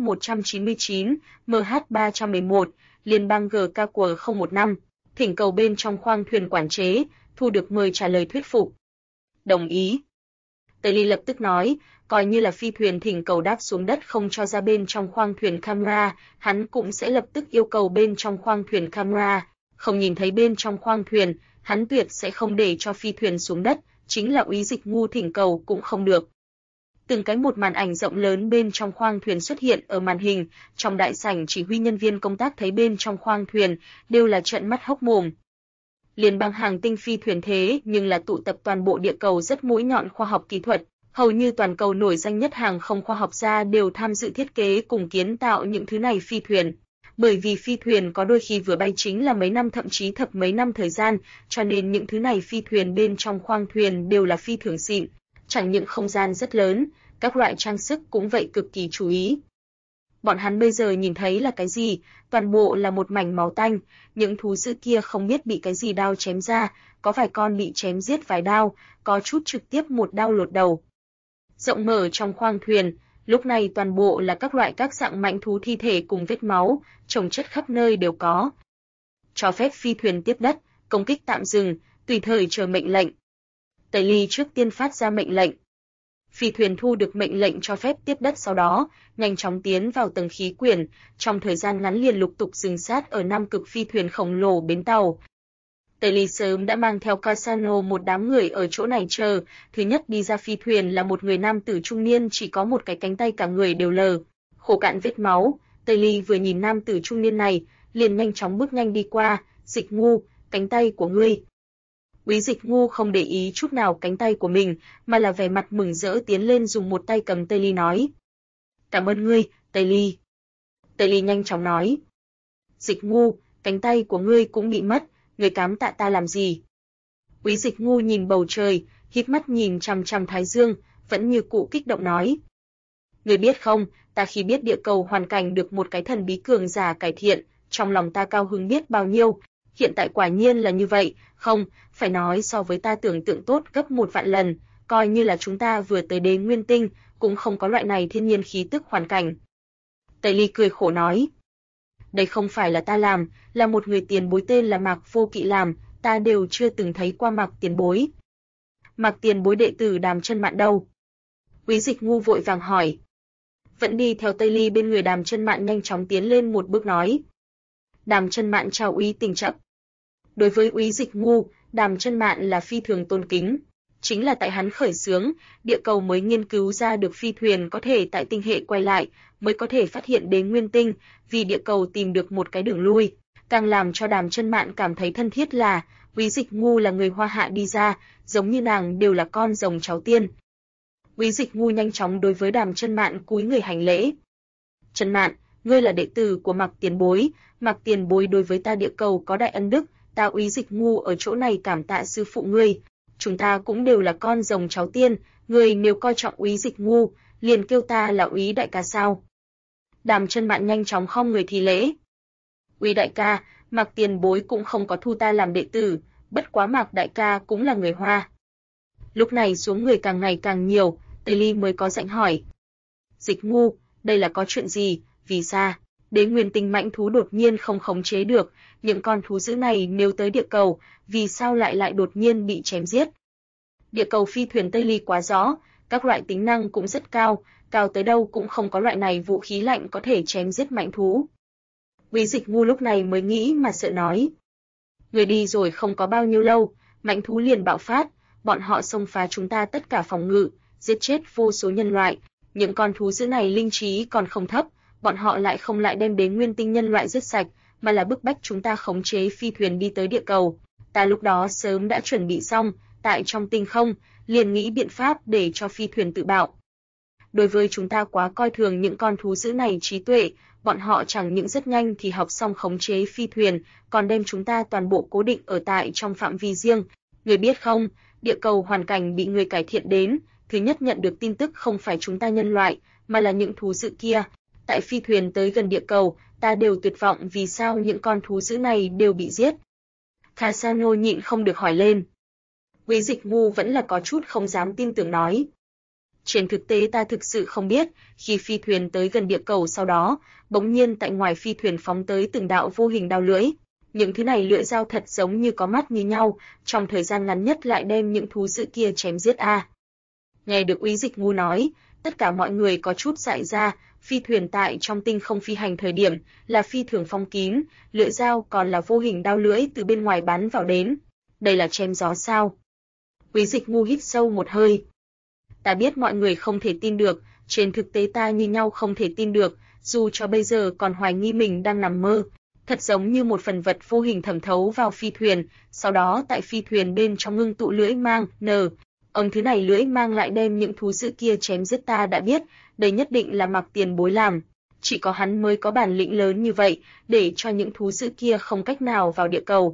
MH-199, MH-311, liên bang GKQ-015, thỉnh cầu bên trong khoang thuyền quản chế, thu được mời trả lời thuyết phục. Đồng ý. Tề Ly lập tức nói, coi như là phi thuyền thỉnh cầu đáp xuống đất không cho ra bên trong khoang thuyền camera, hắn cũng sẽ lập tức yêu cầu bên trong khoang thuyền camera, không nhìn thấy bên trong khoang thuyền, hắn tuyệt sẽ không để cho phi thuyền xuống đất, chính là úy Dịch Ngu thỉnh cầu cũng không được. Từng cái một màn ảnh rộng lớn bên trong khoang thuyền xuất hiện ở màn hình, trong đại sảnh chỉ huy nhân viên công tác thấy bên trong khoang thuyền đều là trợn mắt hốc mồm. Liên bang hàng tinh phi thuyền thế nhưng là tụ tập toàn bộ địa cầu rất mũi nhọn khoa học kỹ thuật, hầu như toàn cầu nổi danh nhất hàng không khoa học gia đều tham dự thiết kế cùng kiến tạo những thứ này phi thuyền. Bởi vì phi thuyền có đôi khi vừa bay chính là mấy năm thậm chí thập mấy năm thời gian, cho nên những thứ này phi thuyền bên trong khoang thuyền đều là phi thường xịn, chẳng những không gian rất lớn, các loại trang sức cũng vậy cực kỳ chú ý. Bọn hắn bây giờ nhìn thấy là cái gì? Toàn bộ là một mảnh máu tanh, những thú dữ kia không biết bị cái gì đao chém ra, có vài con bị chém giết vài đao, có chút trực tiếp một đao lột đầu. Rộng mở trong khoang thuyền, lúc này toàn bộ là các loại các dạng mãnh thú thi thể cùng vết máu, chồng chất khắp nơi đều có. Cho phép phi thuyền tiếp đất, công kích tạm dừng, tùy thời chờ mệnh lệnh. Tây Ly trước tiên phát ra mệnh lệnh. Phi thuyền thu được mệnh lệnh cho phép tiếp đất, sau đó nhanh chóng tiến vào tầng khí quyển, trong thời gian ngắn liền lục tục dừng sát ở Nam Cực phi thuyền khổng lồ bến tàu. Tây Ly sớm đã mang theo Casano một đám người ở chỗ này chờ, thứ nhất đi ra phi thuyền là một người nam tử trung niên chỉ có một cái cánh tay cả người đều lờ, khô cạn vết máu. Tây Ly vừa nhìn nam tử trung niên này, liền nhanh chóng bước nhanh đi qua, Dịch Ngu, cánh tay của ngươi. Úy Dịch Ngu không để ý chút nào cánh tay của mình, mà là vẻ mặt mừng rỡ tiến lên dùng một tay cầm Tây Ly nói. Cảm ơn ngươi, Tây Ly. Tây Ly nhanh chóng nói. Dịch Ngu, cánh tay của ngươi cũng bị mất, ngươi cám tạ ta làm gì? Úy Dịch Ngu nhìn bầu trời, híp mắt nhìn chằm chằm Thái Dương, vẫn như cũ kích động nói. Ngươi biết không, ta khi biết địa cầu hoàn cảnh được một cái thần bí cường giả cải thiện, trong lòng ta cao hứng biết bao nhiêu. Hiện tại quả nhiên là như vậy, không, phải nói so với ta tưởng tượng tốt gấp 1 vạn lần, coi như là chúng ta vừa tới Đế Nguyên Tinh, cũng không có loại này thiên nhiên khí tức hoàn cảnh. Tây Ly cười khổ nói. Đây không phải là ta làm, là một người tiền bối tên là Mạc Vô Kỵ làm, ta đều chưa từng thấy qua Mạc tiền bối. Mạc tiền bối đệ tử Đàm Chân Mạn đâu? Úy Dịch Ngu vội vàng hỏi. Vẫn đi theo Tây Ly bên người Đàm Chân Mạn nhanh chóng tiến lên một bước nói. Đàm Chân Mạn chào Úy Tình chậm. Đối với Úy Dịch Ngu, Đàm Chân Mạn là phi thường tôn kính, chính là tại hắn khởi xướng, địa cầu mới nghiên cứu ra được phi thuyền có thể tại tinh hệ quay lại, mới có thể phát hiện Đế Nguyên Tinh, vì địa cầu tìm được một cái đường lui. Càng làm cho Đàm Chân Mạn cảm thấy thân thiết là, Úy Dịch Ngu là người Hoa Hạ đi ra, giống như nàng đều là con rồng cháu tiên. Úy Dịch Ngu nhanh chóng đối với Đàm Chân Mạn cúi người hành lễ. Chân Mạn, ngươi là đệ tử của Mạc tiền bối, Mạc tiền bối đối với ta địa cầu có đại ân đức, ta Úy Dịch Ngu ở chỗ này cảm tạ sư phụ ngươi. Chúng ta cũng đều là con rồng cháu tiên, ngươi nếu coi trọng Úy Dịch Ngu, liền kêu ta là Úy đại ca sao? Đàm Chân Mạn nhanh chóng khom người thi lễ. Úy đại ca, Mạc tiền bối cũng không có thu ta làm đệ tử, bất quá Mạc đại ca cũng là người Hoa. Lúc này xuống người càng ngày càng nhiều, Tây Ly mới có rảnh hỏi. Dịch Ngu, đây là có chuyện gì, vì sao? Đế Nguyên Tinh mãnh thú đột nhiên không khống chế được, những con thú dữ này nếu tới địa cầu, vì sao lại đột nhiên bị chém giết? Địa cầu phi thuyền Tây Ly quá rõ, các loại tính năng cũng rất cao, cao tới đâu cũng không có loại này vũ khí lạnh có thể chém giết mãnh thú. Úy Dịch Ngu lúc này mới nghĩ mà sợ nói. Người đi rồi không có bao nhiêu lâu, mãnh thú liền bạo phát, bọn họ xông phá chúng ta tất cả phòng ngự, giết chết vô số nhân loại. Những con thú dữ này linh trí còn không thấp, bọn họ lại không lại đem đến Nguyên Tinh nhân loại giết sạch, mà là bức bách chúng ta khống chế phi thuyền đi tới địa cầu. Ta lúc đó sớm đã chuẩn bị xong, tại trong tinh không, liền nghĩ biện pháp để cho phi thuyền tự bạo. Đối với chúng ta quá coi thường những con thú dữ này trí tuệ, bọn họ chẳng những rất nhanh thì học xong khống chế phi thuyền, còn đem chúng ta toàn bộ cố định ở tại trong phạm vi riêng. Người biết không, địa cầu hoàn cảnh bị người cải thiện đến, thứ nhất nhận được tin tức không phải chúng ta nhân loại, mà là những thú dữ kia. Tại phi thuyền tới gần địa cầu, ta đều tuyệt vọng vì sao những con thú dữ này đều bị giết. Casano nhịn không được hỏi lên. Úy Dịch Ngu vẫn là có chút không dám tin tưởng nói. Trên thực tế ta thực sự không biết, khi phi thuyền tới gần địa cầu sau đó, bỗng nhiên tại ngoài phi thuyền phóng tới từng đạo vô hình đao lưỡi. Những thứ này lưỡi dao thật giống như có mắt như nhau, trong thời gian ngắn nhất lại đem những thú dữ kia chém giết a. Nghe được Úy Dịch Ngu nói, tất cả mọi người có chút dại ra, phi thuyền tại trong tinh không phi hành thời điểm là phi thường phong kín, lưỡi dao còn là vô hình đao lưỡi từ bên ngoài bắn vào đến. Đây là chém gió sao? Úy Dịch Ngu hít sâu một hơi. Ta biết mọi người không thể tin được, trên thực tế ta như nhau không thể tin được, dù cho bây giờ còn hoài nghi mình đang nằm mơ. Thật giống như một phần vật vô hình thẩm thấu vào phi thuyền, sau đó tại phi thuyền bên trong ngưng tụ lưỡi mang, ông thứ này lưỡi mang lại đem những thú dữ kia chém giết ta đã biết, đây nhất định là Mạc tiền bối làm. chỉ có hắn mới có bản lĩnh lớn như vậy, để cho những thú dữ kia không cách nào vào địa cầu.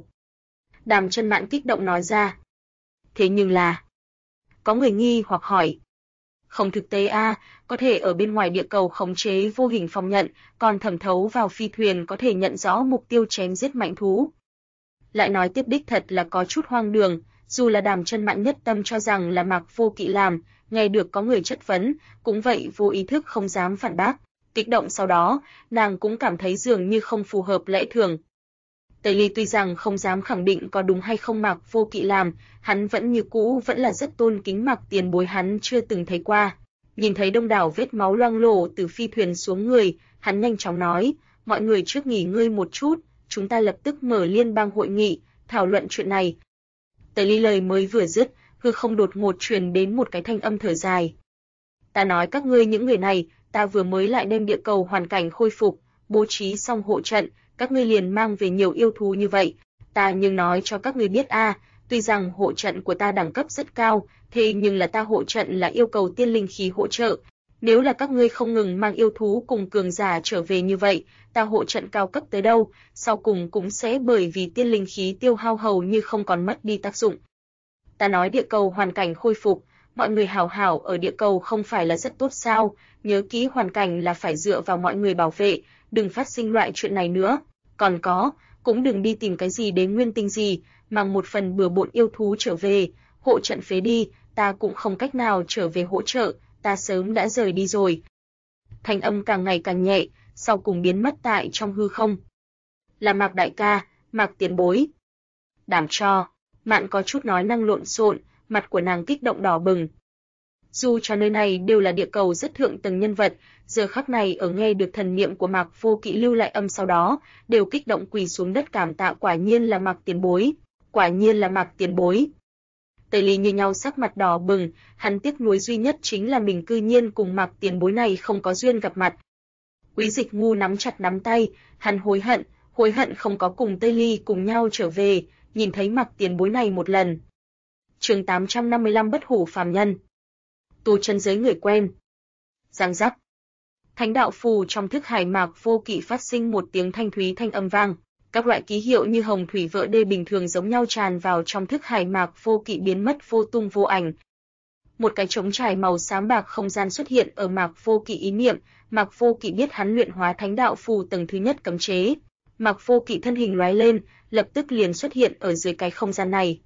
Đàm Chân Mạn kích động nói ra. Thế nhưng là... Có người nghi hoặc hỏi. Không thực tế a, có thể ở bên ngoài địa cầu khống chế vô hình phong nhận, còn thẩm thấu vào phi thuyền có thể nhận rõ mục tiêu chém giết mạnh thú. Lại nói tiếp đích thật là có chút hoang đường, dù là Đàm Chân Mạn nhất tâm cho rằng là Mạc Vô Kỵ làm, nghe được có người chất vấn, cũng vậy vô ý thức không dám phản bác. Kích động sau đó, nàng cũng cảm thấy dường như không phù hợp lẽ thường. Tây Ly tuy rằng không dám khẳng định có đúng hay không Mạc Vô Kỵ làm, hắn vẫn như cũ vẫn là rất tôn kính Mạc tiền bối hắn chưa từng thấy qua. Nhìn thấy đông đảo vết máu loang lổ từ phi thuyền xuống người, hắn nhanh chóng nói, mọi người trước nghỉ ngơi một chút, chúng ta lập tức mở liên bang hội nghị, thảo luận chuyện này. Tây Ly lời mới vừa dứt, hư không đột ngột truyền đến một cái thanh âm thở dài. Ta nói các ngươi những người này, ta vừa mới lại đem địa cầu hoàn cảnh khôi phục, bố trí xong hộ trận, các ngươi liền mang về nhiều yêu thú như vậy. Ta nhưng nói cho các ngươi biết a, tuy rằng hộ trận của ta đẳng cấp rất cao, thế nhưng là ta hộ trận là yêu cầu tiên linh khí hỗ trợ. Nếu là các ngươi không ngừng mang yêu thú cùng cường giả trở về như vậy, ta hộ trận cao cấp tới đâu, sau cùng cũng sẽ bởi vì tiên linh khí tiêu hao hầu như không còn mất đi tác dụng. Ta nói địa cầu hoàn cảnh khôi phục, mọi người hảo hảo ở địa cầu không phải là rất tốt sao, nhớ kỹ hoàn cảnh là phải dựa vào mọi người bảo vệ, đừng phát sinh loại chuyện này nữa. Còn có, cũng đừng đi tìm cái gì đế nguyên tinh gì, mang một phần bừa bộn yêu thú trở về, hộ trận phế đi, ta cũng không cách nào trở về hỗ trợ, ta sớm đã rời đi rồi. Thanh âm càng ngày càng nhẹ, sau cùng biến mất tại trong hư không. Là Mạc đại ca, Mạc tiền bối. Đảm cho, Mạn có chút nói năng lộn xộn, mặt của nàng kích động đỏ bừng. Dù cho nơi này đều là địa cầu rất thượng tầng nhân vật, giờ khắc này ở nghe được thần niệm của Mạc Vô Kỵ lưu lại âm sau đó, đều kích động quỳ xuống đất cảm tạ quả nhiên là Mạc tiền bối, quả nhiên là Mạc tiền bối. Tây Ly như nhau sắc mặt đỏ bừng, hắn tiếc nuối duy nhất chính là mình cư nhiên cùng Mạc tiền bối này không có duyên gặp mặt. Quý Dịch Ngu nắm chặt nắm tay, hắn hối hận không có cùng Tây Ly cùng nhau trở về, nhìn thấy Mạc tiền bối này một lần. Chương 855 Bất hủ phàm nhân. Tu chân giới người quen. Giang giác. Thánh đạo phù trong thức hải Mạc Vô Kỵ phát sinh một tiếng thanh thúy thanh âm vang. Các loại ký hiệu như hồng thủy vỡ đê bình thường giống nhau tràn vào trong thức hải Mạc Vô Kỵ biến mất vô tung vô ảnh. Một cái trống trải màu xám bạc không gian xuất hiện ở Mạc Vô Kỵ ý niệm, Mạc Vô Kỵ biết hắn luyện hóa thánh đạo phù tầng thứ nhất cấm chế. Mạc Vô Kỵ thân hình lóe lên, lập tức liền xuất hiện ở dưới cái không gian này.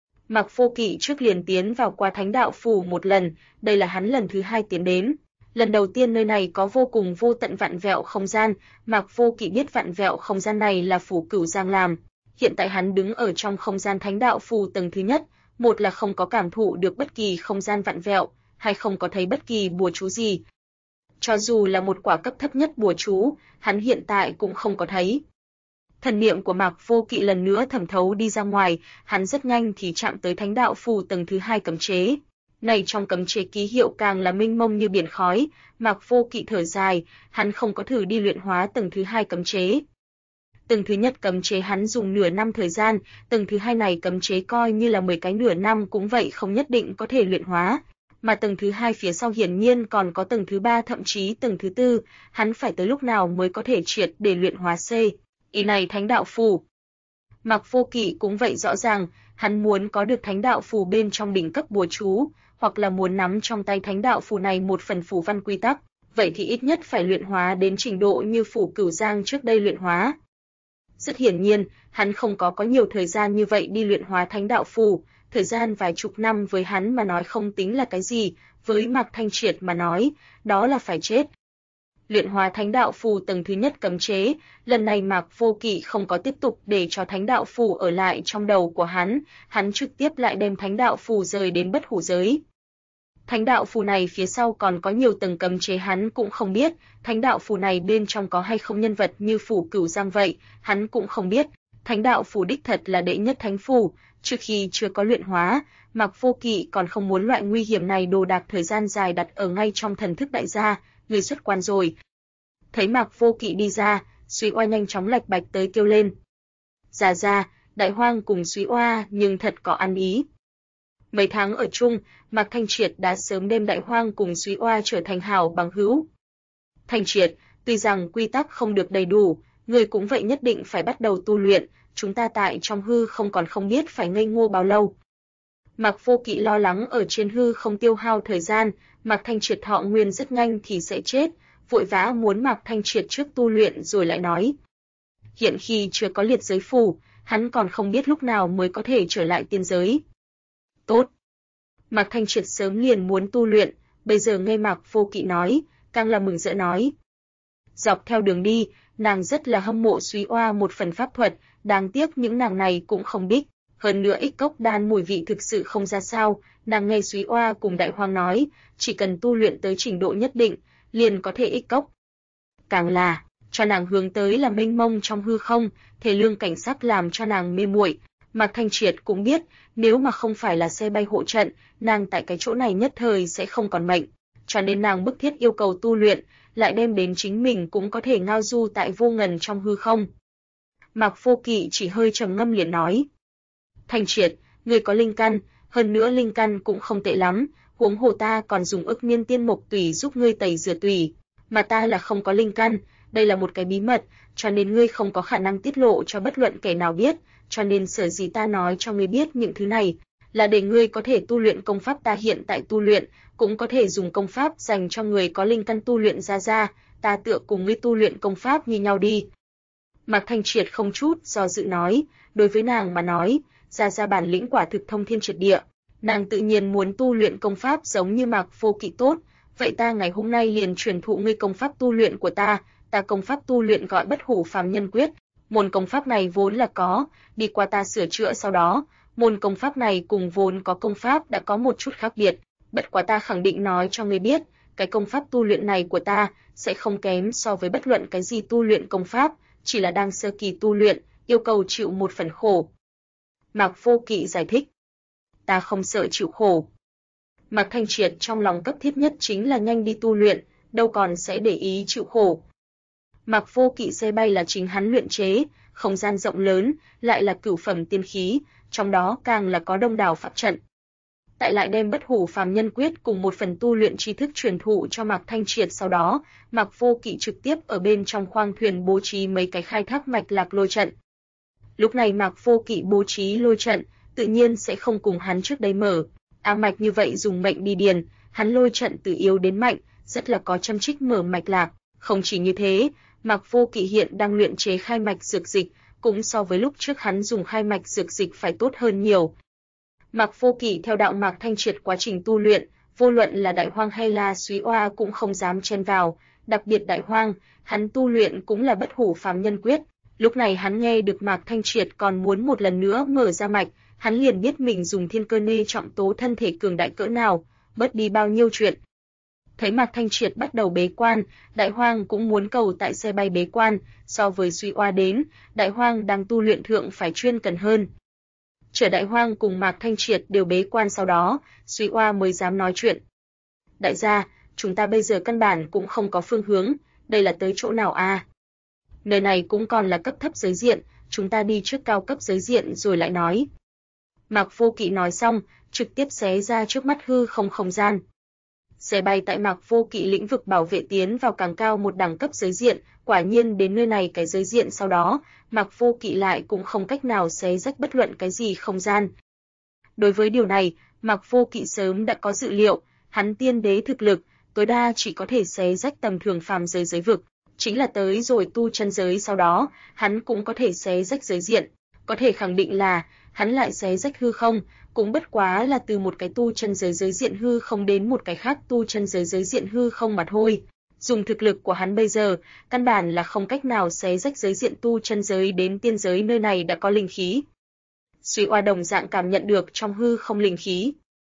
Mạc Vô Kỵ trước liền tiến vào qua thánh đạo phù một lần, đây là hắn lần thứ hai tiến đến. Lần đầu tiên nơi này có vô cùng vô tận vạn vẹo không gian, Mạc Vô Kỵ biết vạn vẹo không gian này là Phủ Cửu Giang làm. Hiện tại hắn đứng ở trong không gian thánh đạo phù tầng thứ nhất, một là không có cảm thụ được bất kỳ không gian vạn vẹo, hay không có thấy bất kỳ bùa chú gì. Cho dù là một quả cấp thấp nhất bùa chú, hắn hiện tại cũng không có thấy. Thần niệm của Mạc Vô Kỵ lần nữa thẩm thấu đi ra ngoài, hắn rất nhanh thì chạm tới thánh đạo phù tầng thứ hai cấm chế. Này trong cấm chế ký hiệu càng là mênh mông như biển khói, Mạc Vô Kỵ thở dài, hắn không có thử đi luyện hóa tầng thứ hai cấm chế. Tầng thứ nhất cấm chế hắn dùng nửa năm thời gian, tầng thứ hai này cấm chế coi như là 10 cái nửa năm cũng vậy không nhất định có thể luyện hóa. Mà tầng thứ hai phía sau hiển nhiên còn có tầng thứ ba thậm chí tầng thứ tư, hắn phải tới lúc nào mới có thể triệt để luyện hóa C. Ý này thánh đạo phù. Mạc Vô Kỵ cũng vậy rõ ràng, hắn muốn có được thánh đạo phù bên trong đỉnh cấp bùa chú, hoặc là muốn nắm trong tay thánh đạo phù này một phần phù văn quy tắc, vậy thì ít nhất phải luyện hóa đến trình độ như Phủ Cửu Giang trước đây luyện hóa. Rất hiển nhiên, hắn không có nhiều thời gian như vậy đi luyện hóa thánh đạo phù, thời gian vài chục năm với hắn mà nói không tính là cái gì, với Mạc Thanh Triệt mà nói, đó là phải chết. Luyện hóa thánh đạo phù tầng thứ nhất cấm chế, lần này Mạc Vô Kỵ không có tiếp tục để cho thánh đạo phù ở lại trong đầu của hắn trực tiếp lại đem thánh đạo phù rời đến bất hủ giới. Thánh đạo phù này phía sau còn có nhiều tầng cấm chế hắn cũng không biết, thánh đạo phù này bên trong có hay không nhân vật như Phủ Cửu Giang vậy, hắn cũng không biết. Thánh đạo phù đích thật là đệ nhất thánh phù, trước khi chưa có luyện hóa, Mạc Vô Kỵ còn không muốn loại nguy hiểm này đồ đạc thời gian dài đặt ở ngay trong thần thức đại gia, người xuất quan rồi. Thấy Mạc Vô Kỵ đi ra, Súy Oa nhanh chóng lạch bạch tới kêu lên. Gia, Đại Hoang cùng Súy Oa nhưng thật có ăn ý. Mấy tháng ở chung, Mạc Thanh Triệt đã sớm đem Đại Hoang cùng Súy Oa trở thành hảo bằng hữu. Thanh Triệt, Tuy rằng quy tắc không được đầy đủ, người cũng vậy nhất định phải bắt đầu tu luyện, chúng ta tại trong hư không còn không biết phải ngây ngô bao lâu. Mạc Vô Kỵ lo lắng ở trên hư không tiêu hao thời gian, Mạc Thanh Triệt thọ nguyên rất nhanh thì sẽ chết, vội vã muốn Mạc Thanh Triệt trước tu luyện rồi lại nói. Hiện khi chưa có liệt giới phù, hắn còn không biết lúc nào mới có thể trở lại tiên giới. Tốt. Mạc Thanh Triệt sớm liền muốn tu luyện, bây giờ nghe Mạc Vô Kỵ nói, càng là mừng rỡ nói. Dọc theo đường đi, nàng rất là hâm mộ Súy Oa một phần pháp thuật, đáng tiếc những nàng này cũng không biết. Hơn nữa ích cốc đan mùi vị thực sự không ra sao, nàng nghe Súy Oa cùng Đại Hoang nói, chỉ cần tu luyện tới trình độ nhất định, liền có thể ích cốc. Càng là, cho nàng hướng tới là mênh mông trong hư không, thể lương cảnh sắc làm cho nàng mê muội. Mạc Thanh Triệt cũng biết, nếu mà không phải là xe bay hộ trận, nàng tại cái chỗ này nhất thời sẽ không còn mệnh, cho nên nàng bức thiết yêu cầu tu luyện, lại đem đến chính mình cũng có thể ngao du tại vô ngần trong hư không. Mạc Vô Kỵ chỉ hơi trầm ngâm liền nói. Thanh Triệt, người có linh căn, hơn nữa linh căn cũng không tệ lắm, huống hồ ta còn dùng ức niên tiên mộc tùy giúp ngươi tẩy rửa tùy, mà ta là không có linh căn, đây là một cái bí mật, cho nên ngươi không có khả năng tiết lộ cho bất luận kẻ nào biết, cho nên sở dĩ ta nói cho ngươi biết những thứ này, là để ngươi có thể tu luyện công pháp ta hiện tại tu luyện, cũng có thể dùng công pháp dành cho người có linh căn tu luyện ra, ta tựa cùng ngươi tu luyện công pháp như nhau đi. Mạc Thanh Triệt không chút do dự nói, đối với nàng mà nói, ra bản lĩnh quả thực thông thiên triệt địa, nàng tự nhiên muốn tu luyện công pháp giống như Mạc Vô Kỵ tốt, vậy ta ngày hôm nay liền truyền thụ ngươi công pháp tu luyện của ta công pháp tu luyện gọi Bất Hủ Phàm Nhân Quyết, môn công pháp này vốn là có, đi qua ta sửa chữa sau đó, môn công pháp này cùng vốn có công pháp đã có một chút khác biệt, bất quá ta khẳng định nói cho ngươi biết, cái công pháp tu luyện này của ta sẽ không kém so với bất luận cái gì tu luyện công pháp, chỉ là đang sơ kỳ tu luyện, yêu cầu chịu một phần khổ. Mạc Vô Kỵ giải thích, ta không sợ chịu khổ. Mạc Thanh Triệt trong lòng cấp thiết nhất chính là nhanh đi tu luyện, đâu còn sẽ để ý chịu khổ. Mạc Vô Kỵ xe bay là chính hắn luyện chế, không gian rộng lớn, lại là cửu phẩm tiên khí, trong đó càng là có đông đảo pháp trận. Tại lại đem Bất Hủ Phàm Nhân Quyết cùng một phần tu luyện tri thức truyền thụ cho Mạc Thanh Triệt sau đó, Mạc Vô Kỵ trực tiếp ở bên trong khoang thuyền bố trí mấy cái khai thác mạch lạc lôi trận. Lúc này Mạc Vô Kỵ bố trí lôi trận, tự nhiên sẽ không cùng hắn trước đây mở, mạch như vậy dùng mệnh đi điền, hắn lôi trận từ yếu đến mạnh, rất là có châm trích mở mạch lạc, không chỉ như thế, Mạc Vô Kỵ hiện đang luyện chế khai mạch dược dịch, cũng so với lúc trước hắn dùng khai mạch dược dịch phải tốt hơn nhiều. Mạc Vô Kỵ theo đạo Mạc Thanh Triệt quá trình tu luyện, vô luận là Đại Hoang hay là Súy Oa cũng không dám chen vào, đặc biệt Đại Hoang, hắn tu luyện cũng là Bất Hủ Phàm Nhân Quyết. Lúc này hắn nghe được Mạc Thanh Triệt còn muốn một lần nữa mở ra mạch, hắn liền biết mình dùng thiên cơ nê trọng tố thân thể cường đại cỡ nào, bớt đi bao nhiêu chuyện. Thấy Mạc Thanh Triệt bắt đầu bế quan, Đại Hoang cũng muốn cầu tại xe bay bế quan, so với Súy Oa đến, Đại Hoang đang tu luyện thượng phải chuyên cần hơn. Chờ Đại Hoang cùng Mạc Thanh Triệt đều bế quan sau đó, Súy Oa mới dám nói chuyện. Đại gia, chúng ta bây giờ căn bản cũng không có phương hướng, đây là tới chỗ nào à? Nơi này cũng còn là cấp thấp giới diện, chúng ta đi trước cao cấp giới diện rồi lại nói. Mạc Vô Kỵ nói xong, trực tiếp xé ra trước mắt hư không gian. Xe bay tại Mạc Vô Kỵ lĩnh vực bảo vệ tiến vào càng cao một đẳng cấp giới diện, quả nhiên đến nơi này cái giới diện sau đó, Mạc Vô Kỵ lại cũng không cách nào xé rách bất luận cái gì không gian. Đối với điều này, Mạc Vô Kỵ sớm đã có dự liệu, hắn tiên đế thực lực, tối đa chỉ có thể xé rách tầm thường phàm giới vực, chính là tới rồi tu chân giới sau đó, hắn cũng có thể xé rách giới diện, có thể khẳng định là hắn lại xé rách hư không, cũng bất quá là từ một cái tu chân giới diện hư không đến một cái khác tu chân giới diện hư không mà thôi. Dùng thực lực của hắn bây giờ, căn bản là không cách nào xé rách giới diện tu chân giới đến tiên giới, nơi này đã có linh khí. Súy Oa đồng dạng cảm nhận được trong hư không linh khí.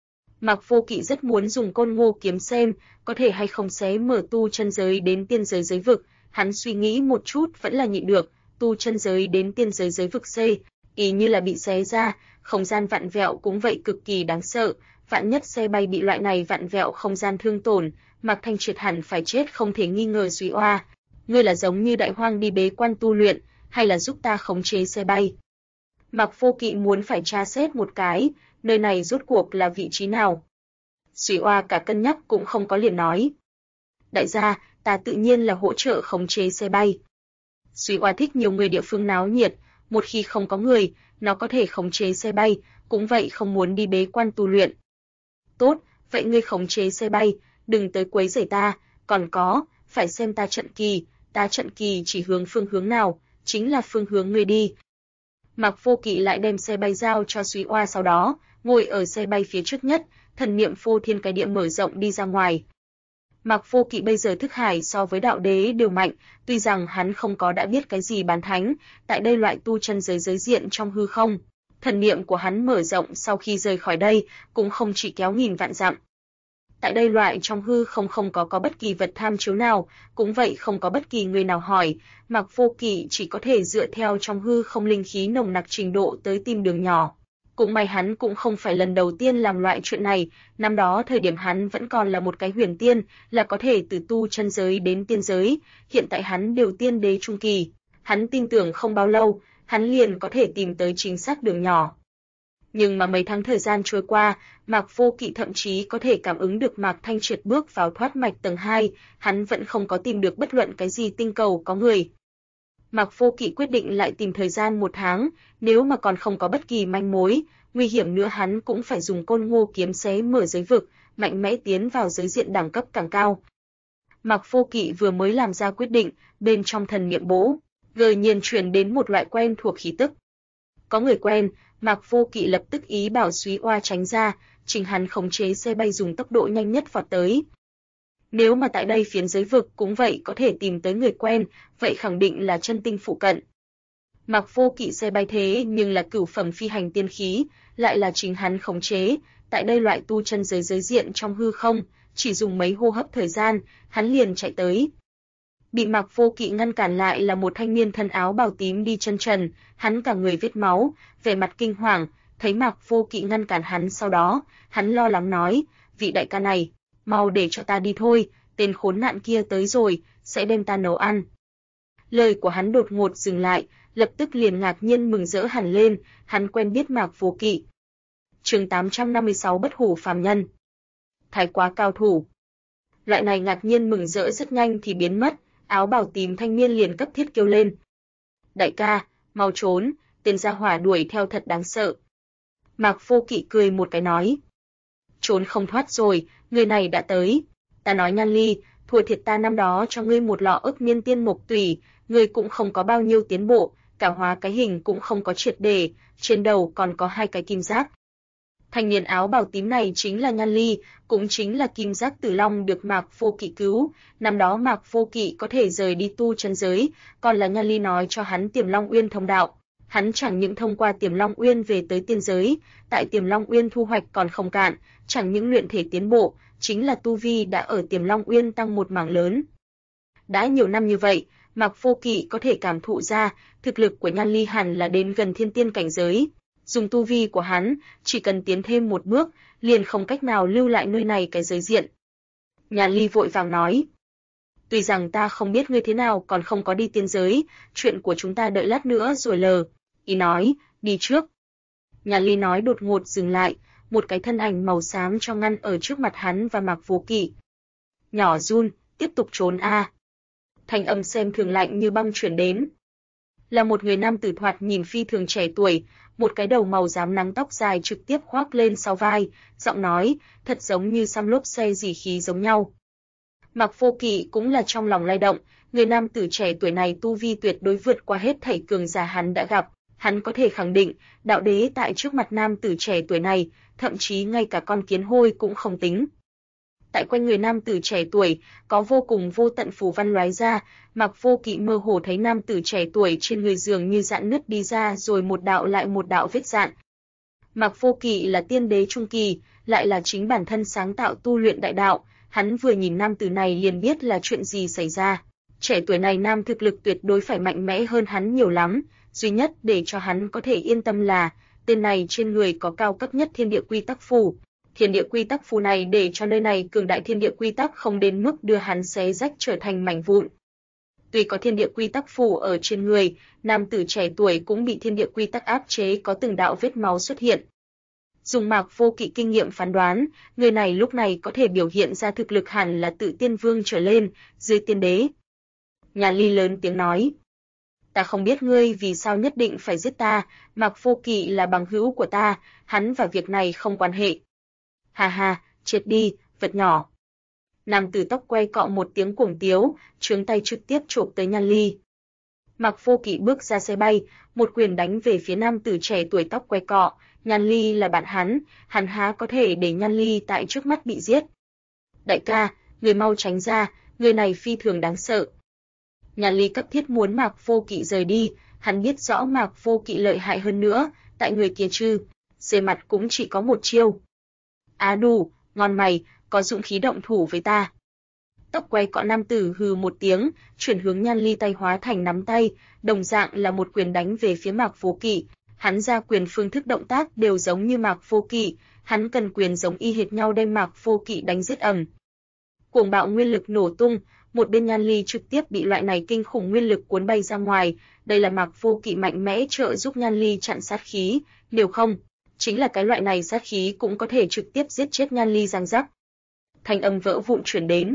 Mạc Vô Kỵ rất muốn dùng Côn Ngô kiếm xem có thể hay không xé mở tu chân giới đến tiên giới vực, hắn suy nghĩ một chút vẫn là nhịn được, tu chân giới đến tiên giới vực ý như là bị xé ra, không gian vặn vẹo cũng vậy cực kỳ đáng sợ, vạn nhất xe bay bị loại này vặn vẹo không gian thương tổn, Mạc Thanh Triệt hẳn phải chết không thể nghi ngờ. Súy Oa, ngươi là giống như Đại Hoang đi bế quan tu luyện, hay là giúp ta khống chế xe bay? Mạc Vô Kỵ muốn phải tra xét một cái, nơi này rốt cuộc là vị trí nào? Súy Oa cả cân nhắc cũng không có liền nói. Đại gia, ta tự nhiên là hỗ trợ khống chế xe bay. Súy Oa thích nhiều người địa phương náo nhiệt, một khi không có người, nó có thể khống chế xe bay, cũng vậy không muốn đi bế quan tu luyện. Tốt, vậy ngươi khống chế xe bay, đừng tới quấy rầy ta, còn có, phải xem ta trận kỳ chỉ hướng phương hướng nào, chính là phương hướng ngươi đi. Mạc Vô Kỵ lại đem xe bay giao cho Súy Oa, sau đó, ngồi ở xe bay phía trước nhất, thần niệm phô thiên cái địa mở rộng đi ra ngoài. Mạc Vô Kỵ bây giờ thức hải so với đạo đế đều mạnh, tuy rằng hắn không có đã biết cái gì bán thánh, tại đây loại tu chân giới diện trong hư không, thần niệm của hắn mở rộng sau khi rời khỏi đây, cũng không chỉ kéo nghìn vạn dặm. Tại đây loại trong hư không có bất kỳ vật tham chiếu nào, cũng vậy không có bất kỳ người nào hỏi, Mạc Vô Kỵ chỉ có thể dựa theo trong hư không linh khí nồng nặc trình độ tới tìm đường nhỏ. Cũng may hắn cũng không phải lần đầu tiên làm loại chuyện này, năm đó thời điểm hắn vẫn còn là một cái huyền tiên, là có thể từ tu chân giới đến tiên giới, hiện tại hắn đều tiên đế trung kỳ, hắn tin tưởng không bao lâu, hắn liền có thể tìm tới chính xác đường nhỏ. Nhưng mà mấy tháng thời gian trôi qua, Mạc Vô Kỵ thậm chí có thể cảm ứng được Mạc Thanh Triệt bước vào thoát mạch tầng 2, hắn vẫn không có tìm được bất luận cái gì tinh cầu có người. Mạc Vô Kỵ quyết định lại tìm thời gian 1 tháng, nếu mà còn không có bất kỳ manh mối, nguy hiểm nữa hắn cũng phải dùng Côn Ngô kiếm xé mở giới vực, mạnh mẽ tiến vào giới diện đẳng cấp càng cao. Mạc Vô Kỵ vừa mới làm ra quyết định, bên trong thần niệm bố, đột nhiên truyền đến một loại quen thuộc khí tức. Có người quen, Mạc Vô Kỵ lập tức ý bảo Súy Oa tránh ra, chính hắn khống chế xe bay dùng tốc độ nhanh nhất vọt tới. Nếu mà tại đây phiến giới vực cũng vậy có thể tìm tới người quen, vậy khẳng định là chân tinh phụ cận. Mạc Vô Kỵ xe bay thế nhưng là cửu phẩm phi hành tiên khí, lại là chính hắn khống chế, tại đây loại tu chân giới diện trong hư không, chỉ dùng mấy hô hấp thời gian, hắn liền chạy tới. Bị Mạc Vô Kỵ ngăn cản lại là một thanh niên thân áo bào tím đi chân trần, hắn cả người vết máu, vẻ mặt kinh hoàng, thấy Mạc Vô Kỵ ngăn cản hắn, sau đó, hắn lo lắng nói, vị đại ca này, mau để cho ta đi thôi, tên khốn nạn kia tới rồi, sẽ đem ta nấu ăn. Lời của hắn đột ngột dừng lại, lập tức liền ngạc nhiên mừng rỡ hẳn lên, hắn quen biết Mạc Vô Kỵ. Chương 856 Bất hủ phàm nhân. Thái quá cao thủ. Loại này ngạc nhiên mừng rỡ rất nhanh thì biến mất, áo bào tím thanh niên liền cấp thiết kêu lên. Đại ca, mau trốn, tên gia hỏa đuổi theo thật đáng sợ. Mạc Vô Kỵ cười một cái nói. Trốn không thoát rồi, người này đã tới. Ta nói Nhan Ly, thua thiệt ta năm đó cho ngươi một lọ ức miên tiên mộc tùy, ngươi cũng không có bao nhiêu tiến bộ, cả hóa cái hình cũng không có triệt để, trên đầu còn có 2 cái kim giác. Thanh niên áo bào tím này chính là Nhan Ly, cũng chính là kim giác tử long được Mạc Vô Kỵ cứu. Năm đó Mạc Vô Kỵ có thể rời đi tu chân giới, còn là Nhan Ly nói cho hắn Tiềm Long Uyên thông đạo. Hắn chẳng những thông qua Tiềm Long Uyên về tới tiên giới, tại Tiềm Long Uyên thu hoạch còn không cạn, chẳng những luyện thể tiến bộ, chính là tu vi đã ở Tiềm Long Uyên tăng một mảng lớn. Đã nhiều năm như vậy, Mạc Vô Kỵ có thể cảm thụ ra, thực lực của Nhan Ly hẳn là đến gần thiên tiên cảnh giới. Dùng tu vi của hắn, chỉ cần tiến thêm một bước, liền không cách nào lưu lại nơi này cái giới diện. Nhan Ly vội vàng nói. Tuy rằng ta không biết ngươi thế nào còn không có đi tiên giới, chuyện của chúng ta đợi lát nữa rồi lờ. Ý nói, đi trước. Nhan Ly nói đột ngột dừng lại, một cái thân ảnh màu xám cho ngăn ở trước mặt hắn và Mạc Vô Kỵ. Nhỏ run, tiếp tục trốn a. Thanh âm xem thường lạnh như băng truyền đến. Là một người nam tử thoạt nhìn phi thường trẻ tuổi, một cái đầu màu rám nắng, tóc dài trực tiếp khoác lên sau vai, giọng nói thật giống như xăm lốp xe dỉ khí giống nhau. Mạc Vô Kỵ cũng là trong lòng lay động, người nam tử trẻ tuổi này tu vi tuyệt đối vượt qua hết thảy cường giả hắn đã gặp, hắn có thể khẳng định, đạo đế tại trước mặt nam tử trẻ tuổi này, thậm chí ngay cả con kiến hôi cũng không tính. Tại quanh người nam tử trẻ tuổi, có vô cùng vô tận phù văn lóe ra, Mạc Vô Kỵ mơ hồ thấy nam tử trẻ tuổi trên người dường như rạn nứt đi ra rồi một đạo lại một đạo vết rạn. Mạc Vô Kỵ là tiên đế trung kỳ, lại là chính bản thân sáng tạo tu luyện đại đạo, hắn vừa nhìn nam tử này liền biết là chuyện gì xảy ra. Trẻ tuổi này nam thực lực tuyệt đối phải mạnh mẽ hơn hắn nhiều lắm, duy nhất để cho hắn có thể yên tâm là, tên này trên người có cao cấp nhất thiên địa quy tắc phù. Thiên địa quy tắc phù này để cho nơi này cường đại thiên địa quy tắc không đến mức đưa hắn xé rách trở thành mảnh vụn. Tuy có thiên địa quy tắc phù ở trên người, nam tử trẻ tuổi cũng bị thiên địa quy tắc áp chế, có từng đạo vết máu xuất hiện. Dùng Mạc Vô Kỵ kinh nghiệm phán đoán, người này lúc này có thể biểu hiện ra thực lực hẳn là tự tiên vương trở lên, dưới tiên đế. Nhàn Ly lớn tiếng nói. Ta không biết ngươi vì sao nhất định phải giết ta, Mạc Vô Kỵ là bằng hữu của ta, hắn và việc này không quan hệ. Hà hà, chết đi, vật nhỏ. Nam tử tóc quay cọ một tiếng cuồng tiếu, trướng tay trực tiếp chộp tới Nhan Ly. Mạc Vô Kỵ bước ra xe bay, một quyền đánh về phía nam tử trẻ tuổi tóc quay cọ. Nhan Ly là bạn hắn há có thể để Nhan Ly tại trước mắt bị giết. Đại ca, người mau tránh ra, người này phi thường đáng sợ. Nhan Ly cấp thiết muốn Mạc Vô Kỵ rời đi, hắn biết rõ Mạc Vô Kỵ lợi hại hơn nữa, tại người kia chứ, xê mặt cũng chỉ có một chiêu. Á đủ, ngon mày, có dũng khí động thủ với ta. Tóc quay cọ nam tử hừ một tiếng, chuyển hướng Nhan Ly tay hóa thành nắm tay, đồng dạng là một quyền đánh về phía Mạc Vô Kỵ. Hắn ra quyền phương thức động tác đều giống như Mạc Vô Kỵ, hắn cần quyền giống y hệt nhau đem Mạc Vô Kỵ đánh giết ầm. Cuồng bạo nguyên lực nổ tung, một bên Nhan Ly trực tiếp bị loại này kinh khủng nguyên lực cuốn bay ra ngoài, đây là Mạc Vô Kỵ mạnh mẽ trợ giúp Nhan Ly chặn sát khí, nếu không, chính là cái loại này sát khí cũng có thể trực tiếp giết chết Nhan Ly răng rắc. Thanh âm vỡ vụn truyền đến.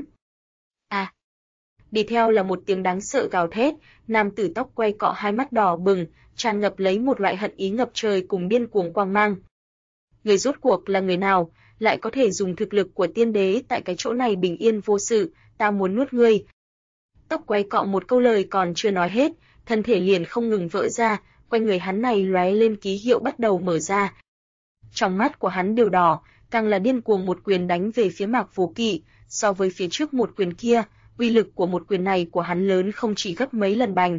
Đi theo là một tiếng đáng sợ gào thét, nam tử tóc quay cọ hai mắt đỏ bừng, tràn ngập lấy một loại hận ý ngập trời cùng điên cuồng quang mang. Người rốt cuộc là người nào, lại có thể dùng thực lực của tiên đế tại cái chỗ này bình yên vô sự, ta muốn nuốt ngươi. Tóc quay cọ một câu lời còn chưa nói hết, thân thể liền không ngừng vỡ ra, quanh người hắn này lóe lên ký hiệu bắt đầu mở ra. Trong mắt của hắn đều đỏ, càng là điên cuồng một quyền đánh về phía Mạc Vô Kỵ, so với phía trước một quyền kia, uy lực của một quyền này của hắn lớn không chỉ gấp mấy lần bành.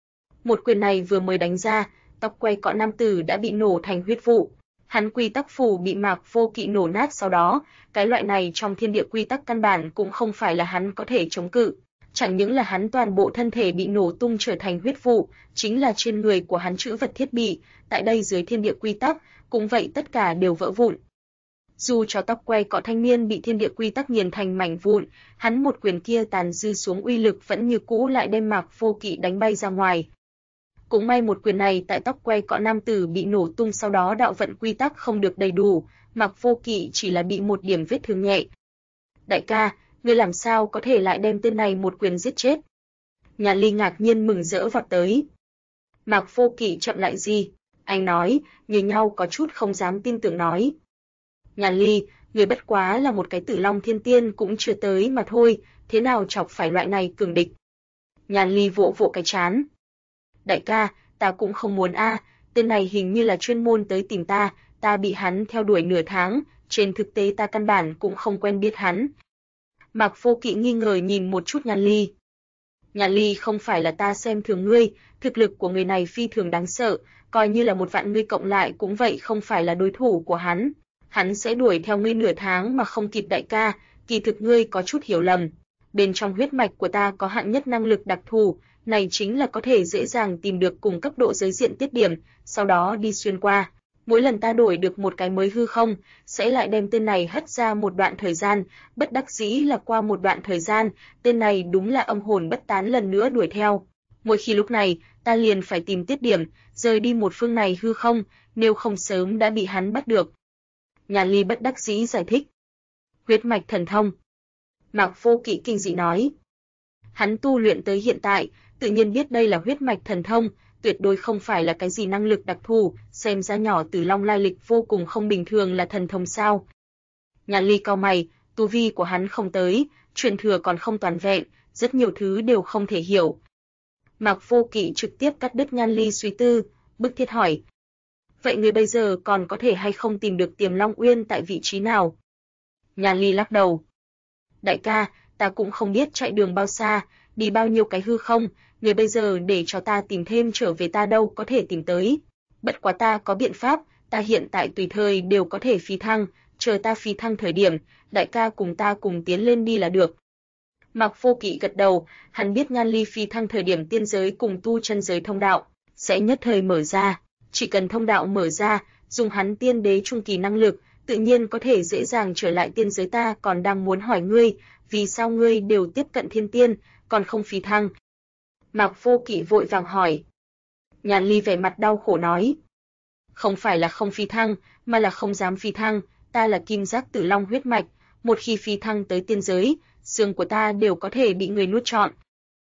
Một quyền này vừa mới đánh ra, tóc quay cọ nam tử đã bị nổ thành huyết vụ. Hắn quy tắc phù bị Mạc Vô Kỵ nổ nát sau đó, cái loại này trong thiên địa quy tắc căn bản cũng không phải là hắn có thể chống cự. Chẳng những là hắn toàn bộ thân thể bị nổ tung trở thành huyết vụ, chính là trên người của hắn trữ vật thiết bị, tại đây dưới thiên địa quy tắc, cũng vậy tất cả đều vỡ vụn. Dù cho tóc quay cọ thanh niên bị thiên địa quy tắc nghiền thành mảnh vụn, hắn một quyền kia tàn dư xuống uy lực vẫn như cũ lại đem Mạc Vô Kỵ đánh bay ra ngoài. Cũng may một quyền này tại tóc quay cọ nam tử bị nổ tung sau đó đạo vận quy tắc không được đầy đủ, Mạc Vô Kỵ chỉ là bị một điểm vết thương nhẹ. Đại ca, ngươi làm sao có thể lại đem tên này một quyền giết chết? Nhan Ly ngạc nhiên mừng rỡ vọt tới. Mạc Vô Kỵ chậm lại gì? Anh nói, nhìn nhau có chút không dám tin tưởng nói. Nhan Ly, người bất quá là một cái Tử Long Thiên Tiên cũng chưa tới mà thôi, thế nào chọc phải loại này cường địch? Nhan Ly vỗ vỗ cái trán. Đại ca, ta cũng không muốn tên này hình như là chuyên môn tới tìm ta bị hắn theo đuổi nửa tháng, trên thực tế ta căn bản cũng không quen biết hắn. Mạc Vô Kỵ nghi ngờ nhìn một chút Nhan Ly. Nhan Ly, không phải là ta xem thường ngươi, thực lực của người này phi thường đáng sợ, coi như là một vạn ngươi cộng lại cũng vậy không phải là đối thủ của hắn. Hắn sẽ đuổi theo ngươi nửa tháng mà không kịp đại ca, kỳ thực ngươi có chút hiểu lầm. Bên trong huyết mạch của ta có hạng nhất năng lực đặc thù, này chính là có thể dễ dàng tìm được cùng cấp độ giới diện tiết điểm, sau đó đi xuyên qua. Mỗi lần ta đổi được một cái mới hư không, sẽ lại đem tên này hất ra một đoạn thời gian, bất đắc dĩ là qua một đoạn thời gian, tên này đúng là âm hồn bất tán lần nữa đuổi theo. Mỗi khi lúc này, ta liền phải tìm tiết điểm, rời đi một phương này hư không, nếu không sớm đã bị hắn bắt được. Nhan Ly bất đắc dĩ giải thích. Huyết mạch thần thông. Mạc Vô Kỵ kinh dị nói. Hắn tu luyện tới hiện tại, tự nhiên biết đây là huyết mạch thần thông, tuyệt đối không phải là cái gì năng lực đặc thù, xem ra nhỏ Tử Long lai lịch vô cùng không bình thường là thần thông sao. Nhan Ly cau mày, tu vi của hắn không tới, truyền thừa còn không toàn vẹn, rất nhiều thứ đều không thể hiểu. Mạc Vô Kỵ trực tiếp cắt đứt Nhan Ly suy tư, bức thiết hỏi. Vậy người bây giờ còn có thể hay không tìm được Tiềm Long Uyên tại vị trí nào? Nhan Ly lắc đầu. Đại ca, ta cũng không biết chạy đường bao xa, đi bao nhiêu cái hư không, người bây giờ để cho ta tìm thêm trở về ta đâu có thể tìm tới. Bất quá ta có biện pháp, ta hiện tại tùy thời đều có thể phi thăng, chờ ta phi thăng thời điểm, đại ca cùng ta cùng tiến lên đi là được. Mạc Vô Kỵ gật đầu, hắn biết Nhan Ly phi thăng thời điểm tiên giới cùng tu chân giới thông đạo sẽ nhất thời mở ra, chỉ cần thông đạo mở ra, dùng hắn tiên đế trung kỳ năng lực, tự nhiên có thể dễ dàng trở lại tiên giới. Ta còn đang muốn hỏi ngươi, vì sao ngươi đều tiếp cận thiên tiên, còn không phi thăng? Mạc Vô Kỵ vội vàng hỏi. Nhan Ly vẻ mặt đau khổ nói. Không phải là không phi thăng, mà là không dám phi thăng, ta là kim giác tử long huyết mạch, một khi phi thăng tới tiên giới, xương của ta đều có thể bị người nuốt trọn.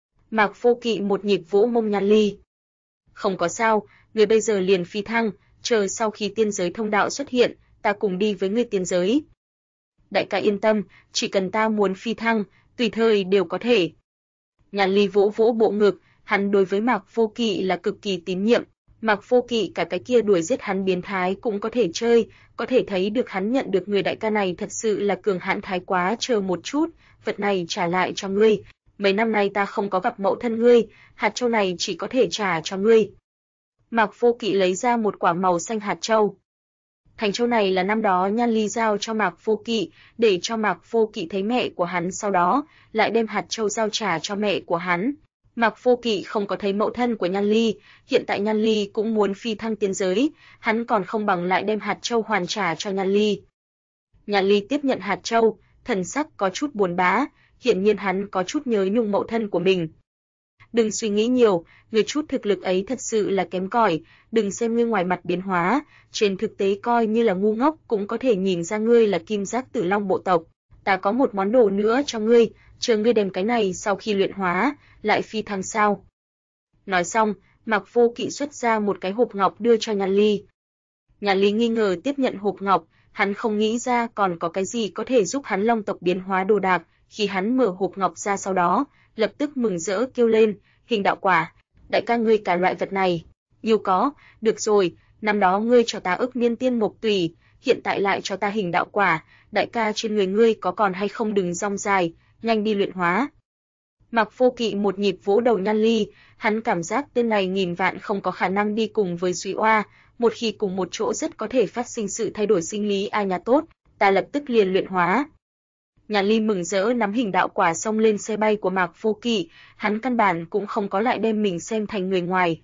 Mạc Vô Kỵ một nhịp vỗ mông Nhan Ly. Không có sao, người bây giờ liền phi thăng, chờ sau khi tiên giới thông đạo xuất hiện, ta cùng đi với người tiên giới. Đại ca yên tâm, chỉ cần ta muốn phi thăng, tùy thời đều có thể. Nhan Ly vỗ vỗ bộ ngực, hắn đối với Mạc Vô Kỵ là cực kỳ tín nhiệm. Mạc Vô Kỵ cả cái kia đuổi giết hắn biến thái cũng có thể chơi, có thể thấy được hắn nhận được người đại ca này thật sự là cường hãn thái quá. Chờ một chút, vật này trả lại cho ngươi. Mấy năm nay ta không có gặp mẫu thân ngươi, hạt châu này chỉ có thể trả cho ngươi. Mạc Vô Kỵ lấy ra một quả màu xanh hạt châu. Thành châu này là năm đó Nhan Ly giao cho Mạc Vô Kỵ, để cho Mạc Vô Kỵ thấy mẹ của hắn, sau đó lại đem hạt châu giao trả cho mẹ của hắn. Mạc Vô Kỵ không có thấy mẫu thân của Nhan Ly, hiện tại Nhan Ly cũng muốn phi thăng tiên giới, hắn còn không bằng lại đem hạt châu hoàn trả cho Nhan Ly. Nhan Ly tiếp nhận hạt châu, thần sắc có chút buồn bã, hiển nhiên hắn có chút nhớ nhung mẫu thân của mình. Đừng suy nghĩ nhiều, người chút thực lực ấy thật sự là kém cỏi, đừng xem ngươi ngoài mặt biến hóa, trên thực tế coi như là ngu ngốc cũng có thể nhìn ra ngươi là kim giác tử long bộ tộc. Ta có một món đồ nữa cho ngươi, chờ ngươi đem cái này sau khi luyện hóa, lại phi thăng sao. Nói xong, Mạc Vô Kỵ xuất ra một cái hộp ngọc đưa cho Nhan Ly. Nhan Ly nghi ngờ tiếp nhận hộp ngọc, hắn không nghĩ ra còn có cái gì có thể giúp hắn long tộc biến hóa đồ đạc, khi hắn mở hộp ngọc ra sau đó, lập tức mừng rỡ kêu lên, hình đạo quả, đại ca ngươi cả loại vật này, yêu có, được rồi, năm đó ngươi cho ta ức niên tiên mộc tùy, hiện tại lại cho ta hình đạo quả, đại ca trên người ngươi có còn hay không, đừng rong dài, nhanh đi luyện hóa. Mạc Vô Kỵ một nhịp vỗ đầu Nhan Ly, hắn cảm giác tên này nghìn vạn không có khả năng đi cùng với Súy Oa, một khi cùng một chỗ rất có thể phát sinh sự thay đổi sinh lý. A nhà tốt, ta lập tức liền luyện hóa. Nhan Ly mừng rỡ nắm hình đạo quả xông lên xe bay của Mạc Vô Kỵ, hắn căn bản cũng không có lại đem mình xem thành người ngoài.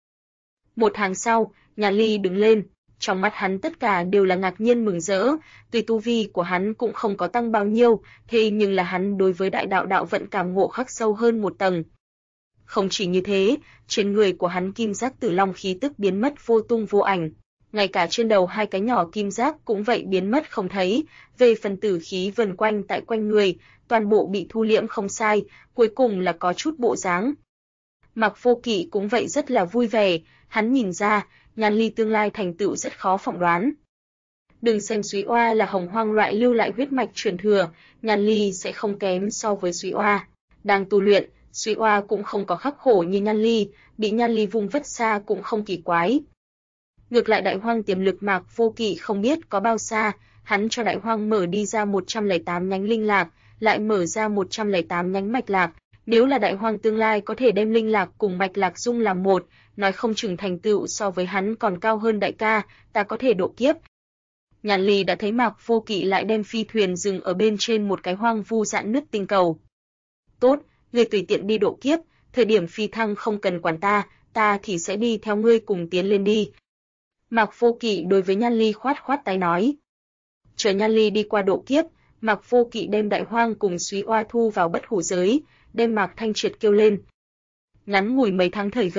Một tháng sau, Nhan Ly đứng lên, trong mắt hắn tất cả đều là ngạc nhiên mừng rỡ, tuy tu vi của hắn cũng không có tăng bao nhiêu, thế nhưng là hắn đối với đại đạo đạo vận cảm ngộ khắc sâu hơn một tầng. Không chỉ như thế, trên người của hắn kim giác tử long khí tức biến mất vô tung vô ảnh, ngay cả trên đầu hai cái nhỏ kim giác cũng vậy biến mất không thấy, về phần tử khí vần quanh tại quanh người, toàn bộ bị thu liễm không sai, cuối cùng là có chút bộ dáng. Mạc Vô Kỵ cũng vậy rất là vui vẻ, hắn nhìn ra, Nhan Ly tương lai thành tựu rất khó phỏng đoán. Đừng xem Súy Oa là hồng hoang loại lưu lại huyết mạch truyền thừa, Nhan Ly sẽ không kém so với Súy Oa. Đang tu luyện, Súy Oa cũng không có khắc khổ như Nhan Ly, bị Nhan Ly vung vất xa cũng không kỳ quái. Ngược lại đại hoang tiềm lực Mạc Vô Kỵ không biết có bao xa, hắn cho đại hoang mở đi ra 108 nhánh linh lạc, lại mở ra 108 nhánh mạch lạc. Nếu là đại hoang tương lai có thể đem linh lạc cùng mạch lạc dung làm một, nói không chừng thành tựu so với hắn còn cao hơn. Đại ca, ta có thể độ kiếp. Nhan Ly đã thấy Mạc Vô Kỵ lại đem phi thuyền dừng ở bên trên một cái hoang vu rạn nứt tinh cầu. Tốt, ngươi tùy tiện đi độ kiếp, thời điểm phi thăng không cần quản ta, ta thì sẽ đi theo ngươi cùng tiến lên đi. Mạc Vô Kỵ đối với Nhan Ly khoát khoát tay nói. Chờ Nhan Ly đi qua độ kiếp, Mạc Vô Kỵ đem đại hoang cùng Súy Oa thu vào bất hủ giới, đem Mạc Thanh Triệt kêu lên. Ngắn ngủi mấy tháng thời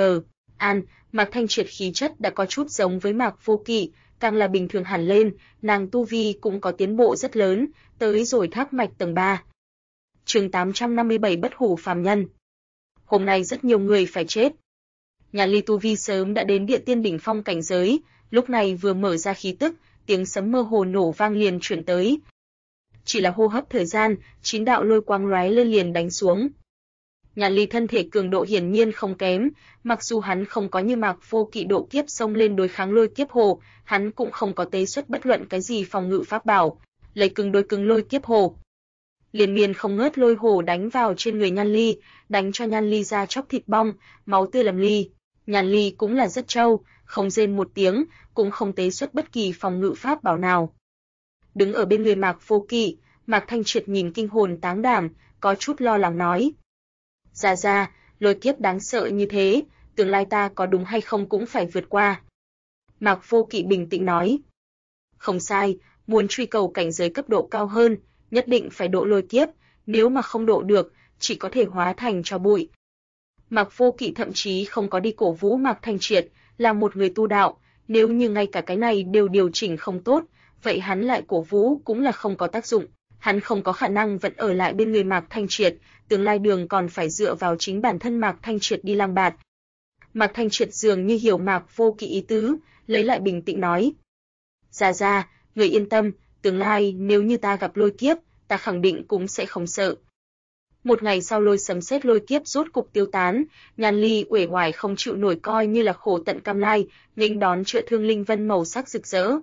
Mạc Thanh Triệt khí chất đã có chút giống với Mạc Vô Kỵ, càng là bình thường hẳn lên, nàng tu vi cũng có tiến bộ rất lớn, tới rồi thác mạch tầng 3. Chương 857 bất hủ phàm nhân. Hôm nay rất nhiều người phải chết. Nhan Ly tu vi sớm đã đến địa tiên đỉnh phong cảnh giới, lúc này vừa mở ra khí tức, tiếng sấm mơ hồ nổ vang liền chuyển tới. Chỉ là hô hấp thời gian, 9 đạo lôi quang lóe lên liền đánh xuống. Nhan Ly thân thể cường độ hiển nhiên không kém, mặc dù hắn không có như Mạc Vô Kỵ độ kiếp xông lên đối kháng lôi kiếp hồ, hắn cũng không có tế xuất bất luận cái gì phòng ngự pháp bảo, lấy cứng đối cứng lôi kiếp hồ. Liên miên không ngớt lôi hồ đánh vào trên người Nhan Ly, đánh cho Nhan Ly da chóc thịt bong, máu tươi lầm ly. Nhan Ly cũng là rất trâu, không rên một tiếng, cũng không tế xuất bất kỳ phòng ngự pháp bảo nào. Đứng ở bên người Mạc Vô Kỵ, Mạc Thanh Triệt nhìn kinh hồn táng đảm, có chút lo lắng nói. Ra, lôi kiếp đáng sợ như thế, tương lai ta có đúng hay không cũng phải vượt qua. Mạc Vô Kỵ bình tĩnh nói. Không sai, muốn truy cầu cảnh giới cấp độ cao hơn, nhất định phải độ lôi kiếp, nếu mà không độ được, chỉ có thể hóa thành tro bụi. Mạc Vô Kỵ thậm chí không có đi cổ vũ Mạc Thanh Triệt, là một người tu đạo, Nếu như ngay cả cái này đều điều chỉnh không tốt, vậy hắn lại cổ vũ cũng là không có tác dụng. Hắn không có khả năng vẫn ở lại bên người Mạc Thanh Triệt, tương lai đường còn phải dựa vào chính bản thân Mạc Thanh Triệt đi lang bạt. Mạc Thanh Triệt dường như hiểu Mạc Vô Kỵ ý tứ, lấy lại bình tĩnh nói: "Gia, người yên tâm, tương lai nếu như ta gặp lôi kiếp, ta khẳng định cũng sẽ không sợ." Một ngày sau lôi sấm sét lôi kiếp rốt cục tiêu tán, Nhan Ly uể oải không chịu nổi coi như là khổ tận cam lai, nghênh đón chữa thương linh vân màu sắc rực rỡ.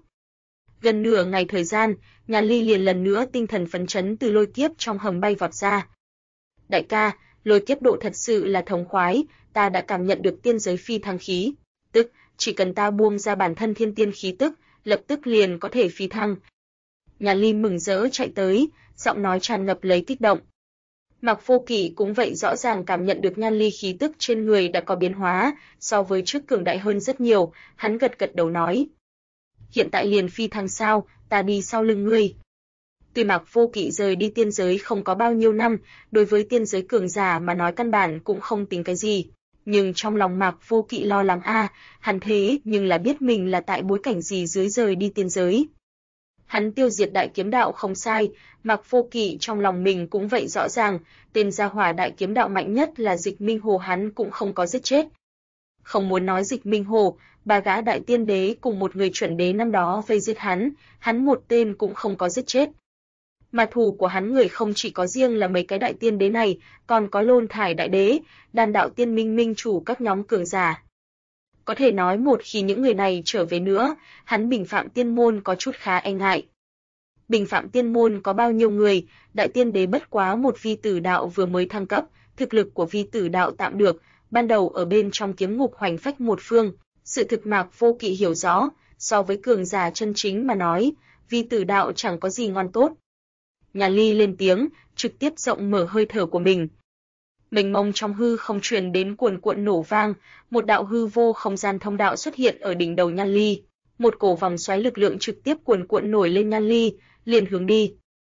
Gần nửa ngày thời gian, Nhan Ly liền lần nữa tinh thần phấn chấn từ lôi kiếp trong hầm bay vọt ra. "Đại ca, lôi kiếp độ thật sự là thống khoái, ta đã cảm nhận được tiên giới phi thăng khí, tức chỉ cần ta buông ra bản thân thiên tiên khí tức, lập tức liền có thể phi thăng." Nhan Ly mừng rỡ chạy tới, giọng nói tràn ngập lấy kích động. Mạc Vô Kỵ cũng vậy rõ ràng cảm nhận được Nhan Ly khí tức trên người đã có biến hóa, so với trước cường đại hơn rất nhiều, hắn gật gật đầu nói: "Hiện tại liền phi thăng sao, ta đi sau lưng ngươi." Tuy Mạc Vô Kỵ rời đi tiên giới không có bao nhiêu năm, đối với tiên giới cường giả mà nói căn bản cũng không tính cái gì, nhưng trong lòng Mạc Vô Kỵ lo lắng hắn thế nhưng là biết mình là tại bối cảnh gì dưới rời đi tiên giới. Hắn tiêu diệt đại kiếm đạo không sai, Mạc Vô Kỵ trong lòng mình cũng vậy rõ ràng, tên gia hỏa đại kiếm đạo mạnh nhất là Dịch Minh Hồ hắn cũng không có giết chết. Không muốn nói Dịch Minh Hồ, ba gã đại tiên đế cùng một người chuẩn đế năm đó vây giết hắn một tên cũng không có giết chết. Mà thù của hắn người không chỉ có riêng là mấy cái đại tiên đế này, còn có Lôn Thải đại đế, Đan đạo tiên minh minh chủ các nhóm cường giả. Có thể nói một khi những người này trở về nữa, hắn Bình Phạm Tiên môn có chút khá e ngại. Bình Phạm Tiên môn có bao nhiêu người, đại tiên đế bất quá một vi tử đạo vừa mới thăng cấp, thực lực của vi tử đạo tạm được, ban đầu ở bên trong kiếm ngục hoành phách một phương, sự thực Mạc Vô Kỵ hiểu rõ, so với cường giả chân chính mà nói, vi tử đạo chẳng có gì ngon tốt. Nhan Ly lên tiếng, trực tiếp rộng mở hơi thở của mình. Mênh mông trong hư không truyền đến cuồn cuộn nổ vang, một đạo hư vô không gian thông đạo xuất hiện ở đỉnh đầu Nhan Ly, một cổ vòng xoáy lực lượng trực tiếp cuồn cuộn nổi lên Nhan Ly, liền hướng đi.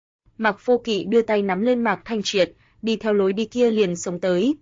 Mạc Vô Kỵ đưa tay nắm lên Mạc Thanh Triệt, đi theo lối đi kia liền xông tới.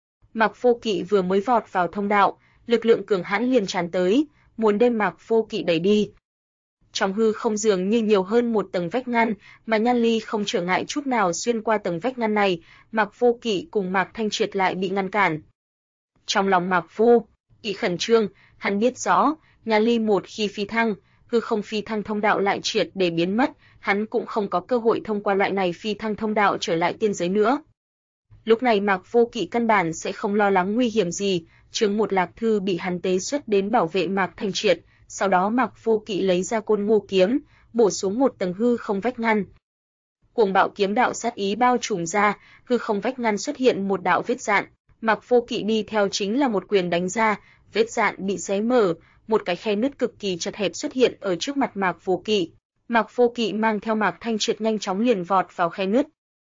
Mạc Vô Kỵ vừa mới vọt vào thông đạo, lực lượng cường hãn liền tràn tới, muốn đem Mạc Vô Kỵ đẩy đi. Trong hư không dường như nhiều hơn một tầng vách ngăn, mà Nhan Ly không trở ngại chút nào xuyên qua tầng vách ngăn này, Mạc Vô Kỵ cùng Mạc Thanh Triệt lại bị ngăn cản. Trong lòng Mạc Vô Kỵ khẩn trương, hắn biết rõ, Nhan Ly một khi phi thăng, hư không phi thăng thông đạo lại triệt để biến mất, hắn cũng không có cơ hội thông qua loại này phi thăng thông đạo trở lại tiên giới nữa. Lúc này Mạc Vô Kỵ căn bản sẽ không lo lắng nguy hiểm gì, chương một lạc thư bị hắn tế xuất đến bảo vệ Mạc Thanh Triệt. Sau đó Mạc Vô Kỵ lấy ra Côn Ngô kiếm, bổ xuống một tầng hư không vách ngăn. Cuồng bạo kiếm đạo sát ý bao trùm ra, hư không vách ngăn xuất hiện một đạo vết rạn, Mạc Vô Kỵ đi theo chính là một quyền đánh ra, vết rạn bị xé mở, một cái khe nứt cực kỳ chật hẹp xuất hiện ở trước mặt Mạc Vô Kỵ. Mạc Vô Kỵ mang theo Mạc Thanh Triệt nhanh chóng liền vọt vào khe nứt.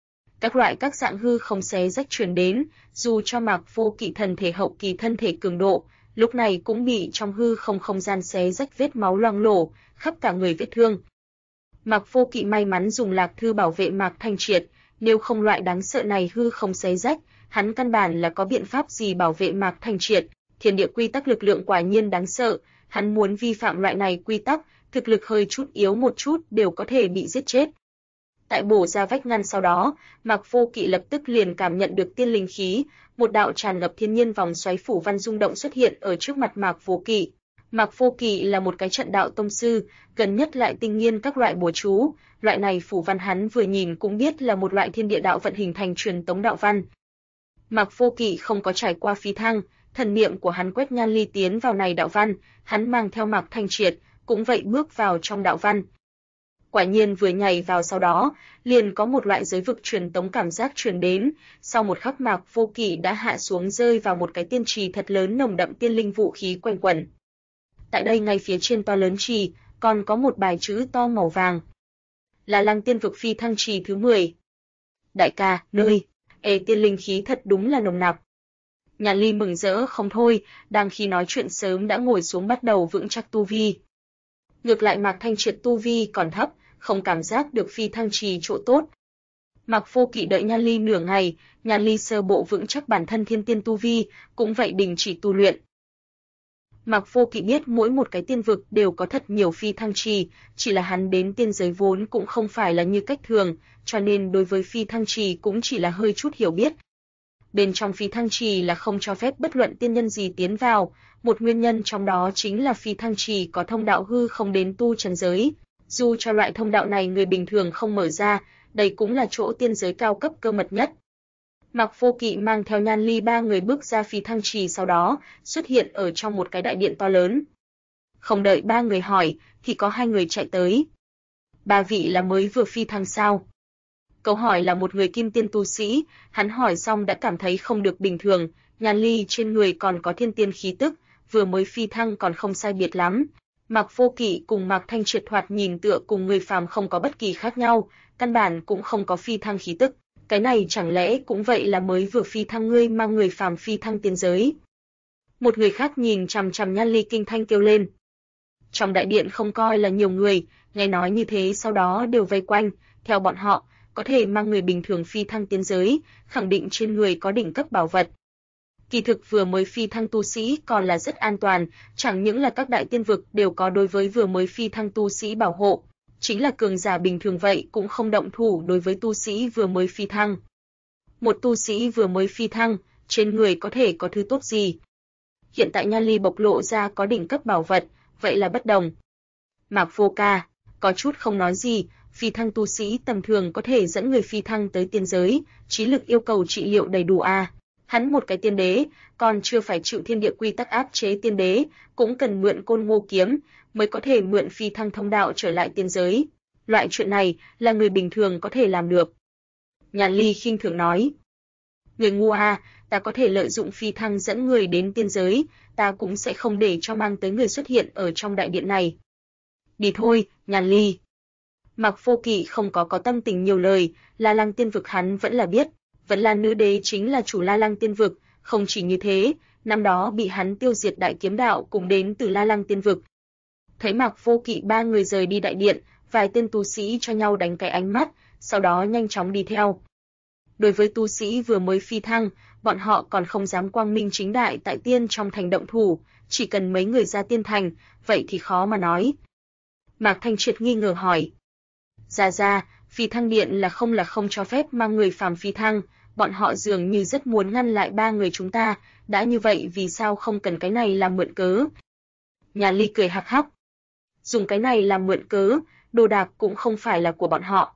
Các dạng hư không xé rách truyền đến, dù cho Mạc Vô Kỵ thần thể hậu kỳ thân thể cường độ, lúc này cũng bị trong hư không gian xé rách vết máu loang lổ, khắp cả người vết thương. Mạc Vô Kỵ may mắn dùng lạc thư bảo vệ Mạc Thanh Triệt, nếu không loại đáng sợ này hư không xé rách, hắn căn bản là có biện pháp gì bảo vệ Mạc Thanh Triệt. Thiên địa quy tắc lực lượng quả nhiên đáng sợ, hắn muốn vi phạm loại này quy tắc, thực lực hơi chút yếu một chút đều có thể bị giết chết. Tại bổ ra vách ngăn sau đó, Mạc Vô Kỵ lập tức liền cảm nhận được tiên linh khí, một đạo tràn ngập thiên nhiên vòng xoáy phủ văn rung động xuất hiện ở trước mặt Mạc Vô Kỵ. Mạc Vô Kỵ là một cái trận đạo tông sư, gần nhất lại tinh nghiên các loại bùa chú, loại này phủ văn hắn vừa nhìn cũng biết là một loại thiên địa đạo vận hình thành truyền tống đạo văn. Mạc Vô Kỵ không có trải qua phi thăng, thần niệm của hắn quét Nhan Ly tiến vào này đạo văn, hắn mang theo Mạc Thanh Triệt, cũng vậy bước vào trong đạo văn. Quả nhiên vừa nhảy vào sau đó, liền có một loại giới vực truyền tống cảm giác truyền đến, sau một khắc Mạc Vô Kỵ đã hạ xuống rơi vào một cái tiên trì thật lớn nồng đậm tiên linh vũ khí quanh quẩn. Tại đây ngay phía trên to lớn trì, còn có một bài chữ to màu vàng. Là Lăng Tiên vực phi thăng trì thứ 10. Đại ca, nơi, tiên linh khí thật đúng là nồng nặc. Nhan Ly mừng rỡ không thôi, đang khi nói chuyện sớm đã ngồi xuống bắt đầu vững chắc tu vi. Ngược lại Mạc Thanh Triệt tu vi còn thấp, không cảm giác được phi thăng trì chỗ tốt. Mạc Vô Kỵ đợi Nhan Ly nửa ngày, Nhan Ly sơ bộ vững chắc bản thân thiên tiên tu vi, cũng vậy đình chỉ tu luyện. Mạc Vô Kỵ biết mỗi một cái tiên vực đều có thật nhiều phi thăng trì, chỉ là hắn đến tiên giới vốn cũng không phải là như cách thường, cho nên đối với phi thăng trì cũng chỉ là hơi chút hiểu biết. Bên trong phi thăng trì là không cho phép bất luận tiên nhân gì tiến vào, một nguyên nhân trong đó chính là phi thăng trì có thông đạo hư không đến tu trần giới. Dù cho loại thông đạo này người bình thường không mở ra, đây cũng là chỗ tiên giới cao cấp cơ mật nhất. Mạc Vô Kỵ mang theo Nhan Ly ba người bước ra phi thăng trì, sau đó xuất hiện ở trong một cái đại điện to lớn. Không đợi ba người hỏi, thì có hai người chạy tới. Ba vị là mới vừa phi thăng sao? Câu hỏi là một người kim tiên tu sĩ, hắn hỏi xong đã cảm thấy không được bình thường, Nhan Ly trên người còn có thiên tiên khí tức, vừa mới phi thăng còn không sai biệt lắm. Mạc Vô Kỵ cùng Mạc Thanh Triệt thoạt nhìn tựa cùng người phàm không có bất kỳ khác nhau, căn bản cũng không có phi thăng khí tức. Cái này chẳng lẽ cũng vậy là mới vừa phi thăng ngươi mang người phàm phi thăng tiên giới? Một người khác nhìn chằm chằm Nhan Ly kinh thanh kêu lên. Trong đại điện không coi là nhiều người, nghe nói như thế sau đó đều vây quanh, theo bọn họ, có thể mang người bình thường phi thăng tiên giới, khẳng định trên người có đỉnh cấp bảo vật. Kỳ thực vừa mới phi thăng tu sĩ còn là rất an toàn, chẳng những là các đại tiên vực đều có đối với vừa mới phi thăng tu sĩ bảo hộ, chính là cường giả bình thường vậy cũng không động thủ đối với tu sĩ vừa mới phi thăng. Một tu sĩ vừa mới phi thăng, trên người có thể có thứ tốt gì? Hiện tại Nhan Ly bộc lộ ra có đỉnh cấp bảo vật, vậy là bất đồng. Mạc Vô Ca có chút không nói gì, phi thăng tu sĩ tầm thường có thể dẫn người phi thăng tới tiên giới, trí lực yêu cầu trị liệu đầy đủ à? Hắn một cái tiên đế, còn chưa phải chịu thiên địa quy tắc áp chế tiên đế, cũng cần mượn Côn Ngô kiếm mới có thể mượn phi thăng thông đạo trở lại tiên giới. Loại chuyện này là người bình thường có thể làm được. Nhan Ly khinh thường nói. Người ngu à, ta có thể lợi dụng phi thăng dẫn người đến tiên giới, ta cũng sẽ không để cho mang tới người xuất hiện ở trong đại điện này. Đi thôi, Nhan Ly. Mạc Vô Kỵ không có tâm tình nhiều lời, La Lăng tiên vực hắn vẫn là biết, Vẫn Lan nữ đế chính là chủ La Lăng tiên vực, không chỉ như thế, năm đó bị hắn tiêu diệt đại kiếm đạo cũng đến từ La Lăng tiên vực. Thấy Mạc Vô Kỵ ba người rời đi đại điện, vài tên tu sĩ cho nhau đánh cái ánh mắt, sau đó nhanh chóng đi theo. Đối với tu sĩ vừa mới phi thăng, bọn họ còn không dám quang minh chính đại tại tiên trong thành động thủ, chỉ cần mấy người ra tiên thành, vậy thì khó mà nói. Mạc Thanh Triệt nghi ngờ hỏi. Ra, phi thăng điện là không cho phép mang người phàm phi thăng, bọn họ dường như rất muốn ngăn lại ba người chúng ta, đã như vậy vì sao không cần cái này làm mượn cớ? Nhan Ly cười hắc hắc. Dùng cái này làm mượn cớ, đồ đạc cũng không phải là của bọn họ.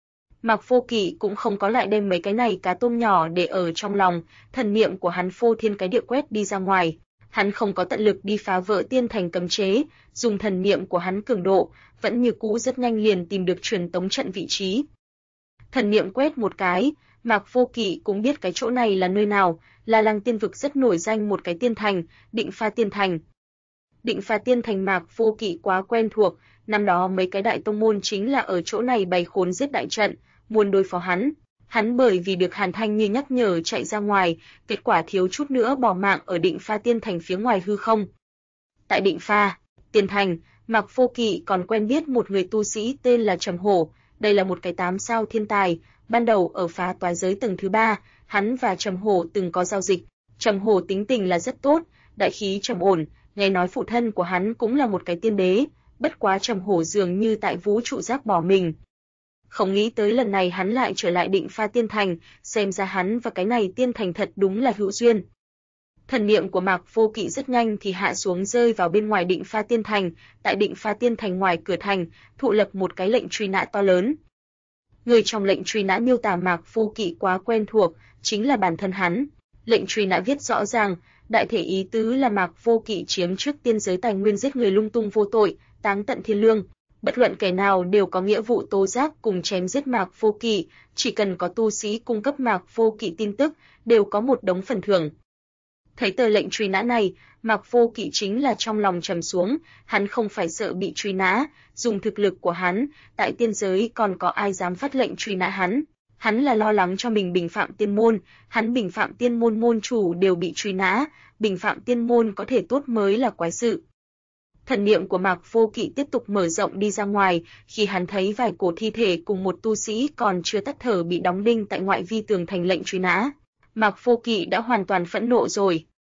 Mạc Vô Kỵ cũng không có lại đem mấy cái này cá tôm nhỏ để ở trong lòng, thần niệm của hắn phô thiên cái địa quét đi ra ngoài. Hắn không có tận lực đi phá vỡ tiên thành cấm chế, dùng thần niệm của hắn cường độ, vẫn như cũ rất nhanh liền tìm được truyền tống trận vị trí. Thần niệm quét một cái, Mạc Vô Kỵ cũng biết cái chỗ này là nơi nào, La Lăng tiên vực rất nổi danh một cái tiên thành, Định Pha tiên thành. Định Pha tiên thành Mạc Vô Kỵ quá quen thuộc, năm đó mấy cái đại tông môn chính là ở chỗ này bày khốn giết đại trận, muốn đối phó hắn. Hắn bởi vì được Hàn Thanh Như nhắc nhở chạy ra ngoài, kết quả thiếu chút nữa bỏ mạng ở Định Pha tiên thành phía ngoài hư không. Tại Định Pha tiên thành, Mạc Vô Kỵ còn quen biết một người tu sĩ tên là Trầm Hổ, đây là một cái 8 sao thiên tài, ban đầu ở phá toái giới tầng thứ 3, hắn và Trầm Hổ từng có giao dịch. Trầm Hổ tính tình là rất tốt, đại khí trầm ổn, nghe nói phụ thân của hắn cũng là một cái tiên đế, bất quá Trầm Hổ dường như tại vũ trụ giác bỏ mình. Không nghĩ tới lần này hắn lại trở lại Định Pha tiên thành, xem ra hắn và cái này tiên thành thật đúng là hữu duyên. Thần niệm của Mạc Vô Kỵ rất nhanh thì hạ xuống rơi vào bên ngoài Định Pha tiên thành, tại Định Pha tiên thành ngoài cửa thành, thụ lập một cái lệnh truy nã to lớn. Người trong lệnh truy nã miêu tả Mạc Vô Kỵ quá quen thuộc, chính là bản thân hắn. Lệnh truy nã viết rõ ràng, đại thể ý tứ là Mạc Vô Kỵ chiếm trước tiên giới tài nguyên giết người lung tung vô tội, táng tận thiên lương. Bất luận kẻ nào đều có nghĩa vụ tố giác cùng chém giết Mạc Vô Kỵ, chỉ cần có tu sĩ cung cấp Mạc Vô Kỵ tin tức, đều có một đống phần thưởng. Thấy tờ lệnh truy nã này, Mạc Vô Kỵ chính là trong lòng trầm xuống, hắn không phải sợ bị truy nã, dùng thực lực của hắn, tại tiên giới còn có ai dám phát lệnh truy nã hắn. Hắn là lo lắng cho mình bình phạm tiên môn, hắn bình phạm tiên môn môn chủ đều bị truy nã, bình phạm tiên môn có thể tốt mới là quái sự. Thần niệm của Mạc Vô Kỵ tiếp tục mở rộng đi ra ngoài, khi hắn thấy vài cổ thi thể cùng một tu sĩ còn chưa tắt thở bị đóng đinh tại ngoại vi tường thành lệnh truy nã. Mạc Vô Kỵ đã hoàn toàn phẫn nộ rồi.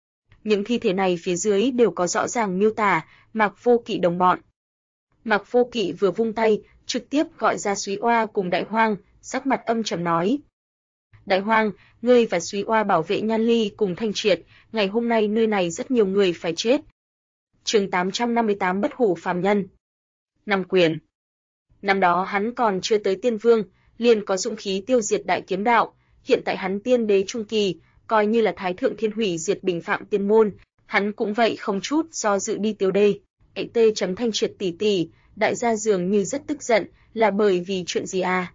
Những thi thể này phía dưới đều có rõ ràng miêu tả Mạc Vô Kỵ đồng bọn. Mạc Vô Kỵ vừa vung tay, trực tiếp gọi ra Súy Oa cùng Đại Hoang, sắc mặt âm trầm nói: Đại Hoang, ngươi và Súy Oa bảo vệ Nhan Ly cùng Thanh Triệt, ngày hôm nay nơi này rất nhiều người phải chết. Chương 858 Bất hủ phàm nhân. Nam Quyền. Năm đó hắn còn chưa tới tiên vương, liền có dũng khí tiêu diệt đại kiếm đạo, hiện tại hắn tiên đế trung kỳ, coi như là thái thượng thiên hủy diệt bình phạm tiên môn, hắn cũng vậy không chút do dự đi tiêu đây. Thanh Triệt tỷ tỷ, đại gia dường như rất tức giận, là bởi vì chuyện gì à?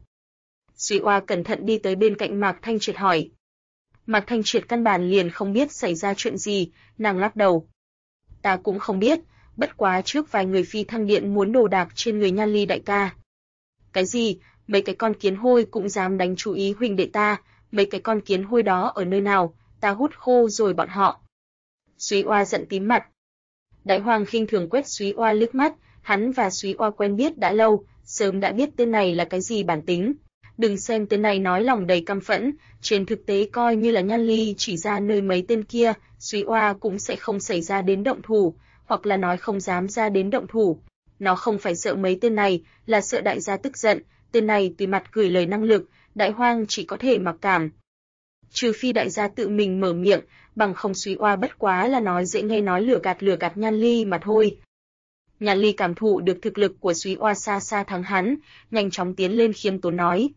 Súy Oa cẩn thận đi tới bên cạnh Mạc Thanh Triệt hỏi. Mạc Thanh Triệt căn bản liền không biết xảy ra chuyện gì, nàng lắc đầu. Ta cũng không biết, bất quá trước vài người phi thăng điện muốn đồ đạc trên người Nhan Ly đại ca. Cái gì? Mấy cái con kiến hôi cũng dám đánh chú ý huynh đệ ta, mấy cái con kiến hôi đó ở nơi nào, ta hút khô rồi bọn họ. Súy Oa giận tím mặt. Đại Hoang khinh thường quét Súy Oa liếc mắt, hắn và Súy Oa quen biết đã lâu, sớm đã biết tên này là cái gì bản tính. Đừng xem tên này nói lòng đầy căm phẫn, trên thực tế coi như là Nhan Ly chỉ ra nơi mấy tên kia, Súy Oa cũng sẽ không xảy ra đến động thủ, hoặc là nói không dám ra đến động thủ. Nó không phải sợ mấy tên này, là sợ đại gia tức giận, tên này tùy mặt gửi lời năng lực, Đại Hoang chỉ có thể mặc cảm. Trừ phi đại gia tự mình mở miệng, bằng không Súy Oa bất quá là nói dễ nghe nói lừa gạt Nhan Ly mà thôi. Nhan Ly cảm thụ được thực lực của Súy Oa xa xa thắng hắn, nhanh chóng tiến lên khiêm tốn nói: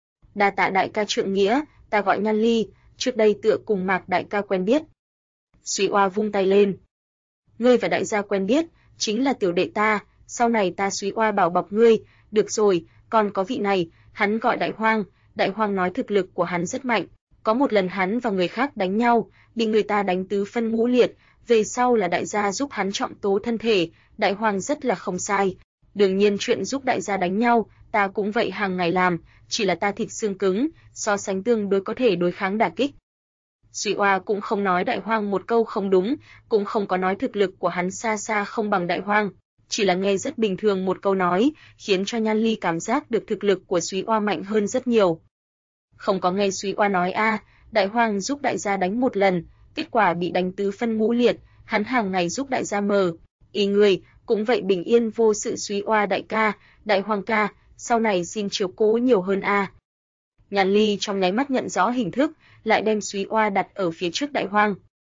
Đa tạ đại ca trượng nghĩa, ta gọi Nhan Ly, trước đây tựa cùng Mạc đại ca quen biết. Súy Oa vung tay lên. Ngươi và đại gia quen biết, chính là tiểu đệ ta, sau này ta Súy Oa bảo bọc ngươi, được rồi, còn có vị này, hắn gọi Đại Hoang, Đại Hoang nói thực lực của hắn rất mạnh, có một lần hắn và người khác đánh nhau, bị người ta đánh tứ phân ngũ liệt, về sau là đại gia giúp hắn trọng tố thân thể, Đại Hoang rất là không sai. Đương nhiên chuyện giúp đại gia đánh nhau, ta cũng vậy hàng ngày làm, chỉ là ta thịt xương cứng, so sánh tương đối có thể đối kháng đả kích. Súy Oa cũng không nói Đại Hoang một câu không đúng, cũng không có nói thực lực của hắn xa xa không bằng Đại Hoang, chỉ là nghe rất bình thường một câu nói, khiến cho Nhan Ly cảm giác được thực lực của Súy Oa mạnh hơn rất nhiều. Không có nghe Súy Oa nói Đại Hoang giúp đại gia đánh một lần, kết quả bị đánh tứ phân ngũ liệt, hắn hàng ngày giúp đại gia mờ. Ý người, cũng vậy bình yên vô sự Súy Oa đại ca, Đại Hoang ca, sau này xin chiếu cố nhiều hơn Nhan Ly trong nháy mắt nhận rõ hình thức, lại đem Súy Oa đặt ở phía trước Đại Hoang.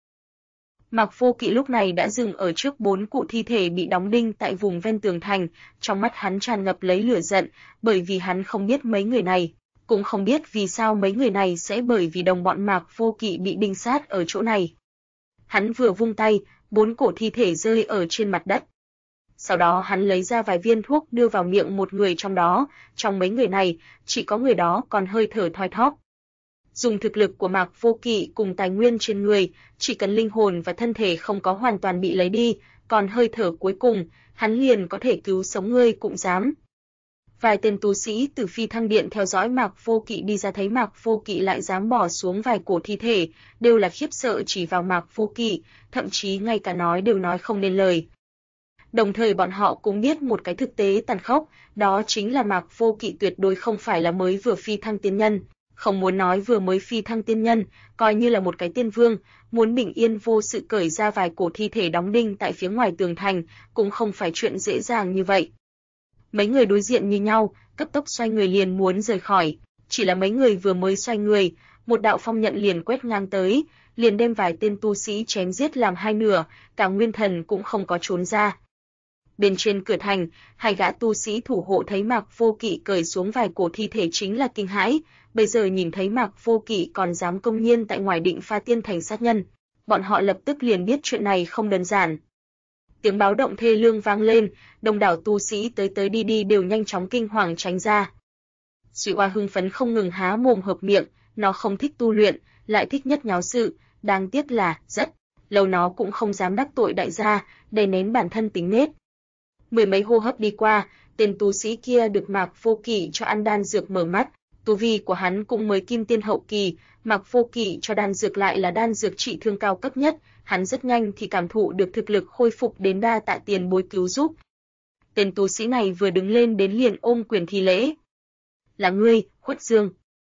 Mạc Vô Kỵ lúc này đã dừng ở trước 4 cụ thi thể bị đóng đinh tại vùng ven tường thành, trong mắt hắn tràn ngập lấy lửa giận, bởi vì hắn không biết mấy người này, cũng không biết vì sao mấy người này sẽ bởi vì đồng bọn Mạc Vô Kỵ bị đinh sát ở chỗ này. Hắn vừa vung tay, 4 cổ thi thể rơi ở trên mặt đất. Sau đó hắn lấy ra vài viên thuốc đưa vào miệng một người trong đó, trong mấy người này, chỉ có người đó còn hơi thở thoi thóp. Dùng thực lực của Mạc Vô Kỵ cùng tài nguyên trên người, chỉ cần linh hồn và thân thể không có hoàn toàn bị lấy đi, còn hơi thở cuối cùng, hắn liền có thể cứu sống ngươi cũng dám. Vài tên tu sĩ từ phi thăng điện theo dõi Mạc Vô Kỵ đi ra thấy Mạc Vô Kỵ lại dám bỏ xuống vài cổ thi thể, đều là khiếp sợ chỉ vào Mạc Vô Kỵ, thậm chí ngay cả nói đều nói không nên lời. Đồng thời bọn họ cũng biết một cái thực tế tàn khốc, đó chính là Mạc Vô Kỵ tuyệt đối không phải là mới vừa phi thăng tiên nhân. Không muốn nói vừa mới phi thăng tiên nhân, coi như là một cái tiên vương, muốn bình yên vô sự cởi ra vài cổ thi thể đóng đinh tại phía ngoài tường thành, cũng không phải chuyện dễ dàng như vậy. Mấy người đối diện như nhau, cấp tốc xoay người liền muốn rời khỏi, chỉ là mấy người vừa mới xoay người, một đạo phong nhận liền quét ngang tới, liền đem vài tên tu sĩ chém giết làm hai nửa, cả nguyên thần cũng không có trốn ra. Bên trên cửa thành, hai gã tu sĩ thủ hộ thấy Mạc Vô Kỵ cởi xuống vài cổ thi thể chính là kinh hãi, bây giờ nhìn thấy Mạc Vô Kỵ còn dám công nhiên tại ngoài Định Pha Tiên thành sát nhân, bọn họ lập tức liền biết chuyện này không đơn giản. Tiếng báo động thê lương vang lên, đông đảo tu sĩ tới đi đều nhanh chóng kinh hoàng tránh ra. Súy Oa hưng phấn không ngừng há mồm hợp miệng, nó không thích tu luyện, lại thích nhất nháo sự, đáng tiếc là rất lâu nó cũng không dám đắc tội đại gia, đè nén bản thân tính nết. Mười mấy hô hấp đi qua, tên tu sĩ kia được Mạc Vô Kỵ cho ăn đan dược mở mắt, tu vi của hắn cũng mới kim tiên hậu kỳ, Mạc Vô Kỵ cho đan dược lại là đan dược trị thương cao cấp nhất, hắn rất nhanh thì cảm thụ được thực lực khôi phục đến đa tạ tiền bối cứu giúp. Tên tu sĩ này vừa đứng lên đến liền ôm quyền thi lễ. Là ngươi, Khuất Dương.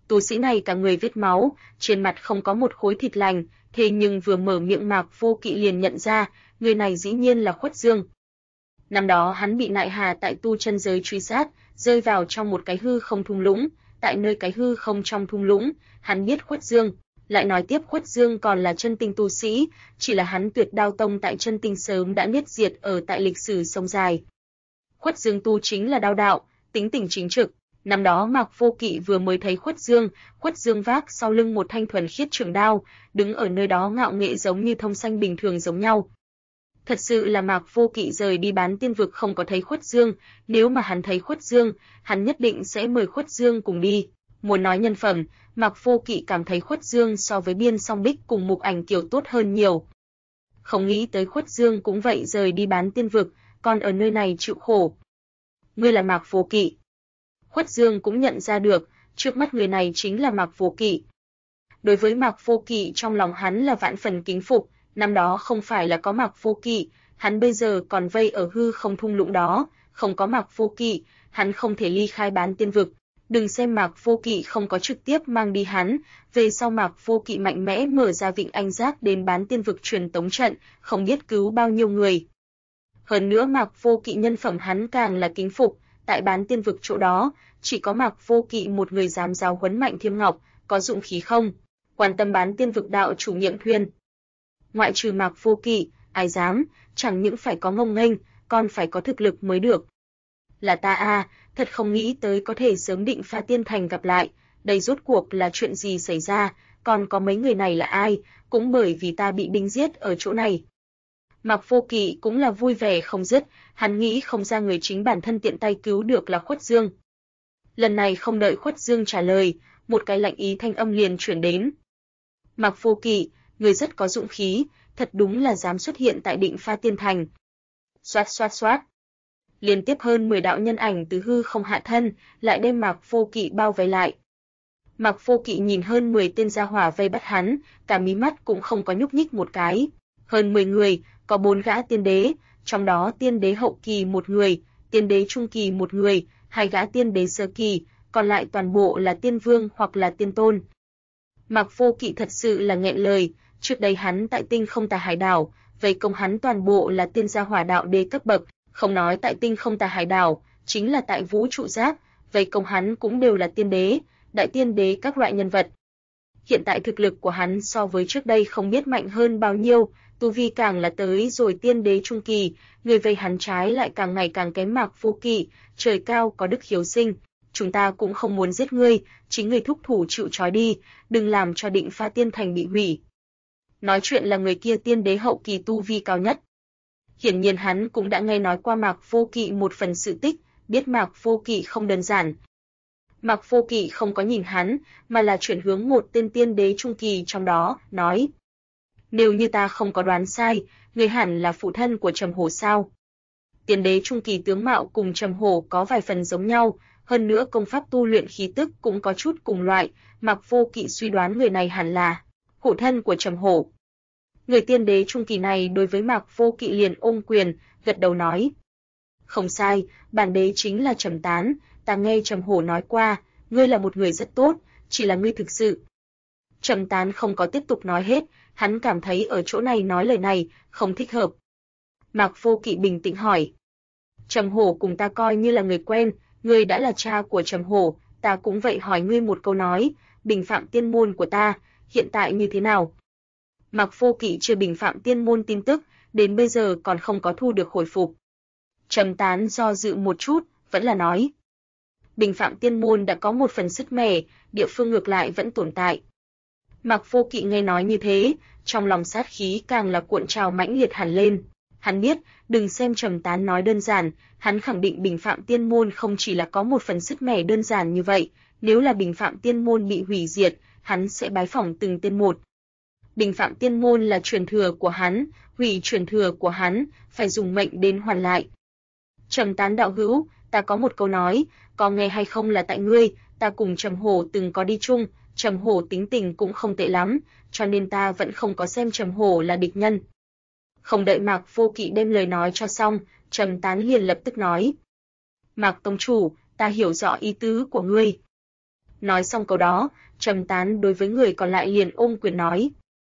Tu sĩ này cả người vết máu, trên mặt không có một khối thịt lành, thế nhưng vừa mở miệng Mạc Vô Kỵ liền nhận ra, người này dĩ nhiên là Khuất Dương. Năm đó hắn bị Nại Hà tại tu chân giới truy sát, rơi vào trong một cái hư không thung lũng, tại nơi cái hư không trong thung lũng, hắn biết Khuất Dương, lại nói tiếp Khuất Dương còn là chân tinh tu sĩ, chỉ là hắn Tuyệt Đao Tông tại chân tinh sớm đã niết diệt ở tại lịch sử sông dài. Khuất Dương tu chính là đao đạo, tính tình chính trực. Năm đó Mạc Vô Kỵ vừa mới thấy Khuất Dương vác sau lưng một thanh thuần khiết trường đao, đứng ở nơi đó ngạo nghễ giống như thông sanh bình thường giống nhau. Thật sự là Mạc Vô Kỵ rời đi Bán Tiên Vực không có thấy Khuất Dương, nếu mà hắn thấy Khuất Dương, hắn nhất định sẽ mời Khuất Dương cùng đi. Muốn nói nhân phẩm, Mạc Vô Kỵ cảm thấy Khuất Dương so với Biên Song Bích cùng Mục Ảnh Kiều tốt hơn nhiều. Không nghĩ tới Khuất Dương cũng vậy rời đi Bán Tiên Vực, còn ở nơi này chịu khổ. Ngươi là Mạc Vô Kỵ. Khuất Dương cũng nhận ra được, trước mắt người này chính là Mạc Vô Kỵ. Đối với Mạc Vô Kỵ trong lòng hắn là vạn phần kính phục, năm đó không phải là có Mạc Vô Kỵ, hắn bây giờ còn vây ở hư không thung lũng đó, không có Mạc Vô Kỵ, hắn không thể ly khai Bán Tiên Vực. Đừng xem Mạc Vô Kỵ không có trực tiếp mang đi hắn, về sau Mạc Vô Kỵ mạnh mẽ mở ra Vịnh Anh Giác đến Bán Tiên Vực truyền tống trận, không biết cứu bao nhiêu người. Hơn nữa Mạc Vô Kỵ nhân phẩm hắn càng là kính phục, tại Bán Tiên Vực chỗ đó, chỉ có Mạc Vô Kỵ một người dám giáo huấn Mạnh Thiêm Ngọc, có dụng khí không? Quan tâm Bán Tiên Vực đạo chủ nhiệm Thuyên. Ngoại trừ Mạc Vô Kỵ, ai dám, chẳng những phải có ngông nghênh, còn phải có thực lực mới được. Là ta a, thật không nghĩ tới có thể sớm Định Pha Tiên Thành gặp lại, đây rốt cuộc là chuyện gì xảy ra, còn có mấy người này là ai, cũng bởi vì ta bị đinh giết ở chỗ này. Mạc Vô Kỵ cũng là vui vẻ không dứt, hắn nghĩ không ra người chính bản thân tiện tay cứu được là Khuất Dương. Lần này không đợi Khuất Dương trả lời, một cái lạnh ý thanh âm liền chuyển đến. Mạc Vô Kỵ, người rất có dũng khí, thật đúng là dám xuất hiện tại Định Pha Tiên Thành. Xoát xoát xoát. Liên tiếp hơn 10 đạo nhân ảnh từ hư không hạ thân, lại đem Mạc Vô Kỵ bao vây lại. Mạc Vô Kỵ nhìn hơn 10 tên gia hỏa vây bắt hắn, cả mí mắt cũng không có nhúc nhích một cái. Hơn 10 người, có 4 gã tiên đế, trong đó tiên đế hậu kỳ một người, tiên đế trung kỳ một người, 2 gã tiên đế sơ kỳ, còn lại toàn bộ là tiên vương hoặc là tiên tôn. Mạc Vô Kỵ thật sự là nghẹn lời, trước đây hắn tại Tinh Không Tà Hải Đảo, vây công hắn toàn bộ là tiên gia hỏa đạo đế cấp bậc, không nói tại Tinh Không Tà Hải Đảo, chính là tại Vũ Trụ Giáp, vây công hắn cũng đều là tiên đế, đại tiên đế các loại nhân vật. Hiện tại thực lực của hắn so với trước đây không biết mạnh hơn bao nhiêu, tu vi càng là tới rồi tiên đế trung kỳ, người vây hắn trái lại càng ngày càng kém. Mạc Vô Kỵ, trời cao có đức hiếu sinh, chúng ta cũng không muốn giết ngươi, chính ngươi thúc thủ chịu trói đi, đừng làm cho Định Pha Tiên Thành bị hủy. Nói chuyện là người kia tiên đế hậu kỳ tu vi cao nhất. Hiển nhiên hắn cũng đã nghe nói qua Mạc Vô Kỵ một phần sự tích, biết Mạc Vô Kỵ không đơn giản. Mạc Vô Kỵ không có nhìn hắn, mà là chuyển hướng một tên tiên đế trung kỳ trong đó, nói: "Nếu như ta không có đoán sai, người hẳn là phụ thân của Trầm Hổ sao?" Tiên đế trung kỳ tướng mạo cùng Trầm Hổ có vài phần giống nhau, hơn nữa công pháp tu luyện khí tức cũng có chút cùng loại, Mạc Vô Kỵ suy đoán người này hẳn là phụ thân của Trầm Hổ. Người tiên đế trung kỳ này đối với Mạc Vô Kỵ liền ôm quyền, gật đầu nói: "Không sai, bản đế chính là Trầm Tán, ta nghe Trầm Hổ nói qua, ngươi là một người rất tốt, chỉ là ngươi thực sự..." Trầm Tán không có tiếp tục nói hết, hắn cảm thấy ở chỗ này nói lời này không thích hợp. Mạc Vô Kỵ bình tĩnh hỏi: "Trầm Hổ cùng ta coi như là người quen, ngươi đã là cha của Trầm Hổ, ta cũng vậy hỏi ngươi một câu nói, bình phạm tiên môn của ta, hiện tại như thế nào?" Mạc Vô Kỵ chưa bình phạm tiên môn tin tức, đến bây giờ còn không có thu được hồi phục. Trầm Tán do dự một chút, vẫn là nói: "Bình phạm tiên môn đã có một phần sức mẻ, địa phương ngược lại vẫn tồn tại." Mạc Vô Kỵ nghe nói như thế, trong lòng sát khí càng là cuộn trào mãnh liệt hẳn lên. Hắn biết, đừng xem Trầm Tán nói đơn giản, hắn khẳng định bình phạm tiên môn không chỉ là có một phần sức mẻ đơn giản như vậy, nếu là bình phạm tiên môn bị hủy diệt, hắn sẽ bái phỏng từng tên một. Bình phạm tiên môn là truyền thừa của hắn, hủy truyền thừa của hắn, phải dùng mệnh đến hoàn lại. Trầm Tán đạo hữu, ta có một câu nói, có nghe hay không là tại ngươi, ta cùng Trầm Hổ từng có đi chung, Trầm Hổ tính tình cũng không tệ lắm, cho nên ta vẫn không có xem Trầm Hổ là địch nhân. Không đợi Mạc Vô Kỵ đem lời nói cho xong, Trầm Tán liền lập tức nói: "Mạc tông chủ, ta hiểu rõ ý tứ của ngươi." Nói xong câu đó, Trầm Tán đối với người còn lại liền ôm quyền nói: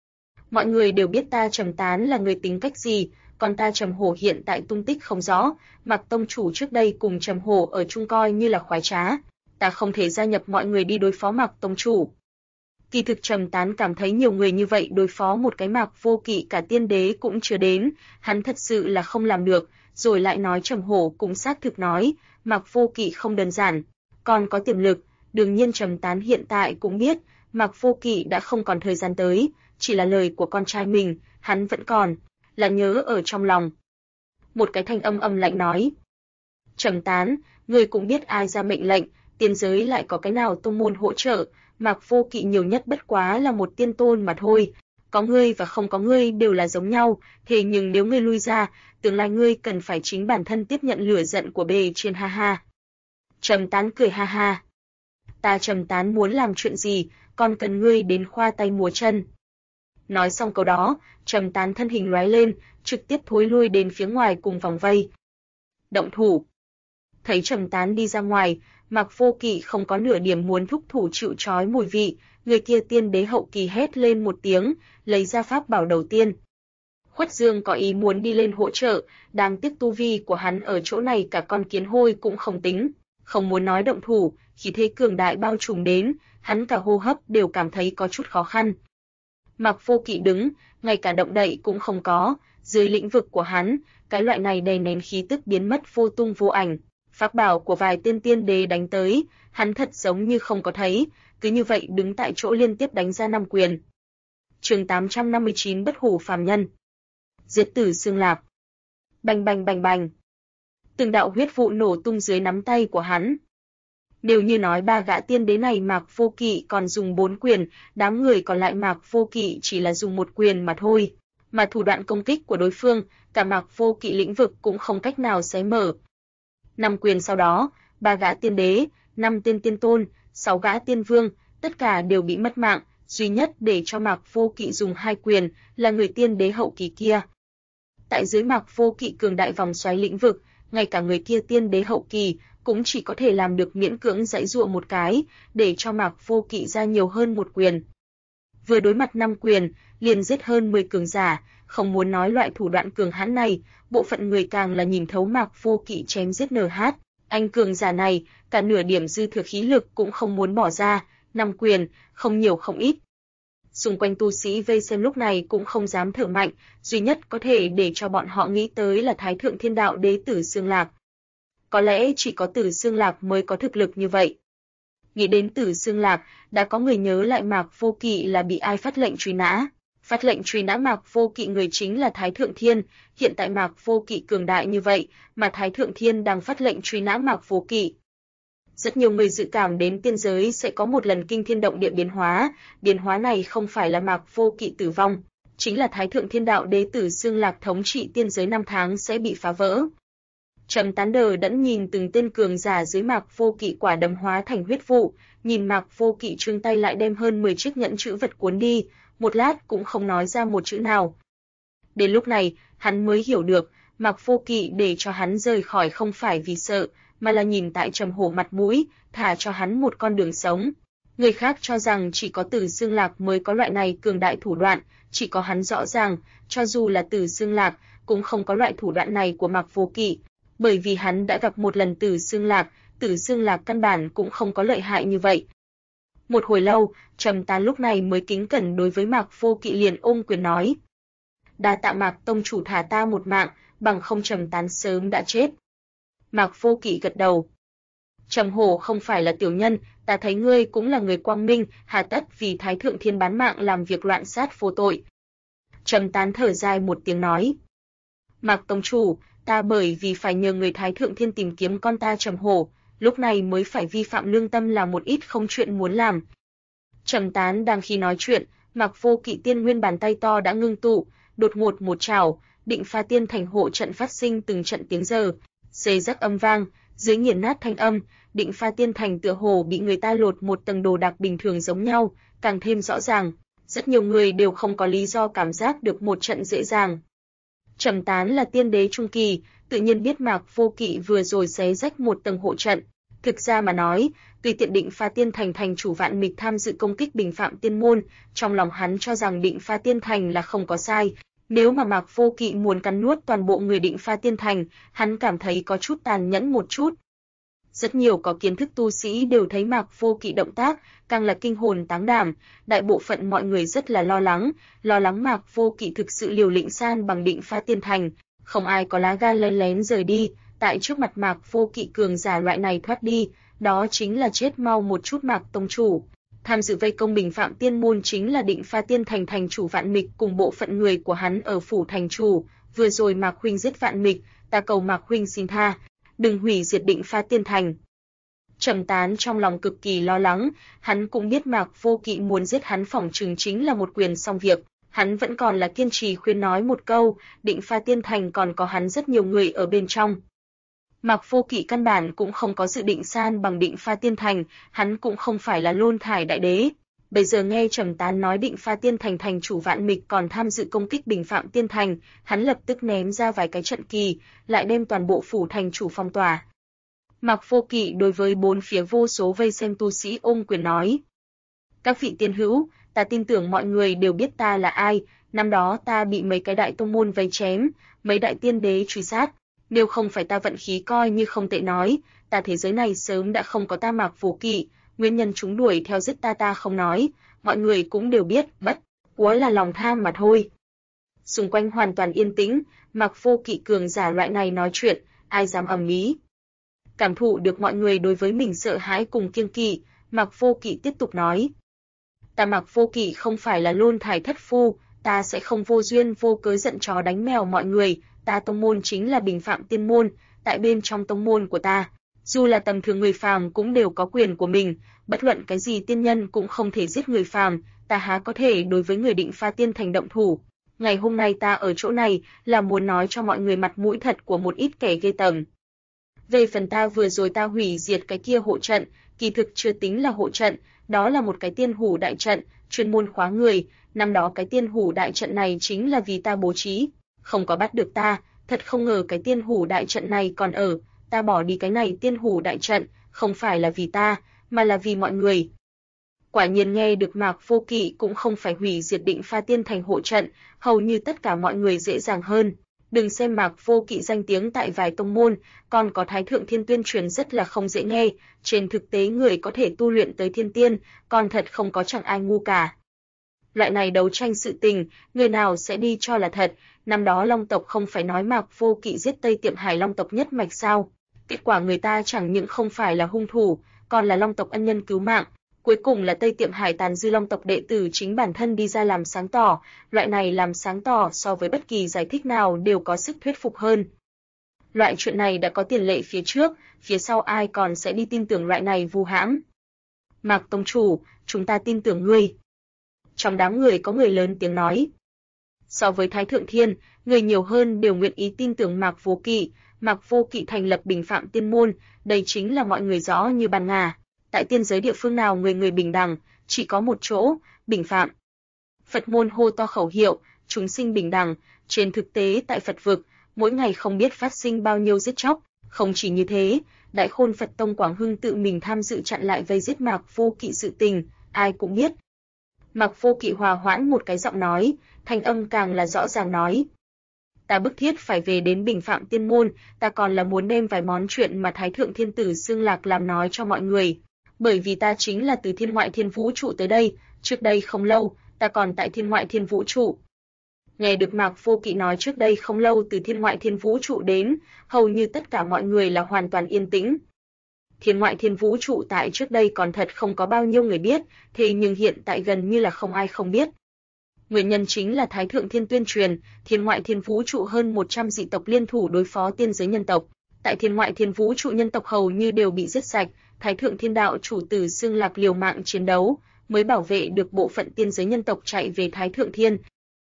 mọi người đều biết ta Trầm Tán là người tính cách gì, còn ta Trầm Hổ hiện tại tung tích không rõ, Mạc tông chủ trước đây cùng Trầm Hổ ở chung coi như là khoái trá, ta không thể gia nhập mọi người đi đối phó Mạc tông chủ. Kỳ thực Trầm Tán cảm thấy nhiều người như vậy đối phó một cái Mạc Vô Kỵ cả tiên đế cũng chưa đến, hắn thật sự là không làm được, rồi lại nói Trầm Hổ cũng xác thực nói, Mạc Vô Kỵ không đơn giản, còn có tiềm lực, đương nhiên Trầm Tán hiện tại cũng biết, Mạc Vô Kỵ đã không còn thời gian tới, chỉ là lời của con trai mình, hắn vẫn còn là nhớ ở trong lòng. Một cái thanh âm âm lạnh nói: Trầm Tán, ngươi cũng biết ai ra mệnh lệnh, tiên giới lại có cái nào tông môn hỗ trợ, Mạc Vô Kỵ nhiều nhất bất quá là một tiên tôn mà thôi, có ngươi và không có ngươi đều là giống nhau, thế nhưng nếu ngươi lui ra, tương lai ngươi cần phải chính bản thân tiếp nhận lửa giận của bề trên, ha ha. Trầm Tán cười ha ha. Ta Trầm Tán muốn làm chuyện gì, còn cần ngươi đến khoa tay múa chân. Nói xong câu đó, Trầm Tán thân hình lóe lên, trực tiếp thối lui đến phía ngoài cùng vòng vây. Động thủ. Thấy Trầm Tán đi ra ngoài, Mạc Vô Kỵ không có nửa điểm muốn thúc thủ chịu trói mùi vị, người kia tiên đế hậu kỳ hét lên một tiếng, lấy ra pháp bảo đầu tiên. Khuất Dương có ý muốn đi lên hỗ trợ, đáng tiếc tu vi của hắn ở chỗ này cả con kiến hôi cũng không tính, không muốn nói động thủ, khí thế cường đại bao trùm đến, hắn cả hô hấp đều cảm thấy có chút khó khăn. Mạc Vô Kỵ đứng, ngay cả động đậy cũng không có, dưới lĩnh vực của hắn, cái loại này đè nén khí tức biến mất vô tung vô ảnh. Pháp bảo của vài tiên đế đánh tới, hắn thật giống như không có thấy, cứ như vậy đứng tại chỗ liên tiếp đánh ra 5 quyền. Chương 859 Bất hủ phàm nhân. Diệt tử xương lạp. Bành bành bành bành. Từng đạo huyết vụ nổ tung dưới nắm tay của hắn. Nếu như nói ba gã tiên đế này Mạc Vô Kỵ còn dùng 4 quyền, đám người còn lại Mạc Vô Kỵ chỉ là dùng 1 quyền mà thôi, mà thủ đoạn công kích của đối phương, cả Mạc Vô Kỵ lĩnh vực cũng không cách nào xé mở. 5 quyền sau đó, 3 gã tiên đế, 5 tiên tôn, 6 gã tiên vương, tất cả đều bị mất mạng, duy nhất để cho Mạc Vô Kỵ dùng 2 quyền là người tiên đế hậu kỳ kia. Tại dưới Mạc Vô Kỵ cường đại vòng xoáy lĩnh vực, ngay cả người kia tiên đế hậu kỳ cũng chỉ có thể làm được miễn cưỡng giãy giụa một cái, để cho Mạc Vô Kỵ ra nhiều hơn 1 quyền. Vừa đối mặt 5 quyền, liền giết hơn 10 cường giả, không muốn nói loại thủ đoạn cường hãn này, bộ phận người càng là nhìn thấu Mạc Vô Kỵ chém giết NH, anh cường giả này, cả nửa điểm dư thừa khí lực cũng không muốn bỏ ra, 5 quyền, không nhiều không ít. Xung quanh tu sĩ vây xem lúc này cũng không dám thở mạnh, duy nhất có thể để cho bọn họ nghĩ tới là Thái Thượng Thiên Đạo Đế Tử Xương Lạc. Có lẽ chỉ có Tử Xương Lạc mới có thực lực như vậy. Nghĩ đến Tử Xương Lạc, đã có người nhớ lại Mạc Vô Kỵ là bị ai phát lệnh truy nã. Phát lệnh truy nã Mạc Vô Kỵ người chính là Thái Thượng Thiên, hiện tại Mạc Vô Kỵ cường đại như vậy, mà Thái Thượng Thiên đang phát lệnh truy nã Mạc Vô Kỵ. Rất nhiều người dự cảm đến tiên giới sẽ có một lần kinh thiên động địa biến hóa này không phải là Mạc Vô Kỵ tử vong, chính là Thái Thượng Thiên Đạo Đế Tử Xương Lạc thống trị tiên giới 5 tháng sẽ bị phá vỡ. Trầm Tán đờ đẫn nhìn từng tên cường giả dưới Mạc Vô Kỵ quả đấm hóa thành huyết vụ, nhìn Mạc Vô Kỵ trương tay lại đem hơn 10 chiếc nhẫn chữ vật cuốn đi, một lát cũng không nói ra một chữ nào. Đến lúc này, hắn mới hiểu được, Mạc Vô Kỵ để cho hắn rời khỏi không phải vì sợ, mà là nhìn tại Trầm Hổ mặt mũi, thả cho hắn một con đường sống. Người khác cho rằng chỉ có Tử Xương Lạc mới có loại này cường đại thủ đoạn, chỉ có hắn rõ ràng, cho dù là Tử Xương Lạc, cũng không có loại thủ đoạn này của Mạc Vô Kỵ, bởi vì hắn đã gặp một lần Tử Xương Lạc căn bản cũng không có lợi hại như vậy. Một hồi lâu, Trầm Tán lúc này mới kính cẩn đối với Mạc Vô Kỵ liền ôm quyền nói: đa tạ Mạc tông chủ thả ta một mạng, bằng không Trầm Tán sớm đã chết. Mạc Vô Kỵ gật đầu. Trầm Hổ không phải là tiểu nhân, ta thấy ngươi cũng là người quang minh, hà tất vì Thái Thượng Thiên bán mạng làm việc loạn sát vô tội. Trầm Tán thở dài một tiếng nói: Mạc tông chủ, ta bởi vì phải nhờ người Thái Thượng Thiên tìm kiếm con ta Trầm Hổ, lúc này mới phải vi phạm lương tâm làm một ít không chuyện muốn làm. Trầm Tán đang khi nói chuyện, Mạc Vô Kỵ tiên nguyên bàn tay to đã ngưng tụ, đột ngột một trảo, Định Pha Tiên Thành hộ trận phát sinh từng trận tiếng giờ, xê rắc âm vang, dưới nghiền nát thanh âm, Định Pha Tiên Thành tựa hồ bị người ta lột một tầng đồ đạc bình thường giống nhau, càng thêm rõ ràng. Rất nhiều người đều không có lý do cảm giác được một trận dễ dàng. Trầm Tán là tiên đế trung kỳ, tự nhiên biết Mạc Vô Kỵ vừa rồi xé rách một tầng hộ trận, Thực ra mà nói, tùy tiện Định Pha Tiên Thành thành chủ Vạn Mịch tham dự công kích Bình Phạm Tiên môn, trong lòng hắn cho rằng Định Pha Tiên Thành là không có sai. Nếu mà Mạc Vô Kỵ muốn cắn nuốt toàn bộ người Định Pha Tiên Thành, hắn cảm thấy có chút tàn nhẫn một chút. Rất nhiều có kiến thức tu sĩ đều thấy Mạc Vô Kỵ động tác, càng là kinh hồn táng đảm, đại bộ phận mọi người rất là lo lắng Mạc Vô Kỵ thực sự liều lĩnh san bằng Định Pha Tiên Thành, không ai có lá gan lén lén rời đi, tại trước mặt Mạc Vô Kỵ cường giả loại này thoát đi, đó chính là chết mau một chút. Mạc tông chủ, tham dự vây công Bình Phạm Tiên môn chính là Định Pha Tiên Thành thành chủ Vạn Mịch cùng bộ phận người của hắn ở phủ thành chủ, vừa rồi Mạc huynh giết Vạn Mịch, ta cầu Mạc huynh xin tha, đừng hủy diệt Định Pha Tiên Thành. Trầm Tán trong lòng cực kỳ lo lắng, hắn cũng biết Mạc Vô Kỵ muốn giết hắn phỏng chừng chính là một quyền xong việc, hắn vẫn còn là kiên trì khuyên nói một câu, Định Pha Tiên Thành còn có hắn rất nhiều người ở bên trong. Mạc Vô Kỵ căn bản cũng không có dự định san bằng Định Pha Tiên Thành, hắn cũng không phải là Lôn Thải đại đế. Bây giờ nghe Trầm Tán nói Định Pha Tiên Thành thành chủ Vạn Mịch còn tham dự công kích Bình Phạm Tiên Thành, hắn lập tức ném ra vài cái trận kỳ, lại đem toàn bộ phủ thành chủ phong tỏa. Mạc Vô Kỵ đối với bốn phía vô số vây xem tu sĩ ôm quyền nói: "Các vị tiên hữu, ta tin tưởng mọi người đều biết ta là ai, năm đó ta bị mấy cái đại tông môn vây chém, mấy đại tiên đế truy sát, nếu không phải ta vận khí coi như không tệ nói, ta thế giới này sớm đã không có ta Mạc Vô Kỵ, nguyên nhân chúng đuổi theo giết ta không nói, mọi người cũng đều biết, bất quá là lòng tham mà thôi." Xung quanh hoàn toàn yên tĩnh, Mạc Vô Kỵ cường giả loại này nói chuyện, ai dám ầm ĩ. Cảm thụ được mọi người đối với mình sợ hãi cùng kiêng kỵ, Mạc Vô Kỵ tiếp tục nói: "Ta Mạc Vô Kỵ không phải là Lôn Thải thất phu, ta sẽ không vô duyên vô cớ giận chó đánh mèo mọi người, ta tông môn chính là Bình Phạm Tiên môn, tại bên trong tông môn của ta, dù là tầm thường người phàm cũng đều có quyền của mình, bất luận cái gì tiên nhân cũng không thể giết người phàm, ta há có thể đối với người Định Pha Tiên Thành động thủ. Ngày hôm nay ta ở chỗ này là muốn nói cho mọi người mặt mũi thật của một ít kẻ ghê tởm. Về phần ta vừa rồi ta hủy diệt cái kia hộ trận, kỳ thực chưa tính là hộ trận, đó là một cái tiên hủ đại trận, chuyên môn khóa người, năm đó cái tiên hủ đại trận này chính là vì ta bố trí, không có bắt được ta, thật không ngờ cái tiên hủ đại trận này còn ở, ta bỏ đi cái này tiên hủ đại trận, không phải là vì ta, mà là vì mọi người." Quả nhiên nghe được Mạc Vô Kỵ cũng không phải hủy diệt Định Pha Tiên Thành hộ trận, hầu như tất cả mọi người dễ dàng hơn. Đừng xem Mạc Vô Kỵ danh tiếng tại vài tông môn, còn có Thái Thượng Thiên tuyên truyền rất là không dễ nghe, trên thực tế người có thể tu luyện tới thiên tiên, còn thật không có chẳng ai ngu cả. Loại này đấu tranh sự tình, người nào sẽ đi cho là thật, năm đó Long tộc không phải nói Mạc Vô Kỵ giết Tây Tiệm Hải Long tộc nhất mạch sao? Kết quả người ta chẳng những không phải là hung thủ, còn là Long tộc ân nhân cứu mạng. Cuối cùng là Tây Tiệm Hải tàn dư Long tộc đệ tử chính bản thân đi ra làm sáng tỏ, loại này làm sáng tỏ so với bất kỳ giải thích nào đều có sức thuyết phục hơn. Loại chuyện này đã có tiền lệ phía trước, phía sau ai còn sẽ đi tin tưởng loại này vu hãm. Mạc tông chủ, chúng ta tin tưởng ngươi. Trong đám người có người lớn tiếng nói. So với Thái Thượng Thiên, người nhiều hơn đều nguyện ý tin tưởng Mạc Vô Kỵ. Mạc Vô Kỵ thành lập Bình Phạm Tiên môn, đây chính là mọi người rõ như ban ngày. Tại tiên giới địa phương nào người người bình đẳng, chỉ có một chỗ, Bình Phạm. Phật môn hô to khẩu hiệu, chúng sinh bình đẳng, trên thực tế tại Phật vực, mỗi ngày không biết phát sinh bao nhiêu giết chóc, không chỉ như thế, Đại Khôn Phật Tông Quảng Hưng tự mình tham dự chặn lại vây giết Mạc Vô Kỵ sự tình, ai cũng biết. Mạc Vô Kỵ hòa hoãn một cái giọng nói, thanh âm càng là rõ ràng nói: "Ta bức thiết phải về đến Bình Phạm Tiên môn, ta còn là muốn đem vài món chuyện mà Thái Thượng Thiên tử Xương Lạc làm nói cho mọi người. Bởi vì ta chính là từ thiên ngoại thiên vũ trụ tới đây, trước đây không lâu, ta còn tại thiên ngoại thiên vũ trụ." Nghe được Mạc Vô Kỵ nói trước đây không lâu từ thiên ngoại thiên vũ trụ đến, hầu như tất cả mọi người là hoàn toàn yên tĩnh. Thiên ngoại thiên vũ trụ tại trước đây còn thật không có bao nhiêu người biết, thế nhưng hiện tại gần như là không ai không biết. Nguyên nhân chính là Thái Thượng Thiên tuyên truyền, thiên ngoại thiên vũ trụ hơn 100 dị tộc liên thủ đối phó tiên giới nhân tộc. Tại thiên ngoại thiên vũ trụ nhân tộc hầu như đều bị giết sạch, Thái Thượng Thiên đạo chủ tử Xương Lạc liều mạng chiến đấu, mới bảo vệ được bộ phận tiên giới nhân tộc chạy về Thái Thượng Thiên.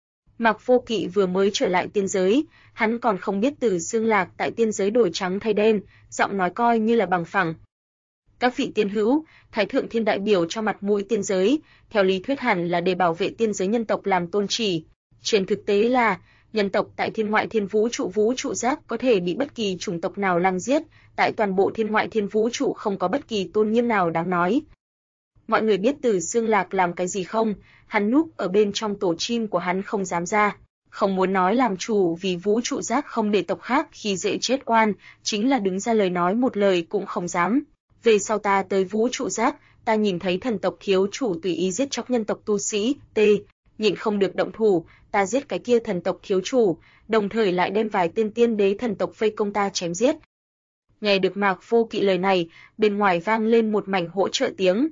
Mạc Vô Kỵ vừa mới trở lại tiên giới, hắn còn không biết Từ Xương Lạc tại tiên giới đổi trắng thay đen, giọng nói coi như là bằng phẳng. "Các vị tiên hữu, Thái Thượng Thiên đại biểu cho mặt mũi tiên giới, theo lý thuyết hẳn là để bảo vệ tiên giới nhân tộc làm tôn chỉ. Trên thực tế là, Nhân tộc tại thiên ngoại thiên vũ trụ giác có thể bị bất kỳ chủng tộc nào lăng giết, tại toàn bộ thiên ngoại thiên vũ trụ không có bất kỳ tôn nghiêm nào đáng nói. Mọi người biết Từ Xương Lạc làm cái gì không? Hắn núp ở bên trong tổ chim của hắn không dám ra, không muốn nói làm chủ vì vũ trụ giác không để tộc khác khi dễ chết oan, chính là đứng ra lời nói một lời cũng không dám. Về sau ta tới vũ trụ giác, ta nhìn thấy thần tộc thiếu chủ tùy ý giết chóc nhân tộc tu sĩ, nhịn không được động thủ, ta giết cái kia thần tộc thiếu chủ, đồng thời lại đem vài tên tiên đế thần tộc vây công ta chém giết. Nghe được Mạc Vô Kỵ lời này, bên ngoài vang lên một mảnh hỗ trợ tiếng.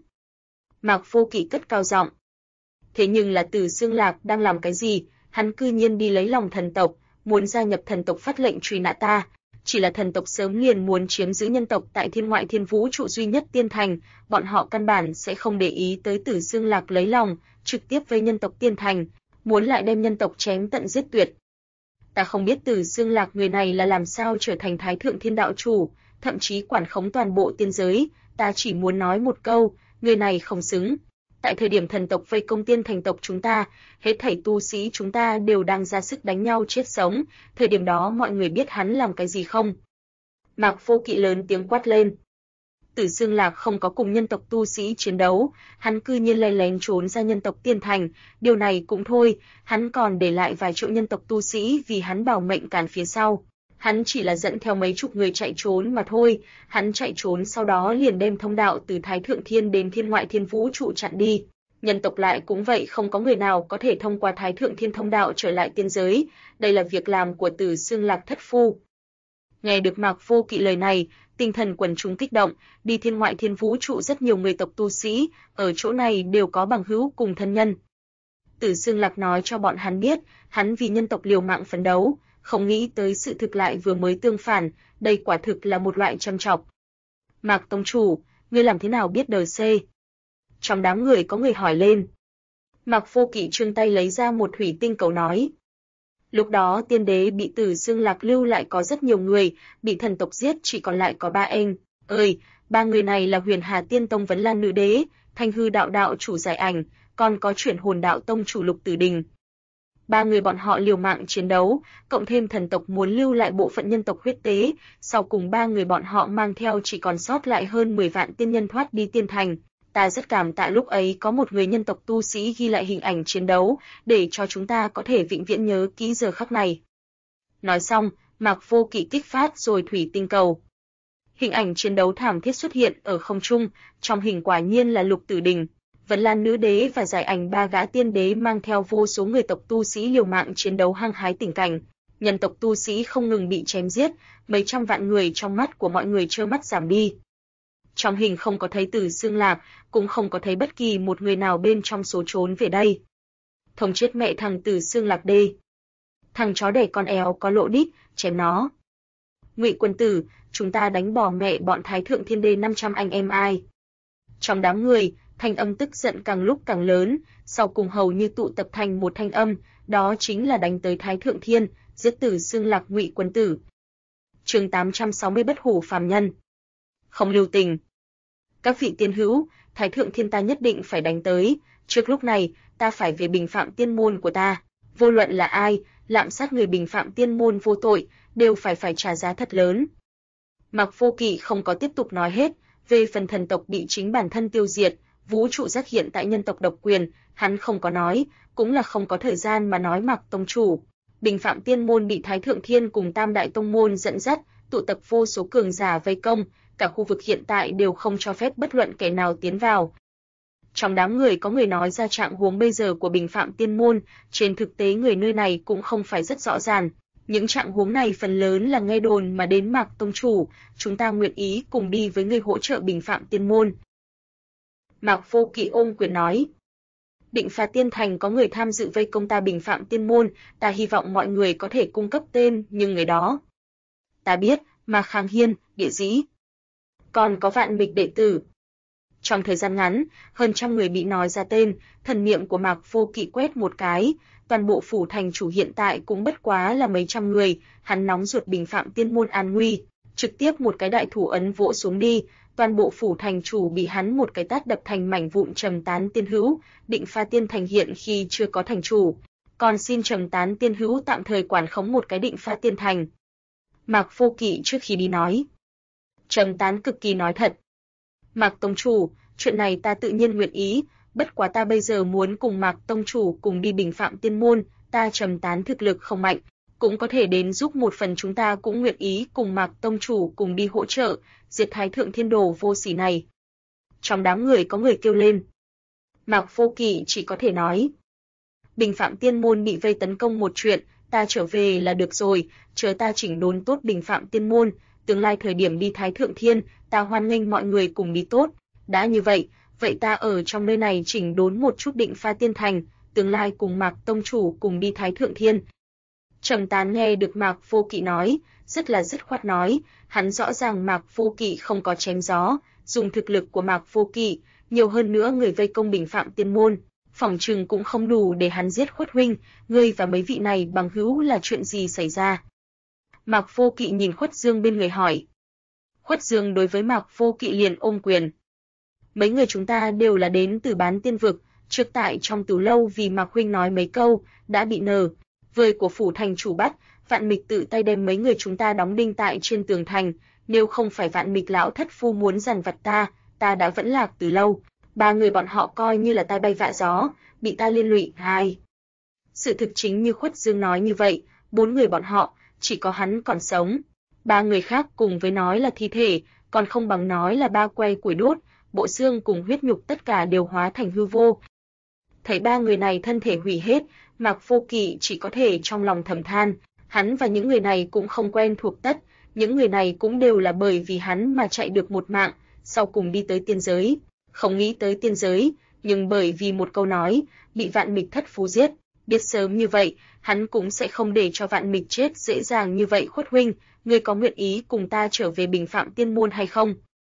Mạc Vô Kỵ cất cao giọng. Thế nhưng là Từ Xương Lạc đang làm cái gì? Hắn cư nhiên đi lấy lòng thần tộc, muốn gia nhập thần tộc phát lệnh truy nã ta. Chỉ là thần tộc sớm liền muốn chiếm giữ nhân tộc tại thiên ngoại thiên vũ trụ duy nhất tiên thành, bọn họ căn bản sẽ không để ý tới Từ Xương Lạc lấy lòng, trực tiếp với nhân tộc tiên thành, muốn lại đem nhân tộc chém tận giết tuyệt. Ta không biết Từ Xương Lạc người này là làm sao trở thành Thái Thượng Thiên Đạo chủ, thậm chí quản khống toàn bộ tiên giới, ta chỉ muốn nói một câu, người này không xứng. Tại thời điểm thần tộc vây công tiên thành tộc chúng ta, hết thảy tu sĩ chúng ta đều đang ra sức đánh nhau chết sống, thời điểm đó mọi người biết hắn làm cái gì không? Mạc Vô Kỵ lớn tiếng quát lên. Từ Xương Lạc không có cùng nhân tộc tu sĩ chiến đấu, hắn cư nhiên lén lén trốn ra nhân tộc tiên thành, điều này cũng thôi, hắn còn để lại vài triệu nhân tộc tu sĩ vì hắn bảo mệnh cản phía sau. Hắn chỉ là dẫn theo mấy chục người chạy trốn mà thôi, hắn chạy trốn sau đó liền đem thông đạo từ Thái Thượng Thiên đến thiên ngoại thiên vũ trụ chặn đi. Nhân tộc lại cũng vậy, không có người nào có thể thông qua Thái Thượng Thiên thông đạo trở lại tiên giới, đây là việc làm của Từ Xương Lạc thất phu. Nghe được Mạc Vô Kỵ lời này, tinh thần quần chúng kích động, đi thiên ngoại thiên vũ trụ rất nhiều người tộc tu sĩ, ở chỗ này đều có bằng hữu cùng thân nhân. Từ Xương Lạc nói cho bọn hắn biết, hắn vì nhân tộc liều mạng phấn đấu, không nghĩ tới sự thực lại vừa mới tương phản, đây quả thực là một loại châm chọc. Mạc tông chủ, ngươi làm thế nào biết đời C? Trong đám người có người hỏi lên. Mạc Vô Kỵ trương tay lấy ra một thủy tinh cầu nói. Lúc đó tiên đế bị Từ Xương Lạc lưu lại có rất nhiều người, bị thần tộc giết chỉ còn lại có 3 anh. Ba người này là Huyền Hà Tiên Tông Vấn Lan Nữ Đế, Thanh Hư Đạo Đạo chủ Giải Ảnh, còn có Chuyển Hồn Đạo Tông chủ Lục Tử Đình. 3 người bọn họ liều mạng chiến đấu, cộng thêm thần tộc muốn lưu lại bộ phận nhân tộc huyết tế, sau cùng 3 người bọn họ mang theo chỉ còn sót lại hơn 10 vạn tiên nhân thoát đi tiên thành. Ta rất cảm tạ lúc ấy có một người nhân tộc tu sĩ ghi lại hình ảnh chiến đấu, để cho chúng ta có thể vĩnh viễn nhớ kỹ giờ khắc này. Nói xong, Mạc Vô Kỵ kích phát rồi thủy tinh cầu. Hình ảnh chiến đấu thảm thiết xuất hiện ở không trung, trong hình quả nhiên là Lục Tử Đình, Vấn Lan Nữ Đế và Giải Ảnh, 3 gã tiên đế mang theo vô số người tộc tu sĩ liều mạng chiến đấu hăng hái tình cảnh. Nhân tộc tu sĩ không ngừng bị chém giết, mấy trăm vạn người trong mắt của mọi người trơ mắt giảm đi. Trong hình không có thấy Từ Xương Lạc, cũng không có thấy bất kỳ một người nào bên trong số trốn về đây. Thông chết mẹ thằng Từ Xương Lạc đê. Thằng chó đẻ con éo có lỗ đít, chém nó. Ngụy Quân Tử, chúng ta đánh bỏ mẹ bọn Thái Thượng Thiên Đê 500 anh em ai. Trong đám người, thanh âm tức giận càng lúc càng lớn, sau cùng hầu như tụ tập thành một thanh âm, đó chính là đánh tới Thái Thượng Thiên, giết Từ Xương Lạc Ngụy Quân Tử. Chương 860 Bất Hủ phàm nhân. Không lưu tình. Các vị tiên hữu, Thái Thượng Thiên ta nhất định phải đánh tới, trước lúc này, ta phải về bình phạm tiên môn của ta, vô luận là ai, lạm sát người bình phạm tiên môn vô tội, đều phải trả giá thật lớn. Mạc Vô Kỵ không có tiếp tục nói hết, về phần thần tộc bị chính bản thân tiêu diệt, vũ trụ giác hiện tại nhân tộc độc quyền, hắn không có nói, cũng là không có thời gian mà nói. Mạc tông chủ, bình phạm tiên môn bị Thái Thượng Thiên cùng Tam Đại Tông môn dẫn dắt, tụ tập vô số cường giả vây công, cả khu vực hiện tại đều không cho phép bất luận kẻ nào tiến vào. Trong đám người có người nói ra trạng huống bây giờ của bình phạm tiên môn, trên thực tế người nơi này cũng không phải rất rõ ràng. Những trạng huống này phần lớn là nghe đồn mà đến. Mạc tông chủ, chúng ta nguyện ý cùng đi với người hỗ trợ bình phạm tiên môn. Mạc Vô Kỵ ôm quyền nói. Định Phá Tiên Thành có người tham dự vây công ta bình phạm tiên môn, ta hy vọng mọi người có thể cung cấp tên, nhưng người đó. Ta biết, Mạc Khang Hiên, Địa Dĩ. Còn có Vạn Mịch đệ tử. Trong thời gian ngắn, hơn trăm người bị nói ra tên, thần niệm của Mạc Vô Kỵ quét một cái, toàn bộ phủ thành chủ hiện tại cũng bất quá là mấy trăm người, hắn nóng ruột bình phạm tiên môn an nguy, trực tiếp một cái đại thủ ấn vỗ xuống đi, toàn bộ phủ thành chủ bị hắn một cái tát đập thành mảnh vụn trầm tán. Tiên hữu, Định Phá Tiên Thành hiện khi chưa có thành chủ, còn xin Trầm Tán tiên hữu tạm thời quản khống một cái Định Pha tiên thành. Mạc Vô Kỵ trước khi đi nói. Trầm Tán cực kỳ nói thật. Mạc tông chủ, chuyện này ta tự nhiên nguyện ý, bất quá ta bây giờ muốn cùng Mạc tông chủ cùng đi bình phạm tiên môn, ta Trầm Tán thực lực không mạnh, cũng có thể đến giúp một phần, chúng ta cũng nguyện ý cùng Mạc tông chủ cùng đi hỗ trợ, diệt Thái Thượng Thiên Đồ vô sỉ này. Trong đám người có người kêu lên. Mạc Vô Kỵ chỉ có thể nói. Bình phạm tiên môn bị vây tấn công một chuyện, ta trở về là được rồi, chờ ta chỉnh đốn tốt bình phạm tiên môn, tương lai thời điểm đi Thái Thượng Thiên, ta hoan nghênh mọi người cùng đi tốt. Đã như vậy, vậy ta ở trong nơi này chỉnh đốn một chút Định Pha tiên thành, tương lai cùng Mạc tông chủ cùng đi Thái Thượng Thiên. Trầm Tán nghe được Mạc Vô Kỵ nói, rất là dứt khoát nói, hắn rõ ràng Mạc Vô Kỵ không có chém gió, dùng thực lực của Mạc Vô Kỵ, nhiều hơn nữa người vây công bình phạm tiên môn, phỏng chừng cũng không đủ để hắn giết Khuất huynh, ngươi và mấy vị này bằng hữu là chuyện gì xảy ra? Mạc Vô Kỵ nhìn Khuất Dương bên người hỏi. Khuất Dương đối với Mạc Vô Kỵ liền ôm quyền. Mấy người chúng ta đều là đến từ Bán Tiên vực, trước tại trong Tửu lâu vì Mạc huynh nói mấy câu, đã bị vơi của phủ thành chủ bắt, Vạn Mịch tự tay đem mấy người chúng ta đóng đinh tại trên tường thành, nếu không phải Vạn Mịch lão thất phu muốn giàn vặt ta đã vẫn lạc từ lâu. Ba người bọn họ coi như là tai bay vạ gió, bị ta liên lụy. Sự thực chính như Khuất Dương nói như vậy, 4 người bọn họ, chỉ có hắn còn sống. 3 người khác cùng với nói là thi thể, còn không bằng nói là 3 que củi đốt, bộ xương cùng huyết nhục tất cả đều hóa thành hư vô. Thấy 3 người này thân thể hủy hết, Mạc Vô Kỵ chỉ có thể trong lòng thầm than, hắn và những người này cũng không quen thuộc tất, những người này cũng đều là bởi vì hắn mà chạy được một mạng, sau cùng đi tới tiên giới. Không nghĩ tới tiên giới, nhưng bởi vì một câu nói, bị Vạn Mịch thất phú giết, biết sớm như vậy, hắn cũng sẽ không để cho Vạn Mịch chết dễ dàng như vậy. Khuất huynh, ngươi có nguyện ý cùng ta trở về bình phạm tiên môn hay không?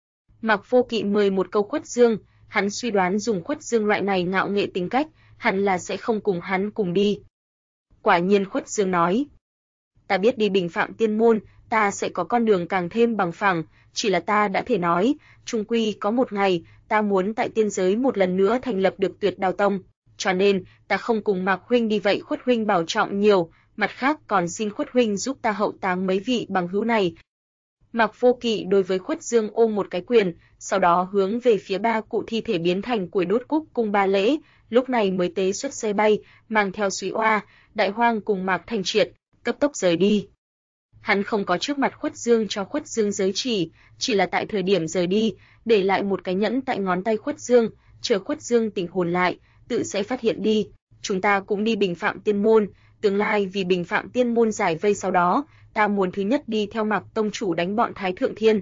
Mạc Vô Kỵ mời một câu Khuất Dương, hắn suy đoán dùng Khuất Dương loại này ngạo nghệ tính cách, hẳn là sẽ không cùng hắn cùng đi. Quả nhiên Khuất Dương nói, ta biết đi bình phạm tiên môn, ta sẽ có con đường càng thêm bằng phẳng, chỉ là ta đã thể nói, chung quy có một ngày, ta muốn tại tiên giới một lần nữa thành lập được Tuyệt Đao Tông, cho nên ta không cùng Mạc huynh đi vậy. Khuất huynh bảo trọng nhiều, mặt khác còn xin Khuất huynh giúp ta hậu táng mấy vị bằng hữu này. Mạc Vô Kỵ đối với Khuất Dương ôm một cái quyền, sau đó hướng về phía 3 cụ thi thể biến thành củi đốt cúc cung 3 lễ, lúc này mới tế xuất xe bay, mang theo Súy Oa, Đại Hoang cùng Mạc Thành Triệt, cấp tốc rời đi. Hắn không có trước mặt Khuất Dương cho Khuất Dương giới chỉ là tại thời điểm rời đi, để lại một cái nhẫn tại ngón tay Khuất Dương, chờ Khuất Dương tỉnh hồn lại, tự sẽ phát hiện đi. Chúng ta cũng đi bình phạm tiên môn, tương lai vì bình phạm tiên môn giải vây, sau đó, ta muốn thứ nhất đi theo Mạc tông chủ đánh bọn Thái Thượng Thiên.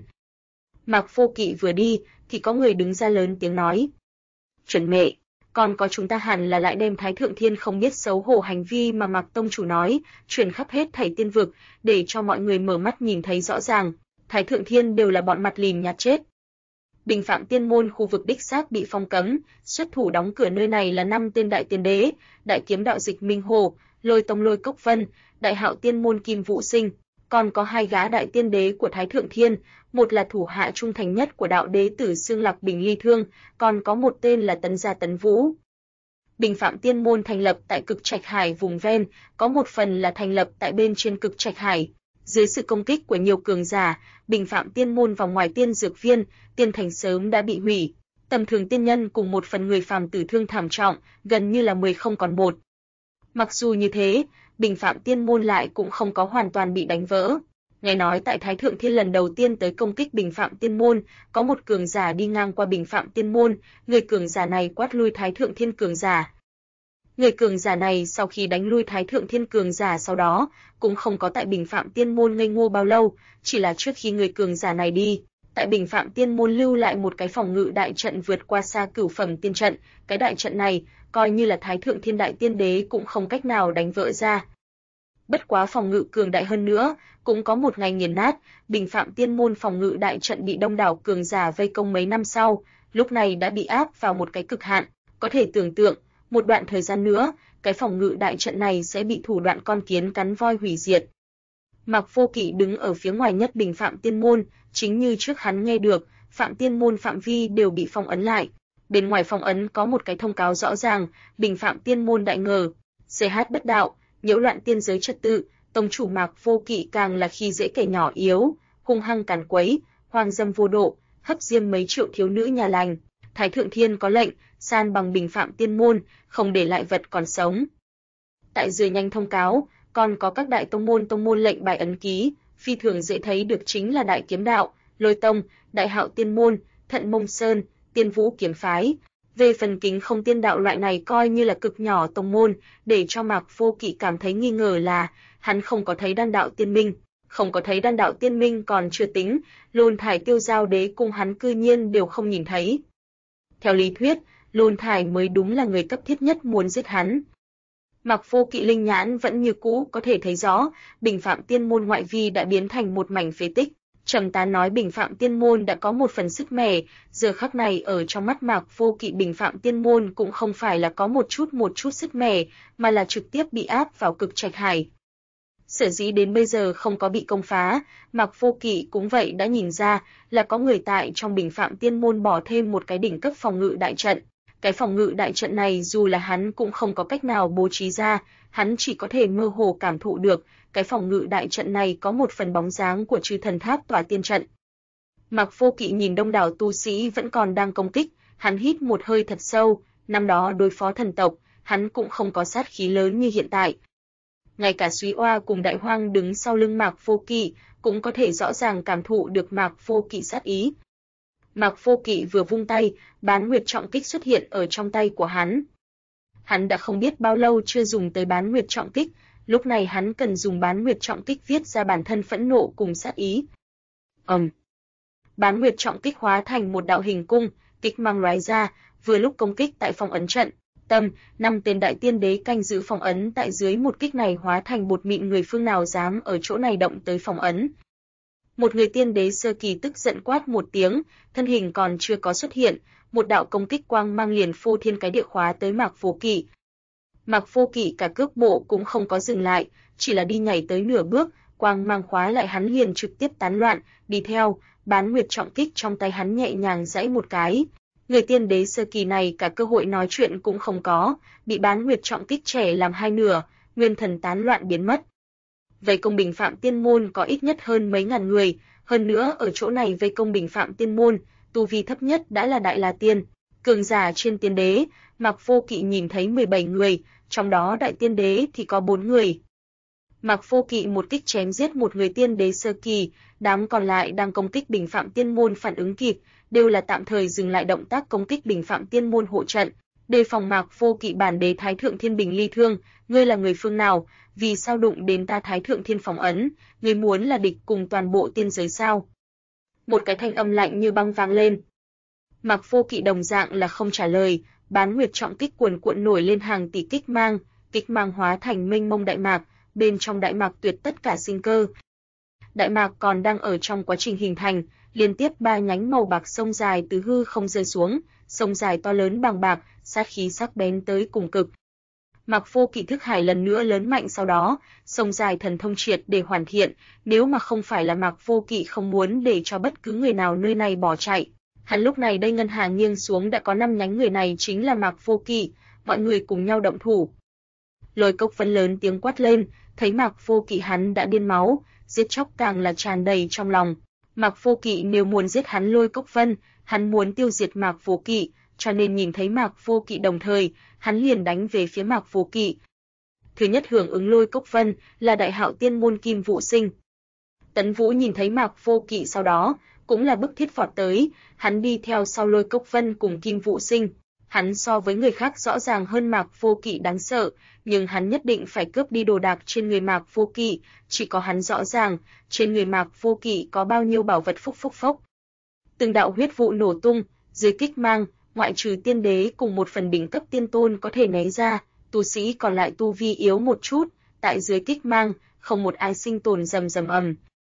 Mạc Vô Kỵ vừa đi, thì có người đứng ra lớn tiếng nói. Chuẩn mẹ, còn có chúng ta hẳn là lại đem Thái Thượng Thiên không biết xấu hổ hành vi mà Mạc tông chủ nói, truyền khắp hết thảy tiên vực, để cho mọi người mở mắt nhìn thấy rõ ràng, Thái Thượng Thiên đều là bọn mặt lìm nhát chết. Bình phạm tiên môn khu vực đích xác bị phong cấm, xuất thủ đóng cửa nơi này là 5 tên đại tiên đế, Đại Kiếm Đạo Dịch Minh Hồ, Lôi Tông Lôi Cốc Vân, Đại Hạo Tiên môn Kim Vũ Sinh, còn có 2 gã đại tiên đế của Thái Thượng Thiên, một là thủ hạ trung thành nhất của đạo đế tử Xương Lạc Bình Ly Thương, còn có một tên là Tấn Gia Tấn Vũ. Bình phạm tiên môn thành lập tại Cực Trạch Hải vùng ven, có một phần là thành lập tại bên trên Cực Trạch Hải. Dưới sự công kích của nhiều cường giả, bình phạm tiên môn vòng ngoài tiên dược viên, tiên thành sớm đã bị hủy. Tầm thường tiên nhân cùng một phần người phàm tử thương thảm trọng, gần như là 10 không còn 1. Mặc dù như thế, bình phạm tiên môn lại cũng không có hoàn toàn bị đánh vỡ. Nghe nói tại Thái Thượng Thiên lần đầu tiên tới công kích bình phạm tiên môn, có một cường giả đi ngang qua bình phạm tiên môn, người cường giả này quát lui Thái Thượng Thiên cường giả. Người cường giả này sau khi đánh lui Thái Thượng Thiên cường giả sau đó, cũng không có tại bình phạm tiên môn ngây ngô bao lâu, chỉ là trước khi người cường giả này đi, tại bình phạm tiên môn lưu lại một cái phòng ngự đại trận vượt qua xa cửu phẩm tiên trận, cái đại trận này, coi như là Thái Thượng Thiên đại tiên đế cũng không cách nào đánh vỡ ra. Bất quá phòng ngự cường đại hơn nữa, cũng có một ngày nghiền nát, bình phạm tiên môn phòng ngự đại trận bị đông đảo cường giả vây công mấy năm sau, lúc này đã bị áp vào một cái cực hạn, có thể tưởng tượng, một đoạn thời gian nữa, cái phòng ngự đại trận này sẽ bị thủ đoạn con kiến cắn voi hủy diệt. Mạc Vô Kỵ đứng ở phía ngoài nhất bình phạm tiên môn, chính như trước hắn nghe được, phạm tiên môn phạm vi đều bị phong ấn lại. Bên ngoài phong ấn có một cái thông cáo rõ ràng, bình phạm tiên môn đại ngờ, CH bất đạo, nhiễu loạn tiên giới trật tự, tông chủ Mạc Vô Kỵ càng là khi dễ kẻ nhỏ yếu, hung hăng càn quấy, hoang dâm vô độ, hấp diêm mấy triệu thiếu nữ nhà lành. Thái Thượng Thiên có lệnh, san bằng bình phạm tiên môn, không để lại vật còn sống. Tại dưới nhanh thông cáo, còn có các đại tông môn lệnh bài ấn ký, phi thường dễ thấy được chính là Đại Kiếm Đạo, Lôi Tông, Đại Hạo Tiên Môn, Thận Mông Sơn, Tiên Vũ Kiếm Phái. Về phần Kính Không Tiên Đạo loại này coi như là cực nhỏ tông môn, để cho Mạc Vô Kỵ cảm thấy nghi ngờ là hắn không có thấy Đan Đạo Tiên Minh. Không có thấy Đan Đạo Tiên Minh còn chưa tính, Lôn Thải Tiêu Giao Đế cùng hắn cư nhiên đều không nhìn thấy. Theo lý thuyết, Lôn Thải mới đúng là người cấp thiết nhất muốn giết hắn. Mạc Vô Kỵ linh nhãn vẫn như cũ có thể thấy rõ, Bình Phạm Tiên Môn ngoại vi đã biến thành một mảnh phế tích. Trầm Tán nói Bình Phạm Tiên Môn đã có một phần sức mẻ, giờ khắc này ở trong mắt Mạc Vô Kỵ Bình Phạm Tiên Môn cũng không phải là có một chút sức mẻ, mà là trực tiếp bị áp vào cực trạch hải. Sở dĩ đến bây giờ không có bị công phá, Mạc Vô Kỵ cũng vậy đã nhìn ra là có người tại trong Bình Phạm Tiên Môn bỏ thêm một cái đỉnh cấp phòng ngự đại trận. Cái phòng ngự đại trận này dù là hắn cũng không có cách nào bố trí ra, hắn chỉ có thể mơ hồ cảm thụ được, cái phòng ngự đại trận này có một phần bóng dáng của Chư Thần Tháp tỏa tiên trận. Mạc Vô Kỵ nhìn đông đảo tu sĩ vẫn còn đang công kích, hắn hít một hơi thật sâu, năm đó đối phó thần tộc, hắn cũng không có sát khí lớn như hiện tại. Ngay cả Súy Oa cùng Đại Hoang đứng sau lưng Mạc Vô Kỵ cũng có thể rõ ràng cảm thụ được Mạc Vô Kỵ sát ý. Mạc Vô Kỵ vừa vung tay, Bán Nguyệt Trọng Kích xuất hiện ở trong tay của hắn. Hắn đã không biết bao lâu chưa dùng tới Bán Nguyệt Trọng Kích, lúc này hắn cần dùng Bán Nguyệt Trọng Kích viết ra bản thân phẫn nộ cùng sát ý. Bán Nguyệt Trọng Kích hóa thành một đạo hình cung, kích mang lóe ra, vừa lúc công kích tại phong ấn trận. Năm tên đại tiên đế canh giữ phong ấn tại dưới một kích này hóa thành bột mịn, người phương nào dám ở chỗ này động tới phong ấn. Một người tiên đế sơ kỳ tức giận quát một tiếng, thân hình còn chưa có xuất hiện, một đạo công kích quang mang liền phô thiên cái địa khóa tới Mạc Vô Kỵ. Mạc Vô Kỵ cả cước bộ cũng không có dừng lại, chỉ là đi nhảy tới nửa bước, quang mang khóa lại hắn liền trực tiếp tán loạn, đi theo, Bán Nguyệt Trọng Kích trong tay hắn nhẹ nhàng giãy một cái. Người tiên đế sơ kỳ này cả cơ hội nói chuyện cũng không có, bị Bán Nguyệt Trọng Kích chẻ làm hai nửa, nguyên thần tán loạn biến mất. Vây công Bình Phạm Tiên Môn có ít nhất hơn mấy ngàn người, hơn nữa ở chỗ này vây công Bình Phạm Tiên Môn, tu vi thấp nhất đã là Đại La Tiên, cường giả trên tiên đế. Mạc Vô Kỵ nhìn thấy 17 người, trong đó đại tiên đế thì có 4 người. Mạc Vô Kỵ một kích chém giết một người tiên đế sơ kỳ, đám còn lại đang công kích Bình Phạm Tiên Môn phản ứng kịp, đều là tạm thời dừng lại động tác công kích Bình Phạm Tiên Môn hộ trận, đề phòng Mạc Vô Kỵ. Bản đế Thái Thượng Thiên Bình Ly Thương, ngươi là người phương nào, vì sao đụng đến ta Thái Thượng Thiên phòng ấn, ngươi muốn là địch cùng toàn bộ tiên giới sao? Một cái thanh âm lạnh như băng vang lên. Mạc Vô Kỵ đồng dạng là không trả lời, Bán Nguyệt Trọng Kích cuồn cuộn nổi lên hàng tỷ kích mang hóa thành mênh mông đại mạc, bên trong đại mạc tuyệt tất cả sinh cơ. Đại mạc còn đang ở trong quá trình hình thành, liên tiếp 3 nhánh màu bạc sông dài từ hư không rơi xuống, sông dài to lớn bằng bạc, sát khí sắc bén tới cùng cực. Mạc Vô Kỵ thức hải lần nữa lớn mạnh, sau đó, sông dài thần thông triệt để hoàn thiện, nếu mà không phải là Mạc Vô Kỵ không muốn để cho bất cứ người nào nơi này bỏ chạy, hắn lúc này đây ngân hà nghiêng xuống đã có 5 nhánh, người này chính là Mạc Vô Kỵ, mọi người cùng nhau động thủ. Lôi Cốc Vân lớn tiếng quát lên, thấy Mạc Vô Kỵ hắn đã điên máu, giết chóc càng là tràn đầy trong lòng. Mạc Vô Kỵ nếu muốn giết hắn Lôi Cốc Vân, hắn muốn tiêu diệt Mạc Vô Kỵ, cho nên nhìn thấy Mạc Vô Kỵ đồng thời, hắn liền đánh về phía Mạc Vô Kỵ. Thứ nhất hưởng ứng Lôi Cốc Vân là Đại Hạo Tiên Môn Kim Vũ Sinh. Tấn Vũ nhìn thấy Mạc Vô Kỵ sau đó, cũng là bức thiết vọt tới, hắn đi theo sau Lôi Cốc Vân cùng Kim Vũ Sinh. Hắn so với người khác rõ ràng hơn Mạc Vô Kỵ đáng sợ, nhưng hắn nhất định phải cướp đi đồ đạc trên người Mạc Vô Kỵ, chỉ có hắn rõ ràng, trên người Mạc Vô Kỵ có bao nhiêu bảo vật phốc. Từng đạo huyết vụ nổ tung, dưới kích mang, ngoại trừ tiên đế cùng một phần đỉnh cấp tiên tôn có thể né ra, tu sĩ còn lại tu vi yếu một chút, tại dưới kích mang, không một ai sinh tồn. Rầm ầm.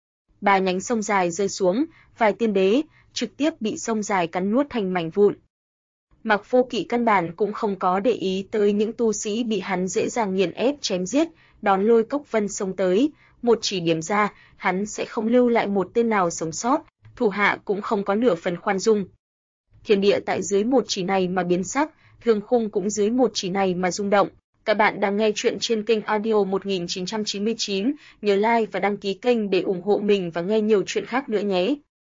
3 nhánh sông dài rơi xuống, vài tiên đế trực tiếp bị sông dài cắn nuốt thành mảnh vụn. Mạc Vô Kỵ căn bản cũng không có để ý tới những tu sĩ bị hắn dễ dàng nghiền ép chém giết, đón Lôi Cốc Vân xông tới, một chỉ điểm ra, hắn sẽ không lưu lại một tên nào sống sót, thủ hạ cũng không có nửa phần khoan dung. Thiên địa tại dưới một chỉ này mà biến sắc, thương khung cũng dưới một chỉ này mà rung động. Các bạn đang nghe chuyện trên kênh audio 1999, nhớ like và đăng ký kênh để ủng hộ mình và nghe nhiều chuyện khác nữa nhé.